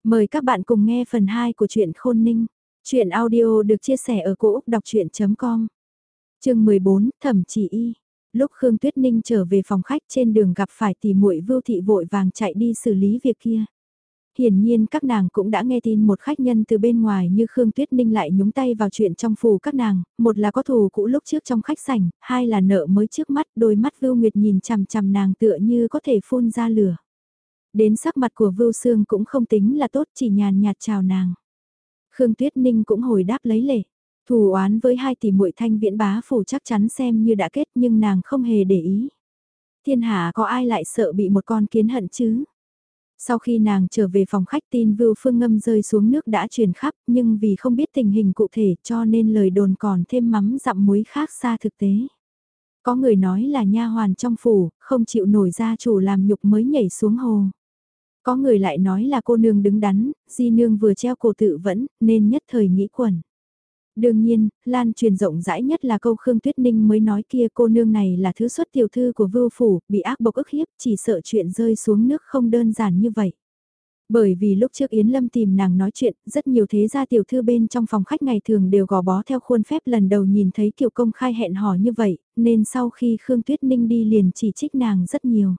Mời các bạn cùng nghe phần 2 của truyện Khôn Ninh. Truyện audio được chia sẻ ở cỗ đọc chuyện.com. Chương 14, Thẩm Chỉ Y. Lúc Khương Tuyết Ninh trở về phòng khách trên đường gặp phải tỷ muội Vưu Thị vội vàng chạy đi xử lý việc kia. Hiển nhiên các nàng cũng đã nghe tin một khách nhân từ bên ngoài như Khương Tuyết Ninh lại nhúng tay vào chuyện trong phủ các nàng, một là có thù cũ lúc trước trong khách sảnh, hai là nợ mới trước mắt, đôi mắt Vưu Nguyệt nhìn chằm chằm nàng tựa như có thể phun ra lửa. Đến sắc mặt của Vưu Sương cũng không tính là tốt, chỉ nhàn nhạt chào nàng. Khương Tuyết Ninh cũng hồi đáp lấy lệ. Thù oán với hai tỷ muội Thanh Viễn bá phủ chắc chắn xem như đã kết, nhưng nàng không hề để ý. Thiên hạ có ai lại sợ bị một con kiến hận chứ? Sau khi nàng trở về phòng khách, tin Vưu Phương Ngâm rơi xuống nước đã truyền khắp, nhưng vì không biết tình hình cụ thể cho nên lời đồn còn thêm mắm dặm muối khác xa thực tế. Có người nói là nha hoàn trong phủ, không chịu nổi gia chủ làm nhục mới nhảy xuống hồ. Có người lại nói là cô nương đứng đắn, di nương vừa treo cổ tự vẫn, nên nhất thời nghĩ quẩn. Đương nhiên, lan truyền rộng rãi nhất là câu Khương Tuyết Ninh mới nói kia, cô nương này là thứ xuất tiểu thư của Vưu phủ, bị ác bộc ức hiếp, chỉ sợ chuyện rơi xuống nước không đơn giản như vậy. Bởi vì lúc trước Yến Lâm tìm nàng nói chuyện, rất nhiều thế gia tiểu thư bên trong phòng khách ngày thường đều gò bó theo khuôn phép, lần đầu nhìn thấy Kiều công khai hẹn hò như vậy, nên sau khi Khương Tuyết Ninh đi liền chỉ trích nàng rất nhiều.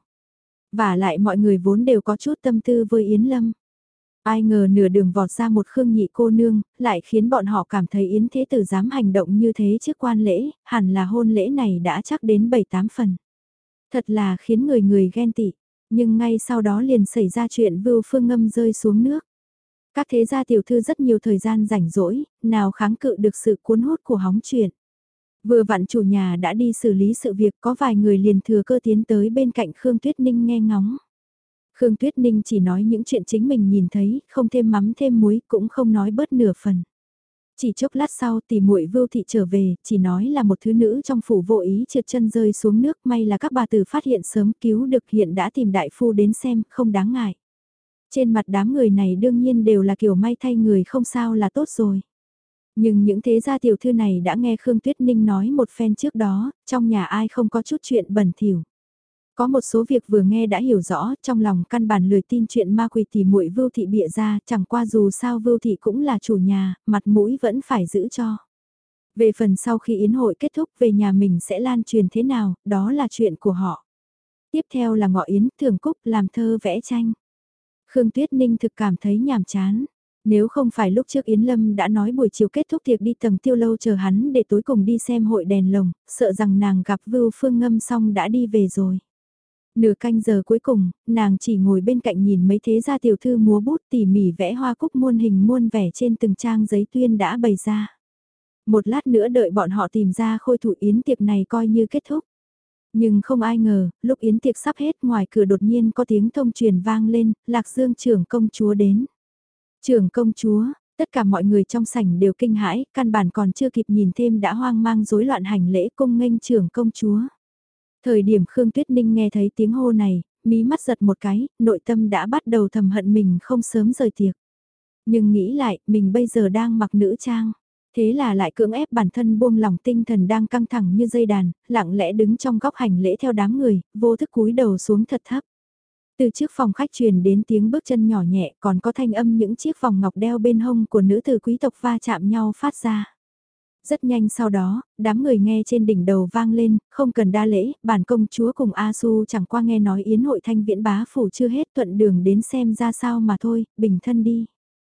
Và lại mọi người vốn đều có chút tâm tư với Yến Lâm. Ai ngờ nửa đường vọt ra một Khương nhị cô nương, lại khiến bọn họ cảm thấy Yến Thế Tử dám hành động như thế trước quan lễ, hẳn là hôn lễ này đã chắc đến 7-8 phần. Thật là khiến người người ghen tị, nhưng ngay sau đó liền xảy ra chuyện Vưu Phương Ngâm rơi xuống nước. Các thế gia tiểu thư rất nhiều thời gian rảnh rỗi, nào kháng cự được sự cuốn hút của hóng chuyện. Vừa vặn chủ nhà đã đi xử lý sự việc, có vài người liền thừa cơ tiến tới bên cạnh Khương Tuyết Ninh nghe ngóng. Khương Tuyết Ninh chỉ nói những chuyện chính mình nhìn thấy, không thêm mắm thêm muối, cũng không nói bớt nửa phần. Chỉ chốc lát sau tỷ muội Vưu Thị trở về, chỉ nói là một thứ nữ trong phủ vô ý trượt chân rơi xuống nước, may là các bà tử phát hiện sớm cứu được, hiện đã tìm đại phu đến xem, không đáng ngại. Trên mặt đám người này đương nhiên đều là kiểu may thay người không sao là tốt rồi. Nhưng những thế gia tiểu thư này đã nghe Khương Tuyết Ninh nói một phen trước đó, trong nhà ai không có chút chuyện bẩn thỉu. Có một số việc vừa nghe đã hiểu rõ, trong lòng căn bản lười tin chuyện ma quỷ tỷ muội Vưu Thị bịa ra, chẳng qua dù sao Vưu Thị cũng là chủ nhà, mặt mũi vẫn phải giữ cho. Về phần sau khi yến hội kết thúc về nhà mình sẽ lan truyền thế nào, đó là chuyện của họ. Tiếp theo là ngọ yến, thưởng cúc, làm thơ vẽ tranh. Khương Tuyết Ninh thực cảm thấy nhàm chán. Nếu không phải lúc trước Yến Lâm đã nói buổi chiều kết thúc tiệc đi tầng tiêu lâu chờ hắn để tối cùng đi xem hội đèn lồng, sợ rằng nàng gặp Vưu Phương Ngâm xong đã đi về rồi. Nửa canh giờ cuối cùng, nàng chỉ ngồi bên cạnh nhìn mấy thế gia tiểu thư múa bút tỉ mỉ vẽ hoa cúc muôn hình muôn vẻ trên từng trang giấy tuyên đã bày ra. Một lát nữa đợi bọn họ tìm ra khôi thủ yến tiệc này coi như kết thúc. Nhưng không ai ngờ, lúc yến tiệc sắp hết ngoài cửa đột nhiên có tiếng thông truyền vang lên, Lạc Dương trưởng công chúa đến. Trưởng công chúa, tất cả mọi người trong sảnh đều kinh hãi, căn bản còn chưa kịp nhìn thêm đã hoang mang rối loạn hành lễ cung nghênh trưởng công chúa. Thời điểm Khương Tuyết Ninh nghe thấy tiếng hô này, mí mắt giật một cái, nội tâm đã bắt đầu thầm hận mình không sớm rời tiệc. Nhưng nghĩ lại, mình bây giờ đang mặc nữ trang. Thế là lại cưỡng ép bản thân buông lỏng tinh thần đang căng thẳng như dây đàn, lặng lẽ đứng trong góc hành lễ theo đám người, vô thức cúi đầu xuống thật thấp. Từ trước phòng khách truyền đến tiếng bước chân nhỏ nhẹ, còn có thanh âm những chiếc vòng ngọc đeo bên hông của nữ tử quý tộc va chạm nhau phát ra. Rất nhanh sau đó, đám người nghe trên đỉnh đầu vang lên, không cần đa lễ, bản công chúa cùng A Su chẳng qua nghe nói yến hội Thanh Viễn bá phủ chưa hết, thuận đường đến xem ra sao mà thôi, bình thân đi.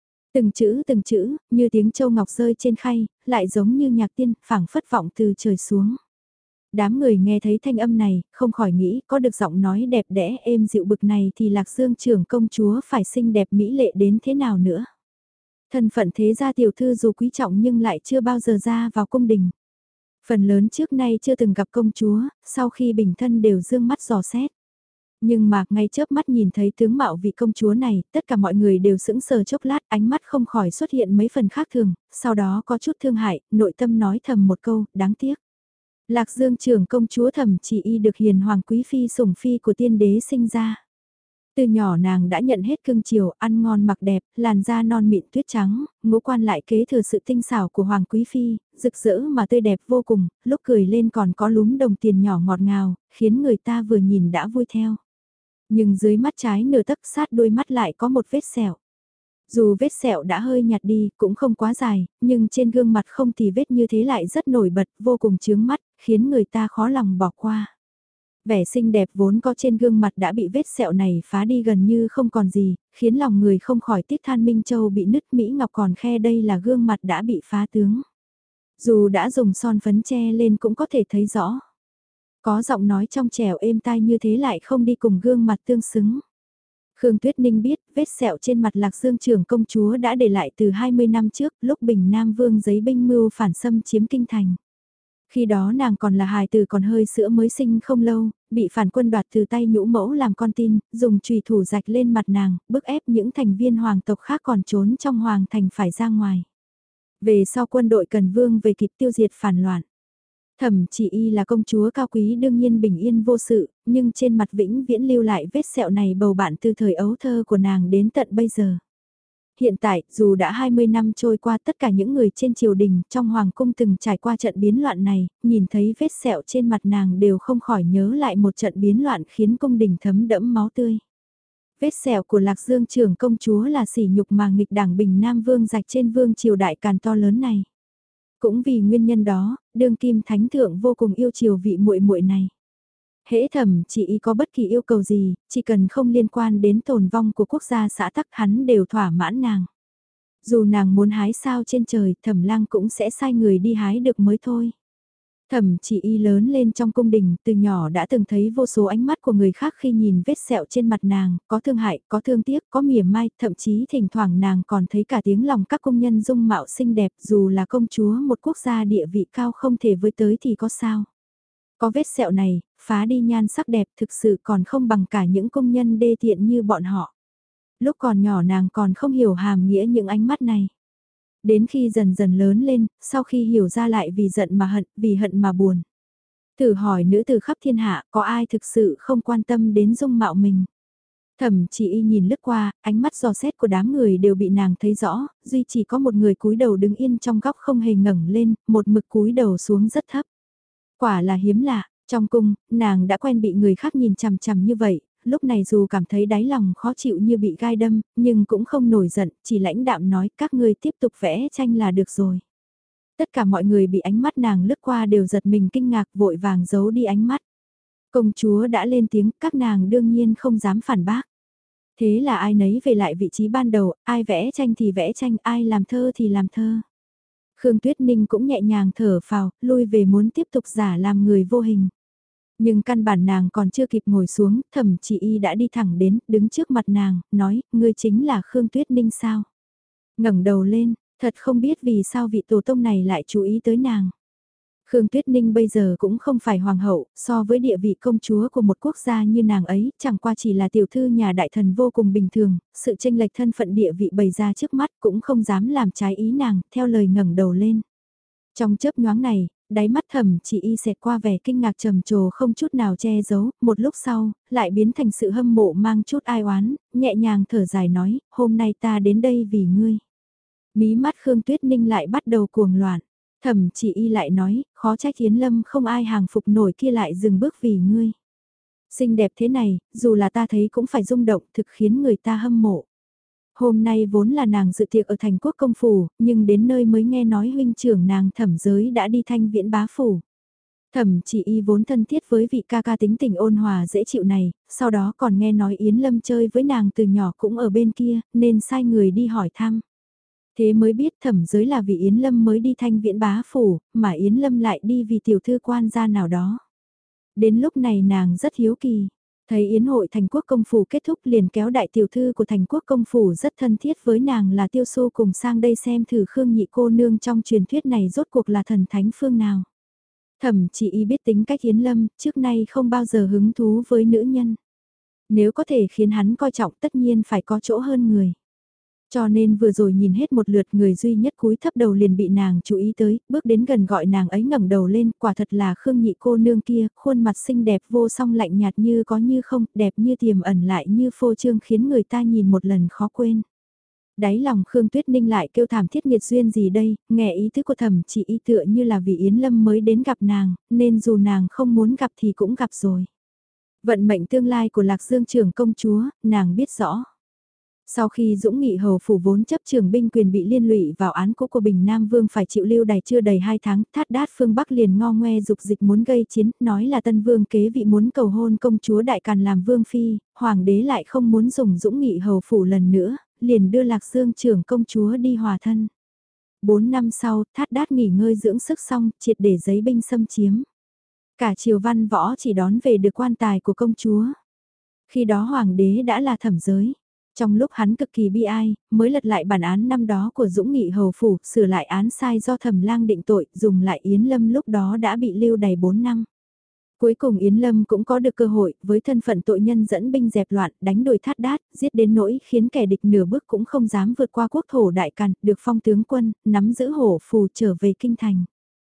Từng chữ, như tiếng châu ngọc rơi trên khay, lại giống như nhạc tiên, phảng phất vọng từ trời xuống. Đám người nghe thấy thanh âm này, không khỏi nghĩ có được giọng nói đẹp đẽ êm dịu bực này thì Lạc Dương trưởng công chúa phải xinh đẹp mỹ lệ đến thế nào nữa. Thân phận thế gia tiểu thư dù quý trọng nhưng lại chưa bao giờ ra vào cung đình. Phần lớn trước nay chưa từng gặp công chúa, sau khi bình thân đều dương mắt dò xét. Nhưng mà ngay chớp mắt nhìn thấy tướng mạo vị công chúa này, tất cả mọi người đều sững sờ chốc lát, ánh mắt không khỏi xuất hiện mấy phần khác thường, sau đó có chút thương hại, nội tâm nói thầm một câu, đáng tiếc. Lạc Dương trưởng công chúa Thẩm Chỉ Y được hiền hoàng quý phi sủng phi của tiên đế sinh ra. Từ nhỏ nàng đã nhận hết cưng chiều, ăn ngon mặc đẹp, làn da non mịn tuyết trắng, ngũ quan lại kế thừa sự tinh xảo của hoàng quý phi, rực rỡ mà tươi đẹp vô cùng, lúc cười lên còn có lúm đồng tiền nhỏ ngọt ngào, khiến người ta vừa nhìn đã vui theo. Nhưng dưới mắt trái nửa tấc sát đôi mắt lại có một vết sẹo. Dù vết sẹo đã hơi nhạt đi, cũng không quá dài, nhưng trên gương mặt không thì vết như thế lại rất nổi bật, vô cùng chướng mắt, khiến người ta khó lòng bỏ qua. Vẻ xinh đẹp vốn có trên gương mặt đã bị vết sẹo này phá đi gần như không còn gì, khiến lòng người không khỏi tiếc than Minh Châu bị nứt, Mỹ Ngọc còn khe đây là gương mặt đã bị phá tướng. Dù đã dùng son phấn che lên cũng có thể thấy rõ. Có giọng nói trong trẻo êm tai như thế lại không đi cùng gương mặt tương xứng. Khương Tuyết Ninh biết vết sẹo trên mặt Lạc Dương trưởng công chúa đã để lại từ 20 năm trước lúc Bình Nam Vương giấy binh mưu phản xâm chiếm kinh thành. Khi đó nàng còn là hài tử còn hơi sữa mới sinh không lâu, bị phản quân đoạt từ tay nhũ mẫu làm con tin, dùng chùy thủ rạch lên mặt nàng, bức ép những thành viên hoàng tộc khác còn trốn trong hoàng thành phải ra ngoài. Về sau quân đội Cần Vương về kịp tiêu diệt phản loạn. Thẩm Chỉ Y là công chúa cao quý đương nhiên bình yên vô sự, nhưng trên mặt vĩnh viễn lưu lại vết sẹo này bầu bạn từ thời ấu thơ của nàng đến tận bây giờ. Hiện tại, dù đã 20 năm trôi qua tất cả những người trên triều đình trong hoàng cung từng trải qua trận biến loạn này, nhìn thấy vết sẹo trên mặt nàng đều không khỏi nhớ lại một trận biến loạn khiến cung đình thấm đẫm máu tươi. Vết sẹo của Lạc Dương trưởng công chúa là sỉ nhục mà nghịch đảng Bình Nam Vương rạch trên vương triều đại càn to lớn này. Cũng vì nguyên nhân đó, đương kim thánh thượng vô cùng yêu chiều vị muội muội này. Hễ Thẩm Chỉ Y có bất kỳ yêu cầu gì, chỉ cần không liên quan đến tồn vong của quốc gia xã tắc hắn đều thỏa mãn nàng. Dù nàng muốn hái sao trên trời, Thẩm Lang cũng sẽ sai người đi hái được mới thôi. Thẩm Chỉ Y lớn lên trong cung đình, từ nhỏ đã từng thấy vô số ánh mắt của người khác khi nhìn vết sẹo trên mặt nàng, có thương hại, có thương tiếc, có mỉa mai, thậm chí thỉnh thoảng nàng còn thấy cả tiếng lòng các công nhân dung mạo xinh đẹp, dù là công chúa một quốc gia địa vị cao không thể với tới thì có sao. Có vết sẹo này, phá đi nhan sắc đẹp thực sự còn không bằng cả những công nhân đê tiện như bọn họ. Lúc còn nhỏ nàng còn không hiểu hàm nghĩa những ánh mắt này. Đến khi dần dần lớn lên, sau khi hiểu ra lại vì hận mà buồn. Thử hỏi nữ từ khắp thiên hạ có ai thực sự không quan tâm đến dung mạo mình. Thẩm Chỉ Y nhìn lướt qua, ánh mắt dò xét của đám người đều bị nàng thấy rõ, duy chỉ có một người cúi đầu đứng yên trong góc không hề ngẩng lên, một mực cúi đầu xuống rất thấp. Quả là hiếm lạ, trong cung, nàng đã quen bị người khác nhìn chằm chằm như vậy, lúc này dù cảm thấy đáy lòng khó chịu như bị gai đâm, nhưng cũng không nổi giận, chỉ lãnh đạm nói các ngươi tiếp tục vẽ tranh là được rồi. Tất cả mọi người bị ánh mắt nàng lướt qua đều giật mình kinh ngạc vội vàng giấu đi ánh mắt. Công chúa đã lên tiếng, các nàng đương nhiên không dám phản bác. Thế là ai nấy về lại vị trí ban đầu, ai vẽ tranh thì vẽ tranh, ai làm thơ thì làm thơ. Khương Tuyết Ninh cũng nhẹ nhàng thở phào, lui về muốn tiếp tục giả làm người vô hình. Nhưng căn bản nàng còn chưa kịp ngồi xuống, Thẩm Chỉ Y đã đi thẳng đến, đứng trước mặt nàng, nói, ngươi chính là Khương Tuyết Ninh sao? Ngẩng đầu lên, thật không biết vì sao vị tổ tông này lại chú ý tới nàng. Khương Tuyết Ninh bây giờ cũng không phải hoàng hậu, so với địa vị công chúa của một quốc gia như nàng ấy, chẳng qua chỉ là tiểu thư nhà đại thần vô cùng bình thường, sự chênh lệch thân phận địa vị bày ra trước mắt cũng không dám làm trái ý nàng, theo lời ngẩng đầu lên. Trong chớp nhoáng này, đáy mắt Thẩm Chỉ Y xẹt qua vẻ kinh ngạc trầm trồ không chút nào che giấu, một lúc sau, lại biến thành sự hâm mộ mang chút ai oán, nhẹ nhàng thở dài nói, hôm nay ta đến đây vì ngươi. Mí mắt Khương Tuyết Ninh lại bắt đầu cuồng loạn. Thẩm Chỉ Y lại nói, khó trách Yến Lâm không ai hàng phục nổi kia lại dừng bước vì ngươi. Xinh đẹp thế này, dù là ta thấy cũng phải rung động thực khiến người ta hâm mộ. Hôm nay vốn là nàng dự tiệc ở thành quốc công phủ, nhưng đến nơi mới nghe nói huynh trưởng nàng Thẩm Giới đã đi Thanh Viễn bá phủ. Thẩm Chỉ Y vốn thân thiết với vị ca ca tính tình ôn hòa dễ chịu này, sau đó còn nghe nói Yến Lâm chơi với nàng từ nhỏ cũng ở bên kia, nên sai người đi hỏi thăm. Thế mới biết Thẩm Giới là vì Yến Lâm mới đi Thanh Viễn bá phủ, mà Yến Lâm lại đi vì tiểu thư quan gia nào đó. Đến lúc này nàng rất hiếu kỳ. Thấy yến hội thành quốc công phủ kết thúc liền kéo đại tiểu thư của thành quốc công phủ rất thân thiết với nàng là Tiêu Xu cùng sang đây xem thử Khương nhị cô nương trong truyền thuyết này rốt cuộc là thần thánh phương nào. Thẩm Chỉ Y biết tính cách Yến Lâm, trước nay không bao giờ hứng thú với nữ nhân. Nếu có thể khiến hắn coi trọng tất nhiên phải có chỗ hơn người. Cho nên vừa rồi nhìn hết một lượt người duy nhất cúi thấp đầu liền bị nàng chú ý tới, bước đến gần gọi nàng ấy ngẩng đầu lên, quả thật là Khương nhị cô nương kia, khuôn mặt xinh đẹp vô song lạnh nhạt như có như không, đẹp như tiềm ẩn lại như phô trương khiến người ta nhìn một lần khó quên. Đáy lòng Khương Tuyết Ninh lại kêu thảm thiết nghiệt duyên gì đây, nghe ý tứ của Thẩm Chỉ Y tựa như là vì Yến Lâm mới đến gặp nàng, nên dù nàng không muốn gặp thì cũng gặp rồi. Vận mệnh tương lai của Lạc Dương trưởng công chúa, nàng biết rõ. Sau khi Dũng Nghị hầu phủ vốn chấp trường binh quyền bị liên lụy vào án cũ của Bình Nam Vương phải chịu lưu đày chưa đầy 2 tháng, Thát Đát phương Bắc liền ngo ngoe dục dịch muốn gây chiến, nói là tân vương kế vị muốn cầu hôn công chúa Đại Càn làm vương phi, hoàng đế lại không muốn dùng Dũng Nghị hầu phủ lần nữa, liền đưa Lạc Dương trưởng công chúa đi hòa thân. 4 năm sau, Thát Đát nghỉ ngơi dưỡng sức xong, triệt để giấy binh xâm chiếm. Cả triều văn võ chỉ đón về được quan tài của công chúa. Khi đó hoàng đế đã là Thẩm Giới. Trong lúc hắn cực kỳ bi ai, mới lật lại bản án năm đó của Dũng Nghị hầu phủ, sửa lại án sai do Thẩm Lang định tội, dùng lại Yến Lâm lúc đó đã bị lưu đày 4 năm. Cuối cùng Yến Lâm cũng có được cơ hội, với thân phận tội nhân dẫn binh dẹp loạn, đánh đuổi Thát Đát, giết đến nỗi khiến kẻ địch nửa bước cũng không dám vượt qua quốc thổ Đại Càn, được phong tướng quân, nắm giữ hổ phù trở về kinh thành.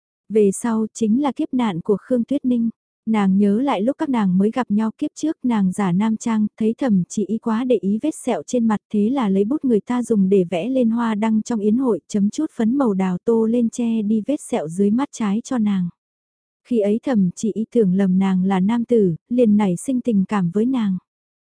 Về sau chính là kiếp nạn của Khương Tuyết Ninh. Nàng nhớ lại lúc các nàng mới gặp nhau kiếp trước, nàng giả nam trang, thấy Thẩm Chỉ Y quá để ý vết sẹo trên mặt, thế là lấy bút người ta dùng để vẽ lên hoa đăng trong yến hội, chấm chút phấn màu đào tô lên che đi vết sẹo dưới mắt trái cho nàng. Khi ấy Thẩm Chỉ Y tưởng lầm nàng là nam tử, liền nảy sinh tình cảm với nàng.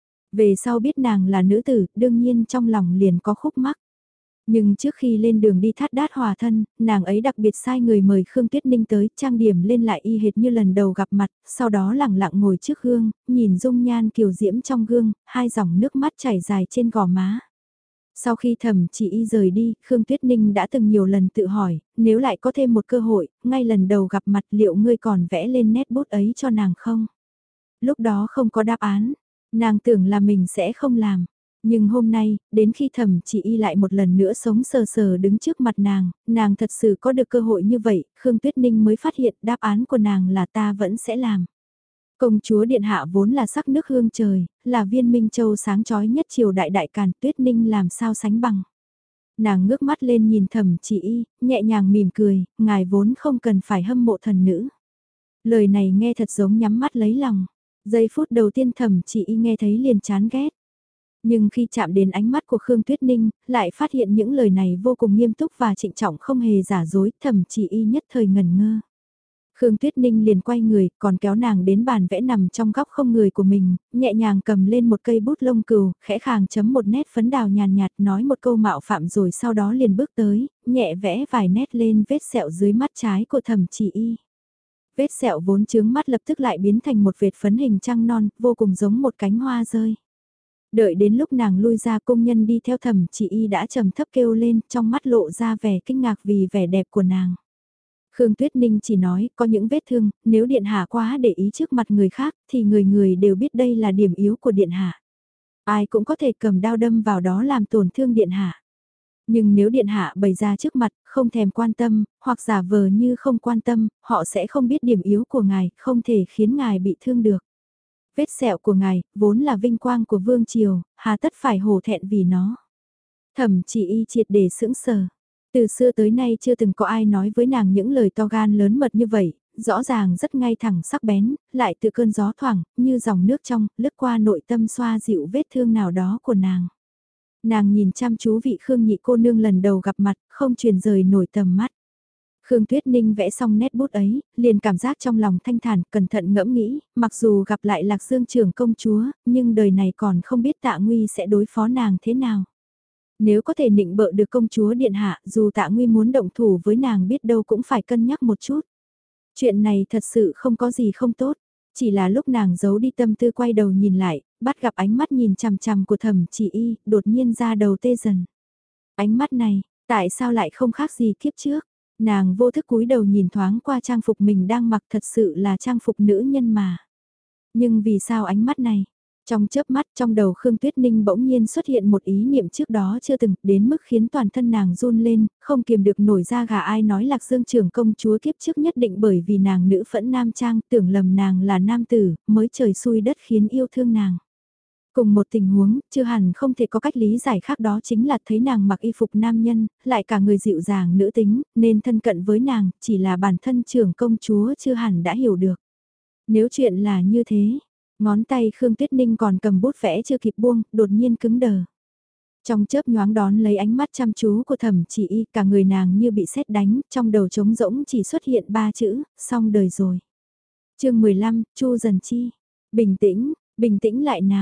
Về sau biết nàng là nữ tử, đương nhiên trong lòng liền có khúc mắc. Nhưng trước khi lên đường đi Thát Đát hòa thân, nàng ấy đặc biệt sai người mời Khương Tuyết Ninh tới, trang điểm lên lại y hệt như lần đầu gặp mặt, sau đó lẳng lặng ngồi trước gương, nhìn dung nhan kiều diễm trong gương, hai dòng nước mắt chảy dài trên gò má. Sau khi Thẩm Chỉ Y rời đi, Khương Tuyết Ninh đã từng nhiều lần tự hỏi, nếu lại có thêm một cơ hội, ngay lần đầu gặp mặt liệu ngươi còn vẽ lên nét bút ấy cho nàng không? Lúc đó không có đáp án, nàng tưởng là mình sẽ không làm. Nhưng hôm nay, đến khi Thẩm Chỉ Y lại một lần nữa sống sờ sờ đứng trước mặt nàng thật sự có được cơ hội như vậy, Khương Tuyết Ninh mới phát hiện đáp án của nàng là ta vẫn sẽ làm. Công chúa Điện Hạ vốn là sắc nước hương trời, là viên minh châu sáng chói nhất triều đại Đại Càn, Tuyết Ninh làm sao sánh bằng. Nàng ngước mắt lên nhìn Thẩm Chỉ Y, nhẹ nhàng mỉm cười, ngài vốn không cần phải hâm mộ thần nữ. Lời này nghe thật giống nhắm mắt lấy lòng. Giây phút đầu tiên Thẩm Chỉ Y nghe thấy liền chán ghét. Nhưng khi chạm đến ánh mắt của Khương Tuyết Ninh, lại phát hiện những lời này vô cùng nghiêm túc và trịnh trọng không hề giả dối, Thẩm Chỉ Y nhất thời ngẩn ngơ. Khương Tuyết Ninh liền quay người, còn kéo nàng đến bàn vẽ nằm trong góc không người của mình, nhẹ nhàng cầm lên một cây bút lông cừu, khẽ khàng chấm một nét phấn đào nhàn nhạt nói một câu mạo phạm rồi sau đó liền bước tới, nhẹ vẽ vài nét lên vết sẹo dưới mắt trái của Thẩm Chỉ Y. Vết sẹo vốn chướng mắt lập tức lại biến thành một vệt phấn hình trăng non, vô cùng giống một cánh hoa rơi. Đợi đến lúc nàng lui ra công nhân đi theo Thẩm Chỉ Y đã trầm thấp kêu lên, trong mắt lộ ra vẻ kinh ngạc vì vẻ đẹp của nàng. Khương Tuyết Ninh chỉ nói, có những vết thương, nếu Điện Hạ quá để ý trước mặt người khác, thì người người đều biết đây là điểm yếu của Điện Hạ. Ai cũng có thể cầm đao đâm vào đó làm tổn thương Điện Hạ. Nhưng nếu Điện Hạ bày ra trước mặt, không thèm quan tâm, hoặc giả vờ như không quan tâm, họ sẽ không biết điểm yếu của ngài, không thể khiến ngài bị thương được. Vết sẹo của ngài, vốn là vinh quang của Vương Triều, hà tất phải hổ thẹn vì nó. Thẩm Chỉ Y triệt để sững sờ. Từ xưa tới nay chưa từng có ai nói với nàng những lời to gan lớn mật như vậy, rõ ràng rất ngay thẳng sắc bén, lại từ cơn gió thoảng, như dòng nước trong, lướt qua nội tâm xoa dịu vết thương nào đó của nàng. Nàng nhìn chăm chú vị Khương nhị cô nương lần đầu gặp mặt, không truyền rời nổi tầm mắt. Khương Tuyết Ninh vẽ xong nét bút ấy, liền cảm giác trong lòng thanh thản, cẩn thận ngẫm nghĩ, mặc dù gặp lại Lạc Dương trưởng công chúa, nhưng đời này còn không biết Tạ Nguy sẽ đối phó nàng thế nào. Nếu có thể nịnh bợ được công chúa điện hạ, dù Tạ Nguy muốn động thủ với nàng biết đâu cũng phải cân nhắc một chút. Chuyện này thật sự không có gì không tốt, chỉ là lúc nàng giấu đi tâm tư quay đầu nhìn lại, bắt gặp ánh mắt nhìn chằm chằm của Thẩm Chỉ Y, đột nhiên ra đầu tê dần. Ánh mắt này, tại sao lại không khác gì kiếp trước? Nàng vô thức cúi đầu nhìn thoáng qua trang phục mình đang mặc thật sự là trang phục nữ nhân mà. Nhưng vì sao ánh mắt này? Trong chớp mắt trong đầu Khương Tuyết Ninh bỗng nhiên xuất hiện một ý niệm trước đó chưa từng đến mức khiến toàn thân nàng run lên, không kiềm được nổi ra gà ai nói Lạc Dương trưởng công chúa kiếp trước nhất định bởi vì nàng nữ phẫn nam trang tưởng lầm nàng là nam tử mới trời xui đất khiến yêu thương nàng. Cùng một tình huống, chưa hẳn không thể có cách lý giải khác đó chính là thấy nàng mặc y phục nam nhân, lại cả người dịu dàng nữ tính, nên thân cận với nàng, chỉ là bản thân trưởng công chúa chưa hẳn đã hiểu được. Nếu chuyện là như thế, ngón tay Khương Tuyết Ninh còn cầm bút vẽ chưa kịp buông, đột nhiên cứng đờ. Trong chớp nhoáng đón lấy ánh mắt chăm chú của Thẩm Chỉ Y, cả người nàng như bị sét đánh, trong đầu trống rỗng chỉ xuất hiện 3 chữ, xong đời rồi. Chương 15, Chu Dần Chi. Bình tĩnh lại nào.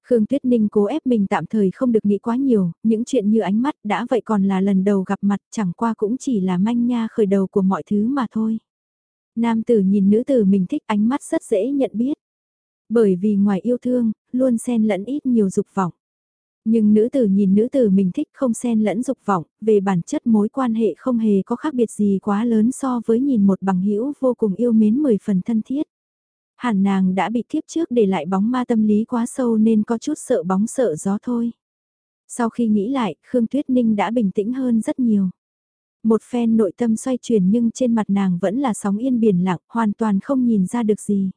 Khương Tuyết Ninh cố ép mình tạm thời không được nghĩ quá nhiều, những chuyện như ánh mắt đã vậy còn là lần đầu gặp mặt chẳng qua cũng chỉ là manh nha khởi đầu của mọi thứ mà thôi. Nam tử nhìn nữ tử mình thích ánh mắt rất dễ nhận biết. Bởi vì ngoài yêu thương, luôn xen lẫn ít nhiều dục vọng. Nhưng nữ tử nhìn nữ tử mình thích không xen lẫn dục vọng, về bản chất mối quan hệ không hề có khác biệt gì quá lớn so với nhìn một bằng hữu vô cùng yêu mến 10 phần thân thiết. Hẳn nàng đã bị kiếp trước để lại bóng ma tâm lý quá sâu nên có chút sợ bóng sợ gió thôi. Sau khi nghĩ lại, Khương Tuyết Ninh đã bình tĩnh hơn rất nhiều. Một phen nội tâm xoay chuyển nhưng trên mặt nàng vẫn là sóng yên biển lặng, hoàn toàn không nhìn ra được gì.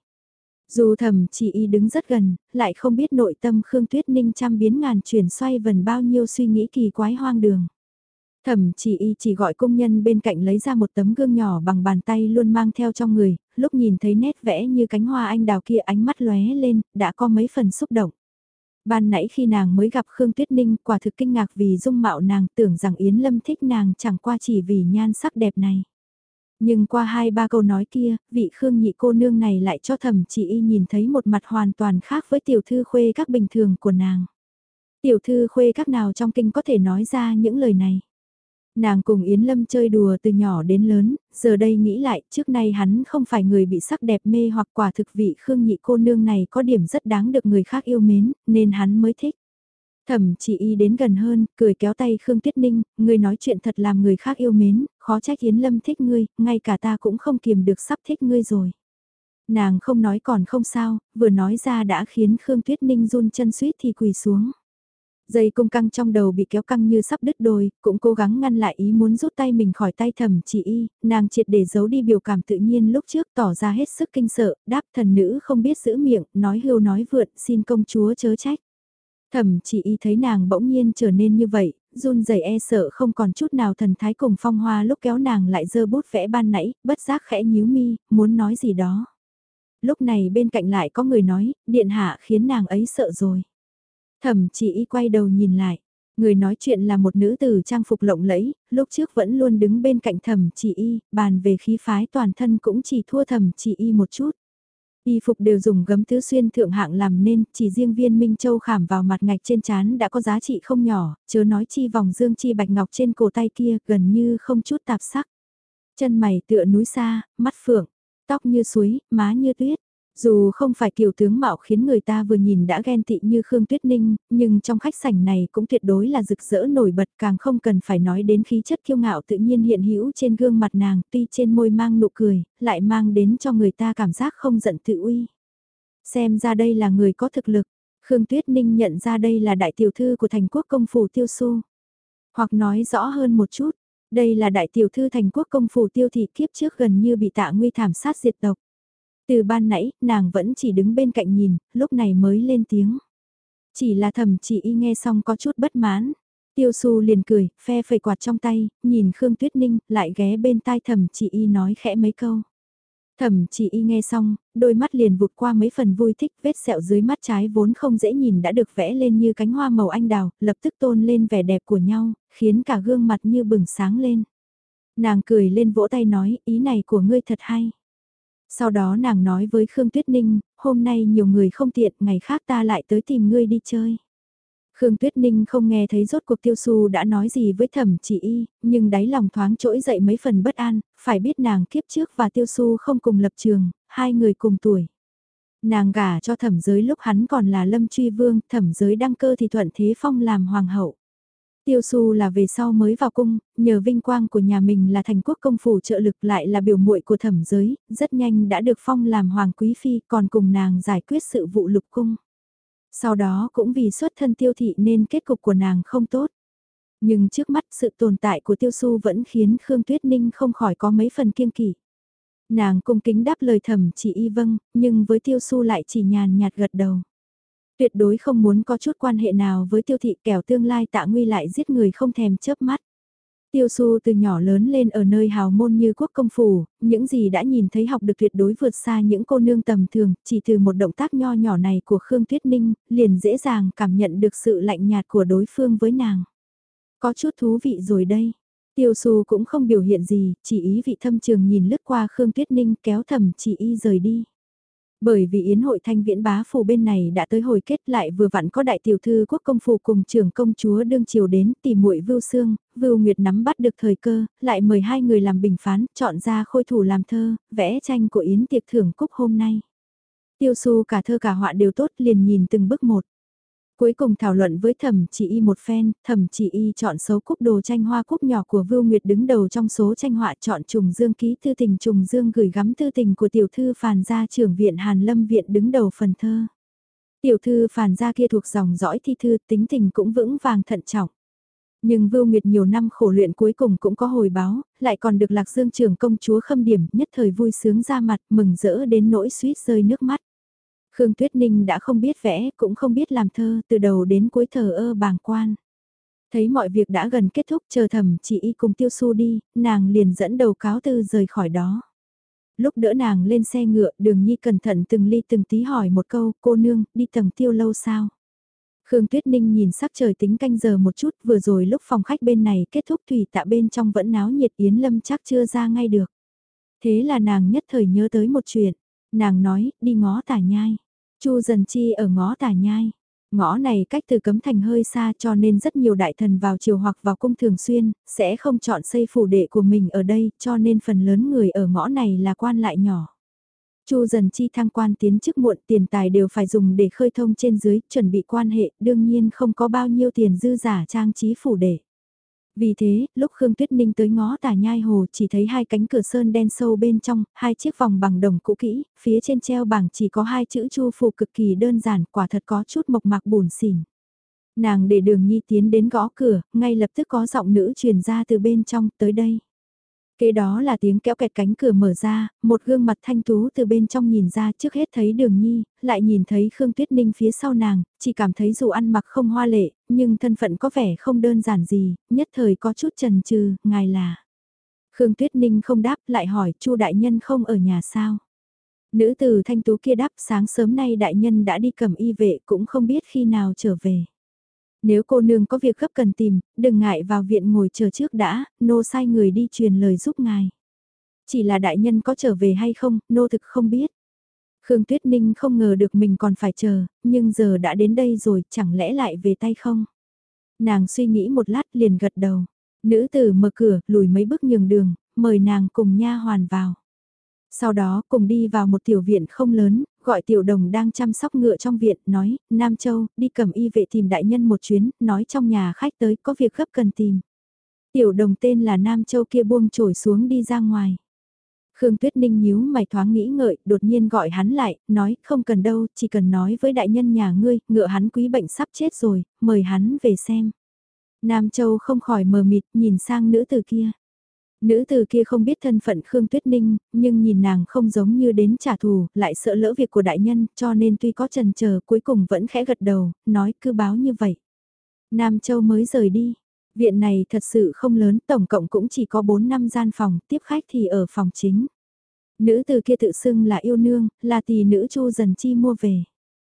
Dù Thẩm Chỉ Y đứng rất gần, lại không biết nội tâm Khương Tuyết Ninh trăm biến ngàn chuyển xoay vần bao nhiêu suy nghĩ kỳ quái hoang đường. Thẩm Chỉ Y chỉ gọi công nhân bên cạnh lấy ra một tấm gương nhỏ bằng bàn tay luôn mang theo trong người, lúc nhìn thấy nét vẽ như cánh hoa anh đào kia ánh mắt lóe lên, đã có mấy phần xúc động. Ban nãy khi nàng mới gặp Khương Tuyết Ninh quả thực kinh ngạc vì dung mạo nàng tưởng rằng Yến Lâm thích nàng chẳng qua chỉ vì nhan sắc đẹp này. Nhưng qua 2-3 câu nói kia, vị Khương nhị cô nương này lại cho Thẩm Chỉ Y nhìn thấy một mặt hoàn toàn khác với tiểu thư khuê các bình thường của nàng. Tiểu thư khuê các nào trong kinh có thể nói ra những lời này. Nàng cùng Yến Lâm chơi đùa từ nhỏ đến lớn, giờ đây nghĩ lại, trước nay hắn không phải người bị sắc đẹp mê hoặc quả thực vị Khương nhị cô nương này có điểm rất đáng được người khác yêu mến, nên hắn mới thích. Thẩm Chỉ Y đến gần hơn, cười kéo tay Khương Tuyết Ninh, ngươi nói chuyện thật làm người khác yêu mến, khó trách Yến Lâm thích ngươi, ngay cả ta cũng không kiềm được sắp thích ngươi rồi. Nàng không nói còn không sao, vừa nói ra đã khiến Khương Tuyết Ninh run chân suýt thì quỳ xuống. Dây cung căng trong đầu bị kéo căng như sắp đứt đôi, cũng cố gắng ngăn lại ý muốn rút tay mình khỏi tay Thẩm Chỉ Y, nàng triệt để giấu đi biểu cảm tự nhiên lúc trước tỏ ra hết sức kinh sợ, đáp thần nữ không biết giữ miệng, nói hưu nói vượn, xin công chúa chớ trách. Thẩm Chỉ Y thấy nàng bỗng nhiên trở nên như vậy, run rẩy e sợ không còn chút nào thần thái cùng phong hoa lúc kéo nàng lại giơ bút vẽ ban nãy, bất giác khẽ nhíu mi, muốn nói gì đó. Lúc này bên cạnh lại có người nói, điện hạ khiến nàng ấy sợ rồi. Thẩm Chỉ Y quay đầu nhìn lại, người nói chuyện là một nữ tử trang phục lộng lẫy, lúc trước vẫn luôn đứng bên cạnh Thẩm Chỉ Y, bàn về khí phái toàn thân cũng chỉ thua Thẩm Chỉ Y một chút. Y phục đều dùng gấm tứ xuyên thượng hạng làm nên, chỉ riêng viên Minh Châu khảm vào mặt ngạch trên trán đã có giá trị không nhỏ, chớ nói chi vòng dương chi bạch ngọc trên cổ tay kia gần như không chút tạp sắc. Chân mày tựa núi xa, mắt phượng, tóc như suối, má như tuyết. Dù không phải kiểu tướng mạo khiến người ta vừa nhìn đã ghen tị như Khương Tuyết Ninh, nhưng trong khách sảnh này cũng tuyệt đối là rực rỡ nổi bật càng không cần phải nói đến khí chất kiêu ngạo tự nhiên hiện hữu trên gương mặt nàng tuy trên môi mang nụ cười, lại mang đến cho người ta cảm giác không giận tự uy. Xem ra đây là người có thực lực, Khương Tuyết Ninh nhận ra đây là đại tiểu thư của thành quốc công phủ Tiêu Xu. Hoặc nói rõ hơn một chút, đây là đại tiểu thư thành quốc công phủ Tiêu Thị kiếp trước gần như bị Tạ Nguy thảm sát diệt tộc. Từ ban nãy, nàng vẫn chỉ đứng bên cạnh nhìn, lúc này mới lên tiếng. Chỉ là Thẩm Chỉ Y nghe xong có chút bất mãn. Tiêu Xu liền cười, phe phẩy quạt trong tay, nhìn Khương Tuyết Ninh, lại ghé bên tai Thẩm Chỉ Y nói khẽ mấy câu. Thẩm Chỉ Y nghe xong, đôi mắt liền vụt qua mấy phần vui thích, vết sẹo dưới mắt trái vốn không dễ nhìn đã được vẽ lên như cánh hoa màu anh đào, lập tức tôn lên vẻ đẹp của nhau, khiến cả gương mặt như bừng sáng lên. Nàng cười lên vỗ tay nói, ý này của ngươi thật hay. Sau đó nàng nói với Khương Tuyết Ninh, hôm nay nhiều người không tiện, ngày khác ta lại tới tìm ngươi đi chơi. Khương Tuyết Ninh không nghe thấy rốt cuộc Tiêu Xu đã nói gì với Thẩm Chỉ Y, nhưng đáy lòng thoáng trỗi dậy mấy phần bất an, phải biết nàng kiếp trước và Tiêu Xu không cùng lập trường, hai người cùng tuổi. Nàng gả cho Thẩm Giới lúc hắn còn là Lâm Truy Vương, Thẩm Giới đăng cơ thì thuận thế phong làm hoàng hậu. Tiêu Xu là về sau mới vào cung, nhờ vinh quang của nhà mình là thành quốc công phủ trợ lực lại là biểu muội của Thẩm Giới, rất nhanh đã được phong làm hoàng quý phi còn cùng nàng giải quyết sự vụ lục cung. Sau đó cũng vì xuất thân Tiêu Thị nên kết cục của nàng không tốt. Nhưng trước mắt sự tồn tại của Tiêu Xu vẫn khiến Khương Tuyết Ninh không khỏi có mấy phần kiêng kỵ. Nàng cung kính đáp lời Thẩm Chỉ Y vâng, nhưng với Tiêu Xu lại chỉ nhàn nhạt gật đầu. Tuyệt đối không muốn có chút quan hệ nào với Tiêu Thị kẻo tương lai Tạ Nguy lại giết người không thèm chớp mắt. Tiêu Xu từ nhỏ lớn lên ở nơi hào môn như quốc công phủ, những gì đã nhìn thấy học được tuyệt đối vượt xa những cô nương tầm thường, chỉ từ một động tác nho nhỏ này của Khương Tuyết Ninh, liền dễ dàng cảm nhận được sự lạnh nhạt của đối phương với nàng. Có chút thú vị rồi đây. Tiêu Xu cũng không biểu hiện gì, chỉ ý vị thâm trường nhìn lướt qua Khương Tuyết Ninh kéo Thẩm Chỉ Y rời đi. Bởi vì yến hội Thanh Viễn bá phủ bên này đã tới hồi kết, lại vừa vặn có đại tiểu thư quốc công phủ cùng trưởng công chúa đương triều đến, tìm muội Vưu Sương, Vưu Nguyệt nắm bắt được thời cơ, lại mời hai người làm bình phán, chọn ra khôi thủ làm thơ, vẽ tranh của yến tiệc thưởng cúc hôm nay. Tiêu Xu cả thơ cả họa đều tốt, liền nhìn từng bức một. Cuối cùng thảo luận với Thẩm Chỉ Y một phen, Thẩm Chỉ Y chọn số cúc đồ tranh hoa cúc nhỏ của Vưu Nguyệt đứng đầu trong số tranh họa, chọn Trùng Dương ký thư tình Trùng Dương gửi gắm thư tình của tiểu thư Phàn gia trưởng viện Hàn Lâm viện đứng đầu phần thơ. Tiểu thư Phàn gia kia thuộc dòng dõi thi thư, tính tình cũng vững vàng thận trọng. Nhưng Vưu Nguyệt nhiều năm khổ luyện cuối cùng cũng có hồi báo, lại còn được Lạc Dương trưởng công chúa khâm điểm, nhất thời vui sướng ra mặt, mừng rỡ đến nỗi suýt rơi nước mắt. Khương Tuyết Ninh đã không biết vẽ, cũng không biết làm thơ, từ đầu đến cuối thờ ơ bàng quan. Thấy mọi việc đã gần kết thúc, chờ Thẩm Chỉ Y cùng Tiêu Xu đi, nàng liền dẫn đầu cáo từ rời khỏi đó. Lúc đỡ nàng lên xe ngựa, Đường Nhi cẩn thận từng ly từng tí hỏi một câu, cô nương, đi tầng Tiêu lâu sao? Khương Tuyết Ninh nhìn sắc trời tính canh giờ một chút, vừa rồi lúc phòng khách bên này kết thúc thủy tạ bên trong vẫn náo nhiệt, Yến Lâm chắc chưa ra ngay được. Thế là nàng nhất thời nhớ tới một chuyện, nàng nói, đi ngó Tả Nhai. Chu Dần Chi ở ngõ Tả Nhai. Ngõ này cách từ Cấm Thành hơi xa, cho nên rất nhiều đại thần vào triều hoặc vào cung thường xuyên, sẽ không chọn xây phủ đệ của mình ở đây, cho nên phần lớn người ở ngõ này là quan lại nhỏ. Chu Dần Chi thăng quan tiến chức muộn, tiền tài đều phải dùng để khơi thông trên dưới, chuẩn bị quan hệ, đương nhiên không có bao nhiêu tiền dư giả trang trí phủ đệ. Vì thế, lúc Khương Tuyết Ninh tới ngó Tả Nhai Hồ chỉ thấy hai cánh cửa sơn đen sâu bên trong, hai chiếc vòng bằng đồng cũ kỹ, phía trên treo bảng chỉ có hai chữ Chu Phủ cực kỳ đơn giản, quả thật có chút mộc mạc bùn xỉn. Nàng để Đường Nhi tiến đến gõ cửa, ngay lập tức có giọng nữ truyền ra từ bên trong, tới đây. Kế đó là tiếng kéo kẹt cánh cửa mở ra, một gương mặt thanh tú từ bên trong nhìn ra, trước hết thấy Đường Nhi, lại nhìn thấy Khương Tuyết Ninh phía sau nàng, chỉ cảm thấy dù ăn mặc không hoa lệ, nhưng thân phận có vẻ không đơn giản gì, nhất thời có chút chần chừ, ngài là. Khương Tuyết Ninh không đáp, lại hỏi, Chu đại nhân không ở nhà sao? Nữ tử thanh tú kia đáp, sáng sớm nay đại nhân đã đi cầm y vệ, cũng không biết khi nào trở về. Nếu cô nương có việc gấp cần tìm, đừng ngại vào viện ngồi chờ trước đã, nô sai người đi truyền lời giúp ngài. Chỉ là đại nhân có trở về hay không, nô thực không biết. Khương Tuyết Ninh không ngờ được mình còn phải chờ, nhưng giờ đã đến đây rồi, chẳng lẽ lại về tay không? Nàng suy nghĩ một lát liền gật đầu. Nữ tử mở cửa, lùi mấy bước nhường đường, mời nàng cùng nha hoàn vào. Sau đó cùng đi vào một tiểu viện không lớn, gọi tiểu đồng đang chăm sóc ngựa trong viện, nói, Nam Châu, đi cầm y vệ tìm đại nhân một chuyến, nói trong nhà khách tới có việc gấp cần tìm. Tiểu đồng tên là Nam Châu kia buông trổi xuống đi ra ngoài. Khương Tuyết Ninh nhíu mày thoáng nghĩ ngợi, đột nhiên gọi hắn lại, nói, không cần đâu, chỉ cần nói với đại nhân nhà ngươi, ngựa hắn quý bệnh sắp chết rồi, mời hắn về xem. Nam Châu không khỏi mờ mịt, nhìn sang nữ tử kia. Nữ từ kia không biết thân phận Khương Tuyết Ninh, nhưng nhìn nàng không giống như đến trả thù, lại sợ lỡ việc của đại nhân, cho nên tuy có chần chờ cuối cùng vẫn khẽ gật đầu, nói cứ báo như vậy. Nam Châu mới rời đi. Viện này thật sự không lớn, tổng cộng cũng chỉ có 4 năm gian phòng, tiếp khách thì ở phòng chính. Nữ từ kia tự xưng là yêu nương, là tỷ nữ Chu Dần Chi mua về.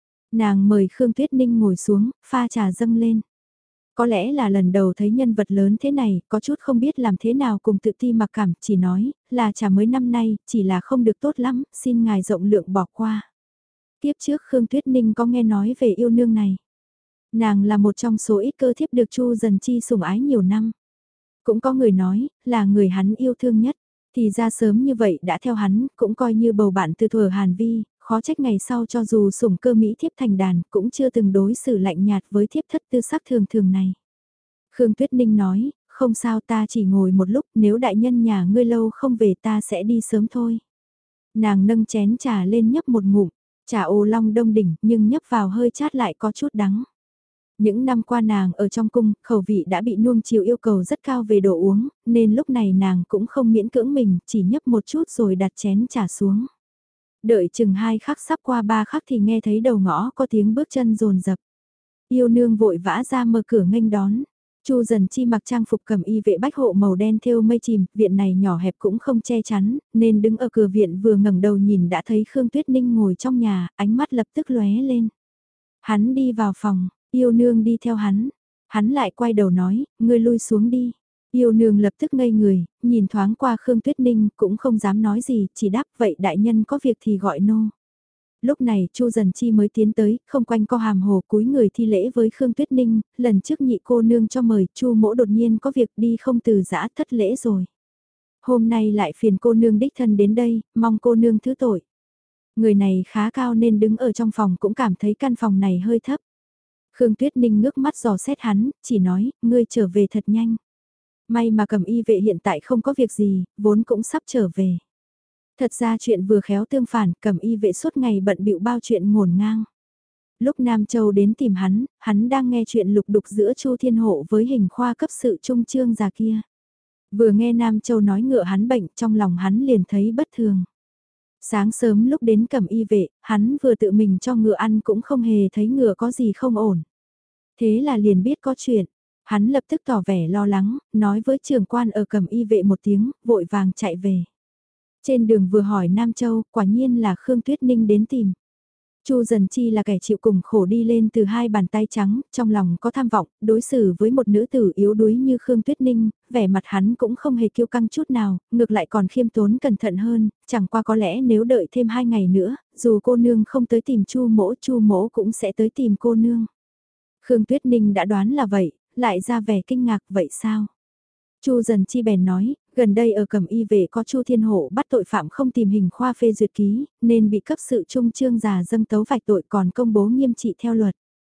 Nàng mời Khương Tuyết Ninh ngồi xuống, pha trà dâng lên. Có lẽ là lần đầu thấy nhân vật lớn thế này, có chút không biết làm thế nào cùng tự ti mặc cảm, chỉ nói, là trà mới năm nay, chỉ là không được tốt lắm, xin ngài rộng lượng bỏ qua. Tiếp trước Khương Tuyết Ninh có nghe nói về yêu nương này. Nàng là một trong số ít cơ thiếp được Chu Dần Chi sủng ái nhiều năm. Cũng có người nói, là người hắn yêu thương nhất. Thì ra sớm như vậy đã theo hắn, cũng coi như bầu bạn từ thuở Hàn Vi, khó trách ngày sau cho dù sủng cơ Mỹ thiếp thành đàn, cũng chưa từng đối xử lạnh nhạt với thiếp thất tư sắc thường thường này. Khương Tuyết Ninh nói, không sao ta chỉ ngồi một lúc, nếu đại nhân nhà ngươi lâu không về ta sẽ đi sớm thôi. Nàng nâng chén trà lên nhấp một ngụm, trà ô long đông đỉnh nhưng nhấp vào hơi chát lại có chút đắng. Những năm qua nàng ở trong cung, khẩu vị đã bị nuông chiều yêu cầu rất cao về đồ uống, nên lúc này nàng cũng không miễn cưỡng mình, chỉ nhấp một chút rồi đặt chén trà xuống. Đợi chừng 2 khắc sắp qua 3 khắc thì nghe thấy đầu ngõ có tiếng bước chân rồn rập. Yêu nương vội vã ra mở cửa nghênh đón. Chu Dần Chi mặc trang phục cầm y vệ bách hộ màu đen thêu mây chìm, viện này nhỏ hẹp cũng không che chắn, nên đứng ở cửa viện vừa ngẩng đầu nhìn đã thấy Khương Tuyết Ninh ngồi trong nhà, ánh mắt lập tức lóe lên. Hắn đi vào phòng, yêu nương đi theo hắn. Hắn lại quay đầu nói, ngươi lui xuống đi. Yêu nương lập tức ngây người, nhìn thoáng qua Khương Tuyết Ninh cũng không dám nói gì, chỉ đáp vậy đại nhân có việc thì gọi nô. Lúc này Chu Dần Chi mới tiến tới, không quanh co hàm hồ cúi người thi lễ với Khương Tuyết Ninh, lần trước nhị cô nương cho mời, Chu mỗ đột nhiên có việc đi không từ giã thất lễ rồi. Hôm nay lại phiền cô nương đích thân đến đây, mong cô nương thứ tội. Người này khá cao nên đứng ở trong phòng cũng cảm thấy căn phòng này hơi thấp. Khương Tuyết Ninh ngước mắt dò xét hắn, chỉ nói, ngươi trở về thật nhanh. May mà Cẩm Y vệ hiện tại không có việc gì, vốn cũng sắp trở về. Thật ra chuyện vừa khéo tương phản, Cẩm Y vệ suốt ngày bận bịu bao chuyện ngổn ngang. Lúc Nam Châu đến tìm hắn đang nghe chuyện lục đục giữa Chu Thiên Hộ với Hình Khoa cấp sự trung trương già kia. Vừa nghe Nam Châu nói ngựa hắn bệnh, trong lòng hắn liền thấy bất thường. Sáng sớm lúc đến Cẩm Y vệ, hắn vừa tự mình cho ngựa ăn cũng không hề thấy ngựa có gì không ổn. Thế là liền biết có chuyện. Hắn lập tức tỏ vẻ lo lắng, nói với trưởng quan ở Cẩm Y vệ một tiếng, vội vàng chạy về. Trên đường vừa hỏi Nam Châu, quả nhiên là Khương Tuyết Ninh đến tìm. Chu Dần Chi là kẻ chịu cùng khổ đi lên từ hai bàn tay trắng, trong lòng có tham vọng, đối xử với một nữ tử yếu đuối như Khương Tuyết Ninh, vẻ mặt hắn cũng không hề kiêu căng chút nào, ngược lại còn khiêm tốn cẩn thận hơn, chẳng qua có lẽ nếu đợi thêm 2 ngày nữa, dù cô nương không tới tìm Chu mỗ cũng sẽ tới tìm cô nương. Khương Tuyết Ninh đã đoán là vậy, lại ra vẻ kinh ngạc vậy sao? Chu Dần Chi bèn nói, gần đây ở Cẩm Y vệ có Chu Thiên Hộ bắt tội phạm không tìm Hình Khoa phê duyệt ký, nên bị cấp sự trung trương già dâng tấu vạch tội còn công bố nghiêm trị theo luật.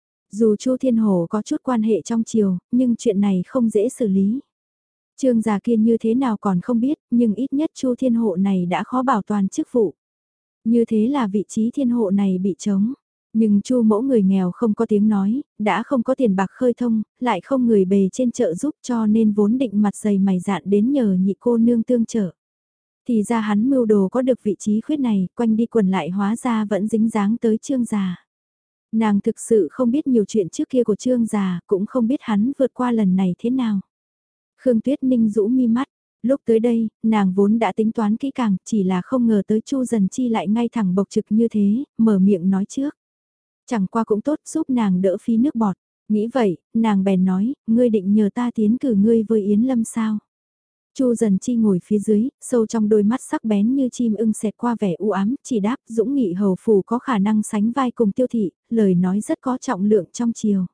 Dù Chu Thiên Hộ có chút quan hệ trong triều, nhưng chuyện này không dễ xử lý. Trương già kia như thế nào còn không biết, nhưng ít nhất Chu Thiên Hộ này đã khó bảo toàn chức vụ. Như thế là vị trí Thiên Hộ này bị trống. Nhưng Chu mỗ người nghèo không có tiếng nói, đã không có tiền bạc khơi thông, lại không người bề trên chợ giúp cho nên vốn định mặt dày mày dạn đến nhờ nhị cô nương tương trợ. Thì ra hắn mưu đồ có được vị trí khuyết này, quanh đi quần lại hóa ra vẫn dính dáng tới Trương già. Nàng thực sự không biết nhiều chuyện trước kia của Trương già, cũng không biết hắn vượt qua lần này thế nào. Khương Tuyết Ninh rũ mi mắt, lúc tới đây, nàng vốn đã tính toán kỹ càng, chỉ là không ngờ tới Chu Dần Chi lại ngay thẳng bộc trực như thế, mở miệng nói trước. Chẳng qua cũng tốt giúp nàng đỡ phí nước bọt. Nghĩ vậy, nàng bèn nói, ngươi định nhờ ta tiến cử ngươi với Yến Lâm sao? Chu Dần Chi ngồi phía dưới, sâu trong đôi mắt sắc bén như chim ưng xẹt qua vẻ u ám, chỉ đáp Dũng Nghị hầu phủ có khả năng sánh vai cùng Tiêu thị, lời nói rất có trọng lượng trong chiều.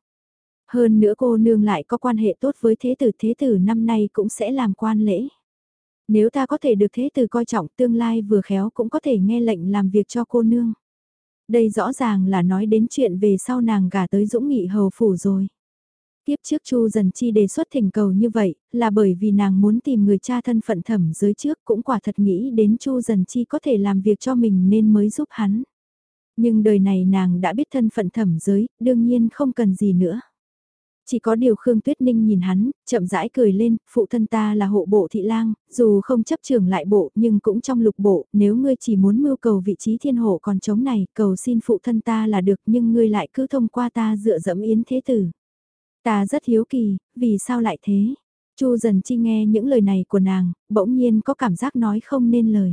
Hơn nữa cô nương lại có quan hệ tốt với thế tử năm nay cũng sẽ làm quan lễ. Nếu ta có thể được thế tử coi trọng tương lai vừa khéo cũng có thể nghe lệnh làm việc cho cô nương. Đây rõ ràng là nói đến chuyện về sau nàng gả tới Dũng Nghị hầu phủ rồi. Tiếp trước Chu Dần Chi đề xuất thỉnh cầu như vậy, là bởi vì nàng muốn tìm người cha thân phận thẩm giới trước cũng quả thật nghĩ đến Chu Dần Chi có thể làm việc cho mình nên mới giúp hắn. Nhưng đời này nàng đã biết thân phận thẩm giới, đương nhiên không cần gì nữa. Chỉ có điều Khương Tuyết Ninh nhìn hắn, chậm rãi cười lên, phụ thân ta là hộ bộ thị lang, dù không chấp trưởng lại bộ nhưng cũng trong lục bộ, nếu ngươi chỉ muốn mưu cầu vị trí thiên hộ còn trống này, cầu xin phụ thân ta là được nhưng ngươi lại cứ thông qua ta dựa dẫm Yến Thế Tử. Ta rất hiếu kỳ, vì sao lại thế? Chu Dần Chi nghe những lời này của nàng, bỗng nhiên có cảm giác nói không nên lời.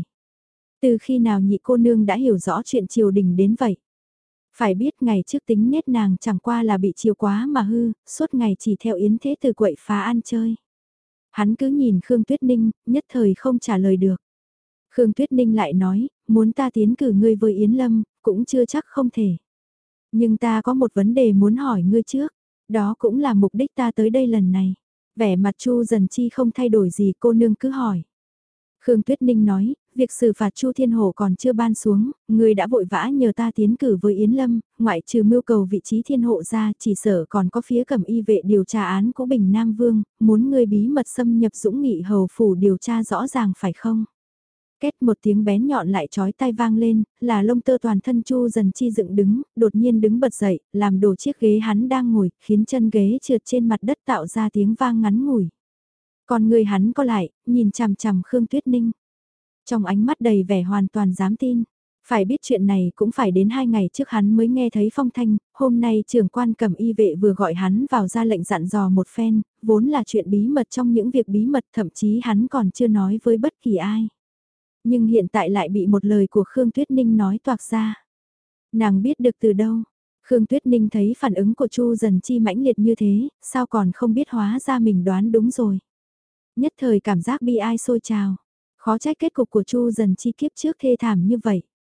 Từ khi nào nhị cô nương đã hiểu rõ chuyện triều đình đến vậy? Phải biết ngày trước tính nết nàng chẳng qua là bị chiều quá mà hư, suốt ngày chỉ theo Yến Thế Tử quậy phá ăn chơi. Hắn cứ nhìn Khương Tuyết Ninh, nhất thời không trả lời được. Khương Tuyết Ninh lại nói, muốn ta tiến cử ngươi với Yến Lâm, cũng chưa chắc không thể. Nhưng ta có một vấn đề muốn hỏi ngươi trước, đó cũng là mục đích ta tới đây lần này. Vẻ mặt Chu Dần Chi không thay đổi gì, cô nương cứ hỏi. Khương Tuyết Ninh nói, việc xử phạt Chu Thiên Hổ còn chưa ban xuống, người đã vội vã nhờ ta tiến cử với Yến Lâm, ngoại trừ mưu cầu vị trí Thiên Hộ ra, chỉ sợ còn có phía Cẩm Y vệ điều tra án của Bình Nam Vương, muốn người bí mật xâm nhập Dũng Nghị hầu phủ điều tra rõ ràng phải không? Két một tiếng bén nhọn lại chói tai vang lên, là lông tơ toàn thân Chu Dần Chi dựng đứng, đột nhiên đứng bật dậy, làm đổ chiếc ghế hắn đang ngồi, khiến chân ghế trượt trên mặt đất tạo ra tiếng vang ngắn ngủi. Còn người hắn co lại, nhìn chằm chằm Khương Tuyết Ninh. Trong ánh mắt đầy vẻ hoàn toàn dám tin. Phải biết chuyện này cũng phải đến 2 ngày trước hắn mới nghe thấy phong thanh, hôm nay trưởng quan Cẩm Y vệ vừa gọi hắn vào ra lệnh dặn dò một phen, vốn là chuyện bí mật trong những việc bí mật thậm chí hắn còn chưa nói với bất kỳ ai. Nhưng hiện tại lại bị một lời của Khương Tuyết Ninh nói toạc ra. Nàng biết được từ đâu? Khương Tuyết Ninh thấy phản ứng của Chu Dần Chi mãnh liệt như thế, sao còn không biết hóa ra mình đoán đúng rồi. Nhất thời cảm giác bi ai sôi trào. Khó trách kết cục của Chu Dần Chi kiếp trước thê thảm như vậy.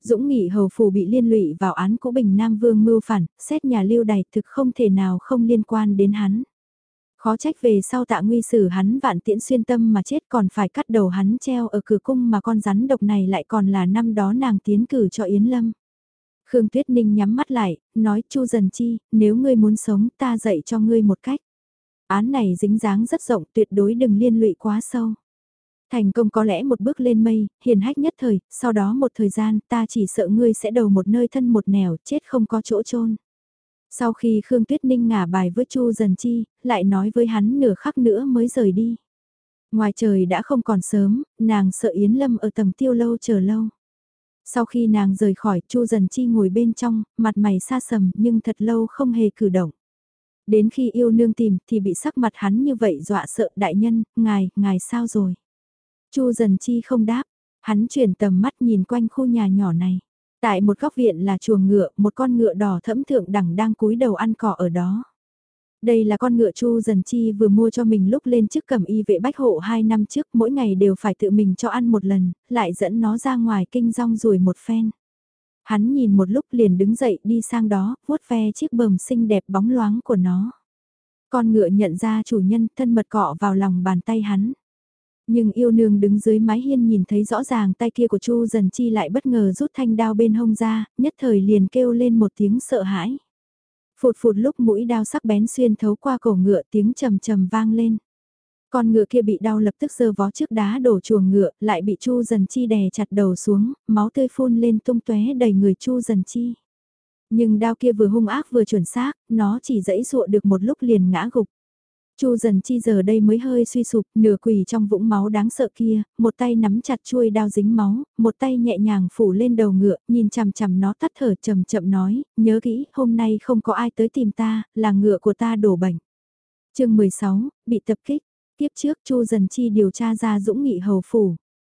Dũng Nghị hầu phủ bị liên lụy vào án cũ Bình Nam Vương mưu phản, xét nhà Lưu Đày thực không thể nào không liên quan đến hắn. Khó trách về sau Tạ Nguy xử hắn vạn tiễn xuyên tâm mà chết còn phải cắt đầu hắn treo ở cửa cung mà con rắn độc này lại còn là năm đó nàng tiến cử cho Yến Lâm. Khương Tuyết Ninh nhắm mắt lại, nói Chu Dần Chi, nếu ngươi muốn sống ta dạy cho ngươi một cách. Án này dính dáng rất rộng, tuyệt đối đừng liên lụy quá sâu. Thành công có lẽ một bước lên mây, hiền hách nhất thời, sau đó một thời gian ta chỉ sợ ngươi sẽ đầu một nơi thân một nẻo, chết không có chỗ chôn. Sau khi Khương Tuyết Ninh ngả bài với Chu Dần Chi, lại nói với hắn nửa khắc nữa mới rời đi. Ngoài trời đã không còn sớm, nàng sợ Yến Lâm ở tầng tiêu lâu chờ lâu. Sau khi nàng rời khỏi, Chu Dần Chi ngồi bên trong, mặt mày xa sầm nhưng thật lâu không hề cử động. Đến khi yêu nương tìm thì bị sắc mặt hắn như vậy dọa sợ đại nhân, ngài sao rồi? Chu Dần Chi không đáp, hắn chuyển tầm mắt nhìn quanh khu nhà nhỏ này. Tại một góc viện là chuồng ngựa, một con ngựa đỏ thẫm thượng đẳng đang cúi đầu ăn cỏ ở đó. Đây là con ngựa Chu Dần Chi vừa mua cho mình lúc lên chức cẩm y vệ bách hộ 2 năm trước, mỗi ngày đều phải tự mình cho ăn một lần, lại dẫn nó ra ngoài kinh rong ruồi một phen. Hắn nhìn một lúc liền đứng dậy đi sang đó, vuốt ve chiếc bờm xinh đẹp bóng loáng của nó. Con ngựa nhận ra chủ nhân thân mật cọ vào lòng bàn tay hắn. Nhưng yêu nương đứng dưới mái hiên nhìn thấy rõ ràng tay kia của Chu Dần Chi lại bất ngờ rút thanh đao bên hông ra, nhất thời liền kêu lên một tiếng sợ hãi. Phụt phụt lúc mũi đao sắc bén xuyên thấu qua cổ ngựa tiếng trầm trầm vang lên. Con ngựa kia bị đau lập tức giơ vó trước đá đổ chuồng ngựa, lại bị Chu Dần Chi đè chặt đầu xuống, máu tươi phun lên tung tóe đầy người Chu Dần Chi. Nhưng đao kia vừa hung ác vừa chuẩn xác, nó chỉ giãy dụa được một lúc liền ngã gục. Chu Dần Chi giờ đây mới hơi suy sụp, nửa quỳ trong vũng máu đáng sợ kia, một tay nắm chặt chuôi đao dính máu, một tay nhẹ nhàng phủ lên đầu ngựa, nhìn chằm chằm nó tắt thở chậm chậm nói, nhớ kỹ, hôm nay không có ai tới tìm ta, là ngựa của ta đổ bệnh. Chương 16, bị tập kích. Tiếp trước Chu Dần Chi điều tra ra Dũng Nghị hầu phủ.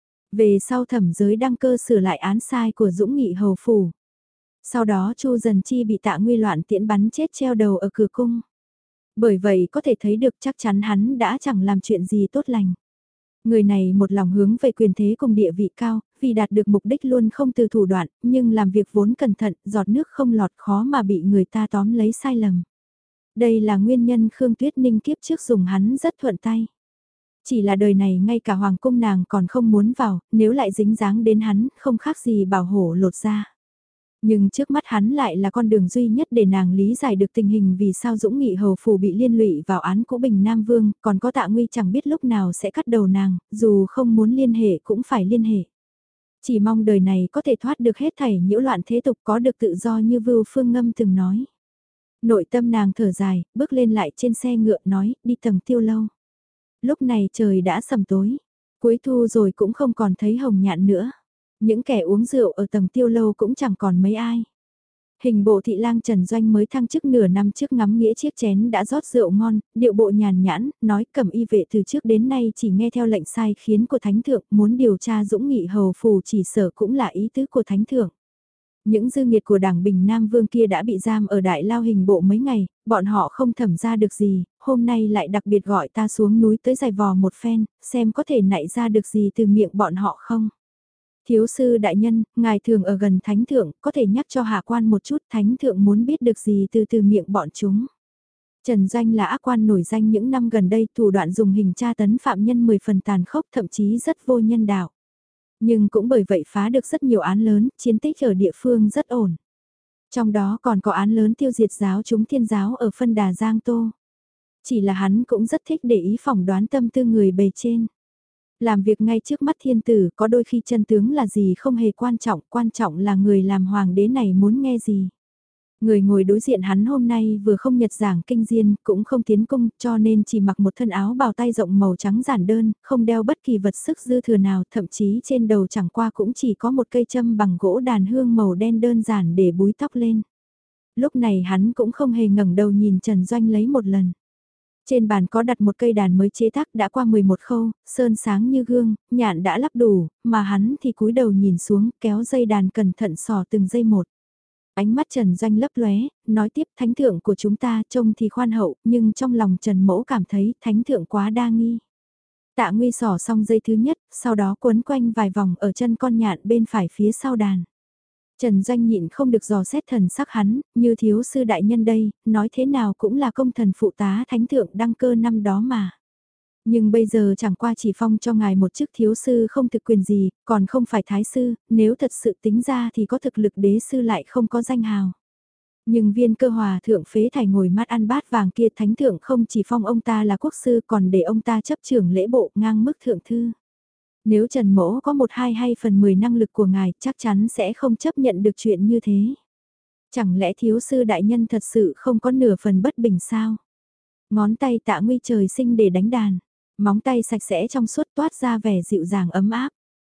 Về sau thẩm giới đăng cơ sửa lại án sai của Dũng Nghị hầu phủ. Sau đó Chu Dần Chi bị Tạ Nguy loạn tiễn bắn chết treo đầu ở cửa cung. Bởi vậy có thể thấy được chắc chắn hắn đã chẳng làm chuyện gì tốt lành. Người này một lòng hướng về quyền thế cùng địa vị cao, vì đạt được mục đích luôn không từ thủ đoạn, nhưng làm việc vốn cẩn thận, giọt nước không lọt khó mà bị người ta tóm lấy sai lầm. Đây là nguyên nhân Khương Tuyết Ninh kiếp trước dùng hắn rất thuận tay. Chỉ là đời này ngay cả hoàng cung nàng còn không muốn vào, nếu lại dính dáng đến hắn, không khác gì bảo hổ lột ra. Nhưng trước mắt hắn lại là con đường duy nhất để nàng lý giải được tình hình vì sao Dũng Nghị hầu phủ bị liên lụy vào án cũ Bình Nam Vương, còn có Tạ Nguy chẳng biết lúc nào sẽ cắt đầu nàng, dù không muốn liên hệ cũng phải liên hệ. Chỉ mong đời này có thể thoát được hết thảy nhiễu loạn thế tục có được tự do như Vưu Phương Ngâm từng nói. Nội tâm nàng thở dài, bước lên lại trên xe ngựa nói, đi tầng tiêu lâu. Lúc này trời đã sầm tối, cuối thu rồi cũng không còn thấy hồng nhạn nữa. Những kẻ uống rượu ở tầng tiêu lâu cũng chẳng còn mấy ai. Hình bộ thị lang Trần Doanh mới thăng chức nửa năm trước ngắm nghĩa chiếc chén đã rót rượu ngon, điệu bộ nhàn nhãn, nói cẩm y vệ từ trước đến nay chỉ nghe theo lệnh sai khiến của thánh thượng, muốn điều tra Dũng Nghị hầu phủ chỉ sở cũng là ý tứ của thánh thượng. Những dư nghiệt của đảng Bình Nam Vương kia đã bị giam ở đại lao hình bộ mấy ngày, bọn họ không thẩm ra được gì, hôm nay lại đặc biệt gọi ta xuống núi tới giày vò một phen, xem có thể nảy ra được gì từ miệng bọn họ không. Thiếu sư đại nhân, ngài thường ở gần thánh thượng, có thể nhắc cho hạ quan một chút thánh thượng muốn biết được gì từ miệng bọn chúng. Trần Doanh là ác quan nổi danh những năm gần đây thủ đoạn dùng hình tra tấn phạm nhân 10 phần tàn khốc thậm chí rất vô nhân đạo. Nhưng cũng bởi vậy phá được rất nhiều án lớn, chiến tích ở địa phương rất ổn. Trong đó còn có án lớn tiêu diệt giáo chúng thiên giáo ở phân đà Giang Tô. Chỉ là hắn cũng rất thích để ý phỏng đoán tâm tư người bề trên. Làm việc ngay trước mắt thiên tử có đôi khi chân tướng là gì không hề quan trọng là người làm hoàng đế này muốn nghe gì. Người ngồi đối diện hắn hôm nay vừa không nhật giảng kinh diên, cũng không tiến cung, cho nên chỉ mặc một thân áo bào tay rộng màu trắng giản đơn, không đeo bất kỳ vật sức dư thừa nào, thậm chí trên đầu chẳng qua cũng chỉ có một cây châm bằng gỗ đàn hương màu đen đơn giản để búi tóc lên. Lúc này hắn cũng không hề ngẩng đầu nhìn Trần Doanh lấy một lần. Trên bàn có đặt một cây đàn mới chế tác đã qua 11 khâu, sơn sáng như gương, nhạn đã lắp đủ, mà hắn thì cúi đầu nhìn xuống, kéo dây đàn cẩn thận sò từng dây một. Ánh mắt Trần Doanh lấp lóe, nói tiếp thánh thượng của chúng ta trông thì khoan hậu, nhưng trong lòng Trần Mỗ cảm thấy thánh thượng quá đa nghi. Tạ Nguy sỏ xong dây thứ nhất, sau đó quấn quanh vài vòng ở chân con nhạn bên phải phía sau đàn. Trần Doanh nhịn không được dò xét thần sắc hắn, như thiếu sư đại nhân đây, nói thế nào cũng là công thần phụ tá thánh thượng đăng cơ năm đó mà. Nhưng bây giờ chẳng qua chỉ phong cho ngài một chức thiếu sư không thực quyền gì, còn không phải thái sư, nếu thật sự tính ra thì có thực lực đế sư lại không có danh hào. Nhưng Viên Cơ Hòa thượng phế thải ngồi mắt ăn bát vàng kia, thánh thượng không chỉ phong ông ta là quốc sư còn để ông ta chấp trưởng lễ bộ ngang mức thượng thư. Nếu Trần Mỗ có 1/2 hay phần 10 năng lực của ngài chắc chắn sẽ không chấp nhận được chuyện như thế. Chẳng lẽ thiếu sư đại nhân thật sự không có nửa phần bất bình sao? Ngón tay Tạ Nguy trời sinh để đánh đàn, móng tay sạch sẽ trong suốt toát ra vẻ dịu dàng ấm áp.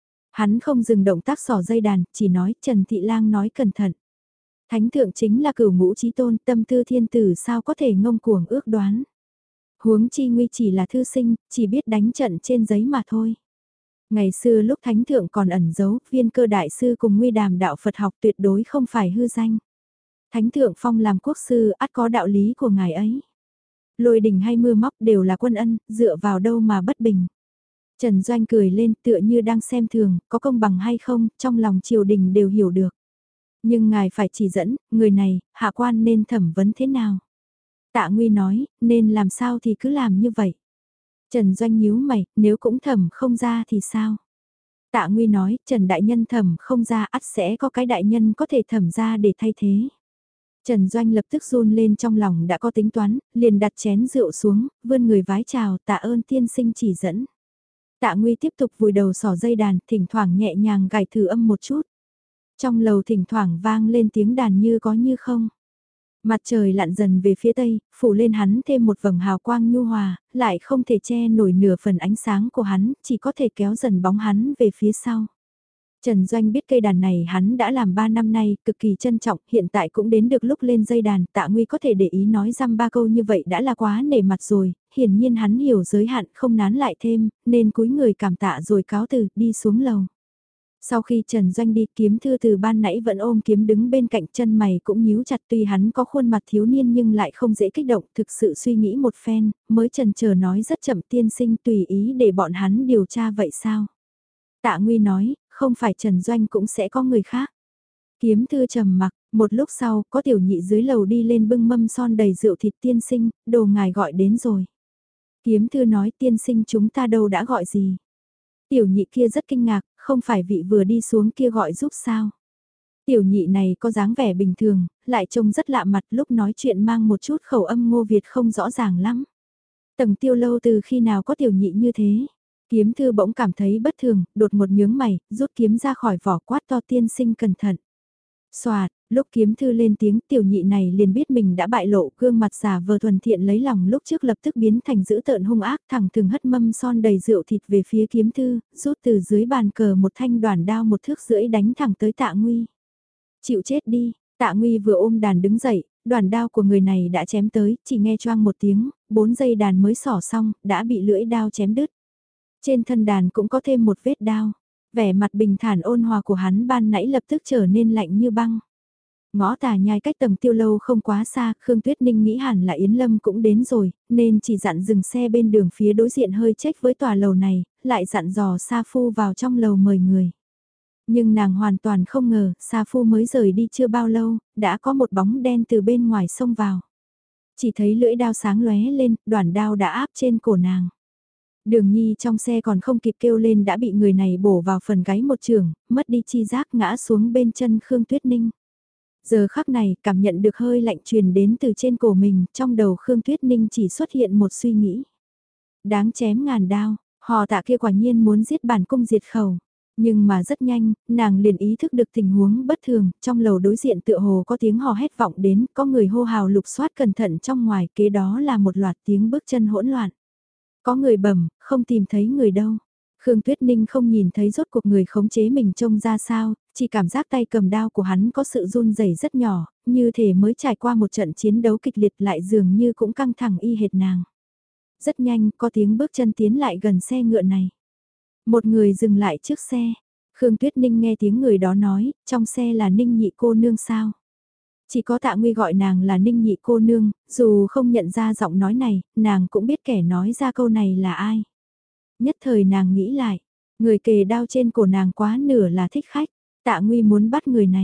Hắn không dừng động tác xỏ dây đàn, chỉ nói Trần Thị Lang nói cẩn thận. Thánh thượng chính là cửu ngũ chí tôn, tâm tư thiên tử sao có thể ngông cuồng ước đoán. Huống chi Nguy chỉ là thư sinh, chỉ biết đánh trận trên giấy mà thôi. Ngày xưa lúc thánh thượng còn ẩn giấu, Viên Cơ đại sư cùng Nguy đàm đạo Phật học tuyệt đối không phải hư danh. Thánh thượng phong làm quốc sư ắt có đạo lý của ngài ấy. Lôi đình hay mưa móc đều là quân ân, dựa vào đâu mà bất bình. Trần Doanh cười lên tựa như đang xem thường, có công bằng hay không, trong lòng triều đình đều hiểu được. Nhưng ngài phải chỉ dẫn, người này, hạ quan nên thẩm vấn thế nào? Tạ Nguy nói, nên làm sao thì cứ làm như vậy. Trần Doanh nhíu mày, nếu cũng thẩm không ra thì sao? Tạ Nguy nói, Trần Đại Nhân thẩm không ra ắt sẽ có cái đại nhân có thể thẩm ra để thay thế. Trần Doanh lập tức run lên trong lòng đã có tính toán, liền đặt chén rượu xuống, vươn người vái chào tạ ơn tiên sinh chỉ dẫn. Tạ Nguy tiếp tục vùi đầu xỏ dây đàn, thỉnh thoảng nhẹ nhàng gảy thử âm một chút. Trong lầu thỉnh thoảng vang lên tiếng đàn như có như không. Mặt trời lặn dần về phía tây, phủ lên hắn thêm một vầng hào quang nhu hòa, lại không thể che nổi nửa phần ánh sáng của hắn, chỉ có thể kéo dần bóng hắn về phía sau. Trần Doanh biết cây đàn này hắn đã làm 3 năm nay, cực kỳ trân trọng, hiện tại cũng đến được lúc lên dây đàn, Tạ Nguy có thể để ý nói răm ba câu như vậy đã là quá nể mặt rồi, hiển nhiên hắn hiểu giới hạn không nán lại thêm, nên cúi người cảm tạ rồi cáo từ, đi xuống lầu. Sau khi Trần Doanh đi, Kiếm Thư từ ban nãy vẫn ôm kiếm đứng bên cạnh, chân mày cũng nhíu chặt, tuy hắn có khuôn mặt thiếu niên nhưng lại không dễ kích động, thực sự suy nghĩ một phen, mới chần chờ nói rất chậm tiên sinh tùy ý để bọn hắn điều tra vậy sao. Tạ Nguy nói, không phải Trần Doanh cũng sẽ có người khác. Kiếm Thư trầm mặc, một lúc sau, có tiểu nhị dưới lầu đi lên bưng mâm son đầy rượu thịt tiên sinh, đồ ngài gọi đến rồi. Kiếm Thư nói tiên sinh chúng ta đâu đã gọi gì. Tiểu nhị kia rất kinh ngạc, không phải vị vừa đi xuống kia gọi giúp sao. Tiểu nhị này có dáng vẻ bình thường, lại trông rất lạ mặt, lúc nói chuyện mang một chút khẩu âm Ngô Việt không rõ ràng lắm. Tầng Tiêu Lâu từ khi nào có tiểu nhị như thế? Kiếm Thư bỗng cảm thấy bất thường, đột một nhướng mày, rút kiếm ra khỏi vỏ quát to tiên sinh cẩn thận. Soạt, lúc Kiếm Thư lên tiếng tiểu nhị này liền biết mình đã bại lộ, gương mặt giả vờ thuần thiện lấy lòng lúc trước lập tức biến thành dữ tợn hung ác, thẳng thừng hất mâm son đầy rượu thịt về phía Kiếm Thư, rút từ dưới bàn cờ một thanh đoản đao 1,5 thước đánh thẳng tới Tạ Nguy. Chịu chết đi, Tạ Nguy vừa ôm đàn đứng dậy, đoản đao của người này đã chém tới, chỉ nghe choang một tiếng, 4 giây đàn mới xỏ xong, đã bị lưỡi đao chém đứt. Trên thân đàn cũng có thêm một vết đao. Vẻ mặt bình thản ôn hòa của hắn ban nãy lập tức trở nên lạnh như băng. Ngõ Tà Nhai cách Tầng Tiêu Lâu không quá xa, Khương Tuyết Ninh nghĩ hẳn là Yến Lâm cũng đến rồi, nên chỉ dặn dừng xe bên đường phía đối diện hơi chếch với tòa lầu này, lại dặn dò Sa Phu vào trong lầu mời người. Nhưng nàng hoàn toàn không ngờ, Sa Phu mới rời đi chưa bao lâu, đã có một bóng đen từ bên ngoài xông vào. Chỉ thấy lưỡi đao sáng lóe lên, đoản đao đã áp trên cổ nàng. Đường Nhi trong xe còn không kịp kêu lên đã bị người này bổ vào phần gáy một trường, mất đi chi giác ngã xuống bên chân Khương Tuyết Ninh. Giờ khắc này, cảm nhận được hơi lạnh truyền đến từ trên cổ mình, trong đầu Khương Tuyết Ninh chỉ xuất hiện một suy nghĩ. Đáng chém ngàn đao, họ Tạ kia quả nhiên muốn giết bản cung diệt khẩu. Nhưng mà rất nhanh, nàng liền ý thức được tình huống bất thường, trong lầu đối diện tựa hồ có tiếng hò hét vọng đến, có người hô hào lục soát cẩn thận trong ngoài, kế đó là một loạt tiếng bước chân hỗn loạn. Có người bẩm, không tìm thấy người đâu. Khương Tuyết Ninh không nhìn thấy rốt cuộc người khống chế mình trông ra sao, chỉ cảm giác tay cầm đao của hắn có sự run rẩy rất nhỏ, như thể mới trải qua một trận chiến đấu kịch liệt lại dường như cũng căng thẳng y hệt nàng. Rất nhanh, có tiếng bước chân tiến lại gần xe ngựa này. Một người dừng lại trước xe. Khương Tuyết Ninh nghe tiếng người đó nói, trong xe là Ninh nhị cô nương sao. Chỉ có Tạ Nguy gọi nàng là Ninh nhị cô nương, dù không nhận ra giọng nói này, nàng cũng biết kẻ nói ra câu này là ai. Nhất thời nàng nghĩ lại, người kề đao trên cổ nàng quá nửa là thích khách, Tạ Nguy muốn bắt người này.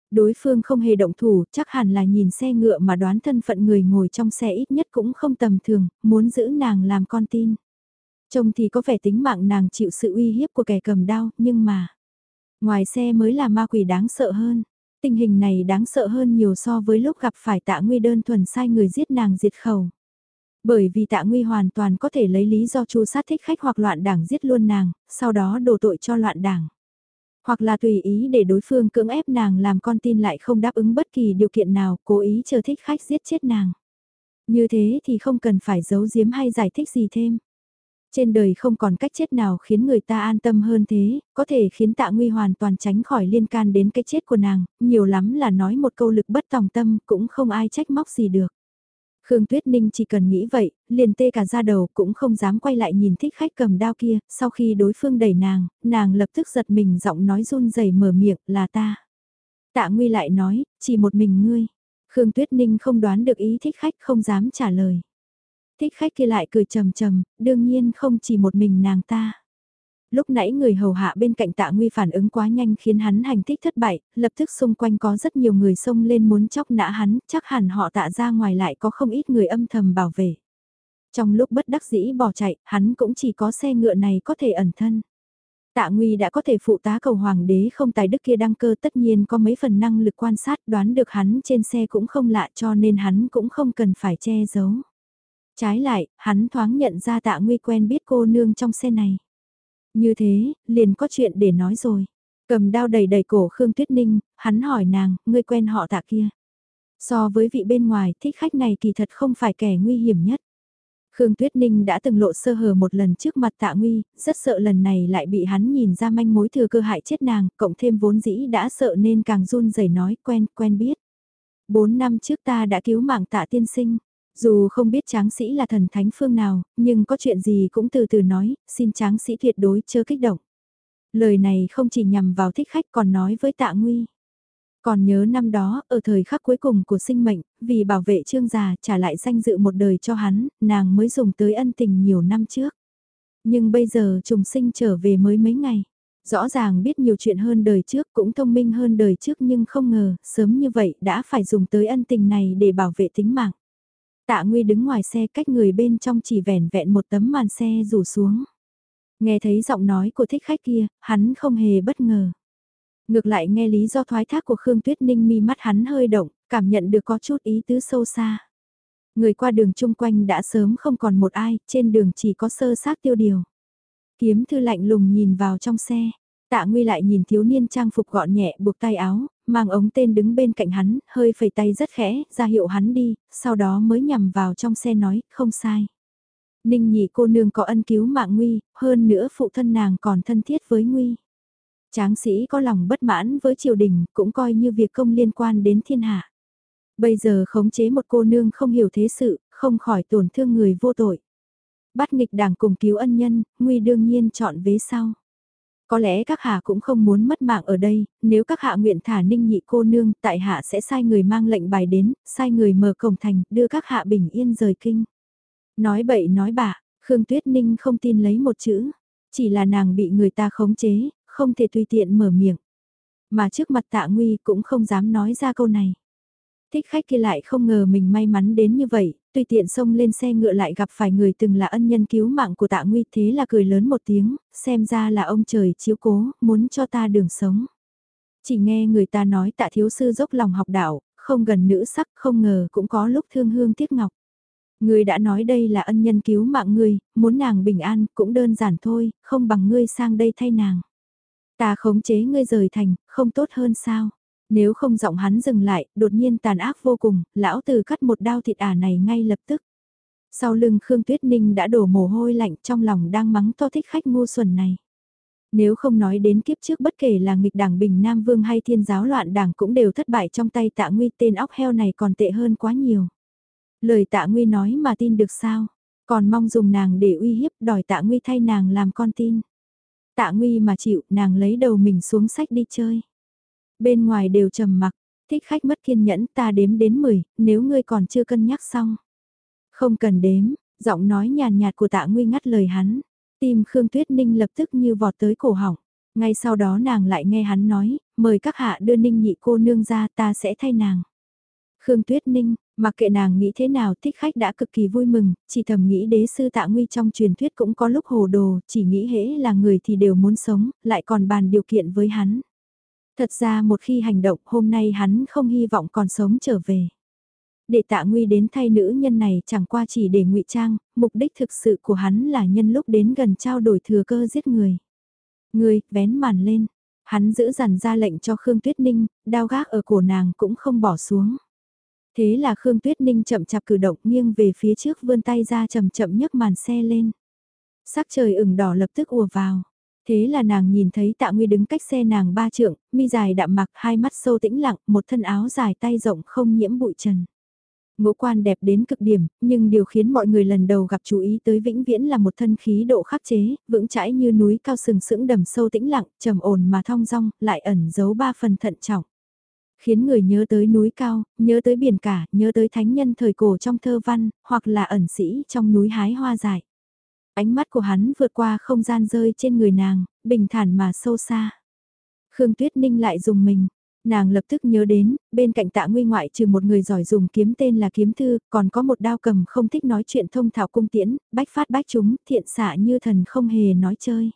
Đối phương không hề động thủ, chắc hẳn là nhìn xe ngựa mà đoán thân phận người ngồi trong xe ít nhất cũng không tầm thường, muốn giữ nàng làm con tin. Trông thì có vẻ tính mạng nàng chịu sự uy hiếp của kẻ cầm đao, nhưng mà... Ngoài xe mới là ma quỷ đáng sợ hơn. Tình hình này đáng sợ hơn nhiều so với lúc gặp phải Tạ Nguy đơn thuần sai người giết nàng diệt khẩu. Bởi vì Tạ Nguy hoàn toàn có thể lấy lý do tru sát thích khách hoặc loạn đảng giết luôn nàng, sau đó đổ tội cho loạn đảng. Hoặc là tùy ý để đối phương cưỡng ép nàng làm con tin lại không đáp ứng bất kỳ điều kiện nào, cố ý chờ thích khách giết chết nàng. Như thế thì không cần phải giấu giếm hay giải thích gì thêm. Trên đời không còn cách chết nào khiến người ta an tâm hơn thế, có thể khiến Tạ Nguy hoàn toàn tránh khỏi liên can đến cái chết của nàng, nhiều lắm là nói một câu lực bất tòng tâm cũng không ai trách móc gì được. Khương Tuyết Ninh chỉ cần nghĩ vậy, liền tê cả da đầu cũng không dám quay lại nhìn thích khách cầm đao kia, sau khi đối phương đẩy nàng lập tức giật mình giọng nói run rẩy mở miệng là ta. Tạ Nguy lại nói, chỉ một mình ngươi. Khương Tuyết Ninh không đoán được ý thích khách không dám trả lời. Thích khách kia lại cười trầm trầm, đương nhiên không chỉ một mình nàng ta. Lúc nãy người hầu hạ bên cạnh Tạ Nguy phản ứng quá nhanh khiến hắn hành thích thất bại, lập tức xung quanh có rất nhiều người xông lên muốn chóc nã hắn, chắc hẳn họ Tạ ra ngoài lại có không ít người âm thầm bảo vệ. Trong lúc bất đắc dĩ bỏ chạy, hắn cũng chỉ có xe ngựa này có thể ẩn thân. Tạ Nguy đã có thể phụ tá cầu hoàng đế không tài đức kia đăng cơ, tất nhiên có mấy phần năng lực quan sát, đoán được hắn trên xe cũng không lạ cho nên hắn cũng không cần phải che giấu. Trái lại, hắn thoáng nhận ra Tạ Nguy quen biết cô nương trong xe này. Như thế, liền có chuyện để nói rồi. Cầm đao đầy đầy cổ Khương Tuyết Ninh, hắn hỏi nàng, ngươi quen họ Tạ kia. So với vị bên ngoài, thích khách này kỳ thật không phải kẻ nguy hiểm nhất. Khương Tuyết Ninh đã từng lộ sơ hở một lần trước mặt Tạ Nguy, rất sợ lần này lại bị hắn nhìn ra manh mối thừa cơ hại chết nàng, cộng thêm vốn dĩ đã sợ nên càng run rẩy nói quen biết. 4 năm trước ta đã cứu mạng Tạ tiên sinh. Dù không biết tráng sĩ là thần thánh phương nào, nhưng có chuyện gì cũng từ từ nói, xin tráng sĩ tuyệt đối chớ kích động. Lời này không chỉ nhằm vào thích khách còn nói với Tạ Nguy. Còn nhớ năm đó, ở thời khắc cuối cùng của sinh mệnh, vì bảo vệ Trương già trả lại danh dự một đời cho hắn, nàng mới dùng tới ân tình nhiều năm trước. Nhưng bây giờ trùng sinh trở về mới mấy ngày. Rõ ràng biết nhiều chuyện hơn đời trước, cũng thông minh hơn đời trước nhưng không ngờ, sớm như vậy đã phải dùng tới ân tình này để bảo vệ tính mạng. Tạ Nguy đứng ngoài xe cách người bên trong chỉ vẻn vẹn một tấm màn xe rủ xuống. Nghe thấy giọng nói của thích khách kia, hắn không hề bất ngờ. Ngược lại nghe lý do thoái thác của Khương Tuyết Ninh mi mắt hắn hơi động, cảm nhận được có chút ý tứ sâu xa. Người qua đường chung quanh đã sớm không còn một ai, trên đường chỉ có sơ xác Tiêu Điều. Kiếm Thư lạnh lùng nhìn vào trong xe, Tạ Nguy lại nhìn thiếu niên trang phục gọn nhẹ buộc tay áo, mang ống tên đứng bên cạnh hắn, hơi phẩy tay rất khẽ, ra hiệu hắn đi, sau đó mới nhằm vào trong xe nói, không sai. Ninh nhị cô nương có ân cứu mạng Nguy, hơn nữa phụ thân nàng còn thân thiết với Nguy. Tráng sĩ có lòng bất mãn với triều đình, cũng coi như việc công liên quan đến thiên hạ. Bây giờ khống chế một cô nương không hiểu thế sự, không khỏi tổn thương người vô tội. Bắt nghịch đảng cùng cứu ân nhân, Nguy đương nhiên chọn vế sau. Có lẽ các hạ cũng không muốn mất mạng ở đây, nếu các hạ nguyện thả Ninh nhị cô nương, tại hạ sẽ sai người mang lệnh bài đến, sai người mở cổng thành, đưa các hạ bình yên rời kinh. Nói bậy nói bạ, Khương Tuyết Ninh không tin lấy một chữ, chỉ là nàng bị người ta khống chế, không thể tùy tiện mở miệng. Mà trước mặt Tạ Nguy cũng không dám nói ra câu này. Thích khách kia lại không ngờ mình may mắn đến như vậy, tùy tiện xông lên xe ngựa lại gặp phải người từng là ân nhân cứu mạng của Tạ Nguy, thế là cười lớn một tiếng, xem ra là ông trời chiếu cố, muốn cho ta đường sống. Chỉ nghe người ta nói Tạ thiếu sư dốc lòng học đạo, không gần nữ sắc, không ngờ cũng có lúc thương hương tiếc ngọc. Ngươi đã nói đây là ân nhân cứu mạng ngươi, muốn nàng bình an cũng đơn giản thôi, không bằng ngươi sang đây thay nàng. Ta khống chế ngươi rời thành, không tốt hơn sao? Nếu không giọng hắn dừng lại, đột nhiên tàn ác vô cùng, lão tử cắt một đao thịt ả này ngay lập tức. Sau lưng Khương Tuyết Ninh đã đổ mồ hôi lạnh, trong lòng đang mắng to thích khách ngu xuẩn này. Nếu không nói đến kiếp trước bất kể là nghịch đảng Bình Nam Vương hay thiên giáo loạn đảng cũng đều thất bại trong tay Tạ Nguy, tên óc heo này còn tệ hơn quá nhiều. Lời Tạ Nguy nói mà tin được sao? Còn mong dùng nàng để uy hiếp đòi Tạ Nguy thay nàng làm con tin. Tạ Nguy mà chịu, nàng lấy đầu mình xuống sách đi chơi. Bên ngoài đều trầm mặc, thích khách mất kiên nhẫn, ta đếm đến 10, nếu ngươi còn chưa cân nhắc xong. Không cần đếm, giọng nói nhàn nhạt của Tạ Nguy ngắt lời hắn. Tim Khương Tuyết Ninh lập tức như vọt tới cổ họng. Ngay sau đó nàng lại nghe hắn nói, mời các hạ đưa Ninh nhị cô nương ra, ta sẽ thay nàng. Khương Tuyết Ninh, mặc kệ nàng nghĩ thế nào, thích khách đã cực kỳ vui mừng, chỉ thầm nghĩ đế sư Tạ Nguy trong truyền thuyết cũng có lúc hồ đồ, chỉ nghĩ hễ là người thì đều muốn sống, lại còn bàn điều kiện với hắn. Thật ra một khi hành động, hôm nay hắn không hy vọng còn sống trở về. Để Tạ Nguy đến thay nữ nhân này chẳng qua chỉ để ngụy trang, mục đích thực sự của hắn là nhân lúc đến gần trao đổi thừa cơ giết người. Người, vén màn lên. Hắn giữ dằn ra lệnh cho Khương Tuyết Ninh, đao gác ở cổ nàng cũng không bỏ xuống. Thế là Khương Tuyết Ninh chậm chạp cử động nghiêng về phía trước vươn tay ra chậm chậm nhấc màn xe lên. Sắc trời ửng đỏ lập tức ùa vào. Thế là nàng nhìn thấy Tạ Nguy đứng cách xe nàng 3 trượng, mi dài đạm mặc, hai mắt sâu tĩnh lặng, một thân áo dài tay rộng không nhiễm bụi trần. Ngũ quan đẹp đến cực điểm, nhưng điều khiến mọi người lần đầu gặp chú ý tới vĩnh viễn là một thân khí độ khắc chế, vững chãi như núi cao sừng sững đầm sâu tĩnh lặng, trầm ổn mà thong dong, lại ẩn giấu 3 phần thận trọng. Khiến người nhớ tới núi cao, nhớ tới biển cả, nhớ tới thánh nhân thời cổ trong thơ văn, hoặc là ẩn sĩ trong núi hái hoa dại. Ánh mắt của hắn vượt qua không gian rơi trên người nàng, bình thản mà sâu xa. Khương Tuyết Ninh lại dùng mình. Nàng lập tức nhớ đến, bên cạnh Tạ Nguy ngoại trừ một người giỏi dùng kiếm tên là kiếm thư, còn có một đao cầm không thích nói chuyện thông thạo cung tiễn, bách phát bách chúng, thiện xạ như thần không hề nói chơi.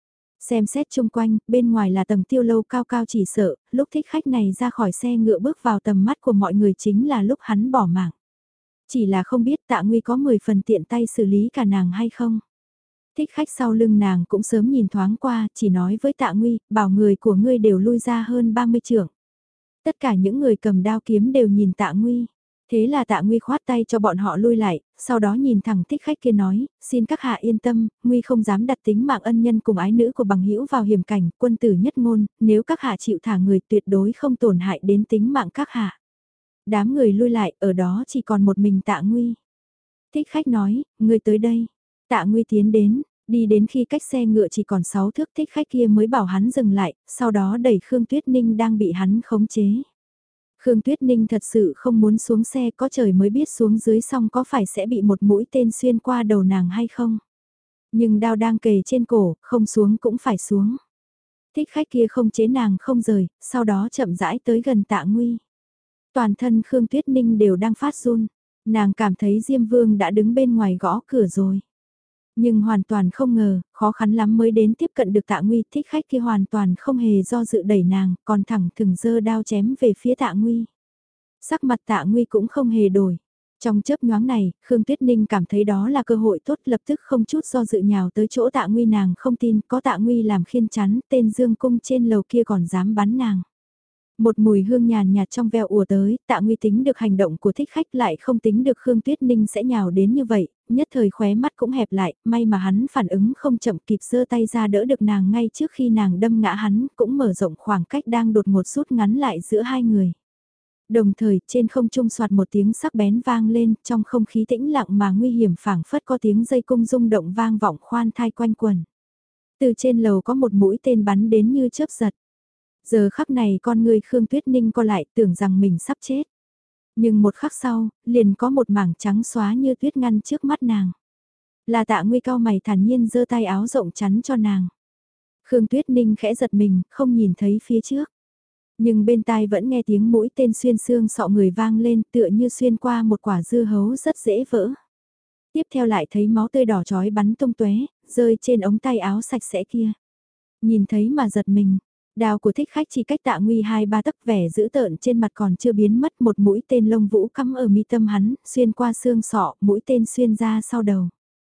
Xem xét chung quanh, bên ngoài là tầng tiêu lâu cao cao chỉ sợ, lúc thích khách này ra khỏi xe ngựa bước vào tầm mắt của mọi người chính là lúc hắn bỏ mạng. Chỉ là không biết Tạ Nguy có 10 phần tiện tay xử lý cả nàng hay không. Thích khách sau lưng nàng cũng sớm nhìn thoáng qua, chỉ nói với Tạ Nguy, bảo người của ngươi đều lui ra hơn 30 trượng. Tất cả những người cầm đao kiếm đều nhìn Tạ Nguy. Thế là Tạ Nguy khoát tay cho bọn họ lui lại, sau đó nhìn thẳng thích khách kia nói, xin các hạ yên tâm, Nguy không dám đặt tính mạng ân nhân cùng ái nữ của bằng hữu vào hiểm cảnh, quân tử nhất ngôn, nếu các hạ chịu thả người tuyệt đối không tổn hại đến tính mạng các hạ. Đám người lui lại, ở đó chỉ còn một mình Tạ Nguy. Thích khách nói, ngươi tới đây. Tạ Nguy tiến đến, đi đến khi cách xe ngựa chỉ còn 6 thước, thích khách kia mới bảo hắn dừng lại, sau đó đẩy Khương Tuyết Ninh đang bị hắn khống chế. Khương Tuyết Ninh thật sự không muốn xuống xe, có trời mới biết xuống dưới xong có phải sẽ bị một mũi tên xuyên qua đầu nàng hay không. Nhưng đao đang kề trên cổ, không xuống cũng phải xuống. Thích khách kia không chế nàng không rời, sau đó chậm rãi tới gần Tạ Nguy. Toàn thân Khương Tuyết Ninh đều đang phát run, nàng cảm thấy Diêm Vương đã đứng bên ngoài gõ cửa rồi. Nhưng hoàn toàn không ngờ, khó khăn lắm mới đến tiếp cận được Tạ Nguy, thích khách kia hoàn toàn không hề do dự đẩy nàng, còn thẳng thừng giơ đao chém về phía Tạ Nguy. Sắc mặt Tạ Nguy cũng không hề đổi. Trong chớp nhoáng này, Khương Tuyết Ninh cảm thấy đó là cơ hội tốt, lập tức không chút do dự nhào tới chỗ Tạ Nguy. Nàng không tin có Tạ Nguy làm khiên chắn, tên Dương Cung trên lầu kia còn dám bắn nàng. Một mùi hương nhàn nhạt trong veo ùa tới, Tạ Nguy tính được hành động của thích khách lại không tính được Khương Tuyết Ninh sẽ nhào đến như vậy, nhất thời khóe mắt cũng hẹp lại, may mà hắn phản ứng không chậm kịp giơ tay ra đỡ được nàng ngay trước khi nàng đâm ngã hắn, cũng mở rộng khoảng cách đang đột ngột rút ngắn lại giữa hai người. Đồng thời, trên không trung soạt một tiếng sắc bén vang lên, trong không khí tĩnh lặng mà nguy hiểm phảng phất có tiếng dây cung rung động vang vọng khoan thai quanh quần. Từ trên lầu có một mũi tên bắn đến như chớp giật. Giờ khắc này con người Khương Tuyết Ninh co lại tưởng rằng mình sắp chết. Nhưng một khắc sau, liền có một mảng trắng xóa như tuyết ngăn trước mắt nàng. Là Tạ Nguy cao mày thản nhiên giơ tay áo rộng chắn cho nàng. Khương Tuyết Ninh khẽ giật mình, không nhìn thấy phía trước. Nhưng bên tai vẫn nghe tiếng mũi tên xuyên xương sọ người vang lên tựa như xuyên qua một quả dưa hấu rất dễ vỡ. Tiếp theo lại thấy máu tươi đỏ chói bắn tung tóe, rơi trên ống tay áo sạch sẽ kia. Nhìn thấy mà giật mình, đao của thích khách chỉ cách Tạ Nguy 2-3 tấc, vẻ dữ tợn trên mặt còn chưa biến mất, một mũi tên lông vũ cắm ở mi tâm hắn, xuyên qua xương sọ, mũi tên xuyên ra sau đầu.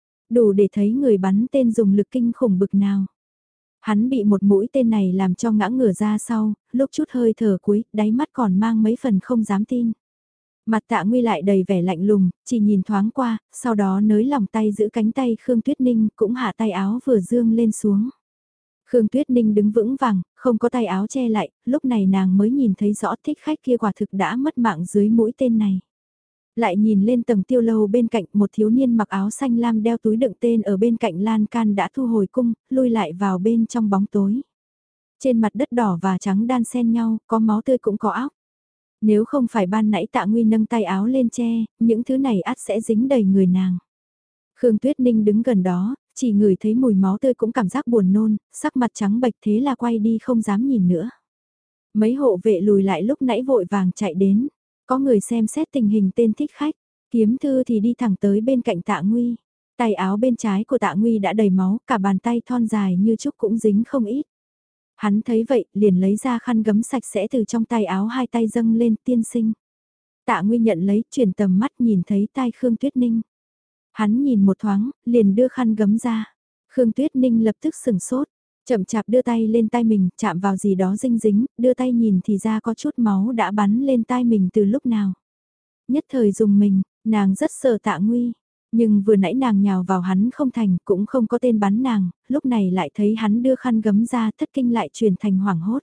Đủ để thấy người bắn tên dùng lực kinh khủng bực nào. Hắn bị một mũi tên này làm cho ngã ngửa ra sau, lúc chút hơi thở cuối, đáy mắt còn mang mấy phần không dám tin. Mặt Tạ Nguy lại đầy vẻ lạnh lùng, chỉ nhìn thoáng qua, sau đó nới lòng tay giữ cánh tay Khương Tuyết Ninh, cũng hạ tay áo vừa dương lên xuống. Khương Tuyết Ninh đứng vững vàng, không có tay áo che lại, lúc này nàng mới nhìn thấy rõ thích khách kia quả thực đã mất mạng dưới mũi tên này. Lại nhìn lên tầng tiêu lâu bên cạnh, một thiếu niên mặc áo xanh lam đeo túi đựng tên ở bên cạnh lan can đã thu hồi cung, lui lại vào bên trong bóng tối. Trên mặt đất đỏ và trắng đan xen nhau, có máu tươi cũng có óc. Nếu không phải ban nãy Tạ Nguy nâng tay áo lên che, những thứ này ắt sẽ dính đầy người nàng. Khương Tuyết Ninh đứng gần đó, chỉ ngửi thấy mùi máu tươi cũng cảm giác buồn nôn, sắc mặt trắng bệch, thế là quay đi không dám nhìn nữa. Mấy hộ vệ lùi lại lúc nãy vội vàng chạy đến. Có người xem xét tình hình tên thích khách. Kiếm thư thì đi thẳng tới bên cạnh Tạ Nguy. Tay áo bên trái của Tạ Nguy đã đầy máu, cả bàn tay thon dài như trúc cũng dính không ít. Hắn thấy vậy, liền lấy ra khăn gấm sạch sẽ từ trong tay áo, hai tay dâng lên, tiên sinh. Tạ Nguy nhận lấy, chuyển tầm mắt nhìn thấy tai Khương Tuyết Ninh. Hắn nhìn một thoáng, liền đưa khăn gấm ra. Khương Tuyết Ninh lập tức sừng sốt, chậm chạp đưa tay lên tai mình, chạm vào gì đó dinh dính, đưa tay nhìn thì ra có chút máu đã bắn lên tai mình từ lúc nào. Nhất thời dùng mình, nàng rất sợ Tạ Nguy. Nhưng vừa nãy nàng nhào vào hắn không thành, cũng không có tên bắn nàng, lúc này lại thấy hắn đưa khăn gấm ra, thất kinh lại chuyển thành hoảng hốt.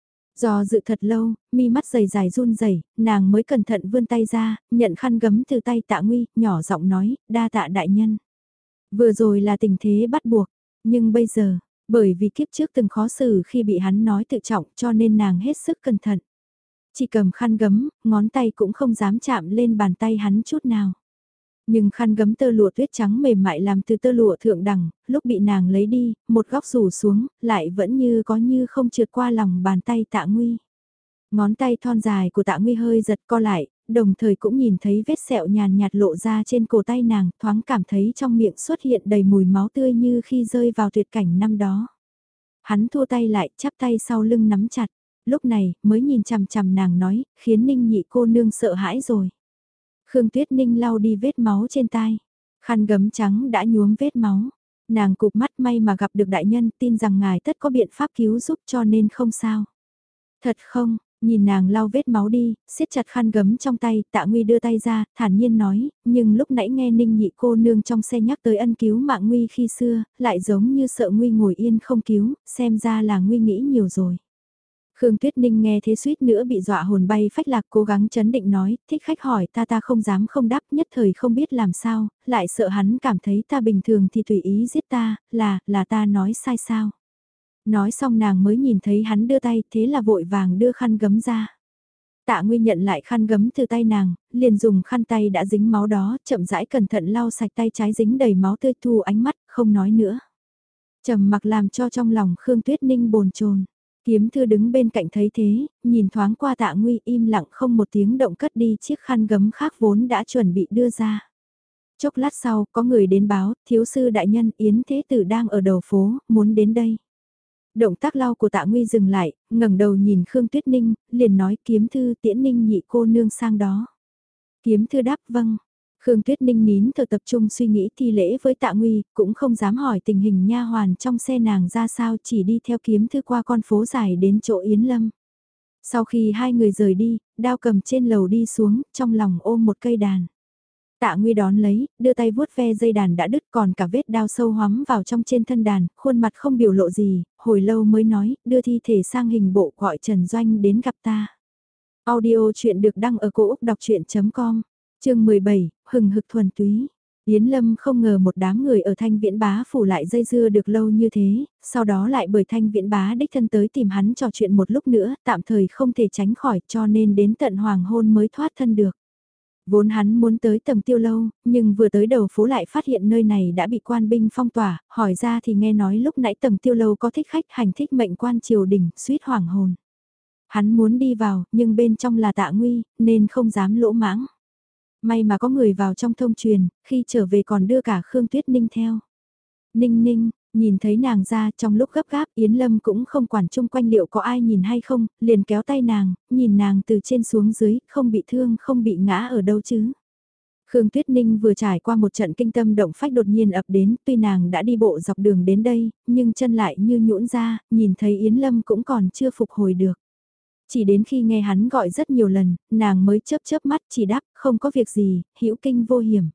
Do dự thật lâu, mi mắt dày dài run rẩy, nàng mới cẩn thận vươn tay ra, nhận khăn gấm từ tay Tạ Nguy, nhỏ giọng nói, đa tạ đại nhân. Vừa rồi là tình thế bắt buộc, nhưng bây giờ, bởi vì kiếp trước từng khó xử khi bị hắn nói tự trọng cho nên nàng hết sức cẩn thận. Chỉ cầm khăn gấm, ngón tay cũng không dám chạm lên bàn tay hắn chút nào. Nhưng khăn gấm tơ lụa tuyết trắng mềm mại làm từ tơ lụa thượng đẳng, lúc bị nàng lấy đi, một góc rủ xuống, lại vẫn như có như không trượt qua lòng bàn tay Tạ Nguy. Ngón tay thon dài của Tạ Nguy hơi giật co lại, đồng thời cũng nhìn thấy vết sẹo nhàn nhạt lộ ra trên cổ tay nàng, thoáng cảm thấy trong miệng xuất hiện đầy mùi máu tươi như khi rơi vào tuyệt cảnh năm đó. Hắn thua tay lại, chắp tay sau lưng nắm chặt, lúc này mới nhìn chằm chằm nàng nói, khiến Ninh nhị cô nương sợ hãi rồi. Khương Tuyết Ninh lau đi vết máu trên tai. Khăn gấm trắng đã nhuốm vết máu. Nàng cụp mắt, may mà gặp được đại nhân, tin rằng ngài tất có biện pháp cứu giúp cho nên không sao. Thật không, nhìn nàng lau vết máu đi, siết chặt khăn gấm trong tay, Tạ Nguy đưa tay ra, thản nhiên nói, nhưng lúc nãy nghe Ninh nhị cô nương trong xe nhắc tới ân cứu mạng Nguy khi xưa, lại giống như sợ Nguy ngồi yên không cứu, xem ra là Nguy nghĩ nhiều rồi. Khương Tuyết Ninh nghe thế suýt nữa bị dọa hồn bay phách lạc, cố gắng chấn định nói, thích khách hỏi ta không dám không đáp, nhất thời không biết làm sao, lại sợ hắn cảm thấy ta bình thường thì tùy ý giết ta, là ta nói sai sao. Nói xong nàng mới nhìn thấy hắn đưa tay, thế là vội vàng đưa khăn gấm ra. Tạ Nguy nhận lại khăn gấm từ tay nàng, liền dùng khăn tay đã dính máu đó, chậm rãi cẩn thận lau sạch tay trái dính đầy máu tươi, thu ánh mắt, không nói nữa. Trầm mặc làm cho trong lòng Khương Tuyết Ninh bồn chồn. Kiếm thư đứng bên cạnh thấy thế, nhìn thoáng qua Tạ Nguy, im lặng không một tiếng động cất đi chiếc khăn gấm khác vốn đã chuẩn bị đưa ra. Chốc lát sau, có người đến báo, thiếu sư đại nhân Yến Thế Tử đang ở đầu phố, muốn đến đây. Động tác lau của Tạ Nguy dừng lại, ngẩng đầu nhìn Khương Tuyết Ninh, liền nói, kiếm thư tiễn Ninh nhị cô nương sang đó. Kiếm thư đáp vâng. Khương Tuyết Ninh nín thở tập trung suy nghĩ thi lễ với Tạ Nguy, cũng không dám hỏi tình hình nha hoàn trong xe nàng ra sao, chỉ đi theo kiếm thư qua con phố dài đến chỗ Yến Lâm. Sau khi hai người rời đi, đao cầm trên lầu đi xuống, trong lòng ôm một cây đàn. Tạ Nguy đón lấy, đưa tay vuốt ve dây đàn đã đứt, còn cả vết đao sâu hoắm vào trong trên thân đàn, khuôn mặt không biểu lộ gì, hồi lâu mới nói, đưa thi thể sang hình bộ, gọi Trần Doanh đến gặp ta. Audio chuyện được đăng ở cổ Úc đọc chuyện.com, chương 17, hừng hực thuần túy. Yến Lâm không ngờ một đám người ở Thanh Viễn Bá phủ lại dây dưa được lâu như thế, sau đó lại bởi Thanh Viễn Bá đích thân tới tìm hắn trò chuyện một lúc nữa, tạm thời không thể tránh khỏi cho nên đến tận hoàng hôn mới thoát thân được. Vốn hắn muốn tới Tầm Tiêu Lâu, nhưng vừa tới đầu phố lại phát hiện nơi này đã bị quan binh phong tỏa, hỏi ra thì nghe nói lúc nãy Tầm Tiêu Lâu có thích khách hành thích mệnh quan triều đình, suýt hoảng hồn. Hắn muốn đi vào, nhưng bên trong là Tạ Nguy, nên không dám lỗ mãng. May mà có người vào trong thông truyền, khi trở về còn đưa cả Khương Tuyết Ninh theo. Ninh ninh, nhìn thấy nàng ra trong lúc gấp gáp, Yến Lâm cũng không quản chung quanh liệu có ai nhìn hay không, liền kéo tay nàng, nhìn nàng từ trên xuống dưới, không bị thương không bị ngã ở đâu chứ. Khương Tuyết Ninh vừa trải qua một trận kinh tâm động phách đột nhiên ập đến, tuy nàng đã đi bộ dọc đường đến đây, nhưng chân lại như nhũn ra, nhìn thấy Yến Lâm cũng còn chưa phục hồi được. Chỉ đến khi nghe hắn gọi rất nhiều lần, nàng mới chớp chớp mắt chỉ đáp, không có việc gì, hữu kinh vô hiểm.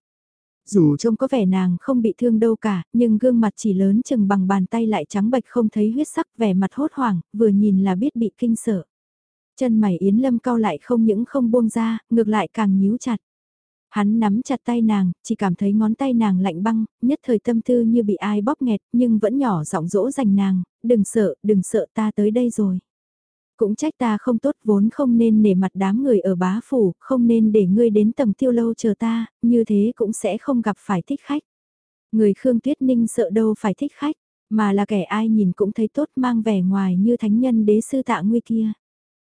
Dù trông có vẻ nàng không bị thương đâu cả, nhưng gương mặt chỉ lớn chừng bằng bàn tay lại trắng bệch không thấy huyết sắc, vẻ mặt hốt hoảng, vừa nhìn là biết bị kinh sợ. Chân mày Yến Lâm cau lại không những không buông ra, ngược lại càng nhíu chặt. Hắn nắm chặt tay nàng, chỉ cảm thấy ngón tay nàng lạnh băng, nhất thời tâm tư như bị ai bóp nghẹt, nhưng vẫn nhỏ giọng dỗ dành nàng, đừng sợ ta tới đây rồi. Cũng trách ta không tốt vốn không nên nể mặt đám người ở bá phủ, không nên để ngươi đến Tầm Tiêu Lâu chờ ta, như thế cũng sẽ không gặp phải thích khách. Người Khương Tuyết Ninh sợ đâu phải thích khách, mà là kẻ ai nhìn cũng thấy tốt mang vẻ ngoài như thánh nhân đế sư Tạ Nguy kia.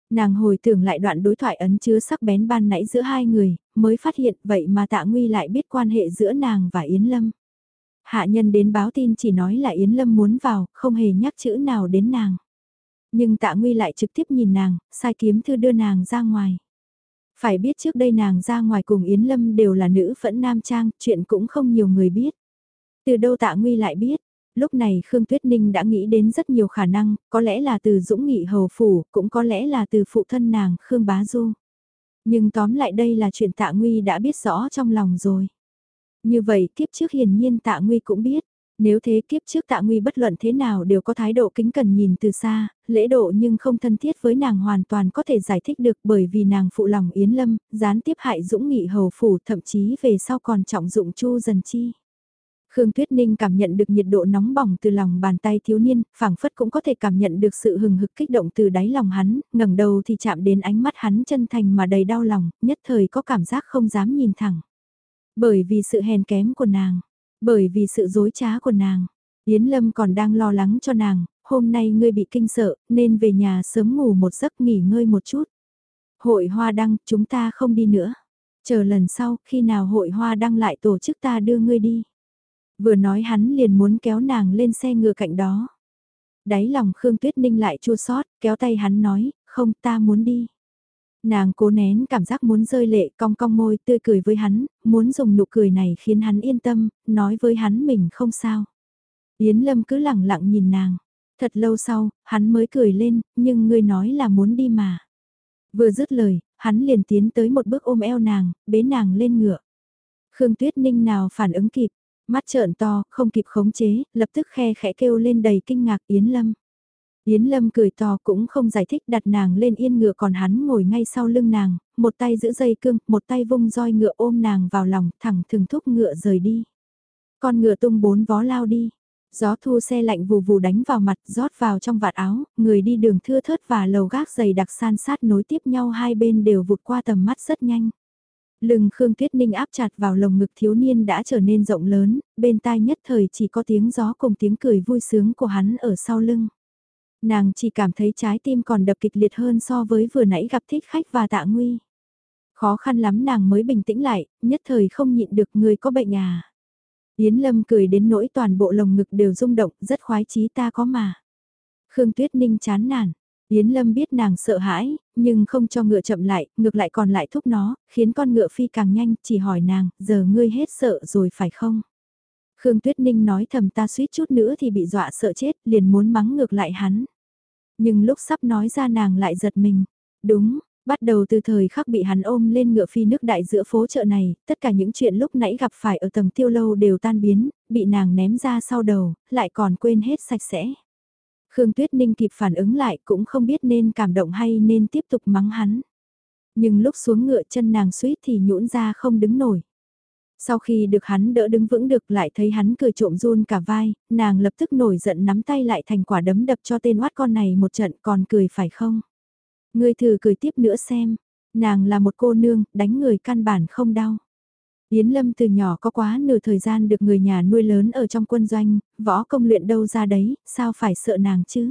Nàng hồi tưởng lại đoạn đối thoại ấn chứa sắc bén ban nãy giữa hai người, mới phát hiện vậy mà Tạ Nguy lại biết quan hệ giữa nàng và Yến Lâm. Hạ nhân đến báo tin chỉ nói là Yến Lâm muốn vào, không hề nhắc chữ nào đến nàng. Nhưng Tạ Nguy lại trực tiếp nhìn nàng, sai kiếm thư đưa nàng ra ngoài. Phải biết trước đây nàng ra ngoài cùng Yến Lâm đều là nữ phẫn nam trang, chuyện cũng không nhiều người biết. Từ đâu Tạ Nguy lại biết? Lúc này Khương Tuyết Ninh đã nghĩ đến rất nhiều khả năng, có lẽ là từ Dũng Nghị hầu phủ, cũng có lẽ là từ phụ thân nàng Khương Bá Du. Nhưng tóm lại đây là chuyện Tạ Nguy đã biết rõ trong lòng rồi. Như vậy kiếp trước hiển nhiên Tạ Nguy cũng biết. Nếu thế kiếp trước Tạ Nguy bất luận thế nào đều có thái độ kính cẩn nhìn từ xa, lễ độ nhưng không thân thiết với nàng hoàn toàn có thể giải thích được bởi vì nàng phụ lòng Yến Lâm, gián tiếp hại Dũng Nghị hầu phủ thậm chí về sau còn trọng dụng Chu Dần Chi. Khương Tuyết Ninh cảm nhận được nhiệt độ nóng bỏng từ lòng bàn tay thiếu niên, phảng phất cũng có thể cảm nhận được sự hừng hực kích động từ đáy lòng hắn, ngẩng đầu thì chạm đến ánh mắt hắn chân thành mà đầy đau lòng, nhất thời có cảm giác không dám nhìn thẳng. Bởi vì sự hèn kém của nàng, bởi vì sự dối trá của nàng, Yến Lâm còn đang lo lắng cho nàng, hôm nay ngươi bị kinh sợ, nên về nhà sớm ngủ một giấc nghỉ ngơi một chút. Hội hoa đăng, chúng ta không đi nữa. Chờ lần sau, khi nào hội hoa đăng lại tổ chức ta đưa ngươi đi. Vừa nói hắn liền muốn kéo nàng lên xe ngựa cạnh đó. Đáy lòng Khương Tuyết Ninh lại chua xót, kéo tay hắn nói, không ta muốn đi. Nàng cố nén cảm giác muốn rơi lệ cong cong môi tươi cười với hắn, muốn dùng nụ cười này khiến hắn yên tâm, nói với hắn mình không sao. Yến Lâm cứ lẳng lặng nhìn nàng. Thật lâu sau, hắn mới cười lên, nhưng ngươi nói là muốn đi mà. Vừa dứt lời, hắn liền tiến tới một bước ôm eo nàng, bế nàng lên ngựa. Khương Tuyết Ninh nào phản ứng kịp, mắt trợn to, không kịp khống chế, lập tức khe khẽ kêu lên đầy kinh ngạc Yến Lâm. Yến Lâm cười to cũng không giải thích đặt nàng lên yên ngựa còn hắn ngồi ngay sau lưng nàng, một tay giữ dây cương, một tay vung roi ngựa ôm nàng vào lòng thẳng thừng thúc ngựa rời đi. Con ngựa tung bốn vó lao đi, gió thu se lạnh vù vù đánh vào mặt rót vào trong vạt áo, người đi đường thưa thớt và lầu gác dày đặc san sát nối tiếp nhau hai bên đều vụt qua tầm mắt rất nhanh. Lưng Khương Tuyết Ninh áp chặt vào lồng ngực thiếu niên đã trở nên rộng lớn, bên tai nhất thời chỉ có tiếng gió cùng tiếng cười vui sướng của hắn ở sau lưng. Nàng chỉ cảm thấy trái tim còn đập kịch liệt hơn so với vừa nãy gặp thích khách và Tạ Nguy. Khó khăn lắm nàng mới bình tĩnh lại, nhất thời không nhịn được người có bệnh à. Yến Lâm cười đến nỗi toàn bộ lồng ngực đều rung động, rất khoái chí ta có mà. Khương Tuyết Ninh chán nản. Yến Lâm biết nàng sợ hãi, nhưng không cho ngựa chậm lại, ngược lại còn lại thúc nó, khiến con ngựa phi càng nhanh, chỉ hỏi nàng, giờ ngươi hết sợ rồi phải không? Khương Tuyết Ninh nói thầm ta suýt chút nữa thì bị dọa sợ chết, liền muốn mắng ngược lại hắn. Nhưng lúc sắp nói ra nàng lại giật mình. Đúng, bắt đầu từ thời khắc bị hắn ôm lên ngựa phi nước đại giữa phố chợ này, tất cả những chuyện lúc nãy gặp phải ở tầng tiêu lâu đều tan biến, bị nàng ném ra sau đầu, lại còn quên hết sạch sẽ. Khương Tuyết Ninh kịp phản ứng lại cũng không biết nên cảm động hay nên tiếp tục mắng hắn. Nhưng lúc xuống ngựa chân nàng suýt thì nhũn ra không đứng nổi. Sau khi được hắn đỡ đứng vững được lại thấy hắn cười trộm run cả vai, nàng lập tức nổi giận nắm tay lại thành quả đấm đập cho tên oát con này một trận còn cười phải không? Ngươi thử cười tiếp nữa xem, nàng là một cô nương, đánh người căn bản không đau. Yến Lâm từ nhỏ có quá nửa thời gian được người nhà nuôi lớn ở trong quân doanh, võ công luyện đâu ra đấy, sao phải sợ nàng chứ?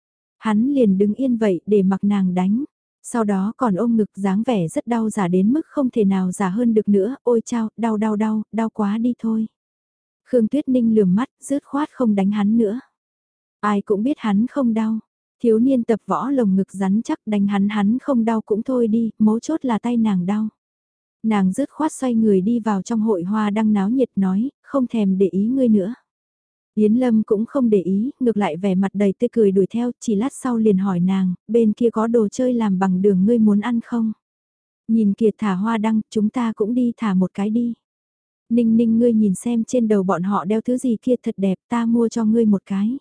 Hắn liền đứng yên vậy để mặc nàng đánh. Sau đó còn ôm ngực dáng vẻ rất đau giả đến mức không thể nào giả hơn được nữa, ôi chao, đau đau đau, đau quá đi thôi. Khương Tuyết Ninh lườm mắt, rứt khoát không đánh hắn nữa. Ai cũng biết hắn không đau. Thiếu niên tập võ lồng ngực rắn chắc đánh hắn không đau cũng thôi đi, mấu chốt là tay nàng đau. Nàng rứt khoát xoay người đi vào trong hội hoa đang náo nhiệt nói, không thèm để ý ngươi nữa. Yến Lâm cũng không để ý, ngược lại vẻ mặt đầy tươi cười đuổi theo, chỉ lát sau liền hỏi nàng, bên kia có đồ chơi làm bằng đường ngươi muốn ăn không? Nhìn kìa thả hoa đăng, chúng ta cũng đi thả một cái đi. Ninh ninh ngươi nhìn xem trên đầu bọn họ đeo thứ gì kia thật đẹp, ta mua cho ngươi một cái.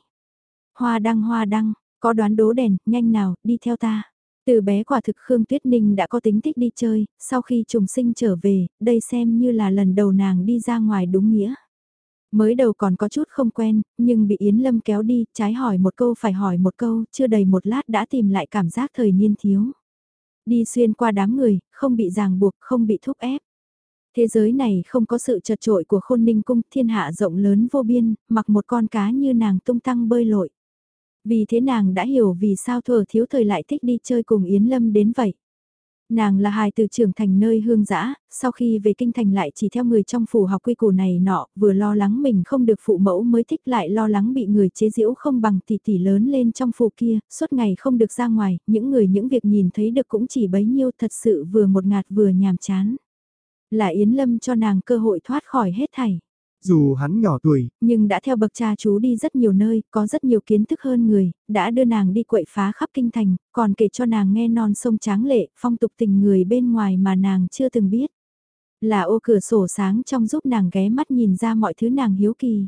Hoa đăng, có đoán đố đèn, nhanh nào, đi theo ta. Từ bé quả thực Khương Tuyết Ninh đã có tính thích đi chơi, sau khi trùng sinh trở về, đây xem như là lần đầu nàng đi ra ngoài đúng nghĩa. Mới đầu còn có chút không quen, nhưng bị Yến Lâm kéo đi, trái hỏi một câu phải hỏi một câu, chưa đầy một lát đã tìm lại cảm giác thời niên thiếu. Đi xuyên qua đám người, không bị ràng buộc, không bị thúc ép. Thế giới này không có sự chật trội của Khôn Ninh cung, thiên hạ rộng lớn vô biên, mặc một con cá như nàng tung tăng bơi lội. Vì thế nàng đã hiểu vì sao Thuở Thiếu Thời lại thích đi chơi cùng Yến Lâm đến vậy. Nàng là hài từ trưởng thành nơi hương dã, sau khi về kinh thành lại chỉ theo người trong phủ học quy củ này nọ, vừa lo lắng mình không được phụ mẫu mới thích lại lo lắng bị người chế giễu không bằng tỷ tỷ lớn lên trong phủ kia, suốt ngày không được ra ngoài, những việc nhìn thấy được cũng chỉ bấy nhiêu, thật sự vừa một ngạt vừa nhàm chán. Là Yến Lâm cho nàng cơ hội thoát khỏi hết thảy. Dù hắn nhỏ tuổi, Nhưng đã theo bậc cha chú đi rất nhiều nơi, có rất nhiều kiến thức hơn người, đã đưa nàng đi quậy phá khắp kinh thành, còn kể cho nàng nghe non sông tráng lệ, phong tục tình người bên ngoài mà nàng chưa từng biết. Là ô cửa sổ sáng trong giúp nàng ghé mắt nhìn ra mọi thứ nàng hiếu kỳ.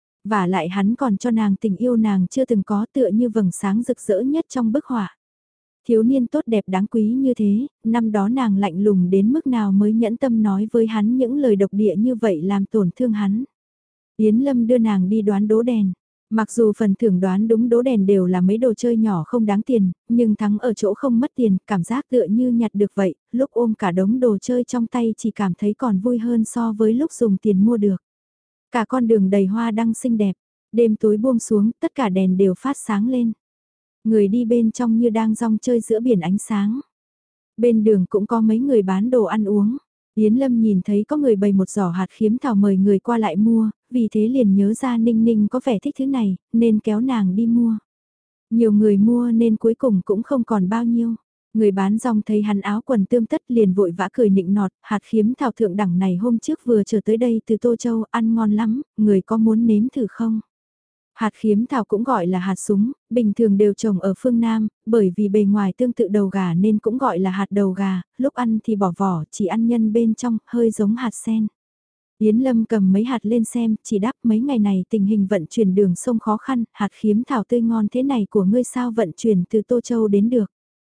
Và lại hắn còn cho nàng tình yêu nàng chưa từng có, tựa như vầng sáng rực rỡ nhất trong bức họa. Thiếu niên tốt đẹp đáng quý như thế, năm đó nàng lạnh lùng đến mức nào mới nhẫn tâm nói với hắn những lời độc địa như vậy làm tổn thương hắn. Yến Lâm đưa nàng đi đoán đố đèn. Mặc dù phần thưởng đoán đúng đố đèn đều là mấy đồ chơi nhỏ không đáng tiền, nhưng thắng ở chỗ không mất tiền, cảm giác tựa như nhặt được vậy, lúc ôm cả đống đồ chơi trong tay chỉ cảm thấy còn vui hơn so với lúc dùng tiền mua được. Cả con đường đầy hoa đăng xinh đẹp, đêm tối buông xuống, tất cả đèn đều phát sáng lên. Người đi bên trong như đang rong chơi giữa biển ánh sáng. Bên đường cũng có mấy người bán đồ ăn uống. Yến Lâm nhìn thấy có người bày một giỏ hạt khiếm thảo mời người qua lại mua, vì thế liền nhớ ra Ninh Ninh có vẻ thích thứ này, nên kéo nàng đi mua. Nhiều người mua nên cuối cùng cũng không còn bao nhiêu. Người bán rong thấy hắn áo quần tươm tất liền vội vã cười nịnh nọt, hạt khiếm thảo thượng đẳng này hôm trước vừa trở tới đây từ Tô Châu, ăn ngon lắm, người có muốn nếm thử không? Hạt khiếm thảo cũng gọi là hạt súng, bình thường đều trồng ở phương Nam, bởi vì bề ngoài tương tự đầu gà nên cũng gọi là hạt đầu gà, lúc ăn thì bỏ vỏ, chỉ ăn nhân bên trong, hơi giống hạt sen. Yến Lâm cầm mấy hạt lên xem, chỉ đáp mấy ngày này tình hình vận chuyển đường sông khó khăn, hạt khiếm thảo tươi ngon thế này của ngươi sao vận chuyển từ Tô Châu đến được.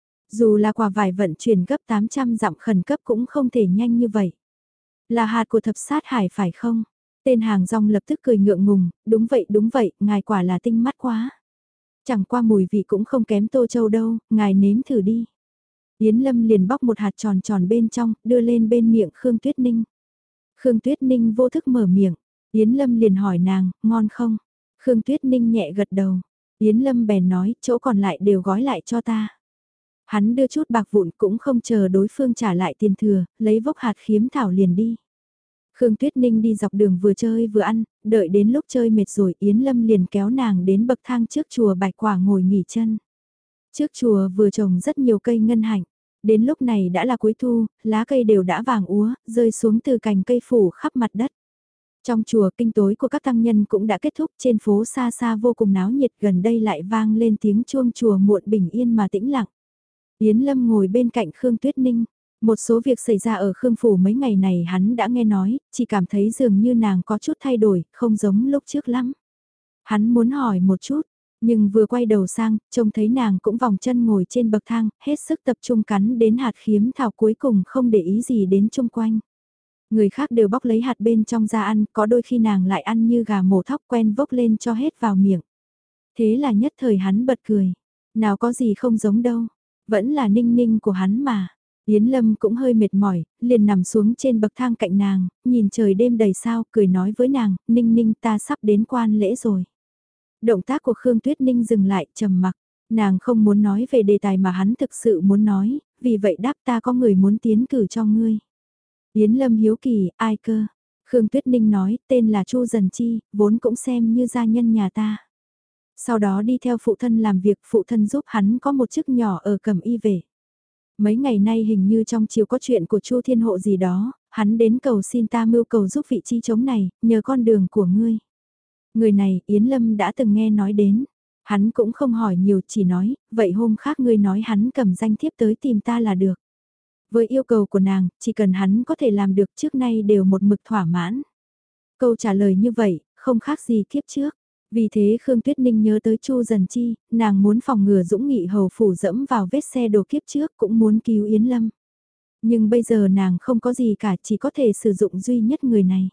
Dù là quả vải vận chuyển gấp 800 dặm khẩn cấp cũng không thể nhanh như vậy. Là hạt của thập sát hải phải không? Tên hàng rong lập tức cười ngượng ngùng, đúng vậy, ngài quả là tinh mắt quá. Chẳng qua mùi vị cũng không kém Tô Châu đâu, ngài nếm thử đi. Yến Lâm liền bóc một hạt tròn tròn bên trong, đưa lên bên miệng Khương Tuyết Ninh. Khương Tuyết Ninh vô thức mở miệng, Yến Lâm liền hỏi nàng, ngon không? Khương Tuyết Ninh nhẹ gật đầu, Yến Lâm bèn nói, chỗ còn lại đều gói lại cho ta. Hắn đưa chút bạc vụn cũng không chờ đối phương trả lại tiền thừa, lấy vốc hạt khiếm thảo liền đi. Khương Tuyết Ninh đi dọc đường vừa chơi vừa ăn, đợi đến lúc chơi mệt rồi Yến Lâm liền kéo nàng đến bậc thang trước chùa Bạch Quả ngồi nghỉ chân. Trước chùa vừa trồng rất nhiều cây ngân hạnh, đến lúc này đã là cuối thu, lá cây đều đã vàng úa, rơi xuống từ cành cây phủ khắp mặt đất. Trong chùa kinh tối của các tăng nhân cũng đã kết thúc, trên phố xa xa vô cùng náo nhiệt, gần đây lại vang lên tiếng chuông chùa muộn bình yên mà tĩnh lặng. Yến Lâm ngồi bên cạnh Khương Tuyết Ninh. Một số việc xảy ra ở Khương Phủ mấy ngày này hắn đã nghe nói, chỉ cảm thấy dường như nàng có chút thay đổi, không giống lúc trước lắm. Hắn muốn hỏi một chút, nhưng vừa quay đầu sang, trông thấy nàng cũng vòng chân ngồi trên bậc thang, hết sức tập trung cắn đến hạt khiếm thảo cuối cùng không để ý gì đến chung quanh. Người khác đều bóc lấy hạt bên trong ra ăn, có đôi khi nàng lại ăn như gà mổ thóc quen vốc lên cho hết vào miệng. Thế là nhất thời hắn bật cười, nào có gì không giống đâu, vẫn là Ninh Ninh của hắn mà. Yến Lâm cũng hơi mệt mỏi, liền nằm xuống trên bậc thang cạnh nàng, nhìn trời đêm đầy sao, cười nói với nàng, Ninh Ninh ta sắp đến quan lễ rồi. Động tác của Khương Tuyết Ninh dừng lại, trầm mặc, nàng không muốn nói về đề tài mà hắn thực sự muốn nói, vì vậy đáp ta có người muốn tiến cử cho ngươi. Yến Lâm hiếu kỳ, ai cơ? Khương Tuyết Ninh nói, tên là Chu Dần Chi, vốn cũng xem như gia nhân nhà ta. Sau đó đi theo phụ thân làm việc, phụ thân giúp hắn có một chức nhỏ ở Cẩm Y về. Mấy ngày nay hình như trong chiều có chuyện của Chu Thiên Hộ gì đó, hắn đến cầu xin ta mưu cầu giúp vị chi chống này, nhờ con đường của ngươi. Người này Yến Lâm đã từng nghe nói đến, hắn cũng không hỏi nhiều chỉ nói, vậy hôm khác ngươi nói hắn cầm danh thiếp tới tìm ta là được. Với yêu cầu của nàng, chỉ cần hắn có thể làm được trước nay đều một mực thỏa mãn. Câu trả lời như vậy, không khác gì kiếp trước. Vì thế Khương Tuyết Ninh nhớ tới Chu Dần Chi, nàng muốn phòng ngừa Dũng Nghị hầu phủ dẫm vào vết xe đồ kiếp trước cũng muốn cứu Yến Lâm. Nhưng bây giờ nàng không có gì cả, chỉ có thể sử dụng duy nhất người này.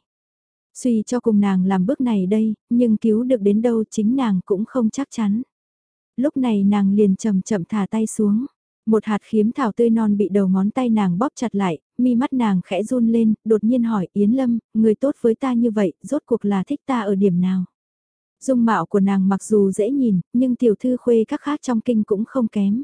Suy cho cùng nàng làm bước này đây, nhưng cứu được đến đâu chính nàng cũng không chắc chắn. Lúc này nàng liền chậm chậm thả tay xuống. Một hạt khiếm thảo tươi non bị đầu ngón tay nàng bóp chặt lại, mi mắt nàng khẽ run lên, đột nhiên hỏi Yến Lâm, người tốt với ta như vậy, rốt cuộc là thích ta ở điểm nào? Dung mạo của nàng mặc dù dễ nhìn, nhưng tiểu thư khuê các khác trong kinh cũng không kém.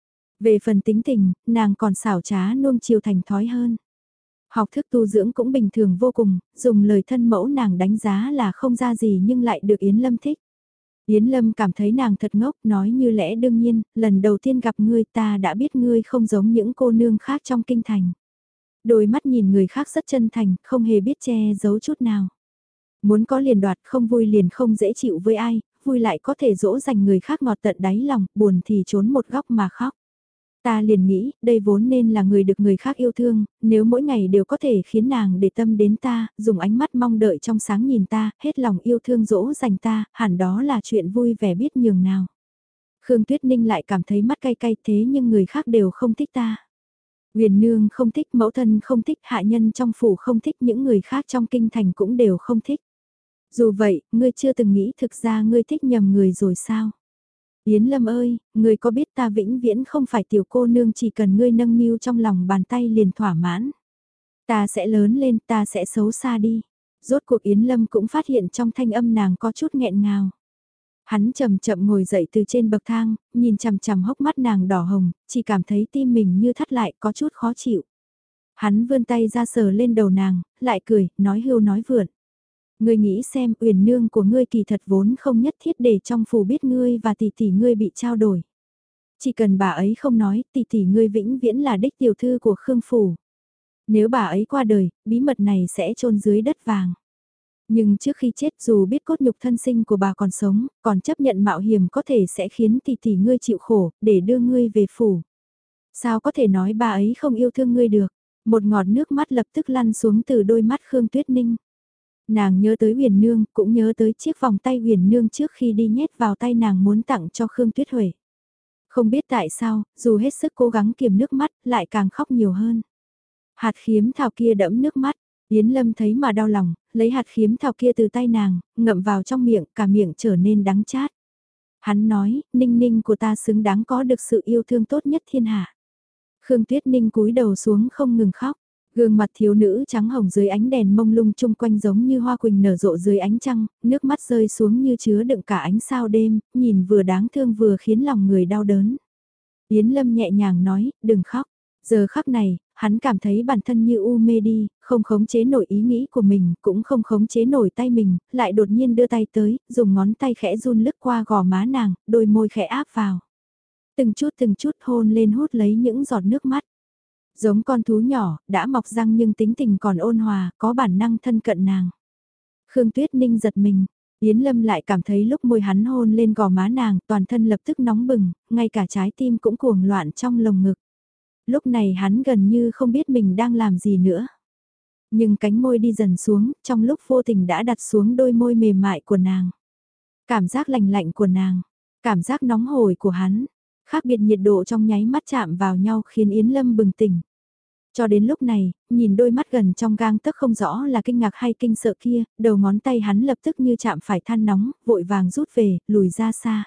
Về phần tính tình, nàng còn xảo trá nuông chiều thành thói hơn. Học thức tu dưỡng cũng bình thường vô cùng, dùng lời thân mẫu nàng đánh giá là không ra gì nhưng lại được Yến Lâm thích. Yến Lâm cảm thấy nàng thật ngốc, nói như lẽ đương nhiên, lần đầu tiên gặp ngươi ta đã biết ngươi không giống những cô nương khác trong kinh thành. Đôi mắt nhìn người khác rất chân thành, không hề biết che giấu chút nào. Muốn có liền đoạt, không vui liền không dễ chịu với ai, vui lại có thể dỗ dành người khác ngọt tận đáy lòng, buồn thì trốn một góc mà khóc. Ta liền nghĩ, đây vốn nên là người được người khác yêu thương, nếu mỗi ngày đều có thể khiến nàng để tâm đến ta, dùng ánh mắt mong đợi trong sáng nhìn ta, hết lòng yêu thương dỗ dành ta, hẳn đó là chuyện vui vẻ biết nhường nào. Khương Tuyết Ninh lại cảm thấy mắt cay cay thế nhưng người khác đều không thích ta. Huyền nương không thích, mẫu thân không thích, hạ nhân trong phủ không thích, những người khác trong kinh thành cũng đều không thích. Dù vậy, ngươi chưa từng nghĩ thực ra ngươi thích nhầm người rồi sao? Yến Lâm ơi, ngươi có biết ta vĩnh viễn không phải tiểu cô nương chỉ cần ngươi nâng niu trong lòng bàn tay liền thỏa mãn. Ta sẽ lớn lên, ta sẽ xấu xa đi. Rốt cuộc Yến Lâm cũng phát hiện trong thanh âm nàng có chút nghẹn ngào. Hắn chậm chậm ngồi dậy từ trên bậc thang, nhìn chằm chằm hốc mắt nàng đỏ hồng, chỉ cảm thấy tim mình như thắt lại có chút khó chịu. Hắn vươn tay ra sờ lên đầu nàng, lại cười, nói hưu nói vượn. Ngươi nghĩ xem, Uyển nương của ngươi kỳ thật vốn không nhất thiết để trong phủ biết ngươi và tỷ tỷ ngươi bị trao đổi. Chỉ cần bà ấy không nói, tỷ tỷ ngươi vĩnh viễn là đích tiểu thư của Khương phủ. Nếu bà ấy qua đời, bí mật này sẽ chôn dưới đất vàng. Nhưng trước khi chết dù biết cốt nhục thân sinh của bà còn sống, còn chấp nhận mạo hiểm có thể sẽ khiến tỷ tỷ ngươi chịu khổ, để đưa ngươi về phủ. Sao có thể nói bà ấy không yêu thương ngươi được? Một ngọt nước mắt lập tức lăn xuống từ đôi mắt Khương Tuyết Ninh. Nàng nhớ tới Huyền Nương, cũng nhớ tới chiếc vòng tay Huyền Nương trước khi đi nhét vào tay nàng muốn tặng cho Khương Tuyết Huệ. Không biết tại sao, dù hết sức cố gắng kiềm nước mắt, lại càng khóc nhiều hơn. Hạt khiếm thảo kia đẫm nước mắt, Yến Lâm thấy mà đau lòng, lấy hạt khiếm thảo kia từ tay nàng, ngậm vào trong miệng, cả miệng trở nên đắng chát. Hắn nói, Ninh Ninh của ta xứng đáng có được sự yêu thương tốt nhất thiên hạ. Khương Tuyết Ninh cúi đầu xuống không ngừng khóc. Gương mặt thiếu nữ trắng hồng dưới ánh đèn mông lung chung quanh giống như hoa quỳnh nở rộ dưới ánh trăng, nước mắt rơi xuống như chứa đựng cả ánh sao đêm, nhìn vừa đáng thương vừa khiến lòng người đau đớn. Yến Lâm nhẹ nhàng nói, đừng khóc. Giờ khắc này, hắn cảm thấy bản thân như u mê đi, không khống chế nổi ý nghĩ của mình, cũng không khống chế nổi tay mình, lại đột nhiên đưa tay tới, dùng ngón tay khẽ run lướt qua gò má nàng, đôi môi khẽ áp vào. Từng chút hôn lên hút lấy những giọt nước mắt. Giống con thú nhỏ, đã mọc răng nhưng tính tình còn ôn hòa, có bản năng thân cận nàng. Khương Tuyết Ninh giật mình, Yến Lâm lại cảm thấy lúc môi hắn hôn lên gò má nàng, toàn thân lập tức nóng bừng, ngay cả trái tim cũng cuồng loạn trong lồng ngực. Lúc này hắn gần như không biết mình đang làm gì nữa. Nhưng cánh môi đi dần xuống, trong lúc vô tình đã đặt xuống đôi môi mềm mại của nàng. Cảm giác lạnh lạnh của nàng, cảm giác nóng hổi của hắn, khác biệt nhiệt độ trong nháy mắt chạm vào nhau khiến Yến Lâm bừng tỉnh. Cho đến lúc này, nhìn đôi mắt gần trong gang tấc không rõ là kinh ngạc hay kinh sợ kia, đầu ngón tay hắn lập tức như chạm phải than nóng, vội vàng rút về, lùi ra xa.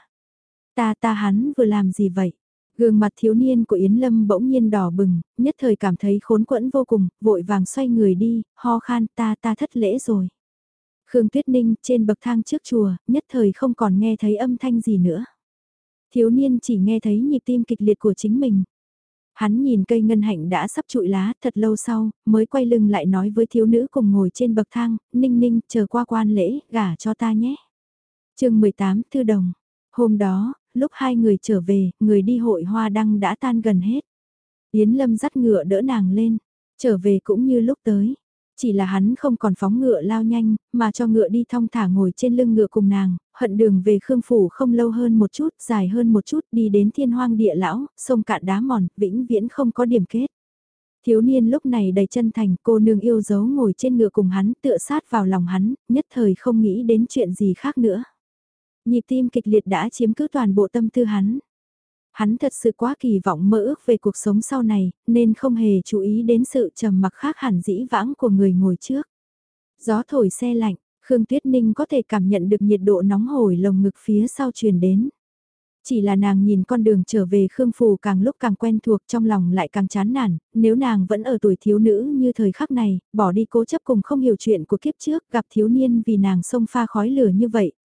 Ta hắn vừa làm gì vậy? Gương mặt thiếu niên của Yến Lâm bỗng nhiên đỏ bừng, nhất thời cảm thấy khốn quẫn vô cùng, vội vàng xoay người đi, ho khan ta thất lễ rồi. Khương Tuyết Ninh trên bậc thang trước chùa, nhất thời không còn nghe thấy âm thanh gì nữa. Thiếu niên chỉ nghe thấy nhịp tim kịch liệt của chính mình. Hắn nhìn cây ngân hạnh đã sắp trụi lá thật lâu sau, mới quay lưng lại nói với thiếu nữ cùng ngồi trên bậc thang, Ninh Ninh chờ qua quan lễ, gả cho ta nhé. chương 18 Thư Đồng. Hôm đó, lúc hai người trở về, người đi hội hoa đăng đã tan gần hết. Yến Lâm dắt ngựa đỡ nàng lên, trở về cũng như lúc tới. Chỉ là hắn không còn phóng ngựa lao nhanh, mà cho ngựa đi thong thả ngồi trên lưng ngựa cùng nàng, hận đường về Khương Phủ không lâu hơn một chút, dài hơn một chút, đi đến thiên hoang địa lão, sông cạn đá mòn, vĩnh viễn không có điểm kết. Thiếu niên lúc này đầy chân thành, cô nương yêu dấu ngồi trên ngựa cùng hắn, tựa sát vào lòng hắn, nhất thời không nghĩ đến chuyện gì khác nữa. Nhịp tim kịch liệt đã chiếm cứ toàn bộ tâm tư hắn. Hắn thật sự quá kỳ vọng mơ ước về cuộc sống sau này, nên không hề chú ý đến sự trầm mặc khác hẳn dĩ vãng của người ngồi trước. Gió thổi se lạnh, Khương Tuyết Ninh có thể cảm nhận được nhiệt độ nóng hổi lồng ngực phía sau truyền đến. Chỉ là nàng nhìn con đường trở về Khương Phủ càng lúc càng quen thuộc, trong lòng lại càng chán nản, nếu nàng vẫn ở tuổi thiếu nữ như thời khắc này, bỏ đi cố chấp cùng không hiểu chuyện của kiếp trước, gặp thiếu niên vì nàng xông pha khói lửa như vậy,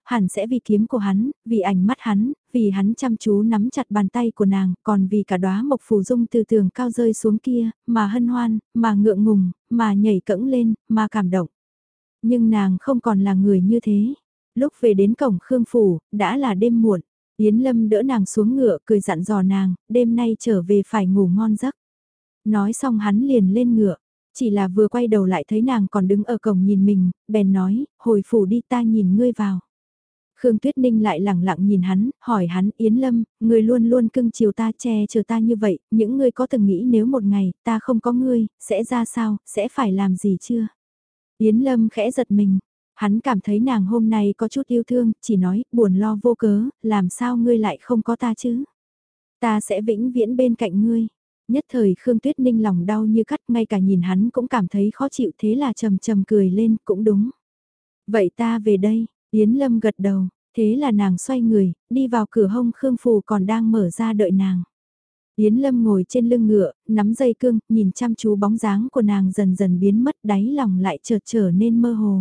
hẳn sẽ vì kiếm của hắn, vì ánh mắt hắn, vì hắn chăm chú nắm chặt bàn tay của nàng, còn vì cả đóa mộc phù dung từ tường cao rơi xuống kia, mà hân hoan, mà ngượng ngùng, mà nhảy cẫng lên, mà cảm động. Nhưng nàng không còn là người như thế. Lúc về đến cổng Khương Phủ, đã là đêm muộn. Yến Lâm đỡ nàng xuống ngựa cười dặn dò nàng, đêm nay trở về phải ngủ ngon giấc. Nói xong hắn liền lên ngựa. Chỉ là vừa quay đầu lại thấy nàng còn đứng ở cổng nhìn mình, bèn nói, hồi phủ đi ta nhìn ngươi vào. Khương Tuyết Ninh lại lẳng lặng nhìn hắn, hỏi hắn, Yến Lâm, ngươi luôn luôn cưng chiều ta che chở ta như vậy, những ngươi có từng nghĩ nếu một ngày, ta không có ngươi, sẽ ra sao, sẽ phải làm gì chưa? Yến Lâm khẽ giật mình, hắn cảm thấy nàng hôm nay có chút yêu thương, chỉ nói, buồn lo vô cớ, làm sao ngươi lại không có ta chứ? Ta sẽ vĩnh viễn bên cạnh ngươi. Nhất thời Khương Tuyết Ninh lòng đau như cắt, ngay cả nhìn hắn cũng cảm thấy khó chịu, thế là trầm trầm cười lên, cũng đúng. Vậy ta về đây, Yến Lâm gật đầu, thế là nàng xoay người, đi vào cửa hông Khương Phù còn đang mở ra đợi nàng. Yến Lâm ngồi trên lưng ngựa, nắm dây cương, nhìn chăm chú bóng dáng của nàng dần dần biến mất, đáy lòng lại chợt trở nên mơ hồ.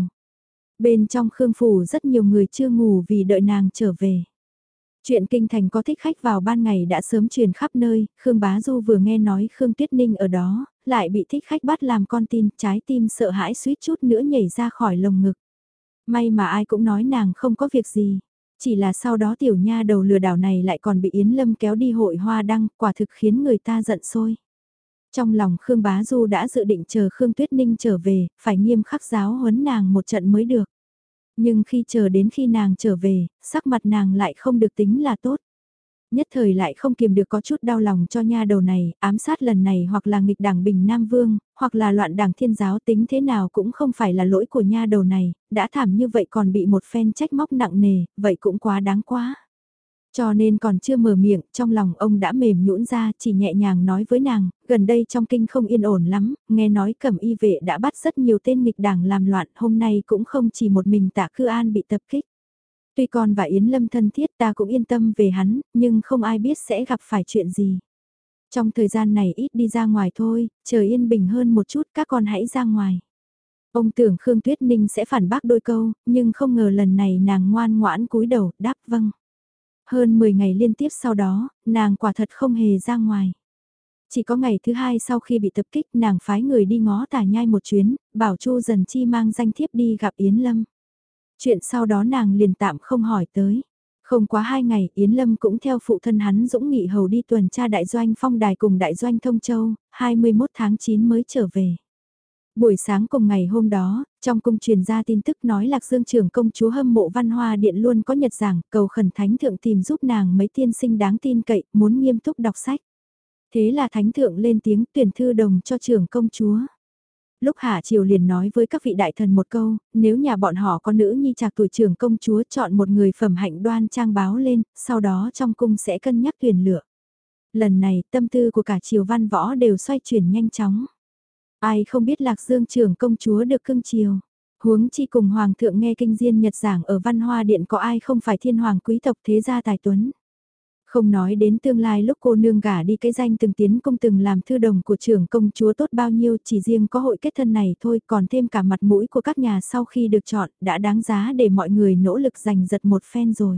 Bên trong Khương Phủ rất nhiều người chưa ngủ vì đợi nàng trở về. Chuyện kinh thành có thích khách vào ban ngày đã sớm truyền khắp nơi, Khương Bá Du vừa nghe nói Khương Tuyết Ninh ở đó, lại bị thích khách bắt làm con tin, trái tim sợ hãi suýt chút nữa nhảy ra khỏi lồng ngực. May mà ai cũng nói nàng không có việc gì. Chỉ là sau đó tiểu nha đầu lừa đảo này lại còn bị Yến Lâm kéo đi hội hoa đăng, quả thực khiến người ta giận sôi. Trong lòng Khương Bá Du đã dự định chờ Khương Tuyết Ninh trở về, phải nghiêm khắc giáo huấn nàng một trận mới được. Nhưng khi chờ đến khi nàng trở về, sắc mặt nàng lại không được tính là tốt. Nhất thời lại không kiềm được có chút đau lòng cho nha đầu này, ám sát lần này hoặc là nghịch đảng Bình Nam Vương, hoặc là loạn đảng Thiên Giáo, tính thế nào cũng không phải là lỗi của nha đầu này, đã thảm như vậy còn bị một phen trách móc nặng nề, vậy cũng quá đáng quá. Cho nên còn chưa mở miệng, trong lòng ông đã mềm nhũn ra, chỉ nhẹ nhàng nói với nàng, gần đây trong kinh không yên ổn lắm, nghe nói Cẩm Y vệ đã bắt rất nhiều tên nghịch đảng làm loạn, hôm nay cũng không chỉ một mình Tạ Cư An bị tập kích. Tuy con và Yến Lâm thân thiết ta cũng yên tâm về hắn, nhưng không ai biết sẽ gặp phải chuyện gì. Trong thời gian này ít đi ra ngoài thôi, trời yên bình hơn một chút các con hãy ra ngoài. Ông tưởng Khương Tuyết Ninh sẽ phản bác đôi câu, nhưng không ngờ lần này nàng ngoan ngoãn cúi đầu, đáp vâng. Hơn 10 ngày liên tiếp sau đó, nàng quả thật không hề ra ngoài. Chỉ có ngày thứ hai sau khi bị tập kích nàng phái người đi ngó Tả Nhai một chuyến, bảo Chu Dần Chi mang danh thiếp đi gặp Yến Lâm. Chuyện sau đó nàng liền tạm không hỏi tới. Không quá 2 ngày Yến Lâm cũng theo phụ thân hắn Dũng Nghị Hầu đi tuần tra đại doanh Phong Đài cùng đại doanh Thông Châu, 21 tháng 9 mới trở về. Buổi sáng cùng ngày hôm đó, trong cung truyền ra tin tức nói Lạc Dương trưởng công chúa hâm mộ Văn Hoa Điện luôn có nhật giảng, cầu khẩn thánh thượng tìm giúp nàng mấy tiên sinh đáng tin cậy, muốn nghiêm túc đọc sách. Thế là thánh thượng lên tiếng tuyển thư đồng cho trưởng công chúa. Lúc hạ triều liền nói với các vị đại thần một câu, nếu nhà bọn họ có nữ nhi trạc tuổi trưởng công chúa chọn một người phẩm hạnh đoan trang báo lên, sau đó trong cung sẽ cân nhắc tuyển lựa. Lần này tâm tư của cả triều văn võ đều xoay chuyển nhanh chóng. Ai không biết Lạc Dương trưởng công chúa được cưng chiều. Huống chi cùng Hoàng thượng nghe kinh diên nhật giảng ở Văn Hoa Điện có ai không phải thiên hoàng quý tộc thế gia tài tuấn. Không nói đến tương lai lúc cô nương gả đi cái danh từng tiến công từng làm thư đồng của trưởng công chúa tốt bao nhiêu, chỉ riêng có hội kết thân này thôi, còn thêm cả mặt mũi của các nhà sau khi được chọn, đã đáng giá để mọi người nỗ lực giành giật một phen rồi.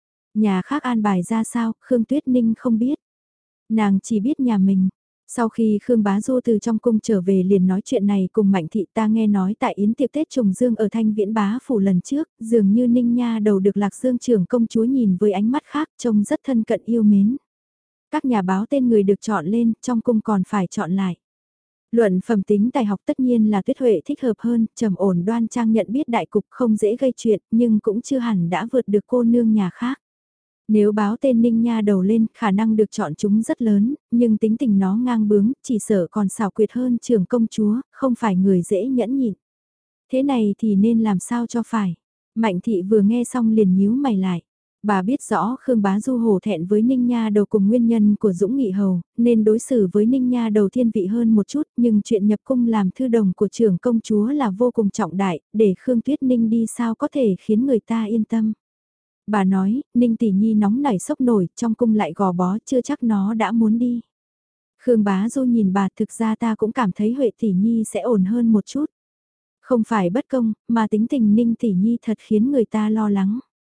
Nhà khác an bài ra sao, Khương Tuyết Ninh không biết. Nàng chỉ biết nhà mình. Sau khi Khương Bá Du từ trong cung trở về liền nói chuyện này cùng Mạnh Thị, ta nghe nói tại yến tiệc Tết trùng dương ở Thanh Viễn Bá phủ lần trước, dường như Ninh Nha đầu được Lạc Dương trưởng công chúa nhìn với ánh mắt khác, trông rất thân cận yêu mến. Các nhà báo tên người được chọn lên, trong cung còn phải chọn lại. Luận phẩm tính tài học tất nhiên là Tuyết Huệ thích hợp hơn, trầm ổn đoan trang nhận biết đại cục không dễ gây chuyện, nhưng cũng chưa hẳn đã vượt được cô nương nhà khác. Nếu báo tên Ninh Nha đầu lên, khả năng được chọn chúng rất lớn, nhưng tính tình nó ngang bướng, chỉ sợ còn xảo quyệt hơn trưởng công chúa, không phải người dễ nhẫn nhịn. Thế này thì nên làm sao cho phải. Mạnh thị vừa nghe xong liền nhíu mày lại. Bà biết rõ Khương Bá Du hổ thẹn với Ninh Nha đầu cùng nguyên nhân của Dũng Nghị Hầu, nên đối xử với Ninh Nha đầu thiên vị hơn một chút, nhưng chuyện nhập cung làm thư đồng của trưởng công chúa là vô cùng trọng đại, để Khương Tuyết Ninh đi sao có thể khiến người ta yên tâm. Bà nói, Ninh tỷ nhi nóng nảy sốc nổi, trong cung lại gò bó, chưa chắc nó đã muốn đi. Khương Bá Du nhìn bà, thực ra ta cũng cảm thấy Huệ tỷ nhi sẽ ổn hơn một chút. Không phải bất công, mà tính tình Ninh tỷ nhi thật khiến người ta lo lắng.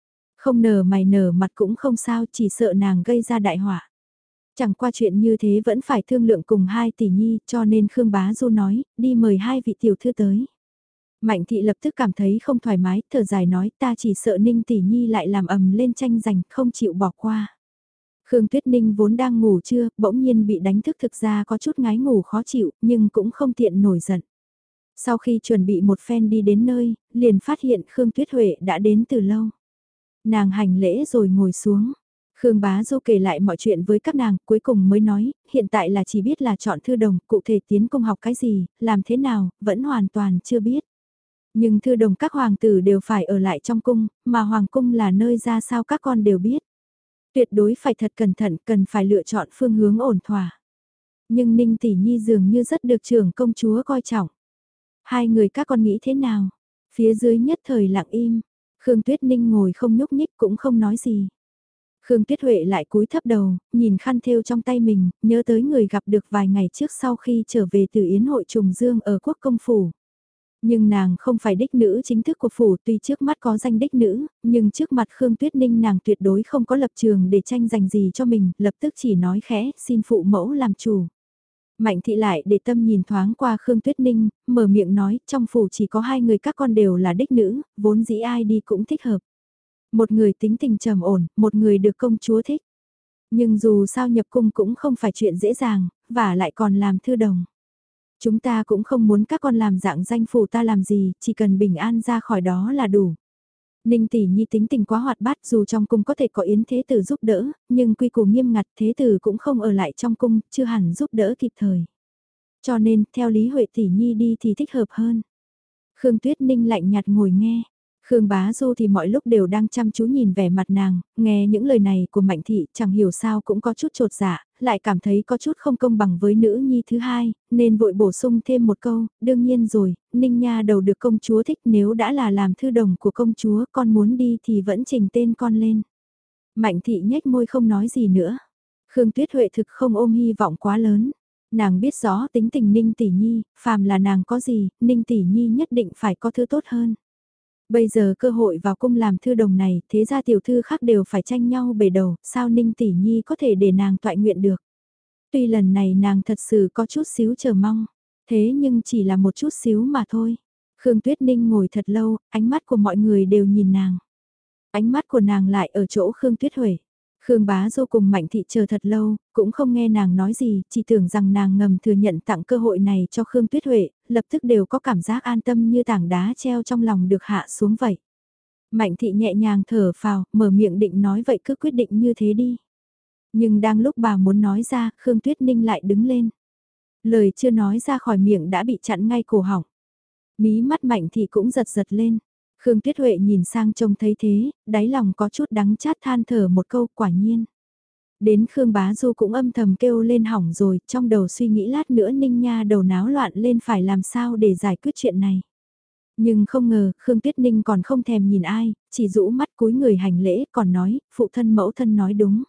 Không nở mày nở mặt cũng không sao, chỉ sợ nàng gây ra đại họa. Chẳng qua chuyện như thế vẫn phải thương lượng cùng hai tỷ nhi, cho nên Khương Bá Du nói, đi mời hai vị tiểu thư tới. Mạnh thị lập tức cảm thấy không thoải mái, thở dài nói ta chỉ sợ Ninh tỷ nhi lại làm ầm lên tranh giành, không chịu bỏ qua. Khương Tuyết Ninh vốn đang ngủ trưa, bỗng nhiên bị đánh thức, thực ra có chút ngái ngủ khó chịu, nhưng cũng không tiện nổi giận. Sau khi chuẩn bị một phen đi đến nơi, liền phát hiện Khương Tuyết Huệ đã đến từ lâu. Nàng hành lễ rồi ngồi xuống. Khương Bá Du kể lại mọi chuyện với các nàng, cuối cùng mới nói, hiện tại là chỉ biết là chọn thư đồng, cụ thể tiến công học cái gì, làm thế nào, vẫn hoàn toàn chưa biết. Nhưng thư đồng các hoàng tử đều phải ở lại trong cung, mà hoàng cung là nơi ra sao các con đều biết. Tuyệt đối phải thật cẩn thận, cần phải lựa chọn phương hướng ổn thỏa. Nhưng Ninh Tỷ Nhi dường như rất được trưởng công chúa coi trọng. Hai người các con nghĩ thế nào? Phía dưới nhất thời lặng im, Khương Tuyết Ninh ngồi không nhúc nhích cũng không nói gì. Khương Tuyết Huệ lại cúi thấp đầu, nhìn khăn thêu trong tay mình, nhớ tới người gặp được vài ngày trước sau khi trở về từ yến hội trùng dương ở quốc công phủ. Nhưng nàng không phải đích nữ chính thức của phủ, tuy trước mắt có danh đích nữ, nhưng trước mặt Khương Tuyết Ninh nàng tuyệt đối không có lập trường để tranh giành gì cho mình, lập tức chỉ nói khẽ, xin phụ mẫu làm chủ. Mạnh thị lại để tâm nhìn thoáng qua Khương Tuyết Ninh, mở miệng nói, trong phủ chỉ có hai người các con đều là đích nữ, vốn dĩ ai đi cũng thích hợp. Một người tính tình trầm ổn, một người được công chúa thích. Nhưng dù sao nhập cung cũng không phải chuyện dễ dàng, và lại còn làm thư đồng. Chúng ta cũng không muốn các con làm dạng danh phủ ta làm gì, chỉ cần bình an ra khỏi đó là đủ. Ninh tỷ nhi tính tình quá hoạt bát, dù trong cung có thể có yến thế tử giúp đỡ, nhưng quy củ nghiêm ngặt, thế tử cũng không ở lại trong cung, chưa hẳn giúp đỡ kịp thời. Cho nên, theo Lý Huệ tỷ nhi đi thì thích hợp hơn. Khương Tuyết Ninh lạnh nhạt ngồi nghe. Khương Bá Du thì mọi lúc đều đang chăm chú nhìn vẻ mặt nàng, nghe những lời này của Mạnh Thị chẳng hiểu sao cũng có chút trột dạ, lại cảm thấy có chút không công bằng với nữ nhi thứ hai, nên vội bổ sung thêm một câu, đương nhiên rồi, Ninh Nha đầu được công chúa thích, nếu đã là làm thư đồng của công chúa, con muốn đi thì vẫn trình tên con lên. Mạnh Thị nhếch môi không nói gì nữa. Khương Tuyết Huệ thực không ôm hy vọng quá lớn. Nàng biết rõ tính tình Ninh Tỷ Nhi, phàm là nàng có gì, Ninh Tỷ Nhi nhất định phải có thứ tốt hơn. Bây giờ cơ hội vào cung làm thư đồng này, thế ra tiểu thư khác đều phải tranh nhau bể đầu, sao Ninh Tỷ Nhi có thể để nàng toại nguyện được. Tuy lần này nàng thật sự có chút xíu chờ mong, thế nhưng chỉ là một chút xíu mà thôi. Khương Tuyết Ninh ngồi thật lâu, ánh mắt của mọi người đều nhìn nàng. Ánh mắt của nàng lại ở chỗ Khương Tuyết Huệ. Khương Bá Du cùng Mạnh Thị chờ thật lâu, cũng không nghe nàng nói gì, chỉ tưởng rằng nàng ngầm thừa nhận tặng cơ hội này cho Khương Tuyết Huệ, lập tức đều có cảm giác an tâm như tảng đá treo trong lòng được hạ xuống vậy. Mạnh Thị nhẹ nhàng thở phào, mở miệng định nói vậy cứ quyết định như thế đi. Nhưng đang lúc bà muốn nói ra, Khương Tuyết Ninh lại đứng lên. Lời chưa nói ra khỏi miệng đã bị chặn ngay cổ họng. Mí mắt Mạnh Thị cũng giật giật lên. Khương Tuyết Huệ nhìn sang trông thấy thế, đáy lòng có chút đắng chát than thở một câu quả nhiên. Đến Khương Bá Du cũng âm thầm kêu lên hỏng rồi, trong đầu suy nghĩ lát nữa Ninh Nha đầu náo loạn lên phải làm sao để giải quyết chuyện này. Nhưng không ngờ, Khương Tuyết Ninh còn không thèm nhìn ai, chỉ rũ mắt cúi người hành lễ, còn nói, phụ thân mẫu thân nói đúng.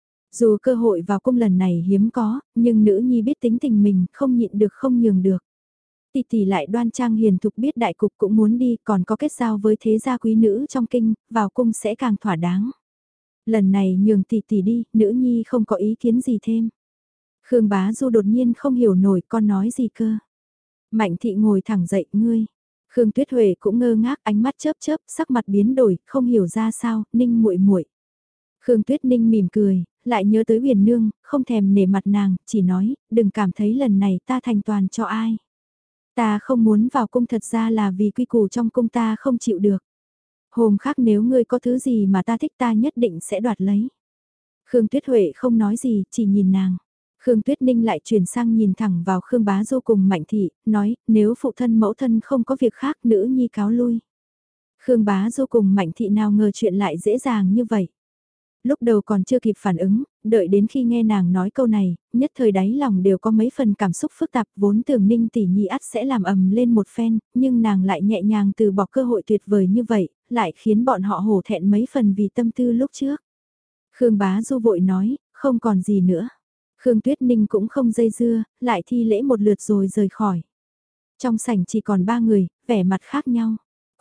Dù cơ hội vào cung lần này hiếm có, nhưng nữ nhi biết tính tình mình, không nhịn được không nhường được. Tỷ tỷ lại đoan trang hiền thục biết đại cục cũng muốn đi, còn có kết giao với thế gia quý nữ trong kinh, vào cung sẽ càng thỏa đáng. Lần này nhường tỷ tỷ đi, nữ nhi không có ý kiến gì thêm. Khương Bá Du đột nhiên không hiểu nổi con nói gì cơ. Mạnh thị ngồi thẳng dậy, ngươi. Khương Tuyết Huệ cũng ngơ ngác, ánh mắt chớp chớp, sắc mặt biến đổi, không hiểu ra sao, Ninh muội muội. Khương Tuyết Ninh mỉm cười, lại nhớ tới Huyền Nương, không thèm nể mặt nàng, chỉ nói, đừng cảm thấy lần này ta thành toàn cho ai. Ta không muốn vào cung thật ra là vì quy củ trong cung ta không chịu được. Hôm khác nếu ngươi có thứ gì mà ta thích ta nhất định sẽ đoạt lấy. Khương Tuyết Huệ không nói gì, chỉ nhìn nàng. Khương Tuyết Ninh lại chuyển sang nhìn thẳng vào Khương Bá Du cùng Mạnh Thị, nói, nếu phụ thân mẫu thân không có việc khác nữ nhi cáo lui. Khương Bá Du cùng Mạnh Thị nào ngờ chuyện lại dễ dàng như vậy. Lúc đầu còn chưa kịp phản ứng, đợi đến khi nghe nàng nói câu này, nhất thời đáy lòng đều có mấy phần cảm xúc phức tạp vốn tưởng Ninh tỷ nhi ắt sẽ làm ầm lên một phen, nhưng nàng lại nhẹ nhàng từ bỏ cơ hội tuyệt vời như vậy, lại khiến bọn họ hổ thẹn mấy phần vì tâm tư lúc trước. Khương Bá Du vội nói, không còn gì nữa. Khương Tuyết Ninh cũng không dây dưa, lại thi lễ một lượt rồi rời khỏi. Trong sảnh chỉ còn ba người, vẻ mặt khác nhau.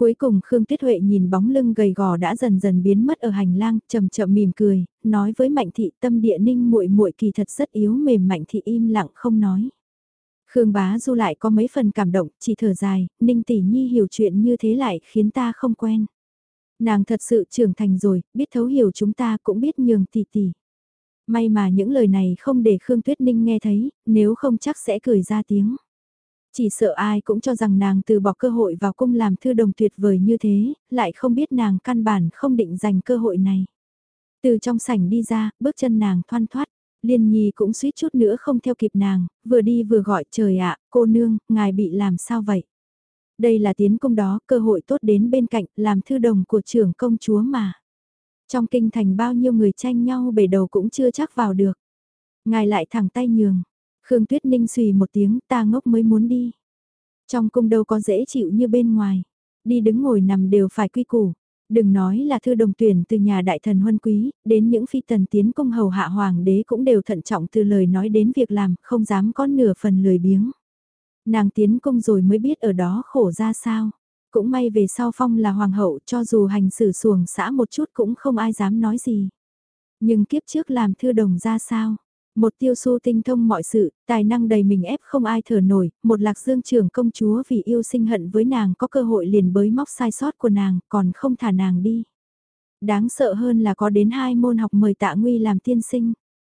Cuối cùng Khương Tuyết Huệ nhìn bóng lưng gầy gò đã dần dần biến mất ở hành lang, chậm chậm mỉm cười, nói với Mạnh Thị tâm địa Ninh muội muội kỳ thật rất yếu mềm. Mạnh Thị im lặng không nói. Khương Bá Du lại có mấy phần cảm động, chỉ thở dài, Ninh tỷ nhi hiểu chuyện như thế lại khiến ta không quen. Nàng thật sự trưởng thành rồi, biết thấu hiểu chúng ta cũng biết nhường tỷ tỷ. May mà những lời này không để Khương Tuyết Ninh nghe thấy, nếu không chắc sẽ cười ra tiếng. Chỉ sợ ai cũng cho rằng nàng từ bỏ cơ hội vào cung làm thư đồng tuyệt vời như thế, lại không biết nàng căn bản không định dành cơ hội này. Từ trong sảnh đi ra, bước chân nàng thoăn thoắt, Liên Nhi cũng suýt chút nữa không theo kịp nàng, vừa đi vừa gọi trời ạ, cô nương, ngài bị làm sao vậy? Đây là tiến công đó, cơ hội tốt đến bên cạnh, làm thư đồng của trưởng công chúa mà. Trong kinh thành bao nhiêu người tranh nhau bể đầu cũng chưa chắc vào được. Ngài lại thẳng tay nhường. Khương Tuyết Ninh xùy một tiếng, ta ngốc mới muốn đi. Trong cung đâu có dễ chịu như bên ngoài. Đi đứng ngồi nằm đều phải quy củ. Đừng nói là thư đồng tuyển từ nhà đại thần huân quý, đến những phi tần tiến công hầu hạ hoàng đế cũng đều thận trọng từ lời nói đến việc làm, không dám có nửa phần lười biếng. Nàng tiến công rồi mới biết ở đó khổ ra sao. Cũng may về sau Phong là hoàng hậu, cho dù hành xử xuồng xã một chút cũng không ai dám nói gì. Nhưng kiếp trước làm thư đồng ra sao? Một tiêu su tinh thông mọi sự, tài năng đầy mình ép không ai thở nổi, một lạc dương trưởng công chúa vì yêu sinh hận với nàng có cơ hội liền bới móc sai sót của nàng, còn không thả nàng đi. Đáng sợ hơn là có đến 2 môn học mời Tạ Nguy làm tiên sinh.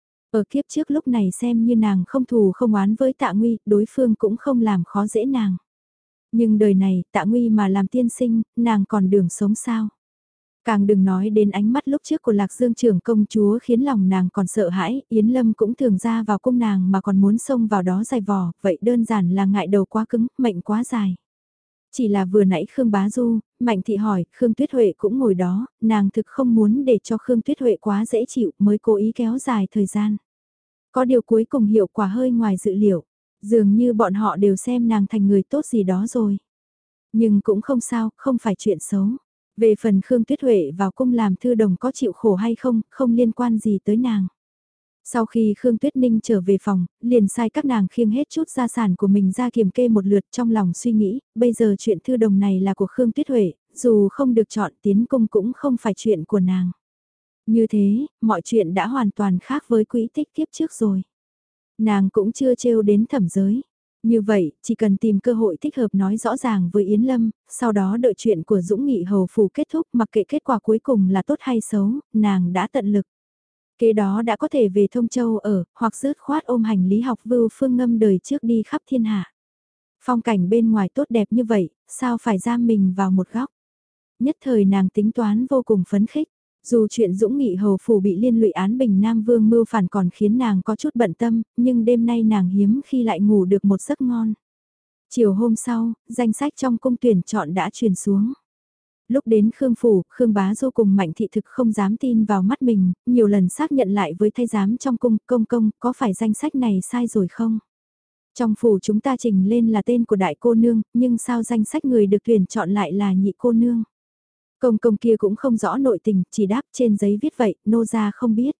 Ở kiếp trước lúc này xem như nàng không thù không oán với Tạ Nguy, đối phương cũng không làm khó dễ nàng. Nhưng đời này, Tạ Nguy mà làm tiên sinh, nàng còn đường sống sao? Càng đừng nói đến ánh mắt lúc trước của Lạc Dương trưởng công chúa khiến lòng nàng còn sợ hãi, Yến Lâm cũng thường ra vào cung nàng mà còn muốn xông vào đó dài vò, vậy đơn giản là ngại đầu quá cứng, mệnh quá dài. Chỉ là vừa nãy Khương Bá Du, Mạnh Thị hỏi, Khương Tuyết Huệ cũng ngồi đó, nàng thực không muốn để cho Khương Tuyết Huệ quá dễ chịu mới cố ý kéo dài thời gian. Có điều cuối cùng hiệu quả hơi ngoài dự liệu, dường như bọn họ đều xem nàng thành người tốt gì đó rồi. Nhưng cũng không sao, không phải chuyện xấu. Về phần Khương Tuyết Huệ vào cung làm thư đồng có chịu khổ hay không, không liên quan gì tới nàng. Sau khi Khương Tuyết Ninh trở về phòng, liền sai các nàng khiêng hết chút gia sản của mình ra kiểm kê một lượt trong lòng suy nghĩ, bây giờ chuyện thư đồng này là của Khương Tuyết Huệ, dù không được chọn tiến cung cũng không phải chuyện của nàng. Như thế, mọi chuyện đã hoàn toàn khác với quỹ tích kiếp trước rồi. Nàng cũng chưa trêu đến thẩm giới. Như vậy, chỉ cần tìm cơ hội thích hợp nói rõ ràng với Yến Lâm, sau đó đợi chuyện của Dũng Nghị Hầu Phủ kết thúc mặc kệ kết quả cuối cùng là tốt hay xấu, nàng đã tận lực. Kế đó đã có thể về Thông Châu ở, hoặc dứt khoát ôm hành lý học vưu phương ngâm đời trước đi khắp thiên hạ. Phong cảnh bên ngoài tốt đẹp như vậy, sao phải giam mình vào một góc. Nhất thời nàng tính toán vô cùng phấn khích. Dù chuyện Dũng Nghị Hầu Phủ bị liên lụy án Bình Nam Vương mưu phản còn khiến nàng có chút bận tâm, nhưng đêm nay nàng hiếm khi lại ngủ được một giấc ngon. Chiều hôm sau, danh sách trong cung tuyển chọn đã truyền xuống. Lúc đến Khương Phủ, Khương Bá Du cùng Mạnh Thị thực không dám tin vào mắt mình, nhiều lần xác nhận lại với thái giám trong cung, công có phải danh sách này sai rồi không? Trong phủ chúng ta trình lên là tên của đại cô nương, nhưng sao danh sách người được tuyển chọn lại là nhị cô nương? Công kia cũng không rõ nội tình, chỉ đáp trên giấy viết vậy, nô gia không biết.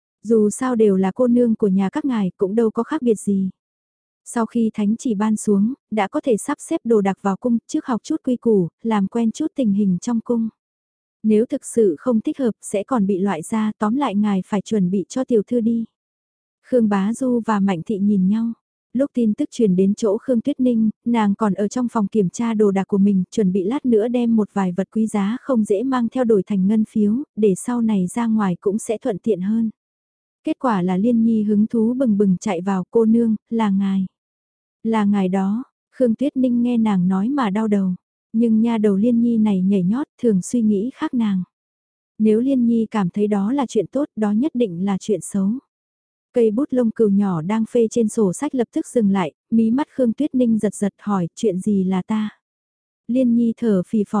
Dù sao đều là cô nương của nhà các ngài cũng đâu có khác biệt gì. Sau khi thánh chỉ ban xuống, đã có thể sắp xếp đồ đạc vào cung trước học chút quy củ, làm quen chút tình hình trong cung. Nếu thực sự không thích hợp sẽ còn bị loại ra, tóm lại ngài phải chuẩn bị cho tiểu thư đi. Khương Bá Du và Mạnh Thị nhìn nhau. Lúc tin tức truyền đến chỗ Khương Tuyết Ninh, nàng còn ở trong phòng kiểm tra đồ đạc của mình, chuẩn bị lát nữa đem một vài vật quý giá không dễ mang theo đổi thành ngân phiếu, để sau này ra ngoài cũng sẽ thuận tiện hơn. Kết quả là Liên Nhi hứng thú bừng bừng chạy vào, cô nương, là ngài. Là ngài đó, Khương Tuyết Ninh nghe nàng nói mà đau đầu. Nhưng nha đầu Liên Nhi này nhảy nhót thường suy nghĩ khác nàng. Nếu Liên Nhi cảm thấy đó là chuyện tốt, đó nhất định là chuyện xấu. Cây bút lông cừu nhỏ đang phê trên sổ sách lập tức dừng lại, mí mắt Khương Tuyết Ninh giật giật hỏi chuyện gì là ta. Liên Nhi thở phì phò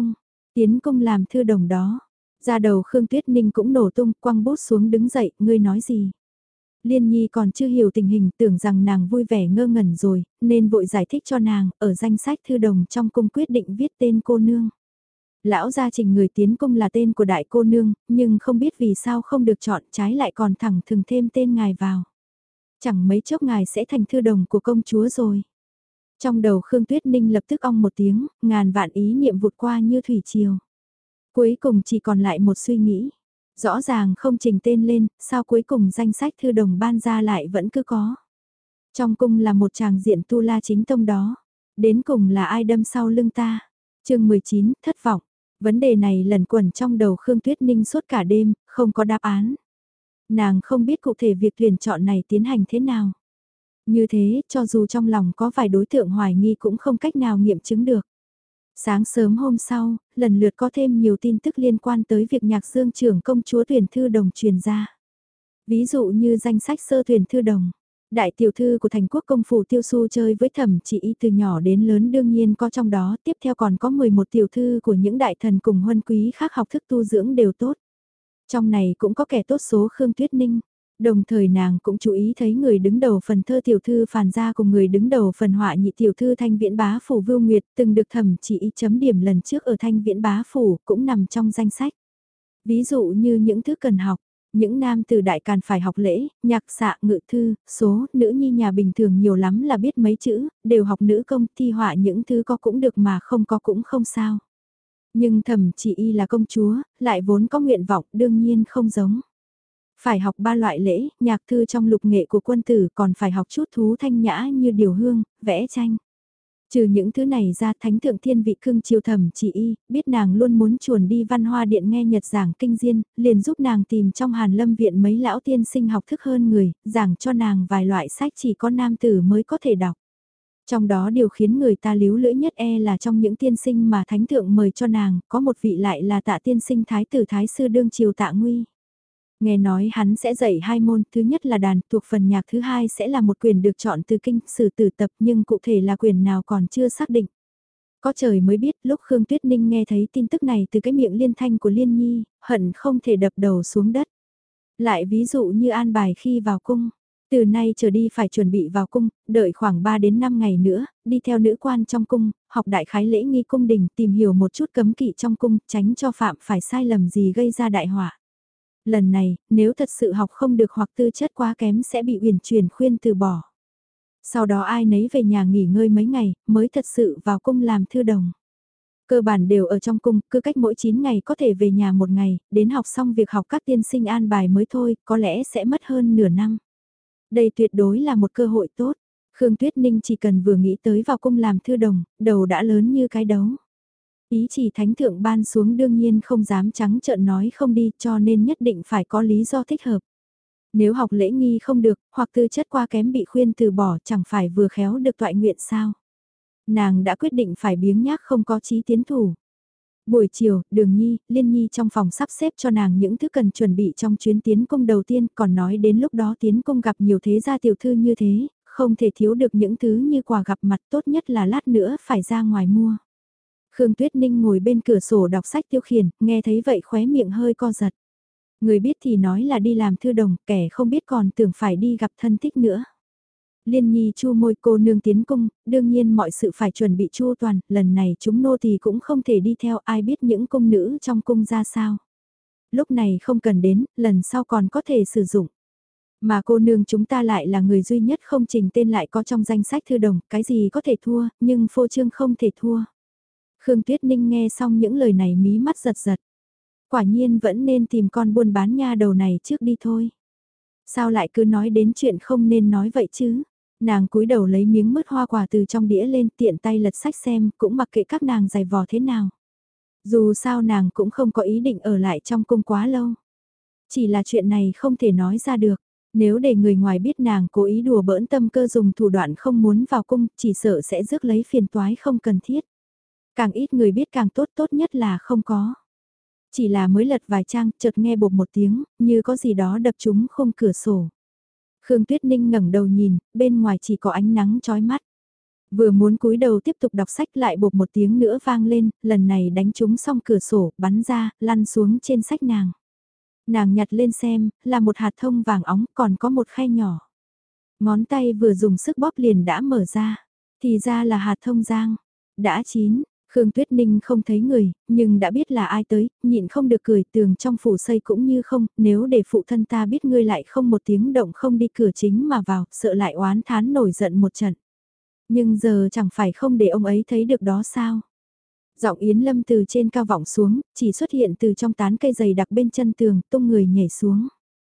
tiến cung làm thư đồng đó. Ra đầu Khương Tuyết Ninh cũng nổ tung, quăng bút xuống đứng dậy, ngươi nói gì. Liên Nhi còn chưa hiểu tình hình, tưởng rằng nàng vui vẻ ngơ ngẩn rồi, nên vội giải thích cho nàng, ở danh sách thư đồng trong cung quyết định viết tên cô nương. Lão gia trình người tiến cung là tên của đại cô nương, nhưng không biết vì sao không được chọn, trái lại còn thẳng thừng thêm tên ngài vào. Chẳng mấy chốc ngài sẽ thành thư đồng của công chúa rồi. Trong đầu Khương Tuyết Ninh lập tức ong một tiếng, ngàn vạn ý niệm vụt qua như thủy triều. Cuối cùng chỉ còn lại một suy nghĩ. Rõ ràng không trình tên lên, sao cuối cùng danh sách thư đồng ban ra lại vẫn cứ có. Trong cung là một chàng diện tu la chính tông đó. Đến cùng là ai đâm sau lưng ta? Chương 19, thất vọng. Vấn đề này lẩn quẩn trong đầu Khương Tuyết Ninh suốt cả đêm, không có đáp án. Nàng không biết cụ thể việc tuyển chọn này tiến hành thế nào. Như thế, cho dù trong lòng có vài đối tượng hoài nghi cũng không cách nào nghiệm chứng được. Sáng sớm hôm sau, lần lượt có thêm nhiều tin tức liên quan tới việc Nhạc Dương trưởng công chúa tuyển thư đồng truyền ra. Ví dụ như danh sách sơ tuyển thư đồng. Đại tiểu thư của thành quốc công phủ Tiêu Xu chơi với Thẩm Chỉ Y từ nhỏ đến lớn đương nhiên có trong đó, tiếp theo còn có 11 tiểu thư của những đại thần cùng huân quý khác học thức tu dưỡng đều tốt. Trong này cũng có kẻ tốt số Khương Tuyết Ninh. Đồng thời nàng cũng chú ý thấy người đứng đầu phần thơ tiểu thư Phàn Gia cùng người đứng đầu phần họa nhị tiểu thư Thanh Viễn Bá Phủ Vưu Nguyệt từng được Thẩm Chỉ Y chấm điểm lần trước ở Thanh Viễn Bá Phủ cũng nằm trong danh sách. Ví dụ như những thứ cần học, những nam từ đại càn phải học lễ, nhạc xạ, ngự thư, số, nữ nhi nhà bình thường nhiều lắm là biết mấy chữ, đều học nữ công, thi họa những thứ có cũng được mà không có cũng không sao. Nhưng Thẩm Chỉ Y là công chúa, lại vốn có nguyện vọng đương nhiên không giống. Phải học 3 loại lễ, nhạc thư trong lục nghệ của quân tử còn phải học chút thú thanh nhã như điều hương, vẽ tranh. Trừ những thứ này ra Thánh Thượng Thiên Vị cưng chiều Thẩm Chỉ Y, biết nàng luôn muốn chuồn đi văn hoa điện nghe Nhật giảng kinh diên, liền giúp nàng tìm trong Hàn Lâm viện mấy lão tiên sinh học thức hơn người, giảng cho nàng vài loại sách chỉ có nam tử mới có thể đọc. Trong đó điều khiến người ta líu lưỡi nhất là trong những tiên sinh mà Thánh Thượng mời cho nàng, có một vị lại là Tạ tiên sinh Thái tử Thái sư đương triều Tạ Nguy. Nghe nói hắn sẽ dạy 2 môn, thứ nhất là đàn, thuộc phần nhạc, thứ hai sẽ là một quyền được chọn từ kinh sử tử tập nhưng cụ thể là quyền nào còn chưa xác định. Có trời mới biết lúc Khương Tuyết Ninh nghe thấy tin tức này từ cái miệng liên thanh của Liên Nhi, hận không thể đập đầu xuống đất. Lại ví dụ như an bài khi vào cung. Từ nay trở đi phải chuẩn bị vào cung, đợi khoảng 3 đến 5 ngày nữa, đi theo nữ quan trong cung, học đại khái lễ nghi cung đình, tìm hiểu một chút cấm kỵ trong cung, tránh cho phạm phải sai lầm gì gây ra đại họa. Lần này, nếu thật sự học không được hoặc tư chất quá kém sẽ bị uyển chuyển khuyên từ bỏ. Sau đó ai nấy về nhà nghỉ ngơi mấy ngày, mới thật sự vào cung làm thư đồng. Cơ bản đều ở trong cung, cứ cách mỗi 9 ngày có thể về nhà một ngày, đến học xong việc học các tiên sinh an bài mới thôi, có lẽ sẽ mất hơn nửa năm. Đây tuyệt đối là một cơ hội tốt. Khương Tuyết Ninh chỉ cần vừa nghĩ tới vào cung làm thư đồng, đầu đã lớn như cái đấu. Ý chỉ thánh thượng ban xuống đương nhiên không dám trắng trợn nói không đi cho nên nhất định phải có lý do thích hợp. Nếu học lễ nghi không được, hoặc tư chất qua kém bị khuyên từ bỏ chẳng phải vừa khéo được toại nguyện sao. Nàng đã quyết định phải biếng nhác không có chí tiến thủ. Buổi chiều, Đường Nhi, Liên Nhi trong phòng sắp xếp cho nàng những thứ cần chuẩn bị trong chuyến tiến công đầu tiên, còn nói đến lúc đó tiến công gặp nhiều thế gia tiểu thư như thế, không thể thiếu được những thứ như quà gặp mặt, tốt nhất là lát nữa phải ra ngoài mua. Khương Tuyết Ninh ngồi bên cửa sổ đọc sách tiêu khiển, nghe thấy vậy khóe miệng hơi co giật. Người biết thì nói là đi làm thư đồng, kẻ không biết còn tưởng phải đi gặp thân thích nữa. Liên Nhi chu môi, cô nương tiến cung, đương nhiên mọi sự phải chuẩn bị chu toàn, lần này chúng nô tỳ cũng không thể đi theo, ai biết những cung nữ trong cung ra sao. Lúc này không cần đến, lần sau còn có thể sử dụng. Mà cô nương chúng ta lại là người duy nhất không trình tên lại có trong danh sách thư đồng, cái gì có thể thua, nhưng phô trương không thể thua. Khương Tuyết Ninh nghe xong những lời này mí mắt giật giật. Quả nhiên vẫn nên tìm con buôn bán nha đầu này trước đi thôi. Sao lại cứ nói đến chuyện không nên nói vậy chứ? Nàng cúi đầu lấy miếng mứt hoa quả từ trong đĩa lên tiện tay lật sách xem cũng mặc kệ các nàng giày vò thế nào. Dù sao nàng cũng không có ý định ở lại trong cung quá lâu. Chỉ là chuyện này không thể nói ra được. Nếu để người ngoài biết nàng cố ý đùa bỡn tâm cơ dùng thủ đoạn không muốn vào cung chỉ sợ sẽ rước lấy phiền toái không cần thiết. Càng ít người biết càng tốt, tốt nhất là không có. Chỉ là mới lật vài trang, chợt nghe bột một tiếng, như có gì đó đập trúng khung cửa sổ. Khương Tuyết Ninh ngẩng đầu nhìn, bên ngoài chỉ có ánh nắng chói mắt. Vừa muốn cúi đầu tiếp tục đọc sách lại bột một tiếng nữa vang lên, lần này đánh trúng xong cửa sổ, bắn ra, lăn xuống trên sách nàng. Nàng nhặt lên xem, là một hạt thông vàng óng, còn có một khe nhỏ. Ngón tay vừa dùng sức bóp liền đã mở ra, thì ra là hạt thông giang, đã chín. Khương Tuyết Ninh không thấy người, nhưng đã biết là ai tới, nhịn không được cười, tường trong phủ xây cũng như không, nếu để phụ thân ta biết ngươi lại không một tiếng động không đi cửa chính mà vào, sợ lại oán thán nổi giận một trận. Nhưng giờ chẳng phải không để ông ấy thấy được đó sao? Giọng Yến Lâm từ trên cao vọng xuống, chỉ xuất hiện từ trong tán cây dày đặc bên chân tường, tung người nhảy xuống.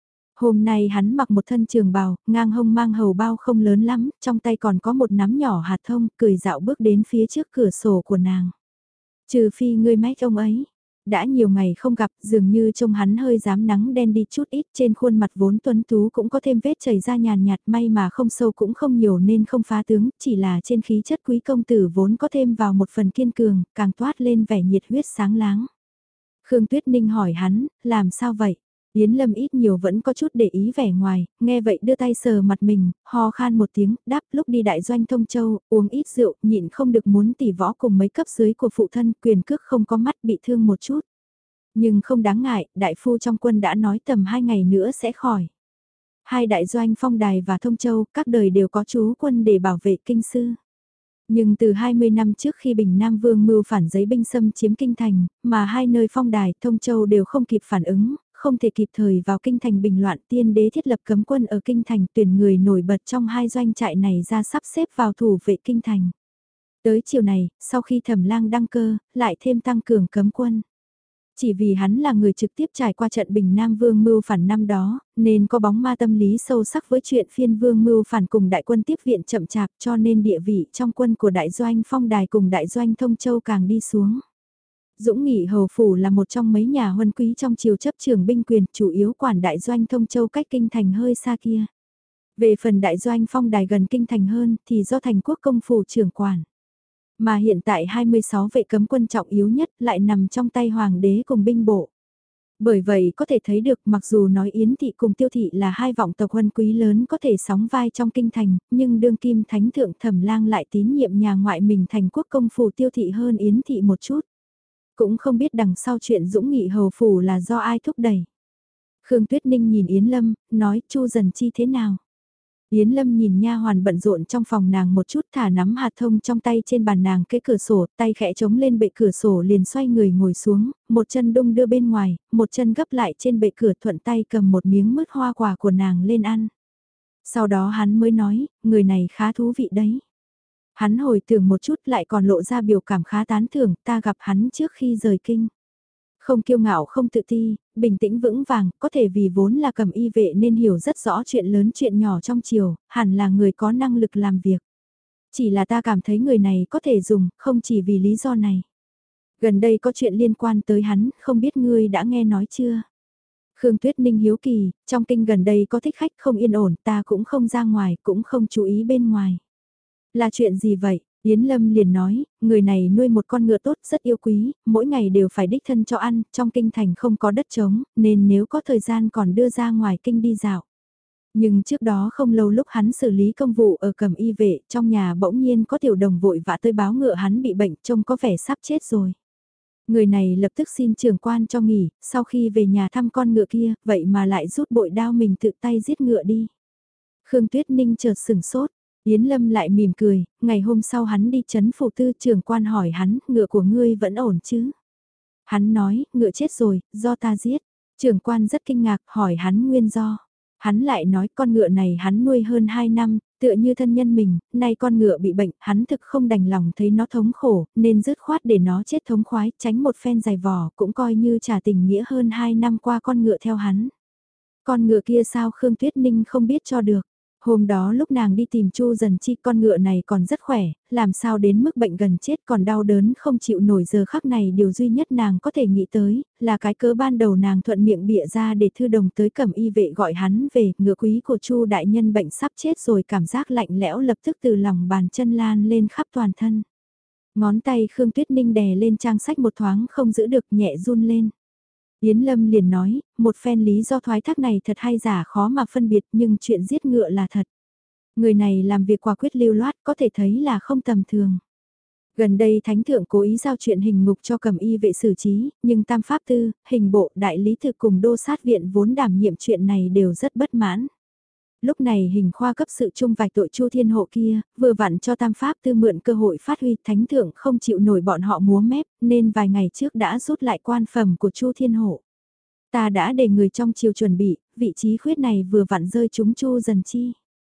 Hôm nay hắn mặc một thân trường bào, ngang hông mang hầu bao không lớn lắm, trong tay còn có một nắm nhỏ hạt thông, cười dạo bước đến phía trước cửa sổ của nàng. Trừ phi ngươi mách ông ấy. Đã nhiều ngày không gặp, dường như trông hắn hơi dám nắng đen đi chút ít, trên khuôn mặt vốn tuấn tú cũng có thêm vết chảy ra nhàn nhạt, may mà không sâu cũng không nhiều nên không phá tướng, chỉ là trên khí chất quý công tử vốn có thêm vào một phần kiên cường, càng toát lên vẻ nhiệt huyết sáng láng. Khương Tuyết Ninh hỏi hắn, làm sao vậy? Yến Lâm ít nhiều vẫn có chút để ý vẻ ngoài, nghe vậy đưa tay sờ mặt mình, ho khan một tiếng, đáp lúc đi đại doanh Thông Châu, uống ít rượu, nhịn không được muốn tỉ võ cùng mấy cấp dưới của phụ thân, quyền cước không có mắt bị thương một chút. Nhưng không đáng ngại, đại phu trong quân đã nói tầm 2 ngày nữa sẽ khỏi. Hai đại doanh Phong Đài và Thông Châu, các đời đều có trú quân để bảo vệ kinh sư. Nhưng từ 20 năm trước khi Bình Nam Vương mưu phản giấy binh xâm chiếm kinh thành, mà hai nơi Phong Đài, Thông Châu đều không kịp phản ứng, không thể kịp thời vào kinh thành bình loạn, tiên đế thiết lập cấm quân ở kinh thành, tuyển người nổi bật trong hai doanh trại này ra sắp xếp vào thủ vệ kinh thành. Tới chiều này, sau khi Thẩm Lang đăng cơ, lại thêm tăng cường cấm quân. Chỉ vì hắn là người trực tiếp trải qua trận Bình Nam Vương mưu phản năm đó, nên có bóng ma tâm lý sâu sắc với chuyện phiên vương mưu phản cùng đại quân tiếp viện chậm chạp, cho nên địa vị trong quân của đại doanh Phong Đài cùng đại doanh Thông Châu càng đi xuống. Dũng Nghị Hầu Phủ là một trong mấy nhà huân quý trong triều chấp trường binh quyền, chủ yếu quản đại doanh Thông Châu cách kinh thành hơi xa kia. Về phần đại doanh Phong Đài gần kinh thành hơn thì do thành quốc công phủ trưởng quản. Mà hiện tại 26 vệ cấm quân trọng yếu nhất lại nằm trong tay hoàng đế cùng binh bộ. Bởi vậy có thể thấy được mặc dù nói Yến Thị cùng Tiêu Thị là hai vọng tộc huân quý lớn có thể sóng vai trong kinh thành, nhưng đương kim thánh thượng Thẩm Lang lại tín nhiệm nhà ngoại mình thành quốc công phủ Tiêu Thị hơn Yến Thị một chút. Cũng không biết đằng sau chuyện Dũng Nghị Hầu Phủ là do ai thúc đẩy. Khương Tuyết Ninh nhìn Yến Lâm, nói Chu Dần Chi thế nào? Yến Lâm nhìn nha hoàn bận rộn trong phòng nàng một chút, thả nắm hạt thông trong tay trên bàn nàng cái cửa sổ, tay khẽ chống lên bệ cửa sổ liền xoay người ngồi xuống, một chân đung đưa bên ngoài, một chân gấp lại trên bệ cửa, thuận tay cầm một miếng mứt hoa quả của nàng lên ăn. Sau đó hắn mới nói, người này khá thú vị đấy. Hắn hồi tưởng một chút lại còn lộ ra biểu cảm khá tán thưởng, ta gặp hắn trước khi rời kinh. Không kiêu ngạo không tự ti, bình tĩnh vững vàng, có thể vì vốn là cầm y vệ nên hiểu rất rõ chuyện lớn chuyện nhỏ trong triều, hẳn là người có năng lực làm việc. Chỉ là ta cảm thấy người này có thể dùng, không chỉ vì lý do này. Gần đây có chuyện liên quan tới hắn, không biết ngươi đã nghe nói chưa? Khương Tuyết Ninh hiếu kỳ, trong kinh gần đây có thích khách không yên ổn, ta cũng không ra ngoài, cũng không chú ý bên ngoài. Là chuyện gì vậy? Yến Lâm liền nói, người này nuôi một con ngựa tốt rất yêu quý, mỗi ngày đều phải đích thân cho ăn, trong kinh thành không có đất trống, nên nếu có thời gian còn đưa ra ngoài kinh đi dạo. Nhưng trước đó không lâu lúc hắn xử lý công vụ ở Cẩm Y vệ, trong nhà bỗng nhiên có tiểu đồng vội vã tới báo ngựa hắn bị bệnh, trông có vẻ sắp chết rồi. Người này lập tức xin trưởng quan cho nghỉ, sau khi về nhà thăm con ngựa kia, vậy mà lại rút bội đao mình tự tay giết ngựa đi. Khương Tuyết Ninh chợt sửng sốt. Yến Lâm lại mỉm cười, ngày hôm sau hắn đi chấn phủ tư, trưởng quan hỏi hắn, ngựa của ngươi vẫn ổn chứ? Hắn nói, ngựa chết rồi, do ta giết. Trưởng quan rất kinh ngạc, hỏi hắn nguyên do. Hắn lại nói con ngựa này hắn nuôi hơn 2 năm, tựa như thân nhân mình, nay con ngựa bị bệnh, hắn thực không đành lòng thấy nó thống khổ, nên dứt khoát để nó chết thống khoái, tránh một phen dài vò, cũng coi như trả tình nghĩa hơn 2 năm qua con ngựa theo hắn. Con ngựa kia sao Khương Tuyết Ninh không biết cho được. Hôm đó lúc nàng đi tìm Chu Dần Chi, con ngựa này còn rất khỏe, làm sao đến mức bệnh gần chết còn đau đớn không chịu nổi. Giờ khắc này điều duy nhất nàng có thể nghĩ tới, là cái cớ ban đầu nàng thuận miệng bịa ra để Thư Đồng tới Cẩm Y vệ gọi hắn về, ngựa quý của Chu đại nhân bệnh sắp chết rồi, cảm giác lạnh lẽo lập tức từ lòng bàn chân lan lên khắp toàn thân. Ngón tay Khương Tuyết Ninh đè lên trang sách một thoáng không giữ được, nhẹ run lên. Yến Lâm liền nói, một phen lý do thoái thác này thật hay giả khó mà phân biệt, nhưng chuyện giết ngựa là thật. Người này làm việc quả quyết lưu loát, có thể thấy là không tầm thường. Gần đây Thánh Thượng cố ý giao chuyện hình ngục cho Cẩm Y vệ xử trí, nhưng Tam Pháp Tư, hình bộ, đại lý thực cùng đô sát viện vốn đảm nhiệm chuyện này đều rất bất mãn. Lúc này hình khoa cấp sự chung vạch tội Chu Thiên Hộ kia, vừa vặn cho Tam Pháp Tư mượn cơ hội phát huy, Thánh Thượng không chịu nổi bọn họ múa mép, nên vài ngày trước đã rút lại quan phẩm của Chu Thiên Hộ. Ta đã để người trong triều chuẩn bị, vị trí khuyết này vừa vặn rơi trúng Chu Dần Chi.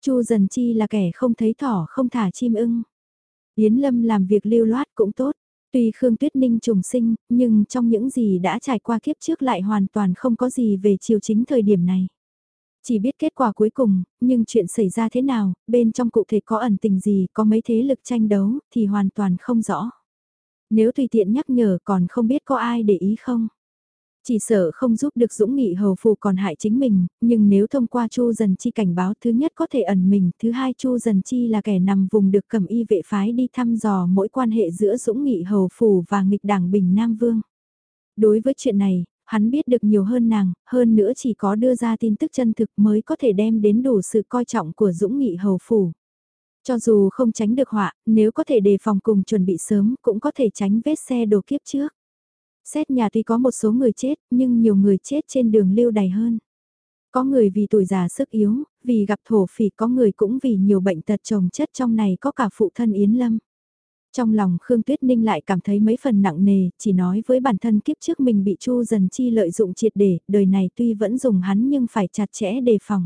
Chu Dần Chi là kẻ không thấy thỏ không thả chim ưng. Yến Lâm làm việc lưu loát cũng tốt. Tuy Khương Tuyết Ninh trùng sinh, nhưng trong những gì đã trải qua kiếp trước lại hoàn toàn không có gì về chiều chính thời điểm này. Chỉ biết kết quả cuối cùng, nhưng chuyện xảy ra thế nào, bên trong cụ thể có ẩn tình gì, có mấy thế lực tranh đấu, thì hoàn toàn không rõ. Nếu tùy tiện nhắc nhở còn không biết có ai để ý không. Chỉ sợ không giúp được Dũng Nghị hầu phù còn hại chính mình, nhưng nếu thông qua Chu Dần Chi cảnh báo, thứ nhất có thể ẩn mình, thứ hai Chu Dần Chi là kẻ nằm vùng được cầm y vệ phái đi thăm dò mỗi quan hệ giữa Dũng Nghị hầu phù và nghịch đảng Bình Nam Vương. Đối với chuyện này, hắn biết được nhiều hơn nàng, hơn nữa chỉ có đưa ra tin tức chân thực mới có thể đem đến đủ sự coi trọng của Dũng Nghị hầu phủ. Cho dù không tránh được họa, nếu có thể đề phòng cùng chuẩn bị sớm cũng có thể tránh vết xe đổ kiếp trước. Xét nhà tuy có một số người chết, nhưng nhiều người chết trên đường lưu đày hơn. Có người vì tuổi già sức yếu, vì gặp thổ phỉ, có người cũng vì nhiều bệnh tật chồng chất, trong này có cả phụ thân Yến Lâm. Trong lòng Khương Tuyết Ninh lại cảm thấy mấy phần nặng nề, chỉ nói với bản thân kiếp trước mình bị Chu Dần Chi lợi dụng triệt để, đời này tuy vẫn dùng hắn nhưng phải chặt chẽ đề phòng.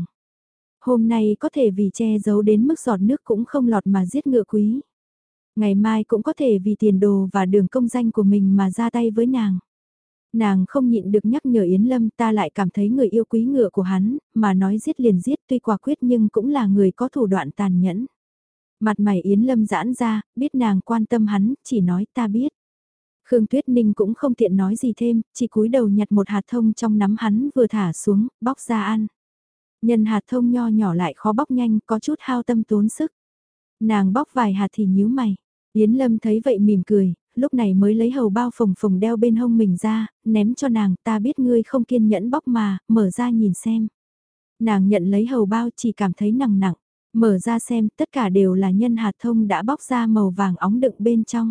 Hôm nay có thể vì che giấu đến mức giọt nước cũng không lọt mà giết ngựa quý. Ngày mai cũng có thể vì tiền đồ và đường công danh của mình mà ra tay với nàng. Nàng không nhịn được nhắc nhở Yến Lâm, ta lại cảm thấy người yêu quý ngựa của hắn, mà nói giết liền giết, tuy quả quyết nhưng cũng là người có thủ đoạn tàn nhẫn. Mặt mày Yến Lâm giãn ra, biết nàng quan tâm hắn, chỉ nói ta biết. Khương Tuyết Ninh cũng không tiện nói gì thêm, chỉ cúi đầu nhặt một hạt thông trong nắm hắn vừa thả xuống, bóc ra ăn. Nhân hạt thông nho nhỏ lại khó bóc nhanh, có chút hao tâm tốn sức. Nàng bóc vài hạt thì nhíu mày. Yến Lâm thấy vậy mỉm cười, lúc này mới lấy hầu bao phồng phồng đeo bên hông mình ra, ném cho nàng, ta biết ngươi không kiên nhẫn bóc mà, mở ra nhìn xem. Nàng nhận lấy hầu bao chỉ cảm thấy nặng nặng, mở ra xem tất cả đều là nhân hạt thông đã bóc ra màu vàng óng đựng bên trong.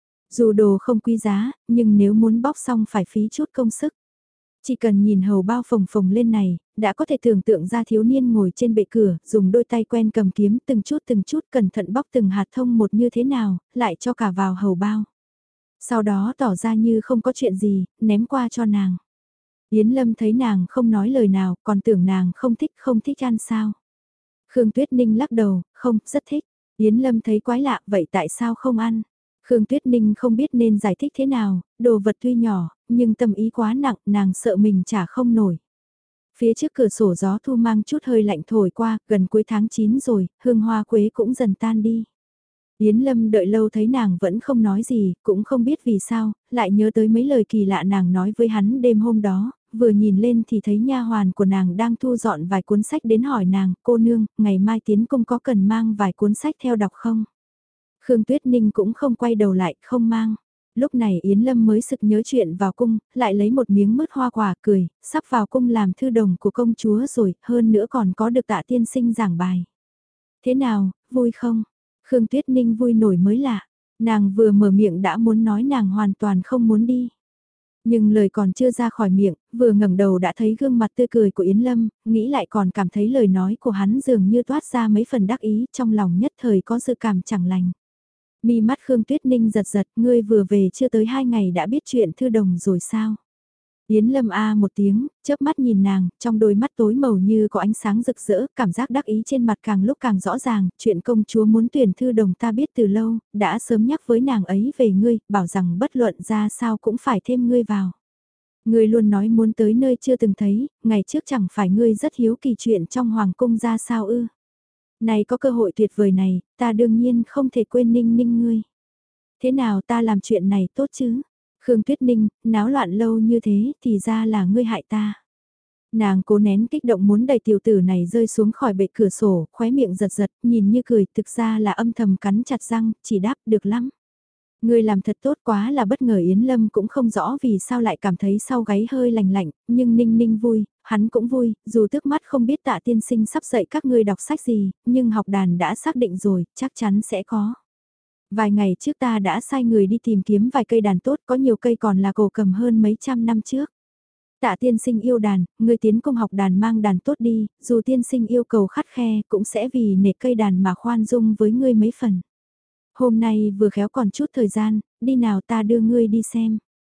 Dù đồ không quý giá, nhưng nếu muốn bóc xong phải phí chút công sức. Chỉ cần nhìn hầu bao phồng phồng lên này, đã có thể tưởng tượng ra thiếu niên ngồi trên bệ cửa, dùng đôi tay quen cầm kiếm từng chút cẩn thận bóc từng hạt thông một như thế nào, lại cho cả vào hầu bao. Sau đó tỏ ra như không có chuyện gì, ném qua cho nàng. Yến Lâm thấy nàng không nói lời nào, còn tưởng nàng không thích ăn sao. Khương Tuyết Ninh lắc đầu, không, rất thích. Yến Lâm thấy quái lạ, vậy tại sao không ăn? Khương Tuyết Ninh không biết nên giải thích thế nào, đồ vật tuy nhỏ, nhưng tâm ý quá nặng, nàng sợ mình trả không nổi. Phía trước cửa sổ gió thu mang chút hơi lạnh thổi qua, gần cuối tháng 9 rồi, hương hoa quế cũng dần tan đi. Yến Lâm đợi lâu thấy nàng vẫn không nói gì, cũng không biết vì sao, lại nhớ tới mấy lời kỳ lạ nàng nói với hắn đêm hôm đó, vừa nhìn lên thì thấy nha hoàn của nàng đang thu dọn vài cuốn sách đến hỏi nàng, cô nương, ngày mai tiến cung có cần mang vài cuốn sách theo đọc không? Khương Tuyết Ninh cũng không quay đầu lại, không mang. Lúc này Yến Lâm mới sực nhớ chuyện vào cung, lại lấy một miếng mứt hoa quả cười, sắp vào cung làm thư đồng của công chúa rồi, hơn nữa còn có được Tạ tiên sinh giảng bài. Thế nào, vui không? Khương Tuyết Ninh vui nổi mới lạ, nàng vừa mở miệng đã muốn nói nàng hoàn toàn không muốn đi. Nhưng lời còn chưa ra khỏi miệng, vừa ngẩng đầu đã thấy gương mặt tươi cười của Yến Lâm, nghĩ lại còn cảm thấy lời nói của hắn dường như toát ra mấy phần đắc ý, trong lòng nhất thời có dự cảm chẳng lành. Mi mắt Khương Tuyết Ninh giật giật, ngươi vừa về chưa tới 2 ngày đã biết chuyện thư đồng rồi sao? Yến Lâm a một tiếng, chớp mắt nhìn nàng, trong đôi mắt tối màu như có ánh sáng rực rỡ, cảm giác đắc ý trên mặt càng lúc càng rõ ràng, chuyện công chúa muốn tuyển thư đồng ta biết từ lâu, đã sớm nhắc với nàng ấy về ngươi, bảo rằng bất luận ra sao cũng phải thêm ngươi vào. Ngươi luôn nói muốn tới nơi chưa từng thấy, ngày trước chẳng phải ngươi rất hiếu kỳ chuyện trong hoàng cung ra sao ư? Này có cơ hội tuyệt vời này, ta đương nhiên không thể quên Ninh Ninh ngươi. Thế nào ta làm chuyện này tốt chứ? Khương Tuyết Ninh, náo loạn lâu như thế thì ra là ngươi hại ta. Nàng cố nén kích động muốn đẩy tiểu tử này rơi xuống khỏi bệ cửa sổ, khóe miệng giật giật, nhìn như cười, thực ra là âm thầm cắn chặt răng, chỉ đáp được lắm. Ngươi làm thật tốt quá là bất ngờ. Yến Lâm cũng không rõ vì sao lại cảm thấy sau gáy hơi lạnh lạnh, nhưng Ninh Ninh vui, hắn cũng vui, dù tức mắt không biết Tạ tiên sinh sắp dạy các ngươi đọc sách gì, nhưng học đàn đã xác định rồi, chắc chắn sẽ có. Vài ngày trước ta đã sai người đi tìm kiếm vài cây đàn tốt, có nhiều cây còn là cổ cầm hơn mấy trăm năm trước. Tạ tiên sinh yêu đàn, ngươi tiến công học đàn mang đàn tốt đi, dù tiên sinh yêu cầu khắt khe cũng sẽ vì nể cây đàn mà khoan dung với ngươi mấy phần. Hôm nay vừa khéo còn chút thời gian, đi nào ta đưa ngươi đi xem.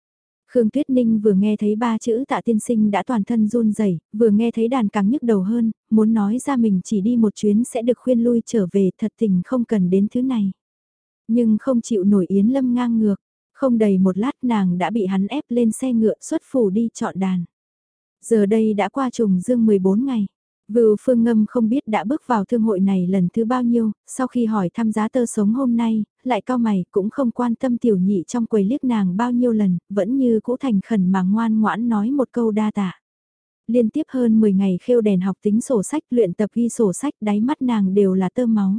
Khương Tuyết Ninh vừa nghe thấy ba chữ Tạ tiên sinh đã toàn thân run rẩy, vừa nghe thấy đàn càng nhức đầu hơn, muốn nói ra mình chỉ đi một chuyến sẽ được khuyên lui trở về, thật tình không cần đến thứ này. Nhưng không chịu nổi Yến Lâm ngang ngược, không đầy một lát nàng đã bị hắn ép lên xe ngựa xuất phủ đi chọn đàn. Giờ đây đã qua trùng dương 14 ngày. Vưu Phương Ngâm không biết đã bước vào thương hội này lần thứ bao nhiêu, sau khi hỏi thăm giá tơ sống hôm nay, lại cao mày cũng không quan tâm tiểu nhị trong quầy liếc nàng bao nhiêu lần, vẫn như cũ thành khẩn mà ngoan ngoãn nói một câu đa tạ. Liên tiếp hơn 10 ngày khêu đèn học tính sổ sách, luyện tập ghi sổ sách, đáy mắt nàng đều là tơ máu.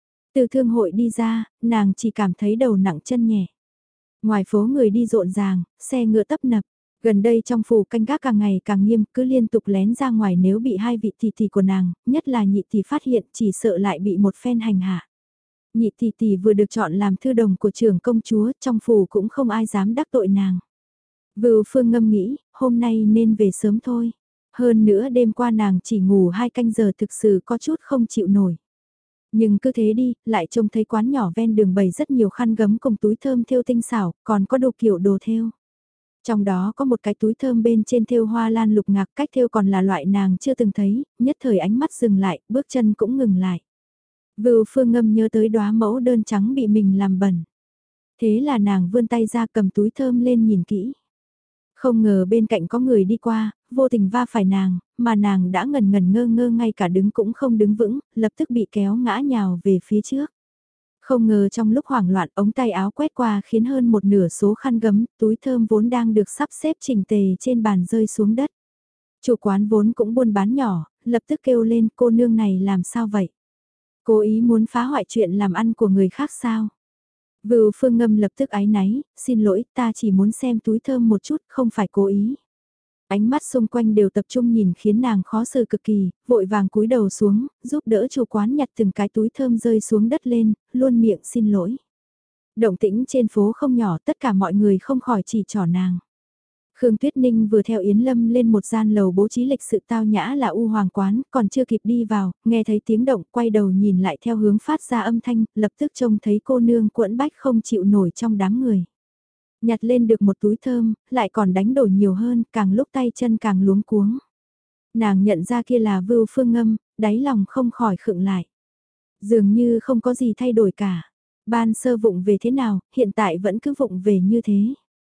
Từ thương hội đi ra, nàng chỉ cảm thấy đầu nặng chân nhẹ. Ngoài phố người đi rộn ràng, xe ngựa tấp nập. Gần đây trong phủ canh gác càng ngày càng nghiêm, cứ liên tục lén ra ngoài nếu bị hai vị tỷ tỷ của nàng, nhất là nhị tỷ phát hiện chỉ sợ lại bị một phen hành hạ. Nhị tỷ tỷ vừa được chọn làm thư đồng của trưởng công chúa, trong phủ cũng không ai dám đắc tội nàng. Vưu Phương Ngâm nghĩ, hôm nay nên về sớm thôi. Hơn nữa đêm qua nàng chỉ ngủ 2 canh giờ thực sự có chút không chịu nổi. Nhưng cứ thế đi, lại trông thấy quán nhỏ ven đường bày rất nhiều khăn gấm cùng túi thơm thêu tinh xảo, còn có đồ kiểu đồ thêu. Trong đó có một cái túi thơm bên trên thêu hoa lan lục ngạc, cách thêu còn là loại nàng chưa từng thấy, nhất thời ánh mắt dừng lại, bước chân cũng ngừng lại. Vưu Phương Ngâm nhớ tới đóa mẫu đơn trắng bị mình làm bẩn. Thế là nàng vươn tay ra cầm túi thơm lên nhìn kỹ. Không ngờ bên cạnh có người đi qua, vô tình va phải nàng, mà nàng đã ngần ngần ngơ ngơ ngay cả đứng cũng không đứng vững, lập tức bị kéo ngã nhào về phía trước. Không ngờ trong lúc hoảng loạn ống tay áo quét qua khiến hơn một nửa số khăn gấm, túi thơm vốn đang được sắp xếp chỉnh tề trên bàn rơi xuống đất. Chủ quán vốn cũng buôn bán nhỏ, lập tức kêu lên cô nương này làm sao vậy? Cố ý muốn phá hoại chuyện làm ăn của người khác sao? Vưu Phương Ngâm lập tức áy náy, xin lỗi ta chỉ muốn xem túi thơm một chút, không phải cố ý. Ánh mắt xung quanh đều tập trung nhìn khiến nàng khó xử cực kỳ, vội vàng cúi đầu xuống, giúp đỡ chủ quán nhặt từng cái túi thơm rơi xuống đất lên, luôn miệng xin lỗi. Động tĩnh trên phố không nhỏ, tất cả mọi người không khỏi chỉ trỏ nàng. Khương Tuyết Ninh vừa theo Yến Lâm lên một gian lầu bố trí lịch sự tao nhã là U Hoàng Quán, còn chưa kịp đi vào, nghe thấy tiếng động, quay đầu nhìn lại theo hướng phát ra âm thanh, lập tức trông thấy cô nương quẫn bách không chịu nổi trong đám người. Nhặt lên được một túi thơm, lại còn đánh đổi nhiều hơn, càng lúc tay chân càng luống cuống. Nàng nhận ra kia là Vưu Phương Ngâm, đáy lòng không khỏi khựng lại. Dường như không có gì thay đổi cả. Ban sơ vụng về thế nào, hiện tại vẫn cứ vụng về như thế.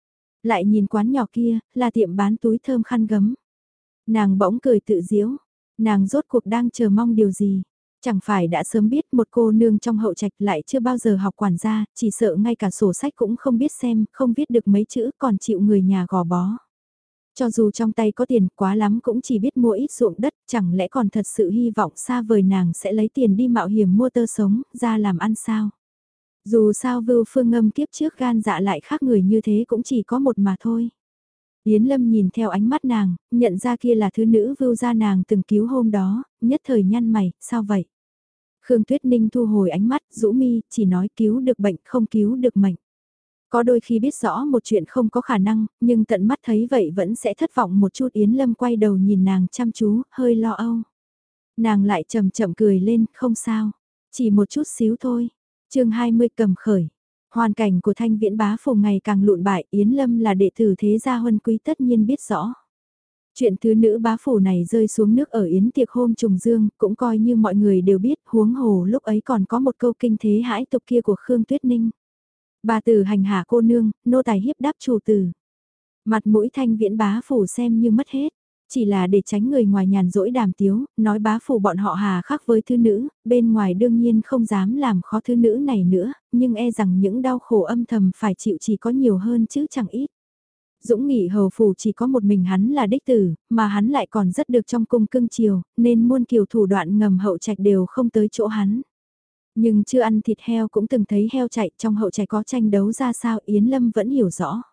Lại nhìn quán nhỏ kia, là tiệm bán túi thơm khăn gấm. Nàng bỗng cười tự giễu, nàng rốt cuộc đang chờ mong điều gì. Chẳng phải đã sớm biết một cô nương trong hậu trạch lại chưa bao giờ học quản gia, chỉ sợ ngay cả sổ sách cũng không biết xem, không viết được mấy chữ còn chịu người nhà gò bó. Cho dù trong tay có tiền quá lắm cũng chỉ biết mua ít ruộng đất, chẳng lẽ còn thật sự hy vọng xa vời nàng sẽ lấy tiền đi mạo hiểm mua tơ sống, ra làm ăn sao. Dù sao Vưu Phương Ngâm kiếp trước gan dạ lại khác người như thế cũng chỉ có một mà thôi. Yến Lâm nhìn theo ánh mắt nàng, nhận ra kia là thứ nữ Vưu gia nàng từng cứu hôm đó, nhất thời nhăn mày, sao vậy? Khương Tuyết Ninh thu hồi ánh mắt, rũ mi, chỉ nói cứu được bệnh không cứu được mệnh. Có đôi khi biết rõ một chuyện không có khả năng, nhưng tận mắt thấy vậy vẫn sẽ thất vọng một chút. Yến Lâm quay đầu nhìn nàng chăm chú, hơi lo âu. Nàng lại chậm chậm cười lên, không sao, chỉ một chút xíu thôi. Chương 20 cầm khởi. Hoàn cảnh của Thanh Viễn bá phủ ngày càng lụn bại, Yến Lâm là đệ tử thế gia huân quý tất nhiên biết rõ. Chuyện thứ nữ bá phủ này rơi xuống nước ở yến tiệc hôm trùng dương, cũng coi như mọi người đều biết, huống hồ lúc ấy còn có một câu kinh thế hãi tục kia của Khương Tuyết Ninh. Bà tử hành hạ cô nương, nô tài hiếp đáp chủ tử. Mặt mũi Thanh Viễn bá phủ xem như mất hết. Chỉ là để tránh người ngoài nhàn rỗi đàm tiếu, nói bá phủ bọn họ hà khắc với thứ nữ, bên ngoài đương nhiên không dám làm khó thứ nữ này nữa, nhưng e rằng những đau khổ âm thầm phải chịu chỉ có nhiều hơn chứ chẳng ít. Dũng Nghị hầu phủ chỉ có một mình hắn là đích tử, mà hắn lại còn rất được trong cung cưng chiều, nên muôn kiều thủ đoạn ngầm hậu trạch đều không tới chỗ hắn. Nhưng chưa ăn thịt heo cũng từng thấy heo chạy, trong hậu trạch có tranh đấu ra sao Yến Lâm vẫn hiểu rõ.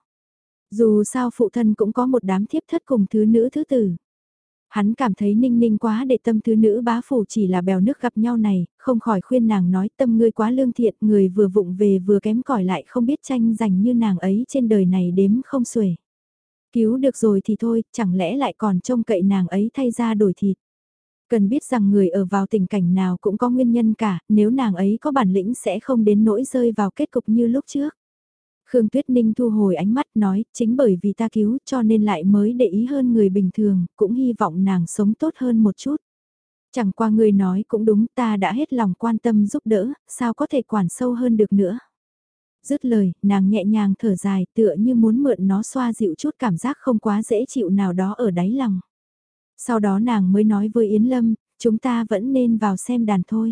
Dù sao phụ thân cũng có một đám thiếp thất cùng thứ nữ thứ tử. Hắn cảm thấy Ninh Ninh quá để tâm thứ nữ bá phủ chỉ là bèo nước gặp nhau này, không khỏi khuyên nàng nói tâm ngươi quá lương thiện, người vừa vụng về vừa kém cỏi lại không biết tranh giành như nàng ấy trên đời này đếm không xuể. Cứu được rồi thì thôi, chẳng lẽ lại còn trông cậy nàng ấy thay ra đổi thịt. Cần biết rằng người ở vào tình cảnh nào cũng có nguyên nhân cả, nếu nàng ấy có bản lĩnh sẽ không đến nỗi rơi vào kết cục như lúc trước. Khương Tuyết Ninh thu hồi ánh mắt nói, chính bởi vì ta cứu cho nên lại mới để ý hơn người bình thường, cũng hy vọng nàng sống tốt hơn một chút. Chẳng qua người nói cũng đúng, ta đã hết lòng quan tâm giúp đỡ, sao có thể quản sâu hơn được nữa. Dứt lời, nàng nhẹ nhàng thở dài tựa như muốn mượn nó xoa dịu chút cảm giác không quá dễ chịu nào đó ở đáy lòng. Sau đó nàng mới nói với Yến Lâm, chúng ta vẫn nên vào xem đàn thôi.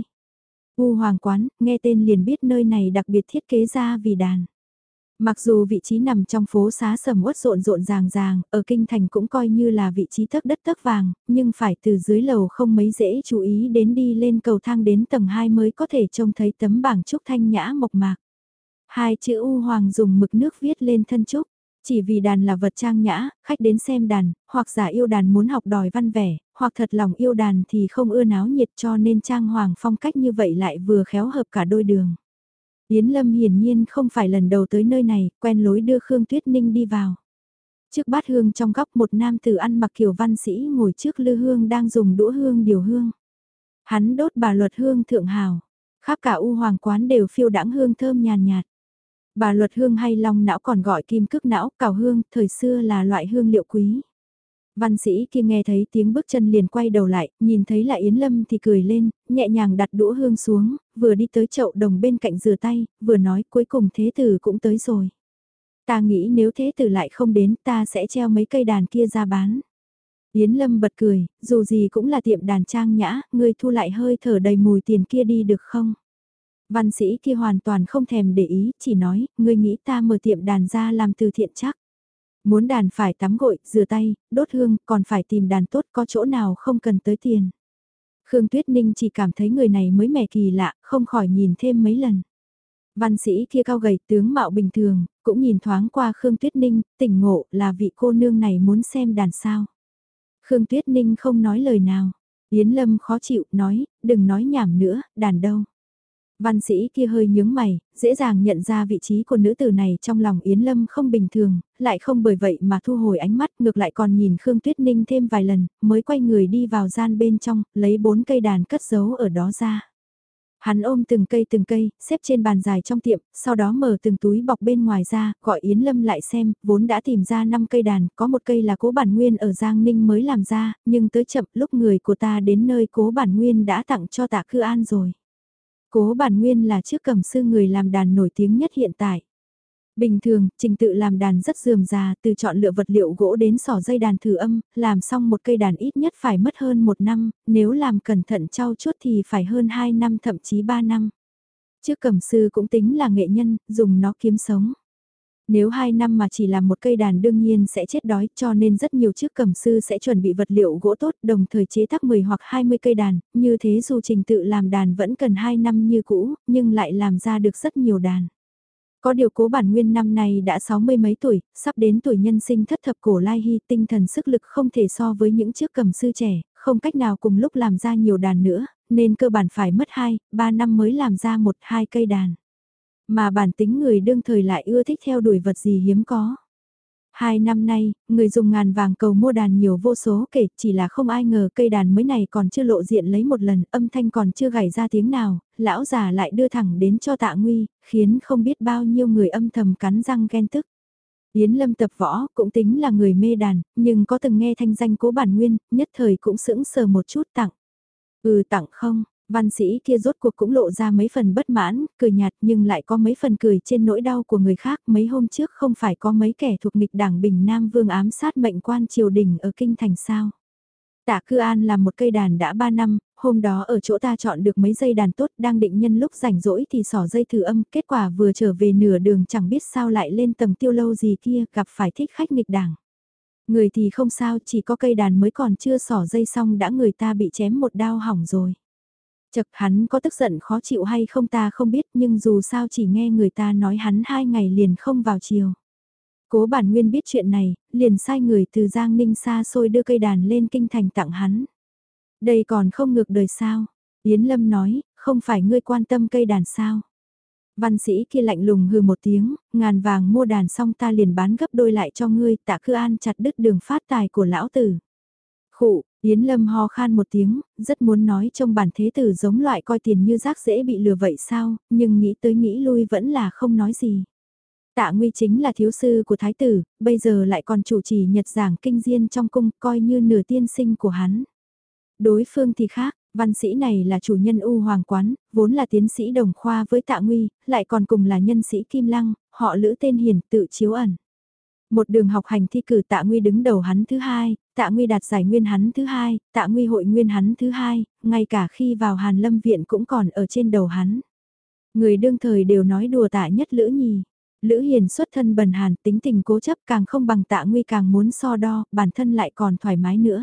U Hoàng Quán, nghe tên liền biết nơi này đặc biệt thiết kế ra vì đàn. Mặc dù vị trí nằm trong phố xá sầm uất rộn rộn ràng ràng, ở kinh thành cũng coi như là vị trí tấc đất tấc vàng, nhưng phải từ dưới lầu không mấy dễ chú ý đến đi lên cầu thang đến tầng 2 mới có thể trông thấy tấm bảng trúc thanh nhã mộc mạc. Hai chữ U Hoàng dùng mực nước viết lên thân trúc. Chỉ vì đàn là vật trang nhã, khách đến xem đàn, hoặc giả yêu đàn muốn học đòi văn vẻ, hoặc thật lòng yêu đàn thì không ưa náo nhiệt cho nên trang hoàng phong cách như vậy lại vừa khéo hợp cả đôi đường. Yến Lâm hiển nhiên không phải lần đầu tới nơi này, quen lối đưa Khương Tuyết Ninh đi vào. Trước bát hương trong góc một nam tử ăn mặc kiểu văn sĩ ngồi trước lư hương đang dùng đũa hương điều hương. Hắn đốt bà luật hương thượng hào, khắp cả U Hoàng Quán đều phiêu đãng hương thơm nhàn nhạt. Bà luật hương hay long não còn gọi kim cước não, cào hương, thời xưa là loại hương liệu quý. Văn sĩ kia nghe thấy tiếng bước chân liền quay đầu lại, nhìn thấy là Yến Lâm thì cười lên, nhẹ nhàng đặt đũa hương xuống, vừa đi tới chậu đồng bên cạnh rửa tay, vừa nói cuối cùng thế tử cũng tới rồi. Ta nghĩ nếu thế tử lại không đến ta sẽ treo mấy cây đàn kia ra bán. Yến Lâm bật cười, dù gì cũng là tiệm đàn trang nhã, ngươi thu lại hơi thở đầy mùi tiền kia đi được không? Văn sĩ kia hoàn toàn không thèm để ý, chỉ nói, ngươi nghĩ ta mở tiệm đàn ra làm từ thiện chắc. Muốn đàn phải tắm gội, rửa tay, đốt hương, còn phải tìm đàn tốt có chỗ nào không cần tới tiền. Khương Tuyết Ninh chỉ cảm thấy người này mới mẻ kỳ lạ, không khỏi nhìn thêm mấy lần. Văn sĩ kia cao gầy tướng mạo bình thường, cũng nhìn thoáng qua Khương Tuyết Ninh, tỉnh ngộ là vị cô nương này muốn xem đàn sao. Khương Tuyết Ninh không nói lời nào. Yến Lâm khó chịu, nói, đừng nói nhảm nữa, đàn đâu. Văn sĩ kia hơi nhướng mày, dễ dàng nhận ra vị trí của nữ tử này trong lòng Yến Lâm không bình thường, lại không bởi vậy mà thu hồi ánh mắt, ngược lại còn nhìn Khương Tuyết Ninh thêm vài lần, mới quay người đi vào gian bên trong, lấy 4 cây đàn cất giấu ở đó ra. Hắn ôm từng cây, xếp trên bàn dài trong tiệm, sau đó mở từng túi bọc bên ngoài ra, gọi Yến Lâm lại xem, vốn đã tìm ra 5 cây đàn, có một cây là Cố Bản Nguyên ở Giang Ninh mới làm ra, nhưng tới chậm lúc người của ta đến nơi Cố Bản Nguyên đã tặng cho Tạ Khư An rồi. Cố Bản Nguyên là chiếc cầm sư người làm đàn nổi tiếng nhất hiện tại. Bình thường, trình tự làm đàn rất rườm rà, từ chọn lựa vật liệu gỗ đến xỏ dây đàn thử âm, làm xong một cây đàn ít nhất phải mất hơn 1 năm, nếu làm cẩn thận trau chuốt thì phải hơn 2 năm thậm chí 3 năm. Chiếc cầm sư cũng tính là nghệ nhân, dùng nó kiếm sống. Nếu 2 năm mà chỉ làm một cây đàn đương nhiên sẽ chết đói, cho nên rất nhiều chiếc cầm sư sẽ chuẩn bị vật liệu gỗ tốt, đồng thời chế tác 10 hoặc 20 cây đàn, như thế dù trình tự làm đàn vẫn cần 2 năm như cũ, nhưng lại làm ra được rất nhiều đàn. Có điều Cố Bản Nguyên năm nay đã 60 mấy tuổi, sắp đến tuổi nhân sinh thất thập cổ lai hy, tinh thần sức lực không thể so với những chiếc cầm sư trẻ, không cách nào cùng lúc làm ra nhiều đàn nữa, nên cơ bản phải mất 2, 3 năm mới làm ra 1-2 cây đàn. Mà bản tính người đương thời lại ưa thích theo đuổi vật gì hiếm có. 2 năm nay, người dùng ngàn vàng cầu mua đàn nhiều vô số kể, chỉ là không ai ngờ cây đàn mới này còn chưa lộ diện lấy một lần, âm thanh còn chưa gảy ra tiếng nào, lão già lại đưa thẳng đến cho Tạ Nguy, khiến không biết bao nhiêu người âm thầm cắn răng ghen tức. Yến Lâm tập võ, cũng tính là người mê đàn, nhưng có từng nghe thanh danh Cố Bản Nguyên, nhất thời cũng sững sờ một chút tặng. Tặng không, văn sĩ kia rốt cuộc cũng lộ ra mấy phần bất mãn, cười nhạt nhưng lại có mấy phần cười trên nỗi đau của người khác. Mấy hôm trước không phải có mấy kẻ thuộc nghịch đảng Bình Nam Vương ám sát mệnh quan triều đình ở Kinh Thành sao. Tạ Cư An làm một cây đàn đã 3 năm, hôm đó ở chỗ ta chọn được mấy dây đàn tốt đang định nhân lúc rảnh rỗi thì xỏ dây thử âm, kết quả vừa trở về nửa đường chẳng biết sao lại lên tầng tiêu lâu gì kia gặp phải thích khách nghịch đảng. Người thì không sao, chỉ có cây đàn mới còn chưa xỏ dây xong đã người ta bị chém một đao hỏng rồi. Chật hắn có tức giận khó chịu hay không ta không biết nhưng dù sao chỉ nghe người ta nói hắn 2 ngày liền không vào chiều. Cố Bản Nguyên biết chuyện này, liền sai người từ Giang Ninh xa xôi đưa cây đàn lên kinh thành tặng hắn. Đây còn không ngược đời sao? Yến Lâm nói, không phải ngươi quan tâm cây đàn sao? Văn sĩ kia lạnh lùng hừ một tiếng, ngàn vàng mua đàn xong ta liền bán gấp đôi lại cho ngươi, Tạ Khư An chặt đứt đường phát tài của lão tử. Khụ, Yến Lâm ho khan một tiếng, rất muốn nói trông bản thế tử giống loại coi tiền như rác dễ bị lừa vậy sao, nhưng nghĩ tới nghĩ lui vẫn là không nói gì. Tạ Nguy chính là thiếu sư của thái tử, bây giờ lại còn chủ trì nhật giảng kinh diên trong cung, coi như nửa tiên sinh của hắn. Đối phương thì khác, văn sĩ này là chủ nhân U Hoàng Quán, vốn là tiến sĩ đồng khoa với Tạ Nguy, lại còn cùng là nhân sĩ Kim Lăng, họ Lữ tên hiền tự chiếu ẩn. Một đường học hành thi cử Tạ Nguy đứng đầu hắn thứ hai, Tạ Nguy đạt giải nguyên hắn thứ hai, Tạ Nguy hội nguyên hắn thứ hai, ngay cả khi vào Hàn Lâm Viện cũng còn ở trên đầu hắn. Người đương thời đều nói đùa Tạ nhất Lữ nhì. Lữ Hiền xuất thân bần hàn, tính tình cố chấp càng không bằng Tạ Nguy, càng muốn so đo, bản thân lại còn thoải mái nữa.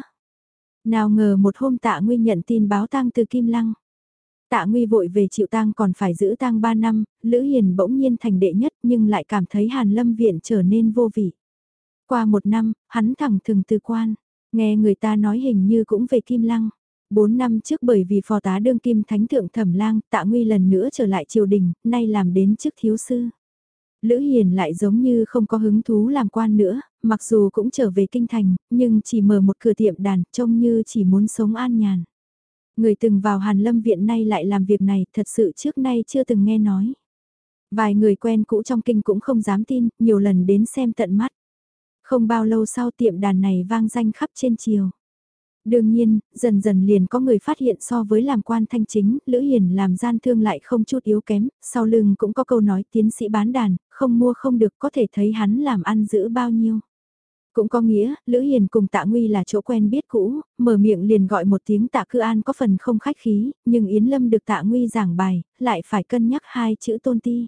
Nào ngờ một hôm Tạ Nguy nhận tin báo tang từ Kim Lăng. Tạ Nguy vội về chịu tang còn phải giữ tang 3 năm, Lữ Hiền bỗng nhiên thành đệ nhất nhưng lại cảm thấy Hàn Lâm Viện trở nên vô vị. Qua 1 năm, hắn thẳng thừng từ quan, nghe người ta nói hình như cũng về Kim Lăng. 4 năm trước bởi vì phò tá đương kim thánh thượng Thẩm Lang, Tạ Nguy lần nữa trở lại triều đình, nay làm đến chức thiếu sư. Lữ Hiền lại giống như không có hứng thú làm quan nữa, mặc dù cũng trở về kinh thành, nhưng chỉ mở một cửa tiệm đàn, trông như chỉ muốn sống an nhàn. Người từng vào Hàn Lâm Viện nay lại làm việc này, thật sự trước nay chưa từng nghe nói. Vài người quen cũ trong kinh cũng không dám tin, nhiều lần đến xem tận mắt. Không bao lâu sau tiệm đàn này vang danh khắp trên triều. Đương nhiên, dần dần liền có người phát hiện so với làm quan thanh chính, Lữ Hiền làm gian thương lại không chút yếu kém, sau lưng cũng có câu nói tiến sĩ bán đàn, không mua không được, có thể thấy hắn làm ăn giữ bao nhiêu. Cũng có nghĩa, Lữ Hiền cùng Tạ Nguy là chỗ quen biết cũ, mở miệng liền gọi một tiếng Tạ Cư An có phần không khách khí, nhưng Yến Lâm được Tạ Nguy giảng bài, lại phải cân nhắc 2 chữ tôn ti.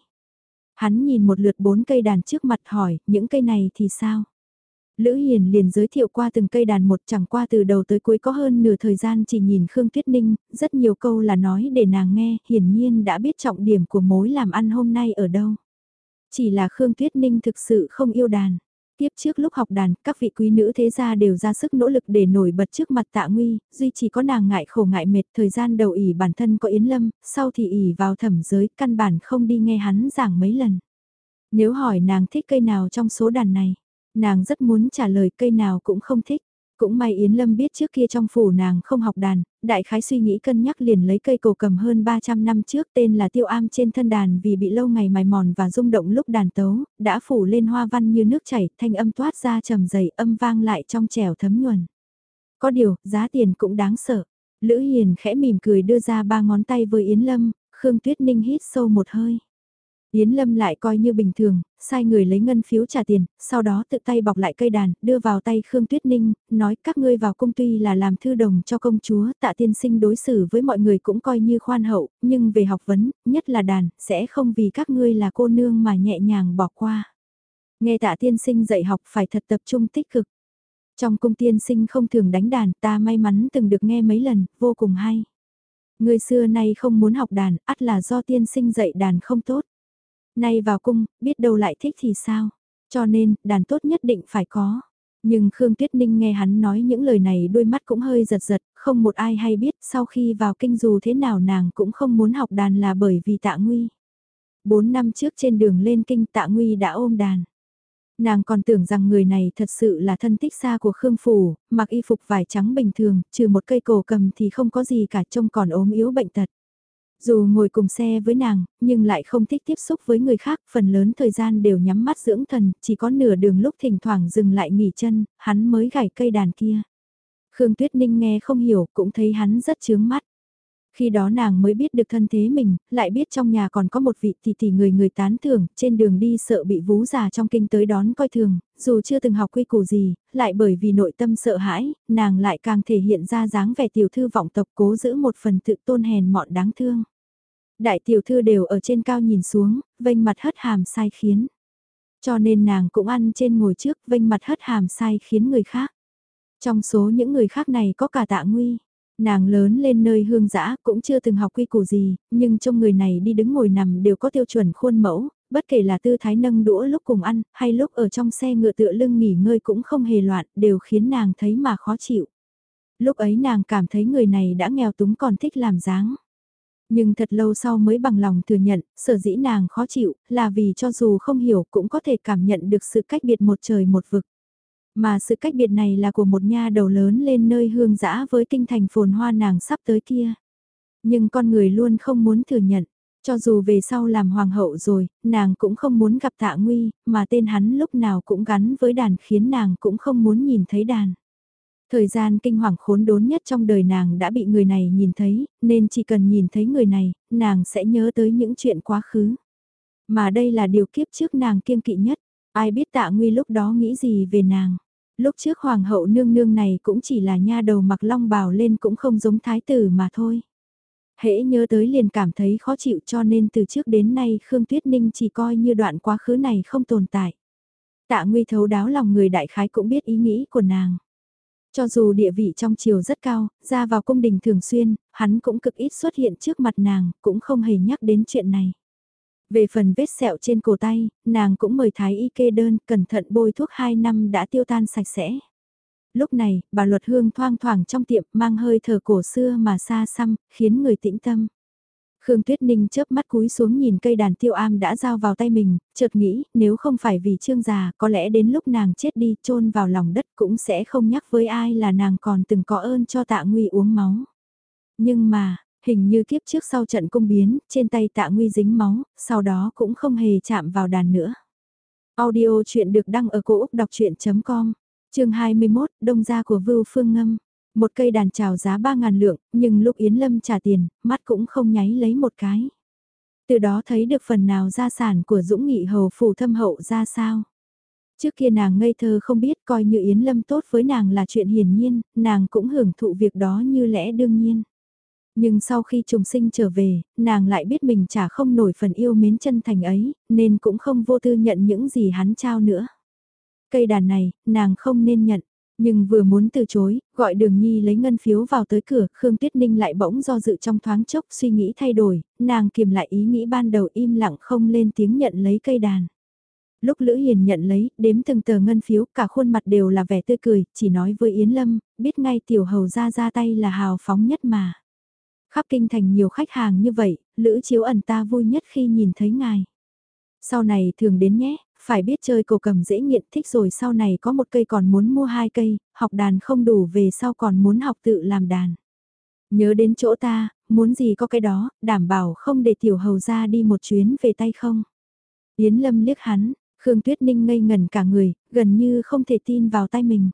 Hắn nhìn một lượt 4 cây đàn trước mặt hỏi, những cây này thì sao? Lữ Hiền liền giới thiệu qua từng cây đàn một, chẳng qua từ đầu tới cuối có hơn nửa thời gian chỉ nhìn Khương Tuyết Ninh, rất nhiều câu là nói để nàng nghe, hiển nhiên đã biết trọng điểm của mối làm ăn hôm nay ở đâu. Chỉ là Khương Tuyết Ninh thực sự không yêu đàn. Tiếp trước lúc học đàn, các vị quý nữ thế gia đều ra sức nỗ lực để nổi bật trước mặt Tạ Nguy, duy chỉ có nàng ngại khổ ngại mệt, thời gian đầu ỉ bản thân có Yến Lâm, sau thì ỉ vào thẩm giới, căn bản không đi nghe hắn giảng mấy lần. Nếu hỏi nàng thích cây nào trong số đàn này, nàng rất muốn trả lời cây nào cũng không thích. Cũng may Yến Lâm biết trước kia trong phủ nàng không học đàn, đại khái suy nghĩ cân nhắc liền lấy cây cổ cầm hơn 300 năm trước tên là tiêu am trên thân đàn vì bị lâu ngày mài mòn và rung động lúc đàn tấu, đã phủ lên hoa văn như nước chảy, thanh âm toát ra trầm dày, âm vang lại trong trẻo thấm nhuần. Có điều, giá tiền cũng đáng sợ. Lữ Hiền khẽ mỉm cười đưa ra 3 ngón tay với Yến Lâm, Khương Tuyết Ninh hít sâu một hơi. Yến Lâm lại coi như bình thường, sai người lấy ngân phiếu trả tiền, sau đó tự tay bọc lại cây đàn, đưa vào tay Khương Tuyết Ninh, nói các ngươi vào cung tuy là làm thư đồng cho công chúa, Tạ tiên sinh đối xử với mọi người cũng coi như khoan hậu, nhưng về học vấn, nhất là đàn, sẽ không vì các ngươi là cô nương mà nhẹ nhàng bỏ qua. Nghe Tạ tiên sinh dạy học phải thật tập trung tích cực. Trong cung tiên sinh không thường đánh đàn, ta may mắn từng được nghe mấy lần, vô cùng hay. Người xưa nay không muốn học đàn, ắt là do tiên sinh dạy đàn không tốt. Nay vào cung, biết đâu lại thích thì sao? Cho nên, đàn tốt nhất định phải có. Nhưng Khương Tuyết Ninh nghe hắn nói những lời này đôi mắt cũng hơi giật giật, không một ai hay biết sau khi vào kinh dù thế nào nàng cũng không muốn học đàn là bởi vì Tạ Nguy. 4 năm trước trên đường lên kinh Tạ Nguy đã ôm đàn. Nàng còn tưởng rằng người này thật sự là thân tích xa của Khương Phủ, mặc y phục vải trắng bình thường, trừ một cây cổ cầm thì không có gì cả, trông còn ốm yếu bệnh tật. Dù ngồi cùng xe với nàng, nhưng lại không thích tiếp xúc với người khác, phần lớn thời gian đều nhắm mắt dưỡng thần, chỉ có nửa đường lúc thỉnh thoảng dừng lại nghỉ chân, hắn mới gảy cây đàn kia. Khương Tuyết Ninh nghe không hiểu, cũng thấy hắn rất chướng mắt. Khi đó nàng mới biết được thân thế mình, lại biết trong nhà còn có một vị tỷ người người tán thưởng, trên đường đi sợ bị vú già trong kinh tới đón coi thường, dù chưa từng học quy củ gì, lại bởi vì nội tâm sợ hãi, nàng lại càng thể hiện ra dáng vẻ tiểu thư vọng tộc cố giữ một phần tự tôn hèn mọn đáng thương. Đại tiểu thư đều ở trên cao nhìn xuống, vênh mặt hất hàm sai khiến. Cho nên nàng cũng ăn trên ngồi trước, vênh mặt hất hàm sai khiến người khác. Trong số những người khác này có cả Tạ Nguy. Nàng lớn lên nơi hương dã cũng chưa từng học quy củ gì, nhưng trong người này đi đứng ngồi nằm đều có tiêu chuẩn khuôn mẫu, bất kể là tư thái nâng đũa lúc cùng ăn, hay lúc ở trong xe ngựa tựa lưng nghỉ ngơi cũng không hề loạn, đều khiến nàng thấy mà khó chịu. Lúc ấy nàng cảm thấy người này đã nghèo túng còn thích làm dáng. Nhưng thật lâu sau mới bằng lòng thừa nhận, sở dĩ nàng khó chịu, là vì cho dù không hiểu cũng có thể cảm nhận được sự cách biệt một trời một vực. Mà sự cách biệt này là của một nha đầu lớn lên nơi hương dã với kinh thành phồn hoa nàng sắp tới kia. Nhưng con người luôn không muốn thừa nhận, Cho dù về sau làm hoàng hậu rồi, nàng cũng không muốn gặp Tạ Nguy, mà tên hắn lúc nào cũng gắn với đàn khiến nàng cũng không muốn nhìn thấy đàn. Thời gian kinh hoàng khốn đốn nhất trong đời nàng đã bị người này nhìn thấy, nên chỉ cần nhìn thấy người này, nàng sẽ nhớ tới những chuyện quá khứ. Mà đây là điều kiếp trước nàng kiêng kỵ nhất, ai biết Tạ Nguy lúc đó nghĩ gì về nàng. Lúc trước hoàng hậu nương nương này cũng chỉ là nha đầu mặc long bào lên cũng không giống thái tử mà thôi. Hễ nhớ tới liền cảm thấy khó chịu cho nên từ trước đến nay Khương Tuyết Ninh chỉ coi như đoạn quá khứ này không tồn tại. Tạ Nguy thấu đáo lòng người đại khái cũng biết ý nghĩ của nàng. Cho dù địa vị trong triều rất cao, ra vào cung đình thường xuyên, hắn cũng cực ít xuất hiện trước mặt nàng, cũng không hề nhắc đến chuyện này. Về phần vết sẹo trên cổ tay, nàng cũng mời thái y kê đơn, cẩn thận bôi thuốc 2 năm đã tiêu tan sạch sẽ. Lúc này, bà Luật Hương thoang thoảng trong tiệm mang hơi thở cổ xưa mà xa xăm, khiến người tĩnh tâm. Khương Tuyết Ninh chớp mắt cúi xuống nhìn cây đàn tiêu am đã giao vào tay mình, chợt nghĩ nếu không phải vì Trương già có lẽ đến lúc nàng chết đi chôn vào lòng đất cũng sẽ không nhắc với ai là nàng còn từng có ơn cho Tạ Nguy uống máu. Nhưng mà, hình như kiếp trước sau trận cung biến, trên tay Tạ Nguy dính máu, sau đó cũng không hề chạm vào đàn nữa. Audio chuyện được đăng ở cổ Úc đọc chuyện.com, chương 21, đông gia của Vưu Phương Ngâm. Một cây đàn chào giá 3.000 lượng, nhưng lúc Yến Lâm trả tiền, mắt cũng không nháy lấy một cái. Từ đó thấy được phần nào gia sản của Dũng Nghị hầu phủ thâm hậu ra sao. Trước kia nàng ngây thơ không biết coi như Yến Lâm tốt với nàng là chuyện hiển nhiên, nàng cũng hưởng thụ việc đó như lẽ đương nhiên. Nhưng sau khi trùng sinh trở về, nàng lại biết mình chả không nổi phần yêu mến chân thành ấy, nên cũng không vô tư nhận những gì hắn trao nữa. Cây đàn này, nàng không nên nhận. Nhưng vừa muốn từ chối, gọi Đường Nhi lấy ngân phiếu vào tới cửa, Khương Tuyết Ninh lại bỗng do dự trong thoáng chốc suy nghĩ thay đổi, nàng kiềm lại ý nghĩ ban đầu im lặng không lên tiếng nhận lấy cây đàn. Lúc Lữ Hiền nhận lấy, đếm từng tờ ngân phiếu, cả khuôn mặt đều là vẻ tươi cười, chỉ nói với Yến Lâm, biết ngay tiểu hầu ra tay là hào phóng nhất mà. Khắp kinh thành nhiều khách hàng như vậy, Lữ Chiếu Ẩn ta vui nhất khi nhìn thấy ngài. Sau này thường đến nhé, phải biết chơi cổ cầm dễ nghiện thích rồi sau này có một cây còn muốn mua 2 cây, học đàn không đủ về sau còn muốn học tự làm đàn. Nhớ đến chỗ ta, muốn gì có cái đó, đảm bảo không để tiểu hầu ra đi một chuyến về tay không. Yến Lâm liếc hắn, Khương Tuyết Ninh ngây ngẩn cả người, gần như không thể tin vào tay mình.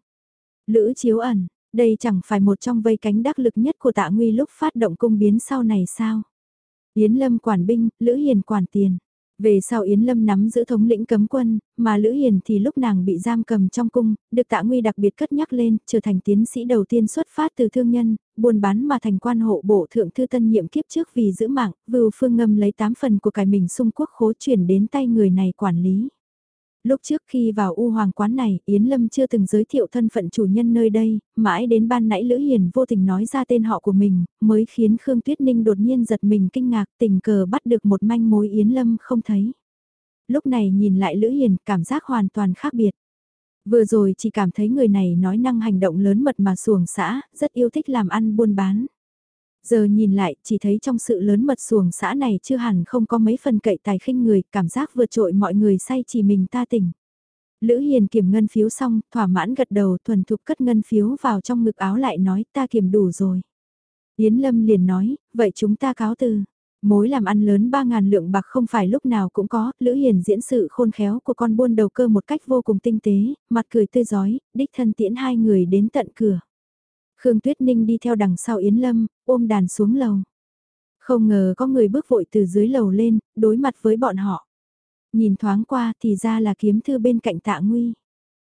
Lữ Chiếu Ẩn, đây chẳng phải một trong vây cánh đắc lực nhất của Tạ Nguy lúc phát động cung biến sau này sao? Yến Lâm quản binh, Lữ Hiền quản tiền. Về sau Yến Lâm nắm giữ thống lĩnh cấm quân, mà Lữ Hiền thì lúc nàng bị giam cầm trong cung, được Tạ Nguy đặc biệt cất nhắc lên, trở thành tiến sĩ đầu tiên xuất phát từ thương nhân, buôn bán mà thành quan hộ bộ thượng thư tân nhiệm kiếp trước vì giữ mạng, Vưu Phương Ngâm lấy 8 phần của cải mình xung quốc khố chuyển đến tay người này quản lý. Lúc trước khi vào U Hoàng quán này, Yến Lâm chưa từng giới thiệu thân phận chủ nhân nơi đây, mãi đến ban nãy Lữ Hiền vô tình nói ra tên họ của mình, mới khiến Khương Tuyết Ninh đột nhiên giật mình kinh ngạc tình cờ bắt được một manh mối Yến Lâm không thấy. Lúc này nhìn lại Lữ Hiền, cảm giác hoàn toàn khác biệt. Vừa rồi chỉ cảm thấy người này nói năng hành động lớn mật mà xuồng xã, rất yêu thích làm ăn buôn bán. Giờ nhìn lại, chỉ thấy trong sự lớn mật xuồng xã này chưa hẳn không có mấy phần cậy tài khinh người, cảm giác vượt trội mọi người say chỉ mình ta tỉnh. Lữ Hiền kiểm ngân phiếu xong, thỏa mãn gật đầu thuần thục cất ngân phiếu vào trong ngực áo lại nói ta kiểm đủ rồi. Yến Lâm liền nói, vậy chúng ta cáo từ. Mối làm ăn lớn 3.000 lượng bạc không phải lúc nào cũng có, Lữ Hiền diễn sự khôn khéo của con buôn đầu cơ một cách vô cùng tinh tế, mặt cười tươi giói, đích thân tiễn 2 người đến tận cửa. Khương Tuyết Ninh đi theo đằng sau Yến Lâm, ôm đàn xuống lầu. Không ngờ có người bước vội từ dưới lầu lên, đối mặt với bọn họ. Nhìn thoáng qua thì ra là kiếm thư bên cạnh Tạ Nguy.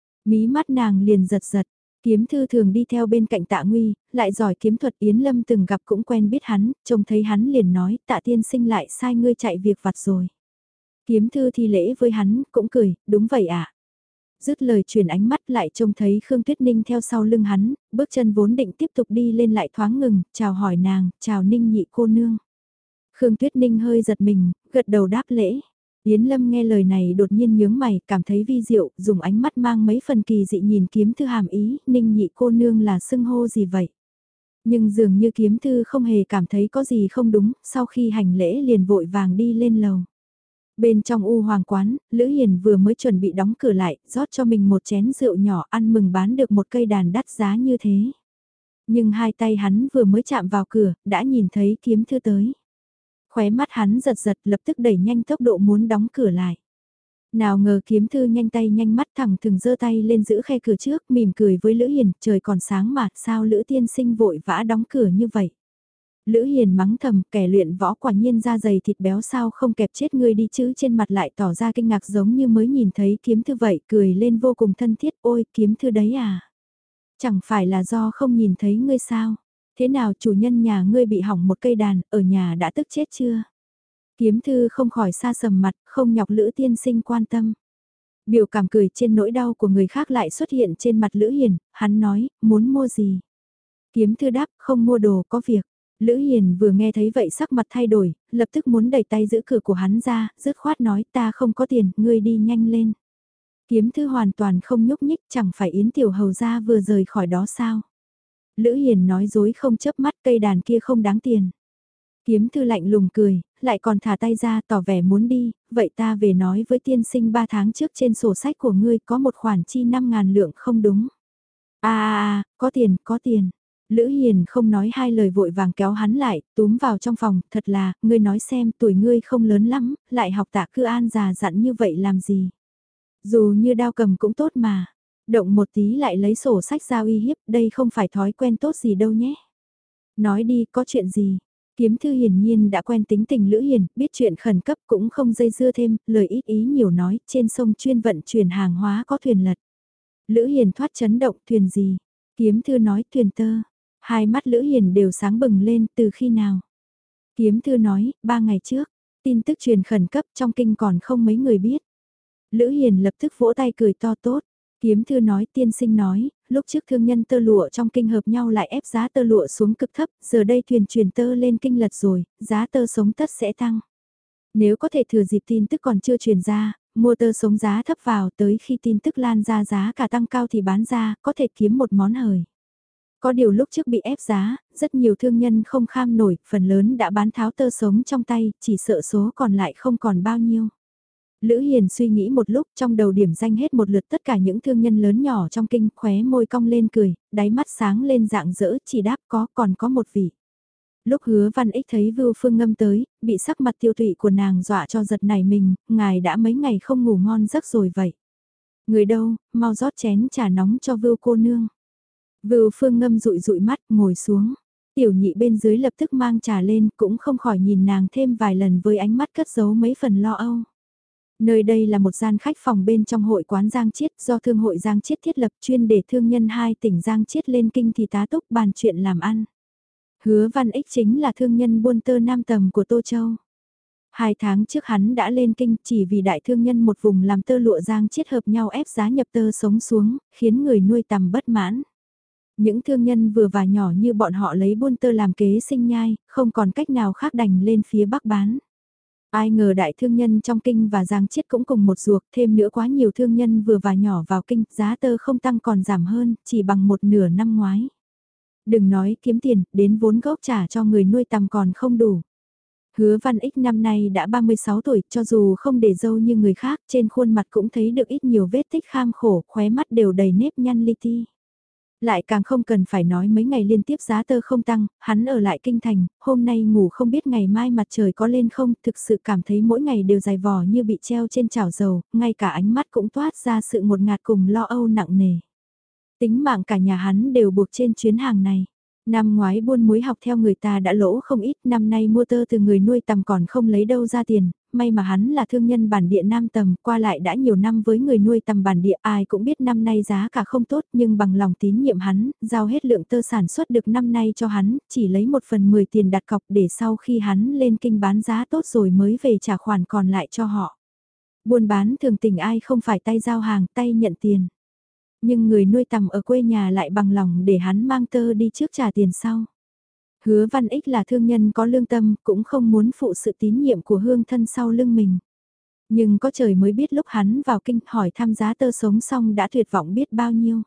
Mí mắt nàng liền giật giật, kiếm thư thường đi theo bên cạnh Tạ Nguy, lại giỏi kiếm thuật Yến Lâm từng gặp cũng quen biết hắn, trông thấy hắn liền nói Tạ tiên sinh lại sai ngươi chạy việc vặt rồi. Kiếm thư thi lễ với hắn, cũng cười, đúng vậy ạ. Dứt lời chuyển ánh mắt lại trông thấy Khương Tuyết Ninh theo sau lưng hắn, bước chân vốn định tiếp tục đi lên lại thoáng ngừng, chào hỏi nàng, chào Ninh nhị cô nương. Khương Tuyết Ninh hơi giật mình, gật đầu đáp lễ. Yến Lâm nghe lời này đột nhiên nhướng mày, cảm thấy vi diệu, dùng ánh mắt mang mấy phần kỳ dị nhìn kiếm thư hàm ý, Ninh nhị cô nương là xưng hô gì vậy? Nhưng dường như kiếm thư không hề cảm thấy có gì không đúng, sau khi hành lễ liền vội vàng đi lên lầu. Bên trong U Hoàng quán, Lữ Hiền vừa mới chuẩn bị đóng cửa lại, rót cho mình một chén rượu nhỏ ăn mừng bán được một cây đàn đắt giá như thế. Nhưng hai tay hắn vừa mới chạm vào cửa, đã nhìn thấy kiếm thư tới. Khóe mắt hắn giật giật lập tức đẩy nhanh tốc độ muốn đóng cửa lại. Nào ngờ kiếm thư nhanh tay nhanh mắt thẳng thừng giơ tay lên giữ khe cửa trước, mỉm cười với Lữ Hiền, trời còn sáng mà, sao Lữ tiên sinh vội vã đóng cửa như vậy. Lữ Hiền mắng thầm, kẻ luyện võ quả nhiên da dày thịt béo sao không kẹp chết ngươi đi chứ, trên mặt lại tỏ ra kinh ngạc giống như mới nhìn thấy kiếm thư vậy, cười lên vô cùng thân thiết, ôi kiếm thư đấy à. Chẳng phải là do không nhìn thấy ngươi sao, thế nào chủ nhân nhà ngươi bị hỏng một cây đàn, ở nhà đã tức chết chưa. Kiếm thư không khỏi xa sầm mặt, không nhọc Lữ tiên sinh quan tâm. Biểu cảm cười trên nỗi đau của người khác lại xuất hiện trên mặt Lữ Hiền, hắn nói, muốn mua gì? Kiếm thư đáp, không mua đồ, có việc. Lữ Hiền vừa nghe thấy vậy sắc mặt thay đổi, lập tức muốn đẩy tay giữ cửa của hắn ra, dứt khoát nói ta không có tiền, ngươi đi nhanh lên. Kiếm thư hoàn toàn không nhúc nhích, chẳng phải Yến Tiểu Hầu gia vừa rời khỏi đó sao? Lữ Hiền nói dối không chớp mắt, cây đàn kia không đáng tiền. Kiếm thư lạnh lùng cười, lại còn thả tay ra tỏ vẻ muốn đi, vậy ta về nói với tiên sinh 3 tháng trước trên sổ sách của ngươi có một khoản chi 5.000 lượng không đúng. Có tiền, có tiền. Lữ Hiền không nói hai lời vội vàng kéo hắn lại, túm vào trong phòng, thật là, ngươi nói xem tuổi ngươi không lớn lắm, lại học Tạ Cư An già dặn như vậy làm gì. Dù như đao cầm cũng tốt mà, động một tí lại lấy sổ sách ra uy hiếp, đây không phải thói quen tốt gì đâu nhé. Nói đi, có chuyện gì? Kiếm thư hiển nhiên đã quen tính tình Lữ Hiền, biết chuyện khẩn cấp cũng không dây dưa thêm, lời ít ý nhiều nói, trên sông chuyên vận chuyển hàng hóa có thuyền lật. Lữ Hiền thoát chấn động, thuyền gì? Kiếm thư nói, thuyền tơ. Hai mắt Lữ Hiền đều sáng bừng lên, từ khi nào? Kiếm thư nói, 3 ngày trước, tin tức truyền khẩn cấp trong kinh còn không mấy người biết. Lữ Hiền lập tức vỗ tay cười to tốt. Kiếm thư nói, tiên sinh nói, lúc trước thương nhân tơ lụa trong kinh hợp nhau lại ép giá tơ lụa xuống cực thấp, giờ đây thuyền truyền tơ lên kinh lật rồi, giá tơ sống tất sẽ tăng. Nếu có thể thừa dịp tin tức còn chưa truyền ra, mua tơ sống giá thấp vào tới khi tin tức lan ra giá cả tăng cao thì bán ra, có thể kiếm một món hời. Có điều lúc trước bị ép giá, rất nhiều thương nhân không kham nổi, phần lớn đã bán tháo tơ sống trong tay, chỉ sợ số còn lại không còn bao nhiêu. Lữ Hiền suy nghĩ một lúc trong đầu điểm danh hết một lượt tất cả những thương nhân lớn nhỏ trong kinh, khóe môi cong lên cười, đáy mắt sáng lên dạng dỡ, chỉ đáp còn có một vị. Lúc Hứa Văn Ích thấy Vưu Phương Ngâm tới, bị sắc mặt tiêu tụy của nàng dọa cho giật nảy mình, ngài đã mấy ngày không ngủ ngon giấc rồi vậy. Người đâu, mau rót chén trà nóng cho Vưu cô nương. Vưu Phương Ngâm dụi dụi mắt, ngồi xuống. Tiểu nhị bên dưới lập tức mang trà lên, cũng không khỏi nhìn nàng thêm vài lần với ánh mắt cất giấu mấy phần lo âu. Nơi đây là một gian khách phòng bên trong hội quán Giang Chiết do Thương hội Giang Chiết thiết lập chuyên để thương nhân hai tỉnh Giang Chiết lên kinh thì tá túc bàn chuyện làm ăn. Hứa Văn Ích chính là thương nhân buôn tơ nam tầm của Tô Châu. 2 tháng trước hắn đã lên kinh chỉ vì đại thương nhân một vùng làm tơ lụa Giang Chiết hợp nhau ép giá nhập tơ sống xuống, khiến người nuôi tằm bất mãn. Những thương nhân vừa và nhỏ như bọn họ lấy buôn tơ làm kế sinh nhai, không còn cách nào khác đành lên phía Bắc bán. Ai ngờ đại thương nhân trong kinh và Giang Chiết cũng cùng một ruột, thêm nữa quá nhiều thương nhân vừa và nhỏ vào kinh, giá tơ không tăng còn giảm hơn, chỉ bằng một nửa năm ngoái. Đừng nói kiếm tiền, đến vốn gốc trả cho người nuôi tằm còn không đủ. Hứa Văn Ích năm nay đã 36 tuổi, cho dù không để dâu như người khác, trên khuôn mặt cũng thấy được ít nhiều vết tích kham khổ, khóe mắt đều đầy nếp nhăn li ti. Lại càng không cần phải nói mấy ngày liên tiếp giá tơ không tăng, hắn ở lại kinh thành, hôm nay ngủ không biết ngày mai mặt trời có lên không, thực sự cảm thấy mỗi ngày đều dài vò như bị treo trên chảo dầu, ngay cả ánh mắt cũng toát ra sự ngột ngạt cùng lo âu nặng nề. Tính mạng cả nhà hắn đều buộc trên chuyến hàng này. Năm ngoái buôn muối học theo người ta đã lỗ không ít, năm nay mua tơ từ người nuôi tằm còn không lấy đâu ra tiền, may mà hắn là thương nhân bản địa nam tầm, qua lại đã nhiều năm với người nuôi tằm bản địa, ai cũng biết năm nay giá cả không tốt nhưng bằng lòng tín nhiệm hắn, giao hết lượng tơ sản xuất được năm nay cho hắn, chỉ lấy 1/10 tiền đặt cọc để sau khi hắn lên kinh bán giá tốt rồi mới về trả khoản còn lại cho họ. Buôn bán thường tình ai không phải tay giao hàng, tay nhận tiền. Nhưng người nuôi tằm ở quê nhà lại bằng lòng để hắn mang tơ đi trước trả tiền sau. Hứa Văn Ích là thương nhân có lương tâm, cũng không muốn phụ sự tín nhiệm của hương thân sau lưng mình. Nhưng có trời mới biết lúc hắn vào kinh hỏi thăm giá tơ sống xong đã tuyệt vọng biết bao nhiêu.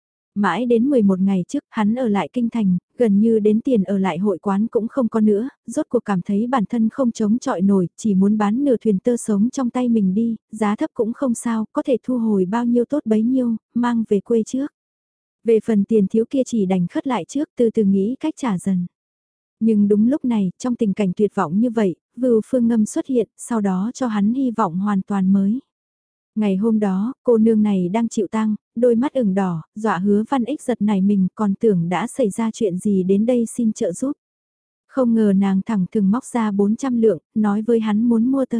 Mãi đến 11 ngày trước hắn ở lại kinh thành, gần như đến tiền ở lại hội quán cũng không có nữa, rốt cuộc cảm thấy bản thân không chống chọi nổi, chỉ muốn bán nửa thuyền tơ sống trong tay mình đi, giá thấp cũng không sao, có thể thu hồi bao nhiêu tốt bấy nhiêu, mang về quê trước. Về phần tiền thiếu kia chỉ đành khất lại trước từ từ nghĩ cách trả dần. Nhưng đúng lúc này, trong tình cảnh tuyệt vọng như vậy, Vưu Phương Ngâm xuất hiện, sau đó cho hắn hy vọng hoàn toàn mới. Ngày hôm đó, cô nương này đang chịu tang, đôi mắt ửng đỏ, dọa Hứa Văn Ích giật nảy mình còn tưởng đã xảy ra chuyện gì đến đây xin trợ giúp. Không ngờ nàng thẳng thừng móc ra 400 lượng, nói với hắn muốn mua tơ.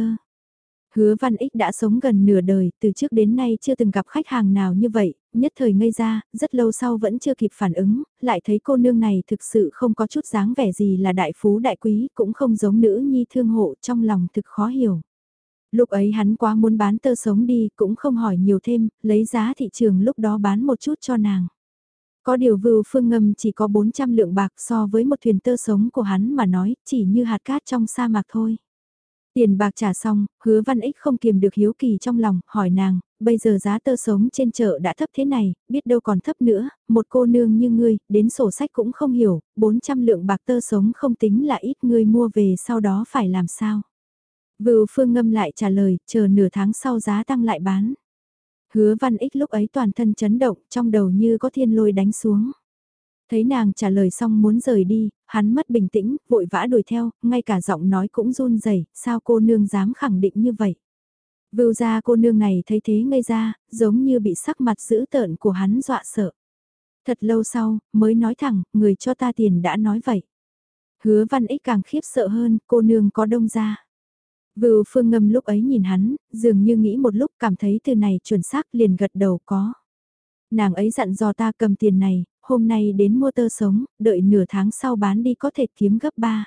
Hứa Văn Ích đã sống gần nửa đời, từ trước đến nay chưa từng gặp khách hàng nào như vậy, nhất thời ngây ra, rất lâu sau vẫn chưa kịp phản ứng, lại thấy cô nương này thực sự không có chút dáng vẻ gì là đại phú đại quý, cũng không giống nữ nhi thương hộ, trong lòng thực khó hiểu. Lúc ấy hắn quá muốn bán tơ sống đi, cũng không hỏi nhiều thêm, lấy giá thị trường lúc đó bán một chút cho nàng. Có điều Vưu Phương Ngâm chỉ có 400 lượng bạc so với một thuyền tơ sống của hắn mà nói, chỉ như hạt cát trong sa mạc thôi. Tiền bạc trả xong, Hứa Văn Ích không kiềm được hiếu kỳ trong lòng, hỏi nàng, bây giờ giá tơ sống trên chợ đã thấp thế này, biết đâu còn thấp nữa, một cô nương như ngươi, đến sổ sách cũng không hiểu, 400 lượng bạc tơ sống không tính là ít, ngươi mua về sau đó phải làm sao? Vưu Phương Ngâm lại trả lời, chờ nửa tháng sau giá tăng lại bán. Hứa Văn Ích lúc ấy toàn thân chấn động, trong đầu như có thiên lôi đánh xuống. Thấy nàng trả lời xong muốn rời đi, hắn mất bình tĩnh, vội vã đuổi theo, ngay cả giọng nói cũng run rẩy, sao cô nương dám khẳng định như vậy. Vưu gia cô nương này thấy thế ngây ra, giống như bị sắc mặt dữ tợn của hắn dọa sợ. Thật lâu sau, mới nói thẳng, người cho ta tiền đã nói vậy. Hứa Văn Ích càng khiếp sợ hơn, cô nương có đông gia. Vưu Phương Ngâm lúc ấy nhìn hắn, dường như nghĩ một lúc cảm thấy từ này chuẩn xác liền gật đầu có. Nàng ấy dặn dò ta cầm tiền này, hôm nay đến mua tơ sống, đợi nửa tháng sau bán đi có thể kiếm gấp 3.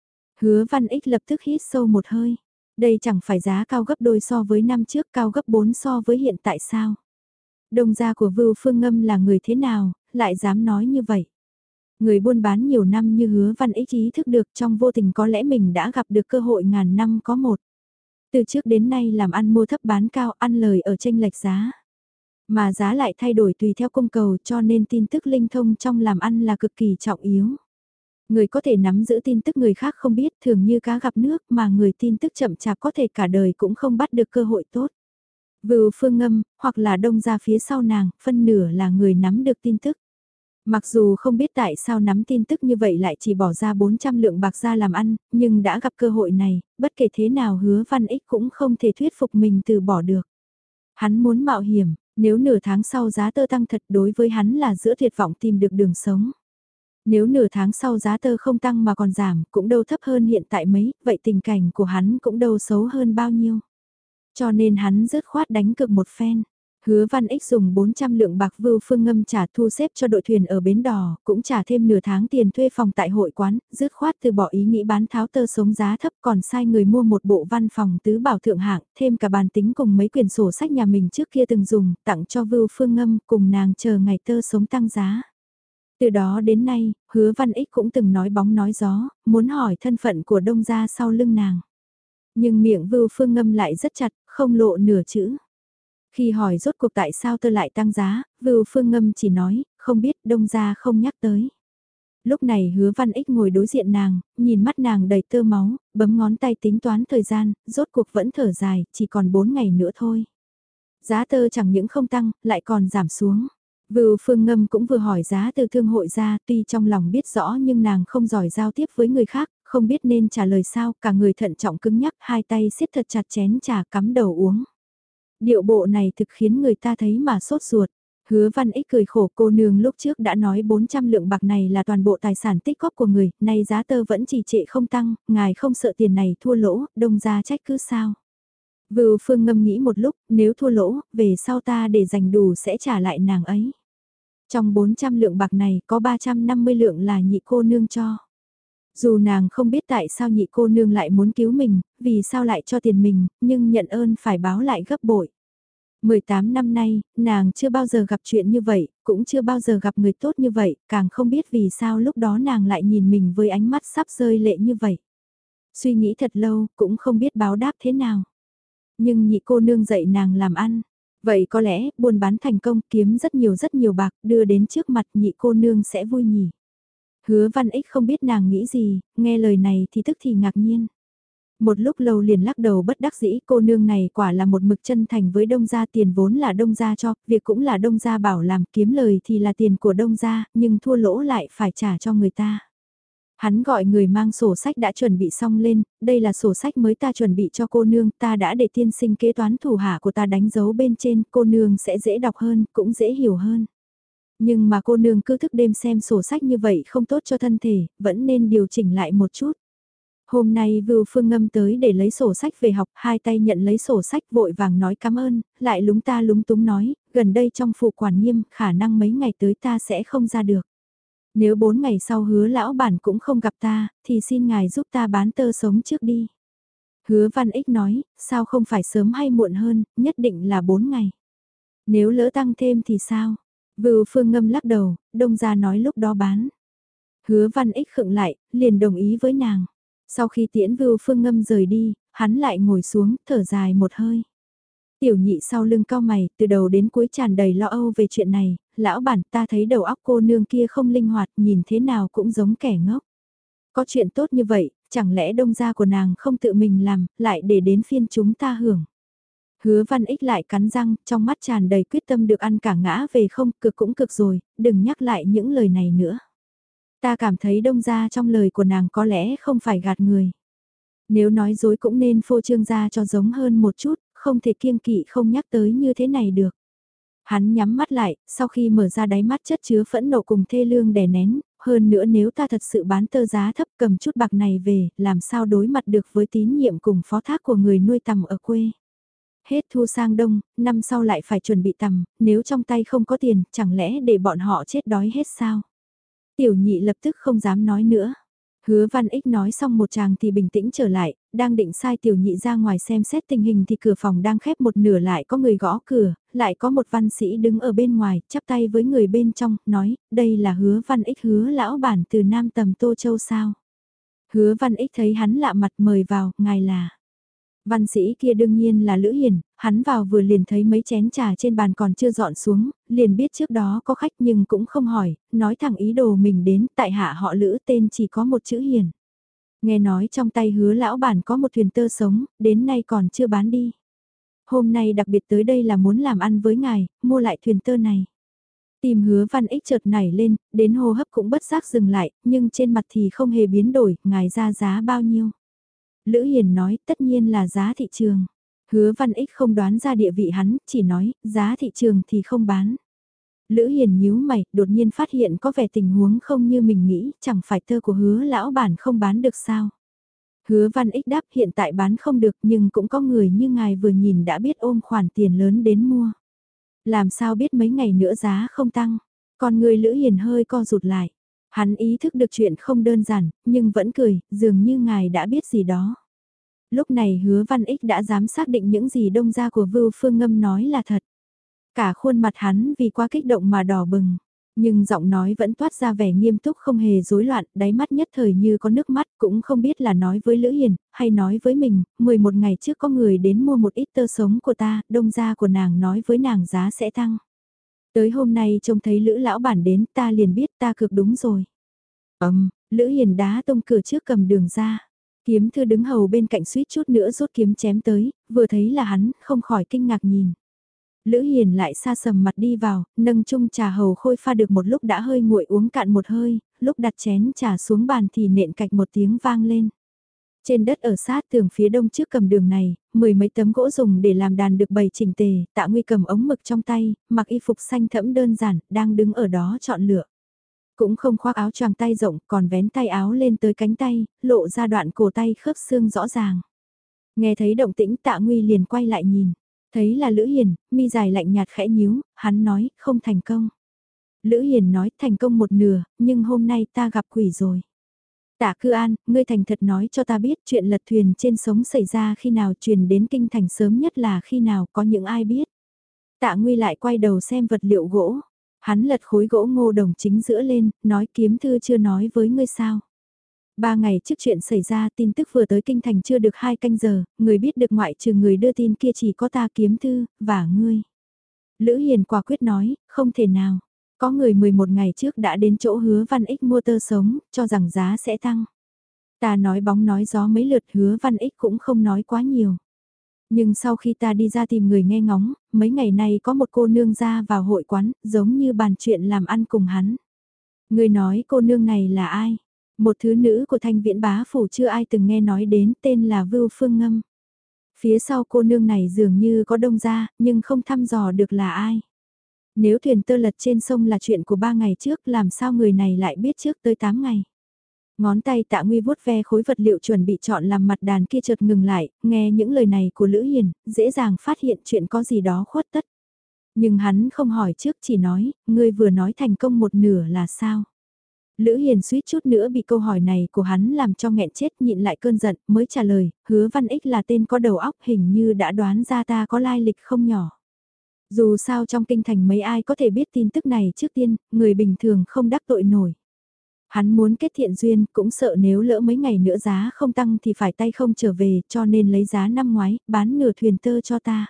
Hứa Văn Ích lập tức hít sâu một hơi. Đây chẳng phải giá cao gấp đôi so với năm trước, cao gấp 4 so với hiện tại sao? Đồng gia của Vưu Phương Ngâm là người thế nào, lại dám nói như vậy? Người buôn bán nhiều năm như Hứa Văn Ích ý thức được trong vô tình có lẽ mình đã gặp được cơ hội ngàn năm có một. Từ trước đến nay làm ăn mua thấp bán cao, ăn lời ở chênh lệch giá. Mà giá lại thay đổi tùy theo cung cầu, cho nên tin tức linh thông trong làm ăn là cực kỳ trọng yếu. Người có thể nắm giữ tin tức người khác không biết, thường như cá gặp nước, mà người tin tức chậm chạp có thể cả đời cũng không bắt được cơ hội tốt. Vưu Phương Ngâm, hoặc là đông ra phía sau nàng, phân nửa là người nắm được tin tức. Mặc dù không biết tại sao nắm tin tức như vậy lại chỉ bỏ ra 400 lượng bạc ra làm ăn, nhưng đã gặp cơ hội này, bất kể thế nào Hứa Văn Ích cũng không thể thuyết phục mình từ bỏ được. Hắn muốn mạo hiểm, nếu nửa tháng sau giá tơ tăng thật đối với hắn là giữa tuyệt vọng tìm được đường sống. Nếu nửa tháng sau giá tơ không tăng mà còn giảm, cũng đâu thấp hơn hiện tại mấy, vậy tình cảnh của hắn cũng đâu xấu hơn bao nhiêu. Cho nên hắn dứt khoát đánh cược một phen. Hứa Văn Ích dùng 400 lượng bạc Vưu Phương Ngâm trả thu xếp cho đội thuyền ở bến đò, cũng trả thêm nửa tháng tiền thuê phòng tại hội quán, dứt khoát từ bỏ ý nghĩ bán tháo tơ sống giá thấp, còn sai người mua một bộ văn phòng tứ bảo thượng hạng, thêm cả bàn tính cùng mấy quyển sổ sách nhà mình trước kia từng dùng, tặng cho Vưu Phương Ngâm cùng nàng chờ ngày tơ sống tăng giá. Từ đó đến nay, Hứa Văn Ích cũng từng nói bóng nói gió, muốn hỏi thân phận của đông gia sau lưng nàng. Nhưng miệng Vưu Phương Ngâm lại rất chặt, không lộ nửa chữ. Khi hỏi rốt cuộc tại sao tơ lại tăng giá, Vưu Phương Ngâm chỉ nói, không biết, đông gia không nhắc tới. Lúc này Hứa Văn Ích ngồi đối diện nàng, nhìn mắt nàng đầy tơ máu, bấm ngón tay tính toán thời gian, rốt cuộc vẫn thở dài, chỉ còn 4 ngày nữa thôi. Giá tơ chẳng những không tăng, lại còn giảm xuống. Vưu Phương Ngâm cũng vừa hỏi giá từ thương hội ra, tuy trong lòng biết rõ nhưng nàng không giỏi giao tiếp với người khác, không biết nên trả lời sao, cả người thận trọng cứng nhắc, hai tay siết thật chặt chén trà cắm đầu uống. Điệu bộ này thực khiến người ta thấy mà sốt ruột. Hứa Văn Ích cười khổ, cô nương lúc trước đã nói 400 lượng bạc này là toàn bộ tài sản tích góp của người, nay giá tơ vẫn trì trệ không tăng, ngài không sợ tiền này thua lỗ, đông ra trách cứ sao. Vưu Phương Ngâm nghĩ một lúc, nếu thua lỗ, về sau ta để dành đủ sẽ trả lại nàng ấy. Trong 400 lượng bạc này có 350 lượng là nhị cô nương cho. Dù nàng không biết tại sao nhị cô nương lại muốn cứu mình, vì sao lại cho tiền mình, nhưng nhận ơn phải báo lại gấp bội. 18 năm nay, nàng chưa bao giờ gặp chuyện như vậy, cũng chưa bao giờ gặp người tốt như vậy, càng không biết vì sao lúc đó nàng lại nhìn mình với ánh mắt sắp rơi lệ như vậy. Suy nghĩ thật lâu, cũng không biết báo đáp thế nào. Nhưng nhị cô nương dạy nàng làm ăn. Vậy có lẽ, buôn bán thành công kiếm rất nhiều bạc, đưa đến trước mặt nhị cô nương sẽ vui nhỉ. Hứa Văn Ích không biết nàng nghĩ gì, nghe lời này thì tức thì ngạc nhiên. Một lúc lâu liền lắc đầu bất đắc dĩ, cô nương này quả là một mực chân thành với đông gia, tiền vốn là đông gia cho, việc cũng là đông gia bảo làm, kiếm lời thì là tiền của đông gia, nhưng thua lỗ lại phải trả cho người ta. Hắn gọi người mang sổ sách đã chuẩn bị xong lên, đây là sổ sách mới ta chuẩn bị cho cô nương, ta đã để tiên sinh kế toán thủ hạ của ta đánh dấu bên trên, cô nương sẽ dễ đọc hơn, cũng dễ hiểu hơn. Nhưng mà cô nương cứ thức đêm xem sổ sách như vậy không tốt cho thân thể, vẫn nên điều chỉnh lại một chút. Hôm nay Vưu Phương Ngâm tới để lấy sổ sách về học, hai tay nhận lấy sổ sách vội vàng nói cảm ơn, lại lúng ta lúng túng nói, gần đây trong phụ quản nghiêm, khả năng mấy ngày tới ta sẽ không ra được. Nếu 4 ngày sau Hứa lão bản cũng không gặp ta, thì xin ngài giúp ta bán tơ sống trước đi. Hứa Văn Ích nói, sao không phải sớm hay muộn hơn, nhất định là 4 ngày. Nếu lỡ tăng thêm thì sao? Vưu Phương Ngâm lắc đầu, đông ra nói lúc đó bán. Hứa Văn Ích khựng lại, liền đồng ý với nàng. Sau khi tiễn Vưu Phương Ngâm rời đi, hắn lại ngồi xuống, thở dài một hơi. Tiểu nhị sau lưng cao mày, từ đầu đến cuối tràn đầy lo âu về chuyện này, lão bản ta thấy đầu óc cô nương kia không linh hoạt, nhìn thế nào cũng giống kẻ ngốc. Có chuyện tốt như vậy, chẳng lẽ đông gia của nàng không tự mình làm, lại để đến phiên chúng ta hưởng. Hứa Văn Ích lại cắn răng, trong mắt tràn đầy quyết tâm được ăn cả ngã về không, cực cũng cực rồi, đừng nhắc lại những lời này nữa. Ta cảm thấy đông gia trong lời của nàng có lẽ không phải gạt người. Nếu nói dối cũng nên phô trương ra cho giống hơn một chút, không thể kiêng kỵ không nhắc tới như thế này được. Hắn nhắm mắt lại, sau khi mở ra đáy mắt chất chứa phẫn nộ cùng thê lương đè nén, hơn nữa nếu ta thật sự bán tơ giá thấp cầm chút bạc này về, làm sao đối mặt được với tín nhiệm cùng phó thác của người nuôi tằm ở quê. Hết thu sang đông, năm sau lại phải chuẩn bị tằm, nếu trong tay không có tiền, chẳng lẽ để bọn họ chết đói hết sao? Tiểu nhị lập tức không dám nói nữa. Hứa Văn Ích nói xong một chàng thì bình tĩnh trở lại, đang định sai tiểu nhị ra ngoài xem xét tình hình thì cửa phòng đang khép một nửa lại có người gõ cửa, lại có một văn sĩ đứng ở bên ngoài, chắp tay với người bên trong, nói, đây là Hứa Văn Ích Hứa lão bản từ Nam Tầm Tô Châu sao. Hứa Văn Ích thấy hắn lạ mặt mời vào, ngài là... Văn sĩ kia đương nhiên là Lữ Hiền, hắn vào vừa liền thấy mấy chén trà trên bàn còn chưa dọn xuống, liền biết trước đó có khách nhưng cũng không hỏi, nói thẳng ý đồ mình đến, tại hạ họ Lữ tên chỉ có một chữ Hiền. Nghe nói trong tay Hứa lão bản có một thuyền tơ sống, đến nay còn chưa bán đi. Hôm nay đặc biệt tới đây là muốn làm ăn với ngài, mua lại thuyền tơ này. Tìm Hứa Văn Ích chợt nảy lên, đến hô hấp cũng bất giác dừng lại, nhưng trên mặt thì không hề biến đổi, ngài ra giá bao nhiêu. Lữ Hiền nói tất nhiên là giá thị trường. Hứa Văn Ích không đoán ra địa vị hắn, chỉ nói giá thị trường thì không bán. Lữ Hiền nhíu mày, đột nhiên phát hiện có vẻ tình huống không như mình nghĩ, chẳng phải tơ của Hứa lão bản không bán được sao. Hứa Văn Ích đáp hiện tại bán không được nhưng cũng có người như ngài vừa nhìn đã biết ôm khoản tiền lớn đến mua. Làm sao biết mấy ngày nữa giá không tăng, còn người Lữ Hiền hơi co rụt lại. Hắn ý thức được chuyện không đơn giản, nhưng vẫn cười, dường như ngài đã biết gì đó. Lúc này Hứa Văn Ích đã dám xác định những gì đông gia của Vưu Phương Ngâm nói là thật. Cả khuôn mặt hắn vì quá kích động mà đỏ bừng. Nhưng giọng nói vẫn toát ra vẻ nghiêm túc không hề rối loạn, đáy mắt nhất thời như có nước mắt, cũng không biết là nói với Lữ Hiền, hay nói với mình, 11 ngày trước có người đến mua một ít tơ sống của ta, đông gia của nàng nói với nàng giá sẽ tăng. Tới hôm nay trông thấy Lữ lão bản đến ta liền biết ta cược đúng rồi. Lữ Hiền đá tung cửa trước cầm đường ra. Kiếm thư đứng hầu bên cạnh suýt chút nữa rút kiếm chém tới, vừa thấy là hắn, không khỏi kinh ngạc nhìn. Lữ Hiền lại xa sầm mặt đi vào, nâng chung trà hầu khôi pha được một lúc đã hơi nguội uống cạn một hơi, lúc đặt chén trà xuống bàn thì nện cạch một tiếng vang lên. Trên đất ở sát tường phía đông trước cầm đường này, 10 mấy tấm gỗ dùng để làm đàn được bày chỉnh tề, Tạ Nguy cầm ống mực trong tay, mặc y phục xanh thẫm đơn giản, đang đứng ở đó chọn lựa. Cũng không khoác áo choàng tay rộng, còn vén tay áo lên tới cánh tay, lộ ra đoạn cổ tay khớp xương rõ ràng. Nghe thấy động tĩnh Tạ Nguy liền quay lại nhìn, thấy là Lữ Hiền, mi dài lạnh nhạt khẽ nhíu, hắn nói, không thành công. Lữ Hiền nói, thành công một nửa, nhưng hôm nay ta gặp quỷ rồi. Tạ Cư An, ngươi thành thật nói cho ta biết chuyện lật thuyền trên sống xảy ra khi nào, truyền đến kinh thành sớm nhất là khi nào, có những ai biết. Tạ Nguy lại quay đầu xem vật liệu gỗ. Hắn lật khối gỗ ngô đồng chính giữa lên, nói kiếm thư chưa nói với ngươi sao. 3 ngày trước chuyện xảy ra tin tức vừa tới kinh thành chưa được 2 canh giờ, người biết được ngoại trừ người đưa tin kia chỉ có ta kiếm thư, và ngươi. Lữ Hiền quả quyết nói, không thể nào. Có người 11 ngày trước đã đến chỗ Hứa Văn Ích mua tơ sống, cho rằng giá sẽ tăng. Ta nói bóng nói gió mấy lượt Hứa Văn Ích cũng không nói quá nhiều. Nhưng sau khi ta đi ra tìm người nghe ngóng, mấy ngày nay có một cô nương ra vào hội quán, giống như bàn chuyện làm ăn cùng hắn. Người nói cô nương này là ai? Một thứ nữ của Thanh Viễn bá phủ chưa ai từng nghe nói đến, tên là Vưu Phương Ngâm. Phía sau cô nương này dường như có đông gia, nhưng không thăm dò được là ai. Nếu thuyền tơ lật trên sông là chuyện của 3 ngày trước, làm sao người này lại biết trước tới 8 ngày. Ngón tay Tạ Nguy vuốt ve khối vật liệu chuẩn bị chọn làm mặt đàn kia chợt ngừng lại, nghe những lời này của Lữ Hiền, dễ dàng phát hiện chuyện có gì đó khuất tất. Nhưng hắn không hỏi trước, chỉ nói, ngươi vừa nói thành công một nửa là sao? Lữ Hiền suýt chút nữa bị câu hỏi này của hắn làm cho nghẹn chết, nhịn lại cơn giận, mới trả lời, Hứa Văn Ích là tên có đầu óc, hình như đã đoán ra ta có lai lịch không nhỏ. Dù sao trong kinh thành mấy ai có thể biết tin tức này trước tiên, người bình thường không đắc tội nổi. Hắn muốn kết thiện duyên, cũng sợ nếu lỡ mấy ngày nữa giá không tăng thì phải tay không trở về, cho nên lấy giá năm ngoái, bán nửa thuyền tơ cho ta.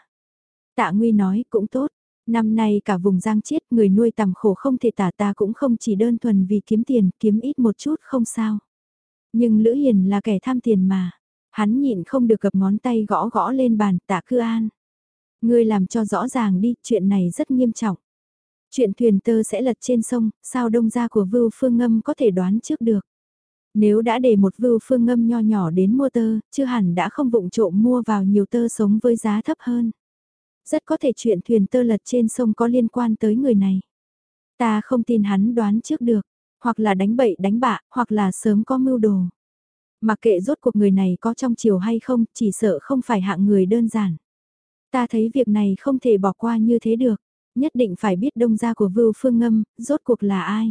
Tạ Nguy nói, cũng tốt. Năm nay cả vùng Giang Chiết, người nuôi tầm khổ không thể tả, ta cũng không chỉ đơn thuần vì kiếm tiền, kiếm ít một chút không sao. Nhưng Lữ Hiền là kẻ tham tiền mà. Hắn nhịn không được gập ngón tay gõ gõ lên bàn, Tạ Cư An. Ngươi làm cho rõ ràng đi, chuyện này rất nghiêm trọng. Chuyện thuyền tơ sẽ lật trên sông, sao đông gia của Vưu Phương Ngâm có thể đoán trước được. Nếu đã để một Vưu Phương Ngâm nho nhỏ đến mua tơ, chưa hẳn đã không vụng trộm mua vào nhiều tơ sống với giá thấp hơn. Rất có thể chuyện thuyền tơ lật trên sông có liên quan tới người này. Ta không tin hắn đoán trước được, hoặc là đánh bậy đánh bạ, hoặc là sớm có mưu đồ. Mặc kệ rốt cuộc người này có trong chiều hay không, chỉ sợ không phải hạng người đơn giản. Ta thấy việc này không thể bỏ qua như thế được, nhất định phải biết đông gia của Vưu Phương Ngâm, rốt cuộc là ai.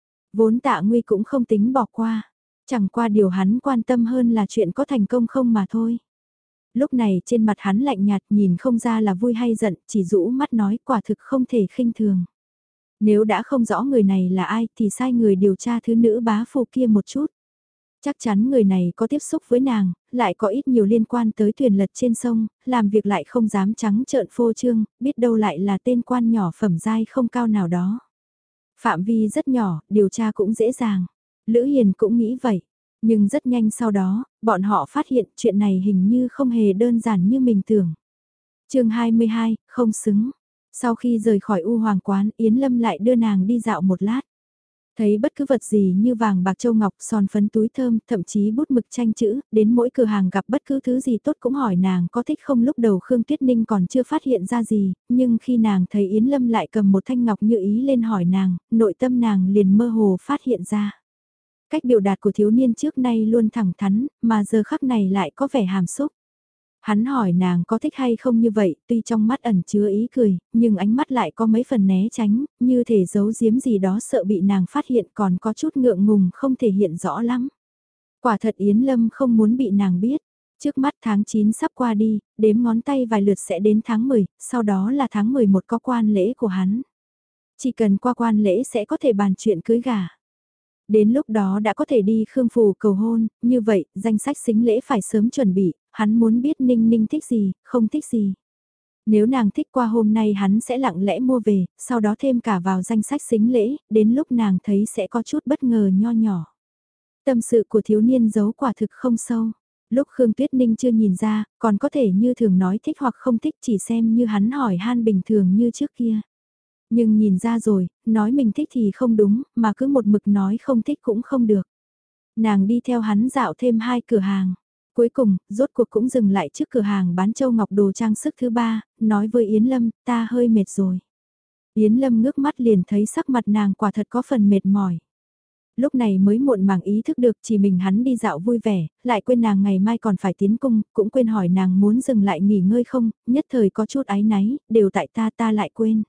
Vốn Tạ Nguy cũng không tính bỏ qua, chẳng qua điều hắn quan tâm hơn là chuyện có thành công không mà thôi. Lúc này trên mặt hắn lạnh nhạt, nhìn không ra là vui hay giận, chỉ rũ mắt nói quả thực không thể khinh thường. Nếu đã không rõ người này là ai thì sai người điều tra thứ nữ bá phụ kia một chút. Chắc chắn người này có tiếp xúc với nàng, lại có ít nhiều liên quan tới thuyền lật trên sông, làm việc lại không dám trắng trợn phô trương, biết đâu lại là tên quan nhỏ phẩm giai không cao nào đó. Phạm vi rất nhỏ, điều tra cũng dễ dàng. Lữ Hiền cũng nghĩ vậy. Nhưng rất nhanh sau đó, bọn họ phát hiện chuyện này hình như không hề đơn giản như mình tưởng. Chương 22, không xứng. Sau khi rời khỏi U Hoàng quán, Yến Lâm lại đưa nàng đi dạo một lát. Thấy bất cứ vật gì như vàng bạc châu ngọc, son phấn túi thơm, thậm chí bút mực tranh chữ, đến mỗi cửa hàng gặp bất cứ thứ gì tốt cũng hỏi nàng có thích không. Lúc đầu Khương Tuyết Ninh còn chưa phát hiện ra gì, nhưng khi nàng thấy Yến Lâm lại cầm một thanh ngọc như ý lên hỏi nàng, nội tâm nàng liền mơ hồ phát hiện ra. Cách biểu đạt của thiếu niên trước nay luôn thẳng thắn, mà giờ khắc này lại có vẻ hàm xúc. Hắn hỏi nàng có thích hay không như vậy, tuy trong mắt ẩn chứa ý cười, nhưng ánh mắt lại có mấy phần né tránh, như thể giấu giếm gì đó sợ bị nàng phát hiện, còn có chút ngượng ngùng không thể hiện rõ lắm. Quả thật Yến Lâm không muốn bị nàng biết. Trước mắt tháng 9 sắp qua đi, đếm ngón tay vài lượt sẽ đến tháng 10, sau đó là tháng 11 có quan lễ của hắn. Chỉ cần qua quan lễ sẽ có thể bàn chuyện cưới gả. Đến lúc đó đã có thể đi Khương Phủ cầu hôn, như vậy, danh sách sính lễ phải sớm chuẩn bị, hắn muốn biết Ninh Ninh thích gì, không thích gì. Nếu nàng thích qua hôm nay hắn sẽ lặng lẽ mua về, sau đó thêm cả vào danh sách sính lễ, đến lúc nàng thấy sẽ có chút bất ngờ nho nhỏ. Tâm sự của thiếu niên giấu quả thực không sâu. Lúc Khương Tuyết Ninh chưa nhìn ra, còn có thể như thường nói thích hoặc không thích, chỉ xem như hắn hỏi han bình thường như trước kia. Nhưng nhìn ra rồi, nói mình thích thì không đúng, mà cứ một mực nói không thích cũng không được. Nàng đi theo hắn dạo thêm 2 cửa hàng. Cuối cùng, rốt cuộc cũng dừng lại trước cửa hàng bán châu ngọc đồ trang sức thứ 3, nói với Yến Lâm, ta hơi mệt rồi. Yến Lâm ngước mắt liền thấy sắc mặt nàng quả thật có phần mệt mỏi. Lúc này mới muộn màng ý thức được chỉ mình hắn đi dạo vui vẻ, lại quên nàng ngày mai còn phải tiến cung, cũng quên hỏi nàng muốn dừng lại nghỉ ngơi không, nhất thời có chút áy náy, đều tại ta lại quên.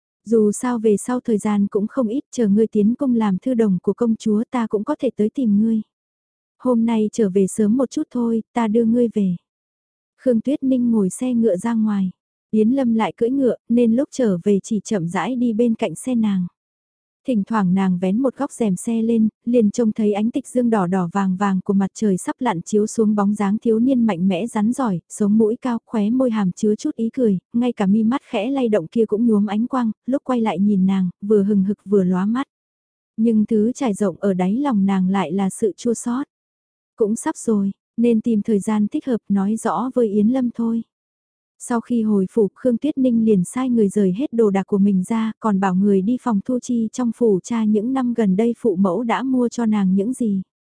Dù sao về sau thời gian cũng không ít, chờ ngươi tiến cung làm thư đồng của công chúa ta cũng có thể tới tìm ngươi. Hôm nay trở về sớm một chút thôi, ta đưa ngươi về. Khương Tuyết Ninh ngồi xe ngựa ra ngoài. Yến Lâm lại cưỡi ngựa, nên lúc trở về chỉ chậm rãi đi bên cạnh xe nàng. Thỉnh thoảng nàng vén một góc rèm xe lên, liền trông thấy ánh tịch dương đỏ đỏ vàng vàng của mặt trời sắp lặn chiếu xuống bóng dáng thiếu niên mạnh mẽ rắn giỏi, sống mũi cao, khóe môi hàm chứa chút ý cười, ngay cả mi mắt khẽ lay động kia cũng nhuốm ánh quang, lúc quay lại nhìn nàng, vừa hừng hực vừa lóa mắt. Nhưng thứ trải rộng ở đáy lòng nàng lại là sự chua xót. Cũng sắp rồi, nên tìm thời gian thích hợp nói rõ với Yến Lâm thôi. Sau khi hồi phủ, Khương Tuyết Ninh liền sai người rời hết đồ đạc của mình ra, còn bảo người đi phòng thu chi trong phủ tra những năm gần đây phụ mẫu đã mua cho nàng những gì.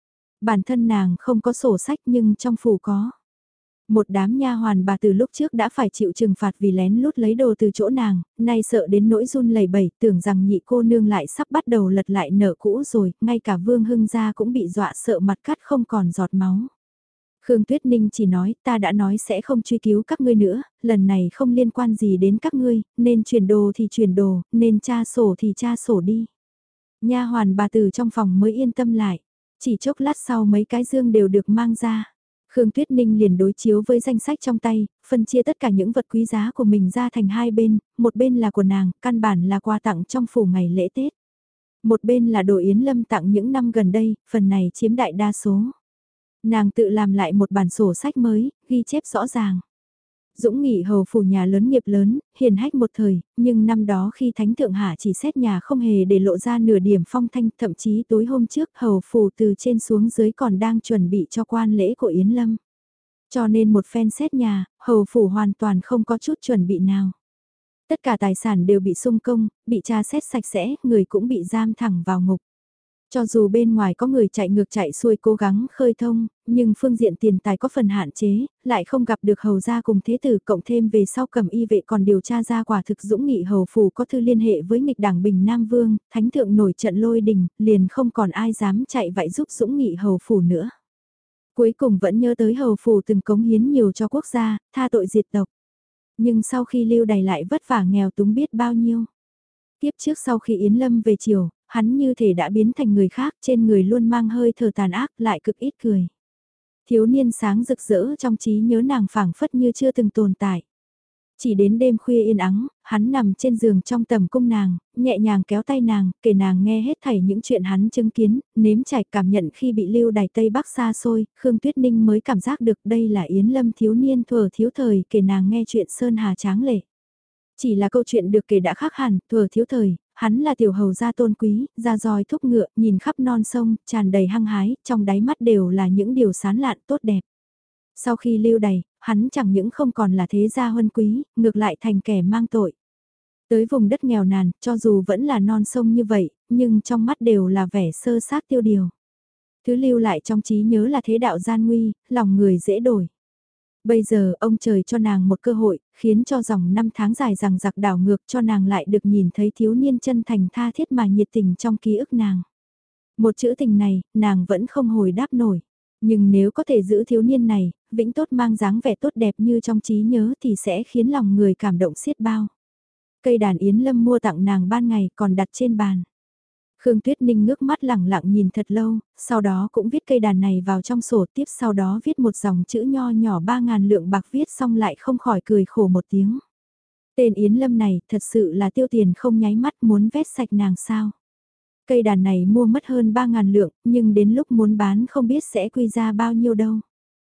Bản thân nàng không có sổ sách nhưng trong phủ có. Một đám nha hoàn bà từ lúc trước đã phải chịu trừng phạt vì lén lút lấy đồ từ chỗ nàng, nay sợ đến nỗi run lẩy bẩy, tưởng rằng nhị cô nương lại sắp bắt đầu lật lại nợ cũ rồi, ngay cả Vương Hưng gia cũng bị dọa sợ mặt cắt không còn giọt máu. Khương Tuyết Ninh chỉ nói, ta đã nói sẽ không truy cứu các ngươi nữa, lần này không liên quan gì đến các ngươi, nên chuyển đồ thì chuyển đồ, nên tra sổ thì tra sổ đi. Nha hoàn bà từ trong phòng mới yên tâm lại, chỉ chốc lát sau mấy cái dương đều được mang ra. Khương Tuyết Ninh liền đối chiếu với danh sách trong tay, phân chia tất cả những vật quý giá của mình ra thành hai bên, một bên là của nàng, căn bản là quà tặng trong phủ ngày lễ Tết. Một bên là đồ Yến Lâm tặng những năm gần đây, phần này chiếm đại đa số. Nàng tự làm lại một bản sổ sách mới, ghi chép rõ ràng. Dũng Nghị hầu phủ nhà lớn nghiệp lớn, hiền hách một thời, nhưng năm đó khi Thánh Thượng Hạ chỉ xét nhà không hề để lộ ra nửa điểm phong thanh, thậm chí tối hôm trước hầu phủ từ trên xuống dưới còn đang chuẩn bị cho quan lễ của Yến Lâm. Cho nên một phen xét nhà, hầu phủ hoàn toàn không có chút chuẩn bị nào. Tất cả tài sản đều bị xung công, bị tra xét sạch sẽ, người cũng bị giam thẳng vào ngục. Cho dù bên ngoài có người chạy ngược chạy xuôi cố gắng khơi thông, nhưng phương diện tiền tài có phần hạn chế, lại không gặp được hầu gia cùng thế tử, cộng thêm về sau cầm y vệ còn điều tra ra quả thực Dũng Nghị hầu phủ có thư liên hệ với nghịch đảng Bình Nam Vương, thánh thượng nổi trận lôi đình, liền không còn ai dám chạy vậy giúp Dũng Nghị hầu phủ nữa. Cuối cùng vẫn nhớ tới hầu phủ từng cống hiến nhiều cho quốc gia, tha tội diệt tộc. Nhưng sau khi lưu đày lại vất vả nghèo túng biết bao nhiêu. Tiếp trước sau khi Yến Lâm về chiều, hắn như thể đã biến thành người khác, trên người luôn mang hơi thở tàn ác, lại cực ít cười. Thiếu niên sáng rực rỡ trong trí nhớ nàng phảng phất như chưa từng tồn tại. Chỉ đến đêm khuya yên ắng, hắn nằm trên giường trong tầm cung nàng, nhẹ nhàng kéo tay nàng, kể nàng nghe hết thảy những chuyện hắn chứng kiến, nếm trải cảm nhận khi bị lưu đày Tây Bắc xa xôi, Khương Tuyết Ninh mới cảm giác được đây là Yến Lâm thiếu niên thuở thiếu thời kể nàng nghe chuyện Sơn Hà tráng lệ. Chỉ là câu chuyện được kể đã khác hẳn, thuở thiếu thời, hắn là tiểu hầu gia tôn quý, da roi thúc ngựa, nhìn khắp non sông, tràn đầy hăng hái, trong đáy mắt đều là những điều sán lạn tốt đẹp. Sau khi lưu đày, hắn chẳng những không còn là thế gia huân quý, ngược lại thành kẻ mang tội. Tới vùng đất nghèo nàn, cho dù vẫn là non sông như vậy, nhưng trong mắt đều là vẻ sơ sát tiêu điều. Thứ lưu lại trong trí nhớ là thế đạo gian nguy, lòng người dễ đổi. Bây giờ ông trời cho nàng một cơ hội, khiến cho dòng năm tháng dài rằng giặc đảo ngược cho nàng lại được nhìn thấy thiếu niên chân thành tha thiết mà nhiệt tình trong ký ức nàng. Một chữ tình này, nàng vẫn không hồi đáp nổi. Nhưng nếu có thể giữ thiếu niên này, vĩnh tốt mang dáng vẻ tốt đẹp như trong trí nhớ thì sẽ khiến lòng người cảm động xiết bao. Cây đàn Yến Lâm mua tặng nàng ban ngày còn đặt trên bàn. Khương Tuyết Ninh ngước mắt lẳng lặng nhìn thật lâu, sau đó cũng viết cây đàn này vào trong sổ, tiếp sau đó viết một dòng chữ nho nhỏ 3.000 lượng bạc, viết xong lại không khỏi cười khổ một tiếng. Tên Yến Lâm này thật sự là tiêu tiền không nháy mắt, muốn vét sạch nàng sao. Cây đàn này mua mất hơn 3.000 lượng, nhưng đến lúc muốn bán không biết sẽ quy ra bao nhiêu đâu.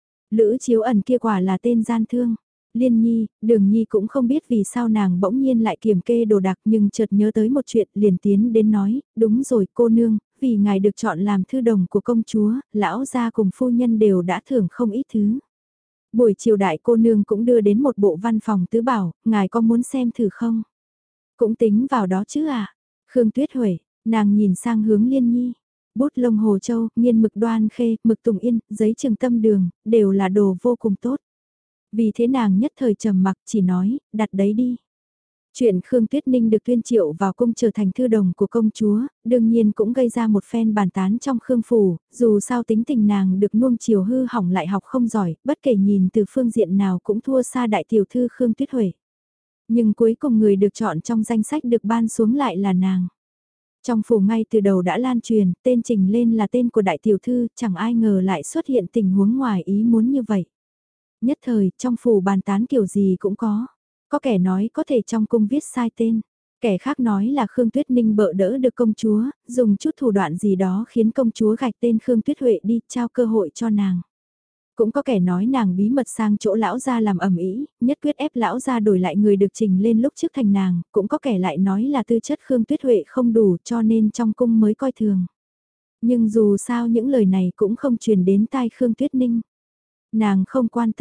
Lữ Chiếu Ẩn kia quả là tên gian thương. Liên Nhi, Đường Nhi cũng không biết vì sao nàng bỗng nhiên lại kiểm kê đồ đạc, nhưng chợt nhớ tới một chuyện, liền tiến đến nói, đúng rồi cô nương, vì ngài được chọn làm thư đồng của công chúa, lão gia cùng phu nhân đều đã thưởng không ít thứ. Buổi chiều đại cô nương cũng đưa đến một bộ văn phòng tứ bảo, ngài có muốn xem thử không? Cũng tính vào đó chứ à? Khương Tuyết Huệ, nàng nhìn sang hướng Liên Nhi. Bút lông Hồ Châu, nghiên mực Đoan Khê, mực Tùng Yên, giấy Trường Tâm Đường, đều là đồ vô cùng tốt. Vì thế nàng nhất thời trầm mặc chỉ nói, đặt đấy đi. Chuyện Khương Tuyết Ninh được tuyên triệu vào cung trở thành thư đồng của công chúa, đương nhiên cũng gây ra một phen bàn tán trong Khương phủ, dù sao tính tình nàng được nuông chiều hư hỏng lại học không giỏi, bất kể nhìn từ phương diện nào cũng thua xa đại tiểu thư Khương Tuyết Huệ. Nhưng cuối cùng người được chọn trong danh sách được ban xuống lại là nàng. Trong phủ ngay từ đầu đã lan truyền, tên trình lên là tên của đại tiểu thư, chẳng ai ngờ lại xuất hiện tình huống ngoài ý muốn như vậy. Nhất thời, trong phủ bàn tán kiểu gì cũng có. Có kẻ nói có thể trong cung viết sai tên. Kẻ khác nói là Khương Tuyết Ninh bợ đỡ được công chúa, dùng chút thủ đoạn gì đó khiến công chúa gạch tên Khương Tuyết Huệ đi, trao cơ hội cho nàng. Cũng có kẻ nói nàng bí mật sang chỗ lão gia làm ẩm ý, nhất quyết ép lão gia đổi lại người được trình lên lúc trước thành nàng, cũng có kẻ lại nói là tư chất Khương Tuyết Huệ không đủ cho nên trong cung mới coi thường. Nhưng dù sao những lời này cũng không truyền đến tai Khương Tuyết Ninh. Nàng không quan tâm,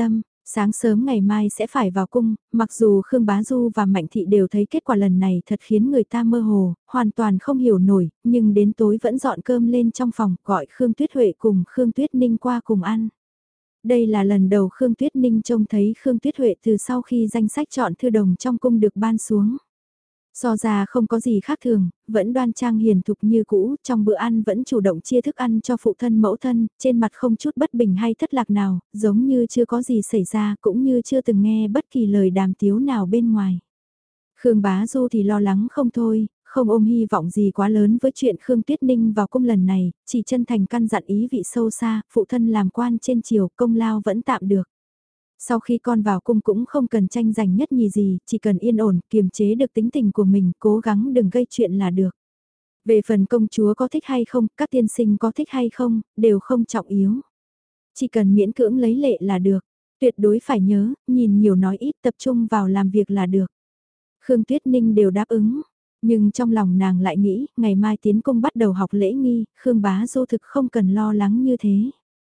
Sáng sớm ngày mai sẽ phải vào cung, mặc dù Khương Bá Du và Mạnh Thị đều thấy kết quả lần này thật khiến người ta mơ hồ, hoàn toàn không hiểu nổi, nhưng đến tối vẫn dọn cơm lên trong phòng gọi Khương Tuyết Huệ cùng Khương Tuyết Ninh qua cùng ăn. Đây là lần đầu Khương Tuyết Ninh trông thấy Khương Tuyết Huệ từ sau khi danh sách chọn thư đồng trong cung được ban xuống. So ra không có gì khác thường, vẫn đoan trang hiền thục như cũ, trong bữa ăn vẫn chủ động chia thức ăn cho phụ thân mẫu thân, trên mặt không chút bất bình hay thất lạc nào, giống như chưa có gì xảy ra cũng như chưa từng nghe bất kỳ lời đàm tiếu nào bên ngoài. Khương Bá Du thì lo lắng không thôi, không ôm hy vọng gì quá lớn với chuyện Khương Tuyết Ninh vào cung lần này, chỉ chân thành căn dặn ý vị sâu xa, phụ thân làm quan trên triều công lao vẫn tạm được. Sau khi con vào cung cũng không cần tranh giành nhất nhì gì, chỉ cần yên ổn, kiềm chế được tính tình của mình, cố gắng đừng gây chuyện là được. Về phần công chúa có thích hay không, các tiên sinh có thích hay không, đều không trọng yếu. Chỉ cần miễn cưỡng lấy lệ là được. Tuyệt đối phải nhớ, nhìn nhiều nói ít tập trung vào làm việc là được. Khương Tuyết Ninh đều đáp ứng. Nhưng trong lòng nàng lại nghĩ, ngày mai tiến cung bắt đầu học lễ nghi, Khương Bá Du thực không cần lo lắng như thế.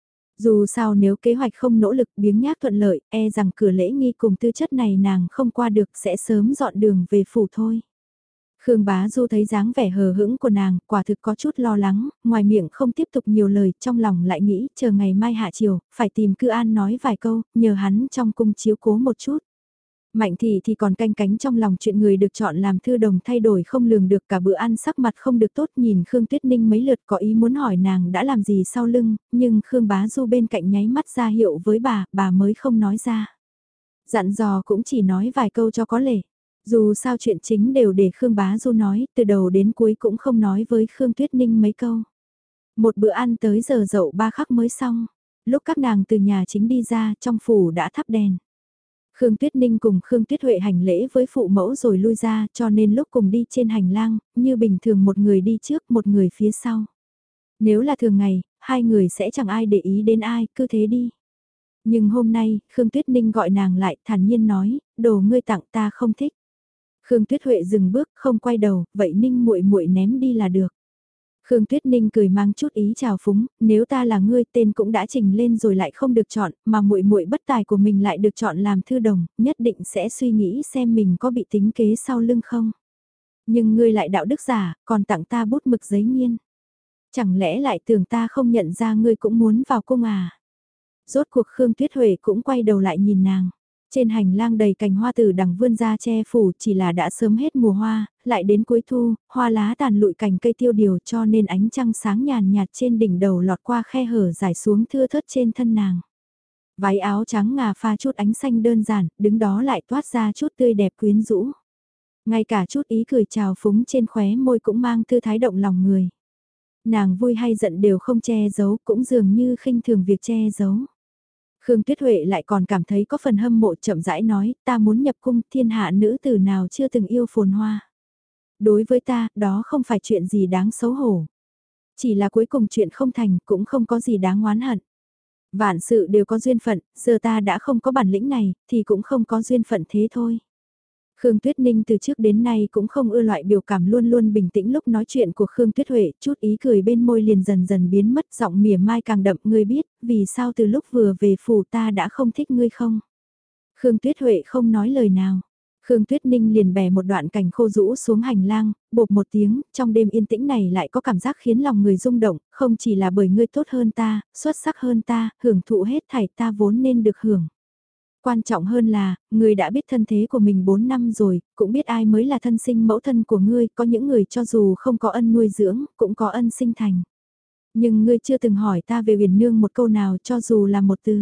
Dù sao nếu kế hoạch không nỗ lực biếng nhác thuận lợi, e rằng cửa lễ nghi cùng tư chất này nàng không qua được sẽ sớm dọn đường về phủ thôi. Khương Bá Du thấy dáng vẻ hờ hững của nàng, quả thực có chút lo lắng, ngoài miệng không tiếp tục nhiều lời, trong lòng lại nghĩ chờ ngày mai hạ chiều, phải tìm Cư An nói vài câu, nhờ hắn trong cung chiếu cố một chút. Mạnh Thị thì còn canh cánh trong lòng chuyện người được chọn làm thư đồng thay đổi không lường được, cả bữa ăn sắc mặt không được tốt, nhìn Khương Tuyết Ninh mấy lượt có ý muốn hỏi nàng đã làm gì sau lưng, nhưng Khương Bá Du bên cạnh nháy mắt ra hiệu với bà mới không nói ra. Dặn dò cũng chỉ nói vài câu cho có lệ. Dù sao chuyện chính đều để Khương Bá Du nói, từ đầu đến cuối cũng không nói với Khương Tuyết Ninh mấy câu. Một bữa ăn tới giờ dậu 3 khắc mới xong, lúc các nàng từ nhà chính đi ra trong phủ đã thắp đèn. Khương Tuyết Ninh cùng Khương Tuyết Huệ hành lễ với phụ mẫu rồi lui ra, cho nên lúc cùng đi trên hành lang, như bình thường một người đi trước một người phía sau. Nếu là thường ngày, hai người sẽ chẳng ai để ý đến ai, cứ thế đi. Nhưng hôm nay, Khương Tuyết Ninh gọi nàng lại, thản nhiên nói, đồ ngươi tặng ta không thích. Khương Tuyết Huệ dừng bước, không quay đầu, vậy Ninh muội muội ném đi là được. Khương Tuyết Ninh cười mang chút ý chào phúng, nếu ta là ngươi tên cũng đã trình lên rồi lại không được chọn, mà muội muội bất tài của mình lại được chọn làm thư đồng, nhất định sẽ suy nghĩ xem mình có bị tính kế sau lưng không. Nhưng ngươi lại đạo đức giả, còn tặng ta bút mực giấy nghiên. Chẳng lẽ lại tưởng ta không nhận ra ngươi cũng muốn vào cung à? Rốt cuộc Khương Tuyết Huệ cũng quay đầu lại nhìn nàng. Trên hành lang đầy cành hoa tử đằng vươn ra che phủ, chỉ là đã sớm hết mùa hoa, lại đến cuối thu, hoa lá tàn lụi cành cây tiêu điều cho nên ánh trăng sáng nhàn nhạt trên đỉnh đầu lọt qua khe hở dài xuống thưa thớt trên thân nàng. Váy áo trắng ngà pha chút ánh xanh đơn giản, đứng đó lại toát ra chút tươi đẹp quyến rũ. Ngay cả chút ý cười trào phúng trên khóe môi cũng mang thư thái động lòng người. Nàng vui hay giận đều không che giấu, cũng dường như khinh thường việc che giấu. Khương Tuyết Huệ lại còn cảm thấy có phần hâm mộ, chậm rãi nói, ta muốn nhập cung, thiên hạ nữ tử nào chưa từng yêu phồn hoa. Đối với ta, đó không phải chuyện gì đáng xấu hổ. Chỉ là cuối cùng chuyện không thành, cũng không có gì đáng oán hận. Vạn sự đều có duyên phận, giờ ta đã không có bản lĩnh này, thì cũng không có duyên phận thế thôi. Khương Tuyết Ninh từ trước đến nay cũng không ưa loại biểu cảm luôn luôn bình tĩnh lúc nói chuyện của Khương Tuyết Huệ, chút ý cười bên môi liền dần dần biến mất, giọng mỉa mai càng đậm, ngươi biết, vì sao từ lúc vừa về phủ ta đã không thích ngươi không? Khương Tuyết Huệ không nói lời nào. Khương Tuyết Ninh liền bẻ một đoạn cành khô rũ xuống hành lang, bột một tiếng, trong đêm yên tĩnh này lại có cảm giác khiến lòng người rung động, không chỉ là bởi ngươi tốt hơn ta, xuất sắc hơn ta, hưởng thụ hết thảy ta vốn nên được hưởng. Quan trọng hơn là, ngươi đã biết thân thế của mình 4 năm rồi, cũng biết ai mới là thân sinh mẫu thân của ngươi, có những người cho dù không có ân nuôi dưỡng, cũng có ân sinh thành. Nhưng ngươi chưa từng hỏi ta về Huyền Nương một câu nào cho dù là một từ.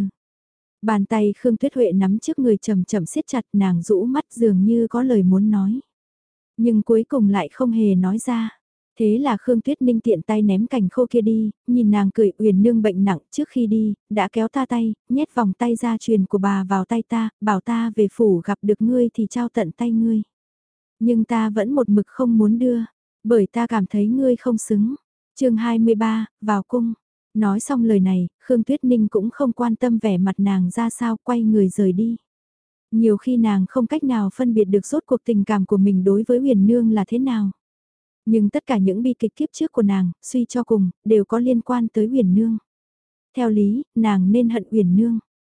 Bàn tay Khương Tuyết Huệ nắm trước người chậm chậm siết chặt, nàng rũ mắt dường như có lời muốn nói. Nhưng cuối cùng lại không hề nói ra. Thế là Khương Tuyết Ninh tiện tay ném cành khô kia đi, nhìn nàng cười, Uyển Nương bệnh nặng trước khi đi, đã kéo ta tay, nhét vòng tay gia truyền của bà vào tay ta, bảo ta về phủ gặp được ngươi thì trao tận tay ngươi. Nhưng ta vẫn một mực không muốn đưa, bởi ta cảm thấy ngươi không xứng. Chương 23, vào cung. Nói xong lời này, Khương Tuyết Ninh cũng không quan tâm vẻ mặt nàng ra sao, quay người rời đi. Nhiều khi nàng không cách nào phân biệt được rốt cuộc tình cảm của mình đối với Huyền Nương là thế nào. Nhưng tất cả những bi kịch kiếp trước của nàng, suy cho cùng, đều có liên quan tới Huyền Nương. Theo lý, nàng nên hận Huyền Nương.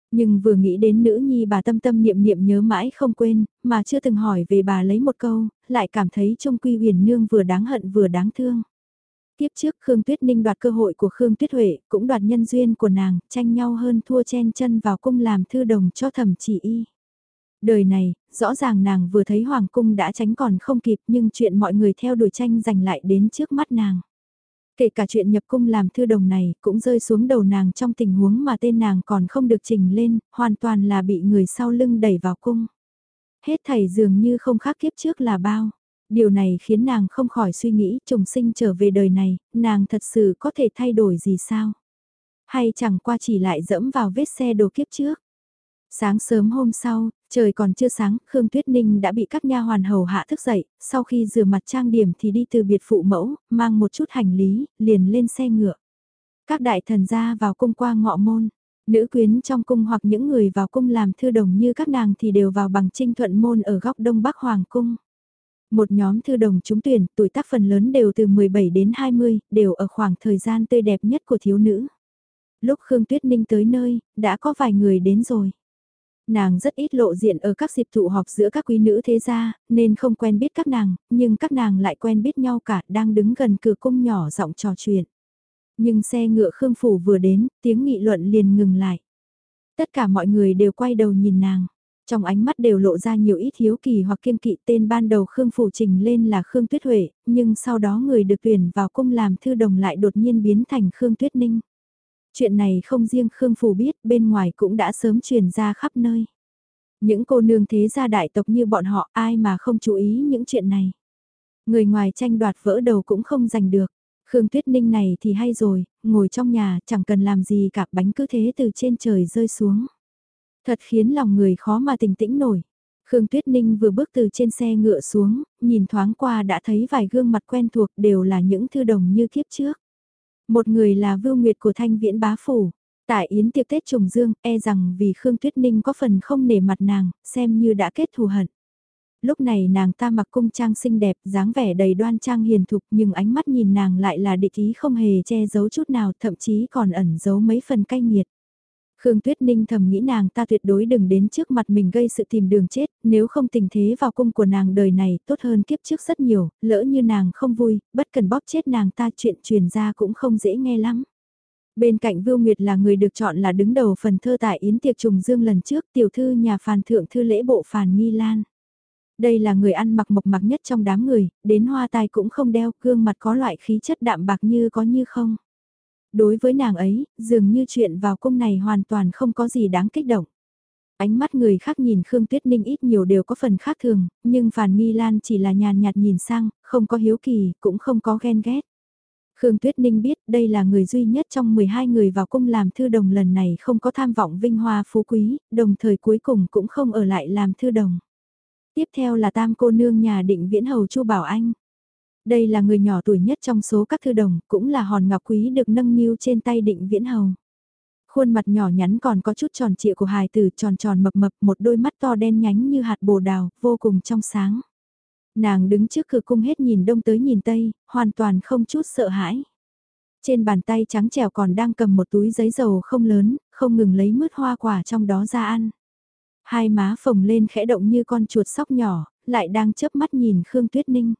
Nhưng vừa nghĩ đến nữ nhi bà tâm tâm niệm niệm nhớ mãi không quên, mà chưa từng hỏi về bà lấy một câu, lại cảm thấy Trung Quy Huyền Nương vừa đáng hận vừa đáng thương. Tiếp trước Khương Tuyết Ninh đoạt cơ hội của Khương Tuyết Huệ, cũng đoạt nhân duyên của nàng, tranh nhau hơn thua chen chân vào cung làm thư đồng cho Thẩm Chỉ Y. Đời này, rõ ràng nàng vừa thấy Hoàng cung đã tránh còn không kịp nhưng chuyện mọi người theo đuổi tranh giành lại đến trước mắt nàng. Kể cả chuyện nhập cung làm thư đồng này cũng rơi xuống đầu nàng trong tình huống mà tên nàng còn không được trình lên, hoàn toàn là bị người sau lưng đẩy vào cung. Hết thảy dường như không khác kiếp trước là bao. Điều này khiến nàng không khỏi suy nghĩ trùng sinh trở về đời này, nàng thật sự có thể thay đổi gì sao? Hay chẳng qua chỉ lại dẫm vào vết xe đồ kiếp trước? Sáng sớm hôm sau, trời còn chưa sáng, Khương Tuyết Ninh đã bị các nha hoàn hầu hạ thức dậy, sau khi rửa mặt trang điểm thì đi từ biệt phụ mẫu, mang một chút hành lý, liền lên xe ngựa. Các đại thần gia vào cung qua ngọ môn, nữ quyến trong cung hoặc những người vào cung làm thư đồng như các nàng thì đều vào bằng Trinh Thuận môn ở góc đông bắc hoàng cung. Một nhóm thư đồng trúng tuyển, tuổi tác phần lớn đều từ 17 đến 20, đều ở khoảng thời gian tươi đẹp nhất của thiếu nữ. Lúc Khương Tuyết Ninh tới nơi, đã có vài người đến rồi. Nàng rất ít lộ diện ở các dịp tụ họp giữa các quý nữ thế gia, nên không quen biết các nàng, nhưng các nàng lại quen biết nhau cả, đang đứng gần cửa cung nhỏ giọng trò chuyện. Nhưng xe ngựa Khương Phủ vừa đến, tiếng nghị luận liền ngừng lại. Tất cả mọi người đều quay đầu nhìn nàng. Trong ánh mắt đều lộ ra nhiều ít hiếu kỳ hoặc kiêng kỵ. Tên ban đầu Khương Phủ trình lên là Khương Tuyết Huệ, nhưng sau đó người được tuyển vào cung làm thư đồng lại đột nhiên biến thành Khương Tuyết Ninh. Chuyện này không riêng Khương Phủ biết, bên ngoài cũng đã sớm truyền ra khắp nơi. Những cô nương thế gia đại tộc như bọn họ ai mà không chú ý những chuyện này. Người ngoài tranh đoạt vỡ đầu cũng không giành được. Khương Tuyết Ninh này thì hay rồi, ngồi trong nhà chẳng cần làm gì cả, bánh cứ thế từ trên trời rơi xuống. Thật khiến lòng người khó mà bình tĩnh nổi. Khương Tuyết Ninh vừa bước từ trên xe ngựa xuống, nhìn thoáng qua đã thấy vài gương mặt quen thuộc đều là những thư đồng như kiếp trước. Một người là Vưu Nguyệt của Thanh Viễn Bá Phủ. Tại yến tiệc Tết trùng dương, e rằng vì Khương Tuyết Ninh có phần không nể mặt nàng, xem như đã kết thù hận. Lúc này nàng ta mặc cung trang xinh đẹp, dáng vẻ đầy đoan trang hiền thục nhưng ánh mắt nhìn nàng lại là địch ý không hề che giấu chút nào, thậm chí còn ẩn giấu mấy phần cay nghiệt. Khương Tuyết Ninh thầm nghĩ nàng ta tuyệt đối đừng đến trước mặt mình gây sự tìm đường chết, nếu không tình thế vào cung của nàng đời này tốt hơn kiếp trước rất nhiều, lỡ như nàng không vui, bất cần bóp chết nàng ta chuyện truyền ra cũng không dễ nghe lắm. Bên cạnh Vưu Nguyệt là người được chọn là đứng đầu phần thơ tại yến tiệc trùng dương lần trước, tiểu thư nhà Phàn thượng thư lễ bộ Phàn Nghi Lan. Đây là người ăn mặc mộc mạc nhất trong đám người, đến hoa tai cũng không đeo, gương mặt có loại khí chất đạm bạc như có như không. Đối với nàng ấy, dường như chuyện vào cung này hoàn toàn không có gì đáng kích động. Ánh mắt người khác nhìn Khương Tuyết Ninh ít nhiều đều có phần khác thường, nhưng Phàn Nghi Lan chỉ là nhàn nhạt nhìn sang, không có hiếu kỳ, cũng không có ghen ghét. Khương Tuyết Ninh biết đây là người duy nhất trong 12 người vào cung làm thư đồng lần này không có tham vọng vinh hoa phú quý, đồng thời cuối cùng cũng không ở lại làm thư đồng. Tiếp theo là tam cô nương nhà Định Viễn Hầu Chu Bảo Anh. Đây là người nhỏ tuổi nhất trong số các thư đồng, cũng là hòn ngọc quý được nâng niu trên tay Định Viễn Hầu. Khuôn mặt nhỏ nhắn còn có chút tròn trịa của hài tử, tròn tròn mập mập, một đôi mắt to đen nhánh như hạt bồ đào, vô cùng trong sáng. Nàng đứng trước cửa cung hết nhìn đông tới nhìn tây, hoàn toàn không chút sợ hãi. Trên bàn tay trắng trẻo còn đang cầm một túi giấy dầu không lớn, không ngừng lấy mứt hoa quả trong đó ra ăn. Hai má phồng lên khẽ động như con chuột sóc nhỏ, lại đang chớp mắt nhìn Khương Tuyết Ninh.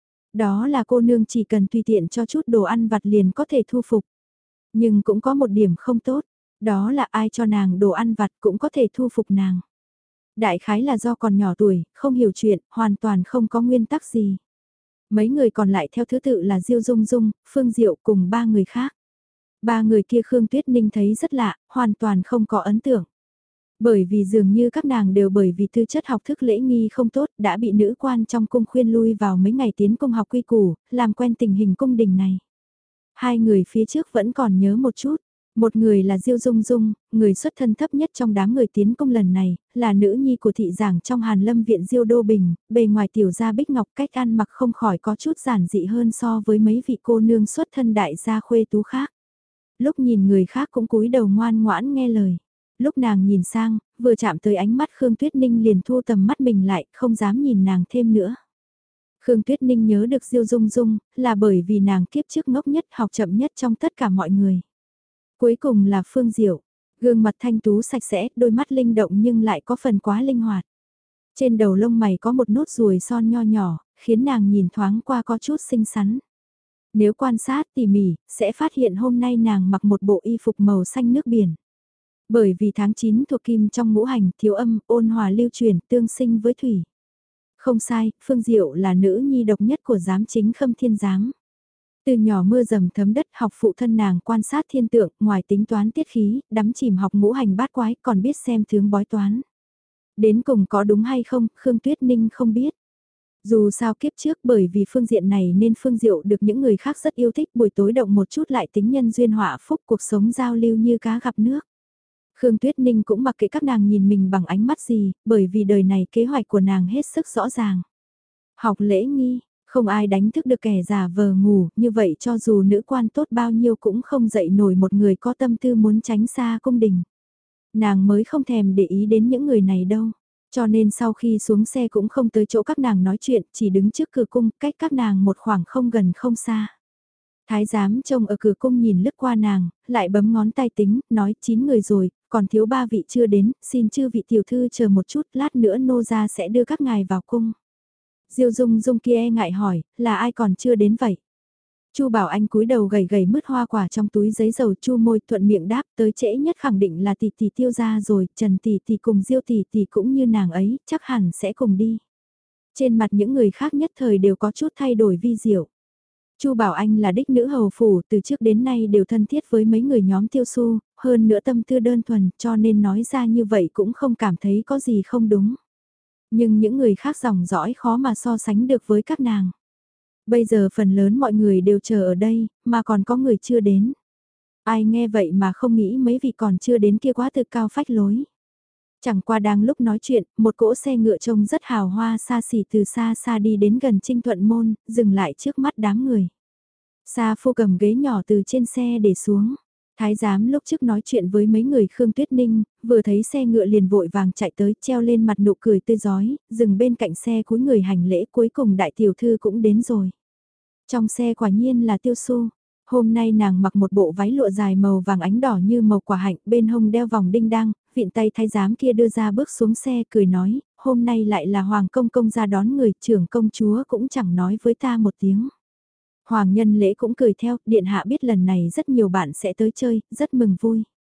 Đó là cô nương chỉ cần tùy tiện cho chút đồ ăn vặt liền có thể thu phục. Nhưng cũng có một điểm không tốt, đó là ai cho nàng đồ ăn vặt cũng có thể thu phục nàng. Đại khái là do còn nhỏ tuổi, không hiểu chuyện, hoàn toàn không có nguyên tắc gì. Mấy người còn lại theo thứ tự là Diêu Dung Dung, Phương Diệu cùng ba người khác. Ba người kia Khương Tuyết Ninh thấy rất lạ, hoàn toàn không có ấn tượng. Bởi vì dường như các nàng đều bởi vì tư chất học thức lễ nghi không tốt đã bị nữ quan trong cung khuyên lui vào mấy ngày tiến cung học quy củ, làm quen tình hình cung đình này. Hai người phía trước vẫn còn nhớ một chút. Một người là Diêu Dung Dung, người xuất thân thấp nhất trong đám người tiến công lần này, là nữ nhi của thị giảng trong Hàn Lâm viện Diêu Đô Bình, bề ngoài tiểu gia bích ngọc cách ăn mặc không khỏi có chút giản dị hơn so với mấy vị cô nương xuất thân đại gia khuê tú khác. Lúc nhìn người khác cũng cúi đầu ngoan ngoãn nghe lời. Lúc nàng nhìn sang, vừa chạm tới ánh mắt Khương Tuyết Ninh liền thu tầm mắt mình lại, không dám nhìn nàng thêm nữa. Khương Tuyết Ninh nhớ được Diêu Dung Dung, là bởi vì nàng kiếp trước ngốc nhất học chậm nhất trong tất cả mọi người. Cuối cùng là Phương Diệu. Gương mặt thanh tú sạch sẽ, đôi mắt linh động nhưng lại có phần quá linh hoạt. Trên đầu lông mày có một nốt ruồi son nho nhỏ, khiến nàng nhìn thoáng qua có chút xinh xắn. Nếu quan sát tỉ mỉ, sẽ phát hiện hôm nay nàng mặc một bộ y phục màu xanh nước biển. Bởi vì tháng 9 thuộc kim trong ngũ hành, thiếu âm, ôn hòa lưu truyền, tương sinh với thủy. Không sai, Phương Diệu là nữ nhi độc nhất của giám chính Khâm Thiên Giám. Từ nhỏ mưa dầm thấm đất học phụ thân nàng quan sát thiên tượng, ngoài tính toán tiết khí, đắm chìm học ngũ hành bát quái còn biết xem tướng bói toán. Đến cùng có đúng hay không, Khương Tuyết Ninh không biết. Dù sao kiếp trước bởi vì phương diện này nên Phương Diệu được những người khác rất yêu thích, buổi tối động một chút lại tính nhân duyên họa phúc, cuộc sống giao lưu như cá gặp nước. Khương Tuyết Ninh cũng mặc kệ các nàng nhìn mình bằng ánh mắt gì, bởi vì đời này kế hoạch của nàng hết sức rõ ràng. Học lễ nghi, không ai đánh thức được kẻ giả vờ ngủ, như vậy cho dù nữ quan tốt bao nhiêu cũng không dậy nổi một người có tâm tư muốn tránh xa cung đình. Nàng mới không thèm để ý đến những người này đâu. Cho nên sau khi xuống xe cũng không tới chỗ các nàng nói chuyện, chỉ đứng trước cửa cung, cách các nàng một khoảng không gần không xa. Thái giám trông ở cửa cung nhìn lướt qua nàng, lại bấm ngón tay tính, nói 9 người rồi, còn thiếu 3 vị chưa đến, xin chư vị tiểu thư chờ một chút, lát nữa nô gia sẽ đưa các ngài vào cung. Diêu Dung Dung kia e ngại hỏi, là ai còn chưa đến vậy? Chu Bảo Anh cúi đầu gầy gầy mứt hoa quả trong túi giấy dầu, chu môi thuận miệng đáp, tới trễ nhất khẳng định là tỷ tỷ Tiêu gia rồi, Trần tỷ tỷ cùng Diêu tỷ tỷ cũng như nàng ấy, chắc hẳn sẽ cùng đi. Trên mặt những người khác nhất thời đều có chút thay đổi vi diệu. Chu Bảo Anh là đích nữ hầu phủ, từ trước đến nay đều thân thiết với mấy người nhóm Tiêu Xu, hơn nữa tâm tư đơn thuần, cho nên nói ra như vậy cũng không cảm thấy có gì không đúng. Nhưng những người khác dòng dõi khó mà so sánh được với các nàng. Bây giờ phần lớn mọi người đều chờ ở đây, mà còn có người chưa đến. Ai nghe vậy mà không nghĩ mấy vị còn chưa đến kia quá tự cao phách lối. Chẳng qua đang lúc nói chuyện, một cỗ xe ngựa trông rất hào hoa xa xỉ từ xa xa đi đến gần Trinh Thuận Môn, dừng lại trước mắt đám người. Sa Phu cầm ghế nhỏ từ trên xe để xuống. Thái giám lúc trước nói chuyện với mấy người Khương Tuyết Ninh, vừa thấy xe ngựa liền vội vàng chạy tới treo lên mặt nụ cười tươi giói, dừng bên cạnh xe cúi người hành lễ, cuối cùng đại tiểu thư cũng đến rồi. Trong xe quả nhiên là Tiêu Xu. Hôm nay nàng mặc một bộ váy lụa dài màu vàng ánh đỏ như màu quả hạnh, bên hông đeo vòng đinh đăng, vịn tay thái giám kia đưa ra bước xuống xe cười nói, hôm nay lại là Hoàng công công ra đón người, trưởng công chúa cũng chẳng nói với ta một tiếng. Hoàng nhân lễ cũng cười theo, điện hạ biết lần này rất nhiều bạn sẽ tới chơi, rất mừng vui.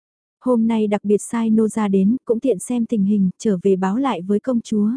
Hôm nay đặc biệt sai nô ra đến, cũng tiện xem tình hình, trở về báo lại với công chúa.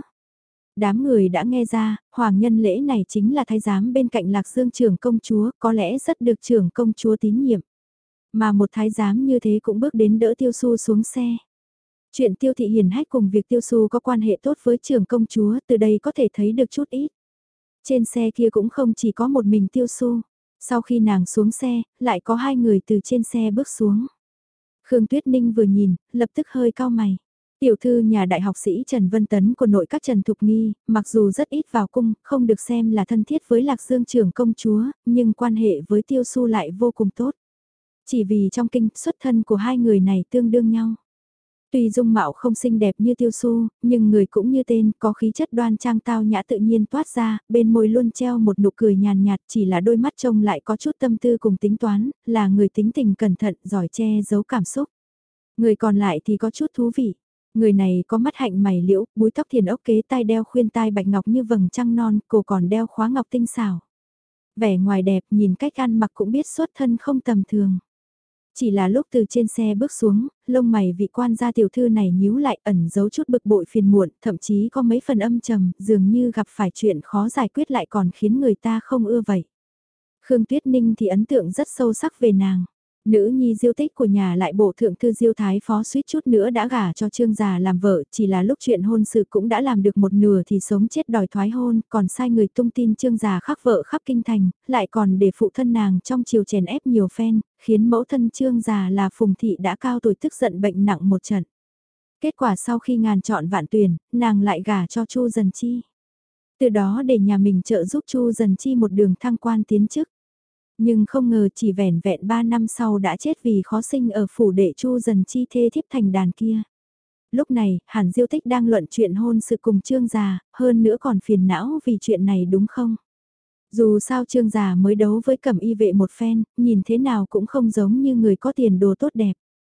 Đám người đã nghe ra, hoàng nhân lễ này chính là thái giám bên cạnh Lạc Dương trưởng công chúa, có lẽ rất được trưởng công chúa tín nhiệm. Mà một thái giám như thế cũng bước đến đỡ Tiêu Xu xuống xe. Chuyện Tiêu Thị hiền hách cùng việc Tiêu Xu có quan hệ tốt với trưởng công chúa, từ đây có thể thấy được chút ít. Trên xe kia cũng không chỉ có một mình Tiêu Xu. Sau khi nàng xuống xe, lại có hai người từ trên xe bước xuống. Khương Tuyết Ninh vừa nhìn, lập tức hơi cau mày. Tiểu thư nhà đại học sĩ Trần Vân Tấn của nội các Trần Thục Nghi, mặc dù rất ít vào cung, không được xem là thân thiết với Lạc Dương trưởng công chúa, nhưng quan hệ với Tiêu Xu lại vô cùng tốt. Chỉ vì trong kinh xuất thân của hai người này tương đương nhau. Tuy dung mạo không xinh đẹp như Tiêu Xu, nhưng người cũng như tên, có khí chất đoan trang tao nhã tự nhiên toát ra, bên môi luôn treo một nụ cười nhàn nhạt, chỉ là đôi mắt trông lại có chút tâm tư cùng tính toán, là người tính tình cẩn thận, giỏi che giấu cảm xúc. Người còn lại thì có chút thú vị. Người này có mắt hạnh mày liễu, búi tóc thiền ốc kế tai đeo khuyên tai bạch ngọc như vầng trăng non, cổ còn đeo khóa ngọc tinh xảo. Vẻ ngoài đẹp, nhìn cách ăn mặc cũng biết xuất thân không tầm thường. Chỉ là lúc từ trên xe bước xuống, lông mày vị quan gia tiểu thư này nhíu lại, ẩn giấu chút bực bội phiền muộn, thậm chí có mấy phần âm trầm, dường như gặp phải chuyện khó giải quyết lại còn khiến người ta không ưa vậy. Khương Tuyết Ninh thì ấn tượng rất sâu sắc về nàng. Nữ nhi Diêu Tích của nhà lại bộ thượng thư Diêu Thái phó suýt chút nữa đã gả cho Trương già làm vợ, chỉ là lúc chuyện hôn sự cũng đã làm được một nửa thì sống chết đòi thoái hôn, còn sai người tung tin Trương già khắc vợ khắp kinh thành, lại còn để phụ thân nàng trong chiều chèn ép nhiều phen, khiến mẫu thân Trương già là Phùng Thị đã cao tuổi tức giận bệnh nặng một trận. Kết quả sau khi ngàn chọn vạn tuyển, nàng lại gả cho Chu Dần Chi. Từ đó để nhà mình trợ giúp Chu Dần Chi một đường thăng quan tiến chức. Nhưng không ngờ chỉ vẻn vẹn 3 năm sau đã chết vì khó sinh ở phủ đệ Chu Dần Chi thê thiếp thành đàn kia. Lúc này, Hàn Diêu Tích đang luận chuyện hôn sự cùng Trương già, hơn nữa còn phiền não vì chuyện này đúng không? Dù sao Trương già mới đấu với Cẩm Y vệ một phen, nhìn thế nào cũng không giống như người có tiền đồ tốt đẹp.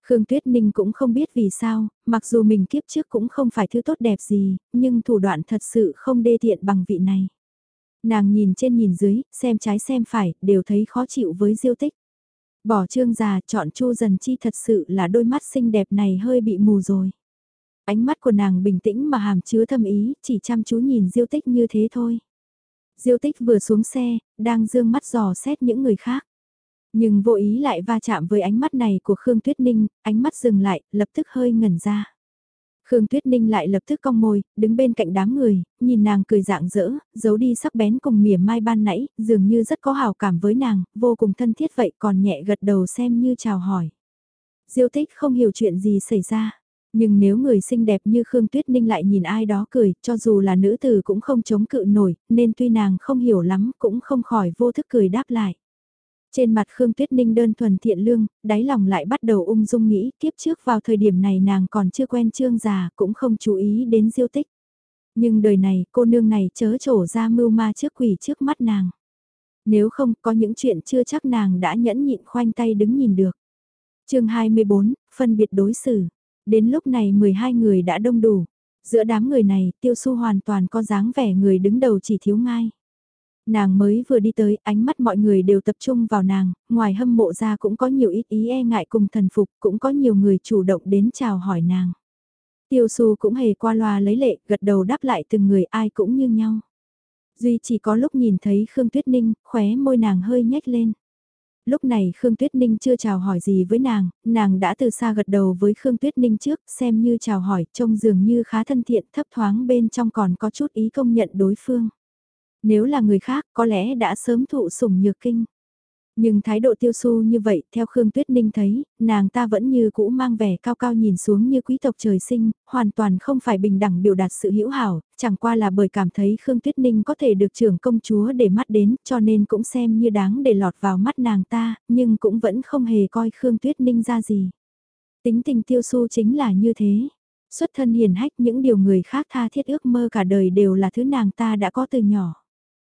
Khương Tuyết Ninh cũng không biết vì sao, mặc dù mình kiếp trước cũng không phải thứ tốt đẹp gì, nhưng thủ đoạn thật sự không đê tiện bằng vị này. Nàng nhìn trên nhìn dưới, xem trái xem phải, đều thấy khó chịu với Diêu Tích. Bỏ Trương già chọn Chu Dần Chi thật sự là đôi mắt xinh đẹp này hơi bị mù rồi. Ánh mắt của nàng bình tĩnh mà hàm chứa thâm ý, chỉ chăm chú nhìn Diêu Tích như thế thôi. Diêu Tích vừa xuống xe, đang dương mắt dò xét những người khác. Nhưng vô ý lại va chạm với ánh mắt này của Khương Tuyết Ninh, ánh mắt dừng lại, lập tức hơi ngẩn ra. Khương Tuyết Ninh lại lập tức cong môi, đứng bên cạnh đám người, nhìn nàng cười rạng rỡ, giấu đi sắc bén cùng mỉa mai ban nãy, dường như rất có hào cảm với nàng, vô cùng thân thiết vậy còn nhẹ gật đầu xem như chào hỏi. Diêu Tích không hiểu chuyện gì xảy ra. Nhưng nếu người xinh đẹp như Khương Tuyết Ninh lại nhìn ai đó cười, cho dù là nữ tử cũng không chống cự nổi, nên tuy nàng không hiểu lắm cũng không khỏi vô thức cười đáp lại. Trên mặt Khương Tuyết Ninh đơn thuần thiện lương, đáy lòng lại bắt đầu ung dung nghĩ kiếp trước vào thời điểm này nàng còn chưa quen Trương già cũng không chú ý đến Diêu Tích. Nhưng đời này cô nương này chớ trổ ra mưu ma trước quỷ trước mắt nàng. Nếu không có những chuyện chưa chắc nàng đã nhẫn nhịn khoanh tay đứng nhìn được. Chương 24, phân biệt đối xử. Đến lúc này 12 người đã đông đủ. Giữa đám người này, Tiêu Su hoàn toàn có dáng vẻ người đứng đầu chỉ thiếu ngai. Nàng mới vừa đi tới, ánh mắt mọi người đều tập trung vào nàng, ngoài hâm mộ ra cũng có nhiều ít ý e ngại cùng thần phục, cũng có nhiều người chủ động đến chào hỏi nàng. Tiêu Su cũng hề qua loa lấy lệ, gật đầu đáp lại từng người ai cũng như nhau. Duy chỉ có lúc nhìn thấy Khương Tuyết Ninh, khóe môi nàng hơi nhếch lên. Lúc này Khương Tuyết Ninh chưa chào hỏi gì với nàng đã từ xa gật đầu với Khương Tuyết Ninh trước, xem như chào hỏi, trông dường như khá thân thiện, thấp thoáng bên trong còn có chút ý công nhận đối phương. Nếu là người khác, có lẽ đã sớm thụ sủng nhược kinh. Nhưng thái độ Tiêu Su như vậy, theo Khương Tuyết Ninh thấy, nàng ta vẫn như cũ mang vẻ cao cao nhìn xuống như quý tộc trời sinh, hoàn toàn không phải bình đẳng biểu đạt sự hữu hảo, chẳng qua là bởi cảm thấy Khương Tuyết Ninh có thể được trưởng công chúa để mắt đến, cho nên cũng xem như đáng để lọt vào mắt nàng ta, nhưng cũng vẫn không hề coi Khương Tuyết Ninh ra gì. Tính tình Tiêu Su chính là như thế. Xuất thân hiền hách, những điều người khác tha thiết ước mơ cả đời đều là thứ nàng ta đã có từ nhỏ.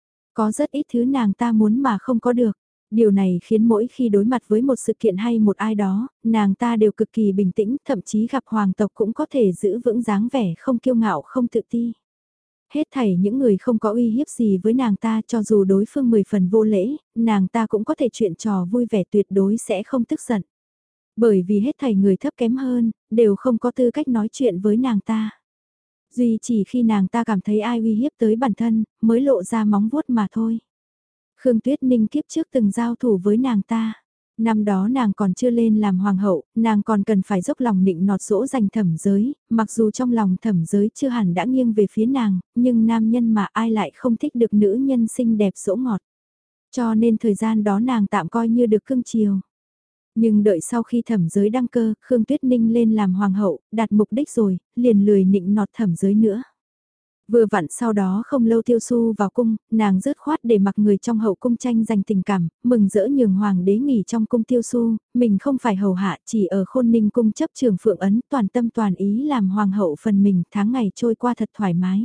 Có rất ít thứ nàng ta muốn mà không có được. Điều này khiến mỗi khi đối mặt với một sự kiện hay một ai đó, nàng ta đều cực kỳ bình tĩnh, thậm chí gặp hoàng tộc cũng có thể giữ vững dáng vẻ không kiêu ngạo không tự ti. Hết thảy những người không có uy hiếp gì với nàng ta cho dù đối phương 10 phần vô lễ, nàng ta cũng có thể chuyện trò vui vẻ tuyệt đối sẽ không tức giận. Bởi vì hết thảy người thấp kém hơn, đều không có tư cách nói chuyện với nàng ta. Duy chỉ khi nàng ta cảm thấy ai uy hiếp tới bản thân, mới lộ ra móng vuốt mà thôi. Khương Tuyết Ninh kiếp trước từng giao thủ với nàng ta. Năm đó nàng còn chưa lên làm hoàng hậu, nàng còn cần phải dốc lòng nịnh nọt dỗ dành Thẩm Giới, mặc dù trong lòng Thẩm Giới chưa hẳn đã nghiêng về phía nàng, nhưng nam nhân mà ai lại không thích được nữ nhân xinh đẹp dỗ ngọt. Cho nên thời gian đó nàng tạm coi như được cưng chiều. Nhưng đợi sau khi Thẩm Giới đăng cơ, Khương Tuyết Ninh lên làm hoàng hậu, đạt mục đích rồi, liền lười nịnh nọt Thẩm Giới nữa. Vừa vặn sau đó không lâu Tiêu Su vào cung, nàng rớt khoát để mặc người trong hậu cung tranh giành tình cảm, mừng rỡ nhường hoàng đế nghỉ trong cung Tiêu Su, mình không phải hầu hạ chỉ ở Khôn Ninh cung chấp trường phượng ấn toàn tâm toàn ý làm hoàng hậu phần mình, tháng ngày trôi qua thật thoải mái.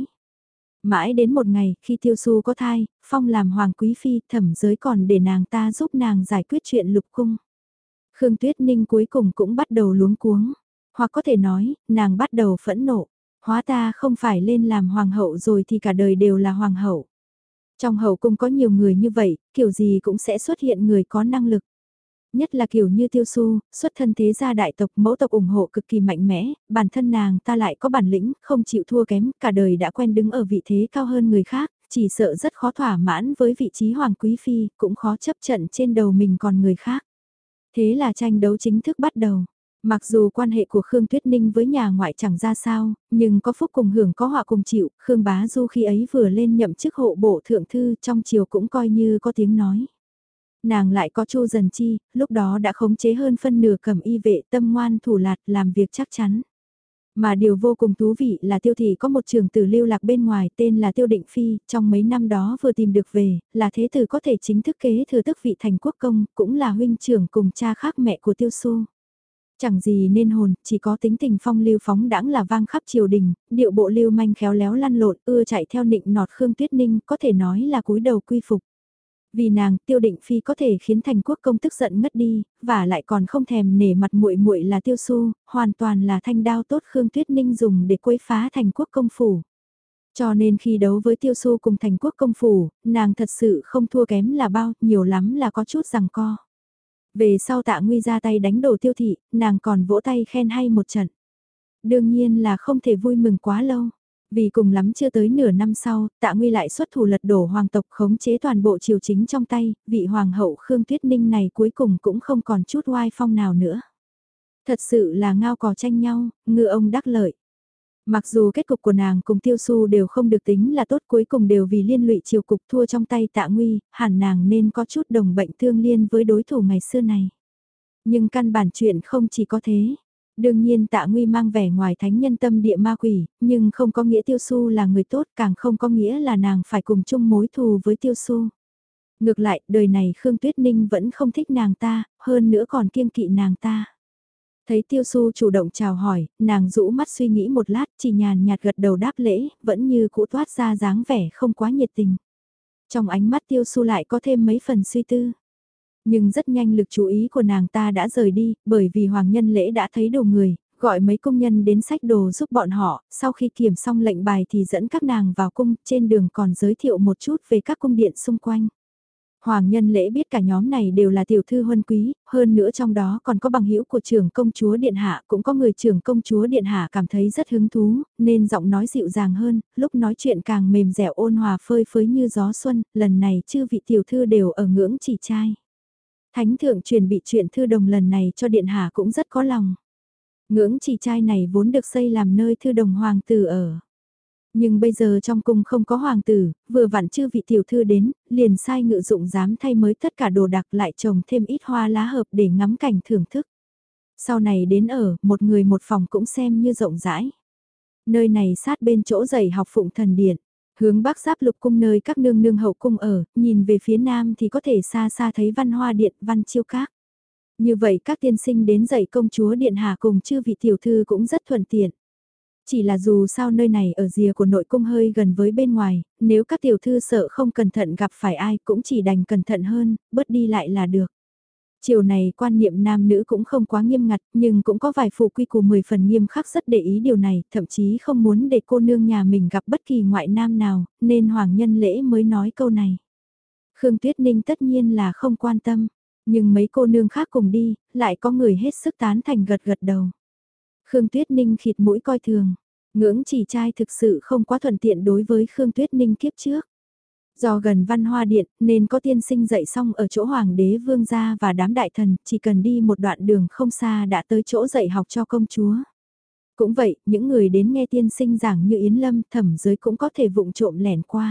Mãi đến một ngày, khi Tiêu Su có thai, phong làm hoàng quý phi, Thẩm Giới còn để nàng ta giúp nàng giải quyết chuyện lục cung. Khương Tuyết Ninh cuối cùng cũng bắt đầu luống cuống, hoặc có thể nói, nàng bắt đầu phẫn nộ. Hóa ta không phải lên làm hoàng hậu rồi thì cả đời đều là hoàng hậu. Trong hậu cung có nhiều người như vậy, kiểu gì cũng sẽ xuất hiện người có năng lực. Nhất là kiểu như Tiêu Su, xuất thân thế gia đại tộc mẫu tộc ủng hộ cực kỳ mạnh mẽ, bản thân nàng ta lại có bản lĩnh, không chịu thua kém, cả đời đã quen đứng ở vị thế cao hơn người khác, chỉ sợ rất khó thỏa mãn với vị trí hoàng quý phi, cũng khó chấp trận trên đầu mình còn người khác. Thế là tranh đấu chính thức bắt đầu. Mặc dù quan hệ của Khương Tuyết Ninh với nhà ngoại chẳng ra sao, nhưng có phúc cùng hưởng có họa cùng chịu, Khương Bá Du khi ấy vừa lên nhậm chức hộ bộ thượng thư trong triều cũng coi như có tiếng nói. Nàng lại có Chu Dần Chi, lúc đó đã khống chế hơn phân nửa Cẩm Y vệ tâm ngoan thủ lạt làm việc chắc chắn. Mà điều vô cùng thú vị là Tiêu Thị có một trường tử lưu lạc bên ngoài tên là Tiêu Định Phi, trong mấy năm đó vừa tìm được về, là thế tử có thể chính thức kế thừa tước vị thành quốc công, cũng là huynh trưởng cùng cha khác mẹ của Tiêu Su. Chẳng gì nên hồn, chỉ có tính tình phong lưu phóng đãng là vang khắp triều đình, điệu bộ lưu manh khéo léo lăn lộn, ưa chạy theo nịnh nọt Khương Tuyết Ninh, có thể nói là cúi đầu quy phục. Vì nàng, Tiêu Định Phi có thể khiến Thành Quốc công tức giận ngất đi, và lại còn không thèm nể mặt muội muội là Tiêu Xu, hoàn toàn là thanh đao tốt Khương Tuyết Ninh dùng để quấy phá Thành Quốc công phủ. Cho nên khi đấu với Tiêu Xu cùng Thành Quốc công phủ, nàng thật sự không thua kém là bao, nhiều lắm là có chút giằng co. Về sau Tạ Nguy ra tay đánh đổ Tiêu thị, nàng còn vỗ tay khen hay một trận. Đương nhiên là không thể vui mừng quá lâu. Vì cùng lắm chưa tới nửa năm sau, Tạ Nguy lại xuất thủ lật đổ hoàng tộc khống chế toàn bộ triều chính trong tay, vị hoàng hậu Khương Tuyết Ninh này cuối cùng cũng không còn chút oai phong nào nữa. Thật sự là ngao cò tranh nhau, ngựa ông đắc lợi. Mặc dù kết cục của nàng cùng Tiêu Xu đều không được tính là tốt, cuối cùng đều vì liên lụy triều cục thua trong tay Tạ Nguy, hẳn nàng nên có chút đồng bệnh thương liên với đối thủ ngày xưa này. Nhưng căn bản chuyện không chỉ có thế. Đương nhiên Tạ Nguy mang vẻ ngoài thánh nhân tâm địa ma quỷ, nhưng không có nghĩa Tiêu Xu là người tốt, càng không có nghĩa là nàng phải cùng chung mối thù với Tiêu Xu. Ngược lại, đời này Khương Tuyết Ninh vẫn không thích nàng ta, hơn nữa còn kiêng kỵ nàng ta. Thấy Tiêu Xu chủ động chào hỏi, nàng rũ mắt suy nghĩ một lát, chỉ nhàn nhạt gật đầu đáp lễ, vẫn như cũ toát ra dáng vẻ không quá nhiệt tình. Trong ánh mắt Tiêu Xu lại có thêm mấy phần suy tư. Nhưng rất nhanh lực chú ý của nàng ta đã rời đi, bởi vì Hoàng Nhân Lễ đã thấy đồ người, gọi mấy công nhân đến xách đồ giúp bọn họ, sau khi kiểm xong lệnh bài thì dẫn các nàng vào cung, trên đường còn giới thiệu một chút về các cung điện xung quanh. Hoàng Nhân Lễ biết cả nhóm này đều là tiểu thư huân quý, hơn nữa trong đó còn có bằng hữu của trưởng công chúa Điện Hạ, cũng có người trưởng công chúa Điện Hạ cảm thấy rất hứng thú, nên giọng nói dịu dàng hơn, lúc nói chuyện càng mềm dẻo ôn hòa phơi phới như gió xuân, lần này chư vị tiểu thư đều ở ngưỡng chỉ trai. Thánh thượng truyền bị chuyện thư đồng lần này cho Điện Hạ cũng rất có lòng. Ngưỡng chỉ trai này vốn được xây làm nơi thư đồng hoàng tử ở. Nhưng bây giờ trong cung không có hoàng tử, vừa vặn chư vị tiểu thư đến, liền sai ngự dụng dám thay mới tất cả đồ đạc lại trồng thêm ít hoa lá hợp để ngắm cảnh thưởng thức. Sau này đến ở, một người một phòng cũng xem như rộng rãi. Nơi này sát bên chỗ dạy học Phụng Thần Điện, hướng bắc giáp Lục cung nơi các nương nương hậu cung ở, nhìn về phía nam thì có thể xa xa thấy Văn Hoa Điện, Văn Chiêu Các. Như vậy các tiên sinh đến dạy công chúa Điện Hạ cùng chư vị tiểu thư cũng rất thuận tiện. Chỉ là dù sao nơi này ở rìa của nội cung hơi gần với bên ngoài, nếu các tiểu thư sợ không cẩn thận gặp phải ai cũng chỉ đành cẩn thận hơn, bớt đi lại là được. Chiều này quan niệm nam nữ cũng không quá nghiêm ngặt, nhưng cũng có vài phụ quy củ 10 phần nghiêm khắc rất để ý điều này, thậm chí không muốn để cô nương nhà mình gặp bất kỳ ngoại nam nào, nên Hoàng Nhân Lễ mới nói câu này. Khương Tuyết Ninh tất nhiên là không quan tâm, nhưng mấy cô nương khác cùng đi, lại có người hết sức tán thành gật gật đầu. Khương Tuyết Ninh khịt mũi coi thường, ngưỡng chỉ trai thực sự không quá thuận tiện đối với Khương Tuyết Ninh kiếp trước. Do gần Văn Hoa Điện nên có tiên sinh dạy xong ở chỗ Hoàng đế Vương gia và đám đại thần, chỉ cần đi một đoạn đường không xa đã tới chỗ dạy học cho công chúa. Cũng vậy, những người đến nghe tiên sinh giảng như Yến Lâm Thẩm Giới cũng có thể vụng trộm lẻn qua.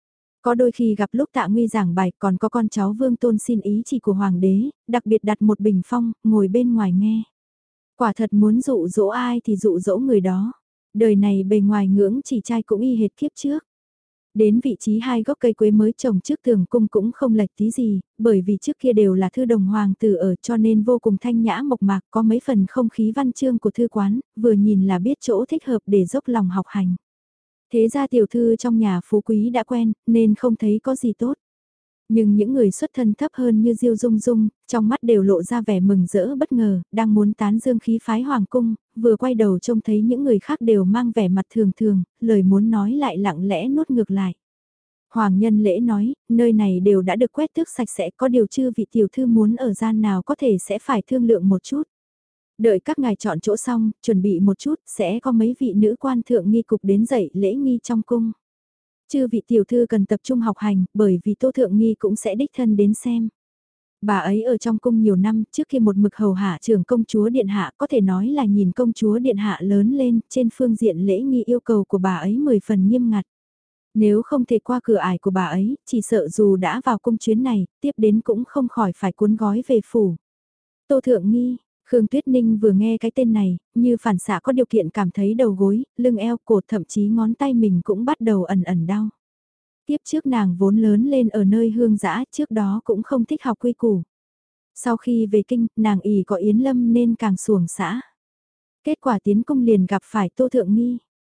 Có đôi khi gặp lúc Tạ Nguy giảng bài còn có con cháu Vương Tôn xin ý chỉ của Hoàng đế, đặc biệt đặt một bình phong, ngồi bên ngoài nghe. Quả thật muốn dụ dỗ ai thì dụ dỗ người đó. Đời này bề ngoài ngưỡng chỉ trai cũng y hệt kiếp trước. Đến vị trí hai gốc cây quế mới trồng trước tường cung cũng không lệch tí gì, bởi vì trước kia đều là thư đồng hoàng tử ở cho nên vô cùng thanh nhã mộc mạc, có mấy phần không khí văn chương của thư quán, vừa nhìn là biết chỗ thích hợp để dốc lòng học hành. Thế ra tiểu thư trong nhà phú quý đã quen, nên không thấy có gì tốt. Nhưng những người xuất thân thấp hơn như Diêu Dung Dung, trong mắt đều lộ ra vẻ mừng rỡ bất ngờ, đang muốn tán dương khí phái hoàng cung, vừa quay đầu trông thấy những người khác đều mang vẻ mặt thường thường, lời muốn nói lại lặng lẽ nuốt ngược lại. Hoàng Nhân Lễ nói, nơi này đều đã được quét tước sạch sẽ, có điều chư vị tiểu thư muốn ở gian nào có thể sẽ phải thương lượng một chút. Đợi các ngài chọn chỗ xong, chuẩn bị một chút, sẽ có mấy vị nữ quan thượng nghi cục đến dạy lễ nghi trong cung. Chư vị tiểu thư cần tập trung học hành, bởi vì Tô Thượng Nghi cũng sẽ đích thân đến xem. Bà ấy ở trong cung nhiều năm, trước khi một mực hầu hạ trưởng công chúa Điện Hạ có thể nói là nhìn công chúa Điện Hạ lớn lên, trên phương diện lễ nghi yêu cầu của bà ấy 10 phần nghiêm ngặt. Nếu không thể qua cửa ải của bà ấy, chỉ sợ dù đã vào cung chuyến này, tiếp đến cũng không khỏi phải cuốn gói về phủ. Tô Thượng Nghi, Khương Tuyết Ninh vừa nghe cái tên này, như phản xạ có điều kiện cảm thấy đầu gối, lưng eo, cổ thậm chí ngón tay mình cũng bắt đầu ẩn ẩn đau. Tiếp trước nàng vốn lớn lên ở nơi hương dã, trước đó cũng không thích học quy củ. Sau khi về kinh, nàng ỉ có Yến Lâm nên càng xuồng xã. Kết quả tiến cung liền gặp phải Tô Thượng Nghi.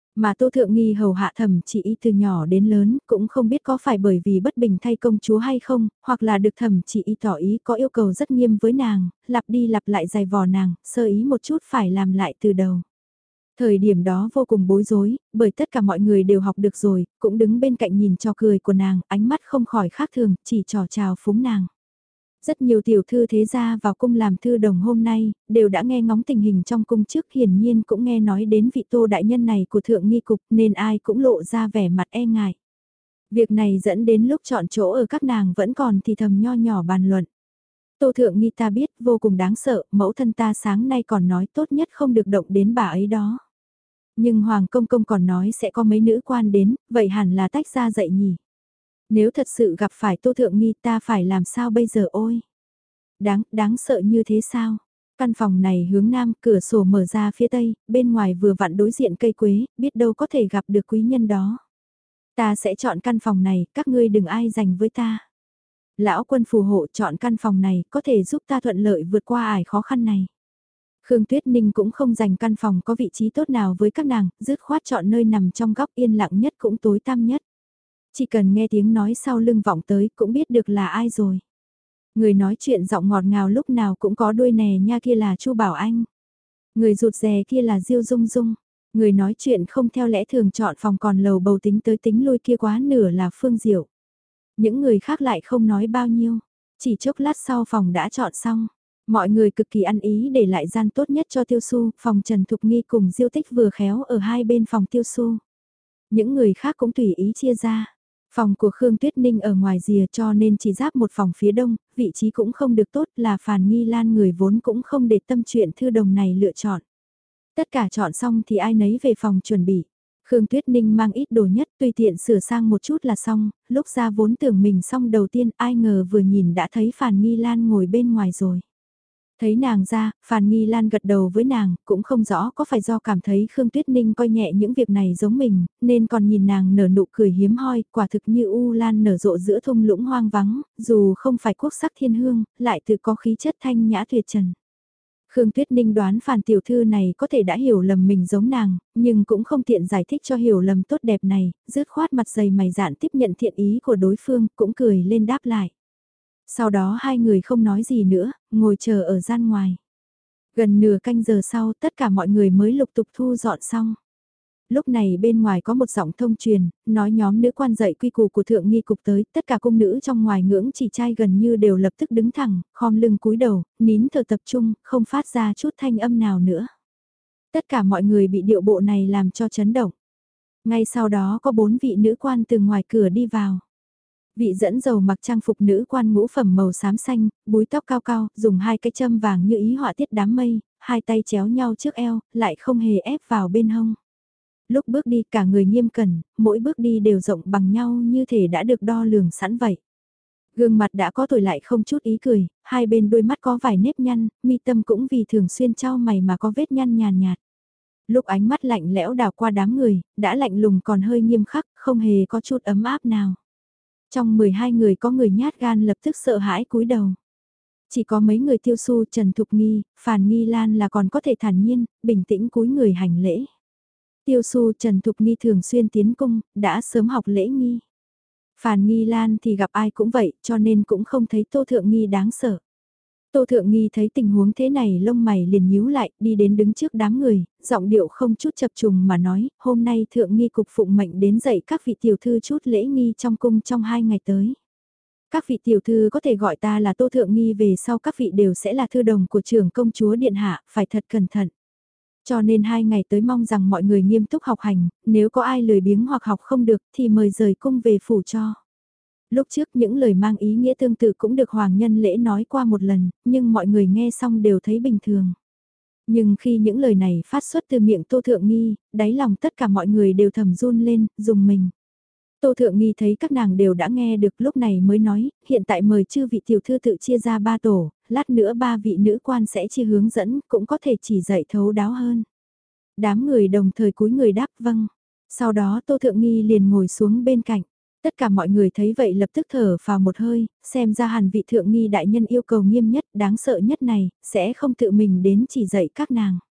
Mà Tô Thượng Nghi hầu hạ Thẩm Chỉ Y từ nhỏ đến lớn, cũng không biết có phải bởi vì bất bình thay công chúa hay không, hoặc là được Thẩm Chỉ Y tỏ ý có yêu cầu rất nghiêm với nàng, lặp đi lặp lại giày vò nàng, sơ ý một chút phải làm lại từ đầu. Thời điểm đó vô cùng bối rối, bởi tất cả mọi người đều học được rồi, cũng đứng bên cạnh nhìn trò cười của nàng, ánh mắt không khỏi khác thường, chỉ trò chào phúng nàng. Rất nhiều tiểu thư thế gia vào cung làm thư đồng hôm nay, đều đã nghe ngóng tình hình trong cung trước, hiển nhiên cũng nghe nói đến vị Tô đại nhân này của thượng nghi cục, nên ai cũng lộ ra vẻ mặt e ngại. Việc này dẫn đến lúc chọn chỗ ở các nàng vẫn còn thì thầm nho nhỏ bàn luận. Tô thượng nghi ta biết vô cùng đáng sợ, mẫu thân ta sáng nay còn nói tốt nhất không được động đến bà ấy đó. Nhưng Hoàng Công Công còn nói sẽ có mấy nữ quan đến, vậy hẳn là tách ra dậy nhỉ. Nếu thật sự gặp phải Tô Thượng Nghi ta phải làm sao bây giờ ôi? Đáng sợ như thế sao? Căn phòng này hướng nam, cửa sổ mở ra phía tây, bên ngoài vừa vặn đối diện cây quế, biết đâu có thể gặp được quý nhân đó. Ta sẽ chọn căn phòng này, các ngươi đừng ai giành với ta. Lão quân phù hộ chọn căn phòng này, có thể giúp ta thuận lợi vượt qua ải khó khăn này. Khương Tuyết Ninh cũng không dành căn phòng có vị trí tốt nào với các nàng, dứt khoát chọn nơi nằm trong góc yên lặng nhất cũng tối tăm nhất. Chỉ cần nghe tiếng nói sau lưng vọng tới cũng biết được là ai rồi. Người nói chuyện giọng ngọt ngào lúc nào cũng có đuôi nè nha kia là Chu Bảo Anh. Người rụt rè kia là Diêu Dung Dung. Người nói chuyện không theo lẽ thường chọn phòng còn lầu bầu tính tới tính lui kia quá nửa là Phương Diệu. Những người khác lại không nói bao nhiêu. Chỉ chốc lát sau phòng đã chọn xong. Mọi người cực kỳ ăn ý để lại gian tốt nhất cho Tiêu Su, phòng Trần Thục Nghi cùng Diêu Tích vừa khéo ở hai bên phòng Tiêu Su. Những người khác cũng tùy ý chia ra. Phòng của Khương Tuyết Ninh ở ngoài rìa cho nên chỉ giáp một phòng phía đông, vị trí cũng không được tốt là Phàn Nghi Lan người vốn cũng không để tâm chuyện thư đồng này lựa chọn. Tất cả chọn xong thì ai nấy về phòng chuẩn bị. Khương Tuyết Ninh mang ít đồ nhất tùy tiện sửa sang một chút là xong, lúc ra vốn tưởng mình xong đầu tiên ai ngờ vừa nhìn đã thấy Phàn Nghi Lan ngồi bên ngoài rồi. Thấy nàng ra, Phàn Nghi Lan gật đầu với nàng, cũng không rõ có phải do cảm thấy Khương Tuyết Ninh coi nhẹ những việc này giống mình, nên còn nhìn nàng nở nụ cười hiếm hoi, quả thực như u lan nở rộ giữa thung lũng hoang vắng, dù không phải quốc sắc thiên hương, lại tự có khí chất thanh nhã tuyệt trần. Khương Tuyết Ninh đoán Phàn tiểu thư này có thể đã hiểu lầm mình giống nàng, nhưng cũng không tiện giải thích cho hiểu lầm tốt đẹp này, rứt khoát mặt dày mày dạn tiếp nhận thiện ý của đối phương, cũng cười lên đáp lại. Sau đó hai người không nói gì nữa, ngồi chờ ở gian ngoài. Gần nửa canh giờ sau tất cả mọi người mới lục tục thu dọn xong. Lúc này bên ngoài có một giọng thông truyền, nói nhóm nữ quan dạy quy củ của thượng nghi cục tới, tất cả cung nữ trong ngoài ngưỡng chỉ trai gần như đều lập tức đứng thẳng, khom lưng cúi đầu, nín thở tập trung, không phát ra chút thanh âm nào nữa. Tất cả mọi người bị điệu bộ này làm cho chấn động. Ngay sau đó có 4 vị nữ quan từ ngoài cửa đi vào. Vị dẫn dầu mặc trang phục nữ quan ngũ phẩm màu xám xanh, búi tóc cao cao, dùng hai cái châm vàng như ý họa tiết đám mây, hai tay chéo nhau trước eo, lại không hề ép vào bên hông. Lúc bước đi cả người nghiêm cẩn, mỗi bước đi đều rộng bằng nhau như thể đã được đo lường sẵn vậy. Gương mặt đã có tuổi lại không chút ý cười, hai bên đôi mắt có vài nếp nhăn, mi tâm cũng vì thường xuyên trao mày mà có vết nhăn nhàn nhạt. Lúc ánh mắt lạnh lẽo đào qua đám người, đã lạnh lùng còn hơi nghiêm khắc, không hề có chút ấm áp nào. Trong 12 người có người nhát gan lập tức sợ hãi cúi đầu. Chỉ có mấy người Tiêu Su, Trần Thục Nghi, Phàn Nghi Lan là còn có thể thản nhiên, bình tĩnh cúi người hành lễ. Tiêu Su, Trần Thục Nghi thường xuyên tiến cung, đã sớm học lễ nghi. Phàn Nghi Lan thì gặp ai cũng vậy, cho nên cũng không thấy Tô Thượng Nghi đáng sợ. Tô Thượng Nghi thấy tình huống thế này lông mày liền nhíu lại, đi đến đứng trước đám người, giọng điệu không chút chập trùng mà nói, hôm nay Thượng Nghi cục phụng mệnh đến dạy các vị tiểu thư chút lễ nghi trong cung trong 2 ngày tới. Các vị tiểu thư có thể gọi ta là Tô Thượng Nghi, về sau các vị đều sẽ là thư đồng của trưởng công chúa Điện Hạ, phải thật cẩn thận. Cho nên 2 ngày tới mong rằng mọi người nghiêm túc học hành, nếu có ai lười biếng hoặc học không được thì mời rời cung về phủ cho. Lúc trước những lời mang ý nghĩa tương tự cũng được Hoàng Nhân Lễ nói qua một lần, nhưng mọi người nghe xong đều thấy bình thường. Nhưng khi những lời này phát xuất từ miệng Tô Thượng Nghi, đáy lòng tất cả mọi người đều thầm run lên, dùng mình. Tô Thượng Nghi thấy các nàng đều đã nghe được lúc này mới nói, hiện tại mời chư vị tiểu thư tự chia ra 3 tổ, lát nữa 3 vị nữ quan sẽ chia hướng dẫn, cũng có thể chỉ dạy thấu đáo hơn. Đám người đồng thời cúi người đáp vâng. Sau đó Tô Thượng Nghi liền ngồi xuống bên cạnh. Tất cả mọi người thấy vậy lập tức thở phào một hơi, xem ra hẳn vị Thượng Nghi đại nhân yêu cầu nghiêm nhất, đáng sợ nhất này, sẽ không tự mình đến chỉ dạy các nàng.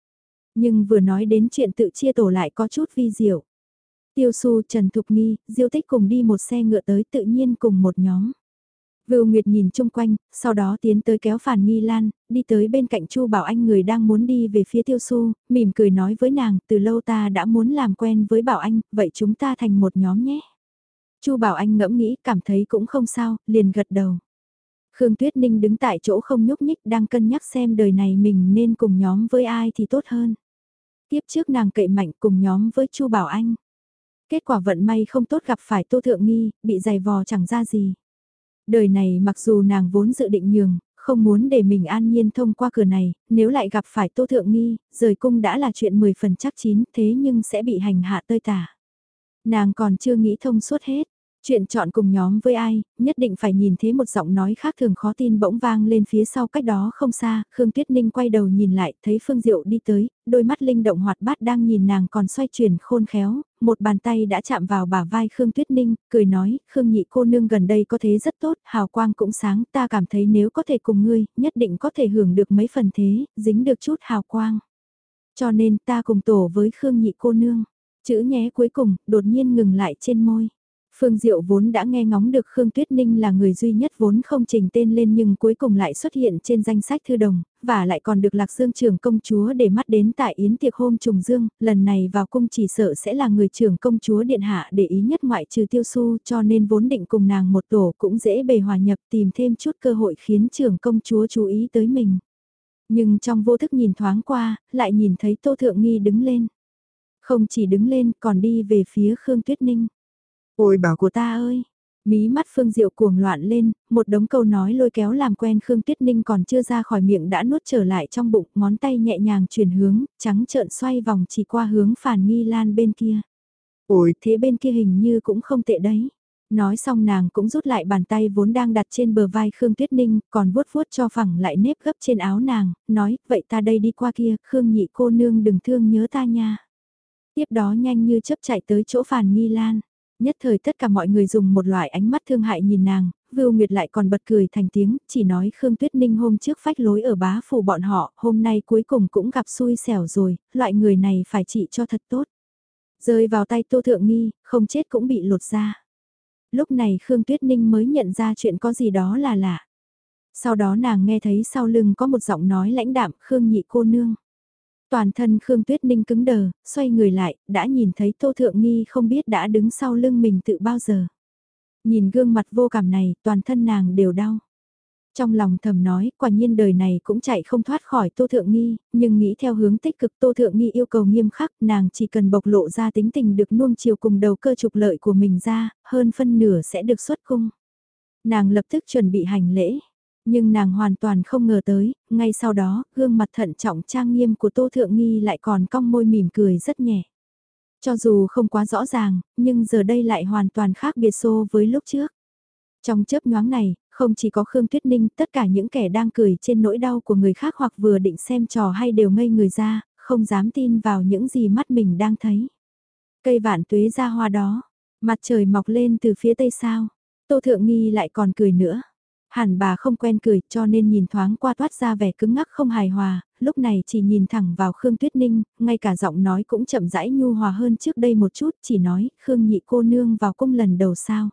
Nhưng vừa nói đến chuyện tự chia tổ lại có chút vi diệu. Tiêu Su, Trần Thục Nghi, Diêu Tích cùng đi một xe ngựa tới tự nhiên cùng một nhóm. Vưu Nguyệt nhìn chung quanh, sau đó tiến tới kéo Phàn Nghi Lan, đi tới bên cạnh Chu Bảo Anh người đang muốn đi về phía Tiêu Su, mỉm cười nói với nàng, từ lâu ta đã muốn làm quen với Bảo Anh, vậy chúng ta thành một nhóm nhé. Chu Bảo Anh ngẫm nghĩ, cảm thấy cũng không sao, liền gật đầu. Khương Tuyết Ninh đứng tại chỗ không nhúc nhích đang cân nhắc xem đời này mình nên cùng nhóm với ai thì tốt hơn. Tiếp trước nàng cậy mạnh cùng nhóm với Chu Bảo Anh. Kết quả vận may không tốt gặp phải Tô Thượng Nghi, bị giày vò chẳng ra gì. Đời này mặc dù nàng vốn dự định nhường, không muốn để mình an nhiên thông qua cửa này, nếu lại gặp phải Tô Thượng Nghi, rời cung đã là chuyện 10 phần chắc chín thế nhưng sẽ bị hành hạ tơi tả. Nàng còn chưa nghĩ thông suốt hết. Chuyện chọn cùng nhóm với ai, nhất định phải nhìn thấy một giọng nói khác thường khó tin bỗng vang lên phía sau cách đó không xa, Khương Tuyết Ninh quay đầu nhìn lại, thấy Phương Diệu đi tới, đôi mắt linh động hoạt bát đang nhìn nàng còn xoay chuyển khôn khéo, một bàn tay đã chạm vào bả vai Khương Tuyết Ninh, cười nói, Khương nhị cô nương gần đây có thế rất tốt, hào quang cũng sáng, ta cảm thấy nếu có thể cùng ngươi, nhất định có thể hưởng được mấy phần thế, dính được chút hào quang. Cho nên ta cùng tổ với Khương nhị cô nương, chữ nhé cuối cùng, đột nhiên ngừng lại trên môi. Phương Diệu vốn đã nghe ngóng được Khương Tuyết Ninh là người duy nhất vốn không trình tên lên nhưng cuối cùng lại xuất hiện trên danh sách thư đồng, và lại còn được Lạc Dương trưởng công chúa để mắt đến tại yến tiệc hôm trùng dương, lần này vào cung chỉ sợ sẽ là người trưởng công chúa điện hạ để ý nhất ngoại trừ Tiêu Su cho nên vốn định cùng nàng một tổ cũng dễ bề hòa nhập tìm thêm chút cơ hội khiến trưởng công chúa chú ý tới mình. Nhưng trong vô thức nhìn thoáng qua, lại nhìn thấy Tô Thượng Nghi đứng lên. Không chỉ đứng lên còn đi về phía Khương Tuyết Ninh. Ôi bảo của ta ơi! Mí mắt Phương Diệu cuồng loạn lên, một đống câu nói lôi kéo làm quen Khương Tuyết Ninh còn chưa ra khỏi miệng đã nuốt trở lại trong bụng, ngón tay nhẹ nhàng chuyển hướng, trắng trợn xoay vòng chỉ qua hướng Phàn Nghi Lan bên kia. Ôi, thế bên kia hình như cũng không tệ đấy. Nói xong nàng cũng rút lại bàn tay vốn đang đặt trên bờ vai Khương Tuyết Ninh, còn vuốt vuốt cho phẳng lại nếp gấp trên áo nàng, nói, vậy ta đây đi qua kia, Khương nhị cô nương đừng thương nhớ ta nha. Tiếp đó nhanh như chớp chạy tới chỗ Phàn Nghi Lan. Nhất thời tất cả mọi người dùng một loại ánh mắt thương hại nhìn nàng, Vưu Nguyệt lại còn bật cười thành tiếng, chỉ nói Khương Tuyết Ninh hôm trước phách lối ở bá phủ bọn họ, hôm nay cuối cùng cũng gặp xui xẻo rồi, loại người này phải trị cho thật tốt. Rơi vào tay Tô Thượng Nghi, không chết cũng bị lột ra. Lúc này Khương Tuyết Ninh mới nhận ra chuyện có gì đó là lạ. Sau đó nàng nghe thấy sau lưng có một giọng nói lãnh đạm, Khương nhị cô nương. Toàn thân Khương Tuyết Ninh cứng đờ, xoay người lại, đã nhìn thấy Tô Thượng Nghi không biết đã đứng sau lưng mình tự bao giờ. Nhìn gương mặt vô cảm này, toàn thân nàng đều đau. Trong lòng thầm nói, quả nhiên đời này cũng chạy không thoát khỏi Tô Thượng Nghi, nhưng nghĩ theo hướng tích cực Tô Thượng Nghi yêu cầu nghiêm khắc, nàng chỉ cần bộc lộ ra tính tình được nuông chiều cùng đầu cơ trục lợi của mình ra, hơn phân nửa sẽ được xuất cung. Nàng lập tức chuẩn bị hành lễ. Nhưng nàng hoàn toàn không ngờ tới, ngay sau đó, gương mặt thận trọng trang nghiêm của Tô Thượng Nghi lại còn cong môi mỉm cười rất nhẹ. Cho dù không quá rõ ràng, nhưng giờ đây lại hoàn toàn khác biệt so với lúc trước. Trong chớp nhoáng này, không chỉ có Khương Tuyết Ninh, tất cả những kẻ đang cười trên nỗi đau của người khác hoặc vừa định xem trò hay đều ngây người ra, không dám tin vào những gì mắt mình đang thấy. Cây vạn tuế ra hoa đó, mặt trời mọc lên từ phía tây sao, Tô Thượng Nghi lại còn cười nữa. Hẳn bà không quen cười cho nên nhìn thoáng qua toát ra vẻ cứng ngắc không hài hòa, lúc này chỉ nhìn thẳng vào Khương Tuyết Ninh, ngay cả giọng nói cũng chậm rãi nhu hòa hơn trước đây một chút, chỉ nói, Khương nhị cô nương vào cung lần đầu sao.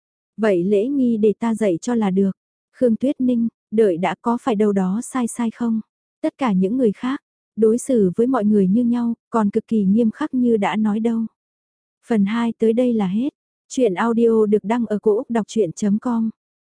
Vậy lễ nghi để ta dạy cho là được. Khương Tuyết Ninh, đợi đã có phải đâu đó sai sai không? Tất cả những người khác, đối xử với mọi người như nhau, còn cực kỳ nghiêm khắc như đã nói đâu. Phần 2 tới đây là hết. Chuyện audio được đăng ở cổ Úc đọc chuyện.com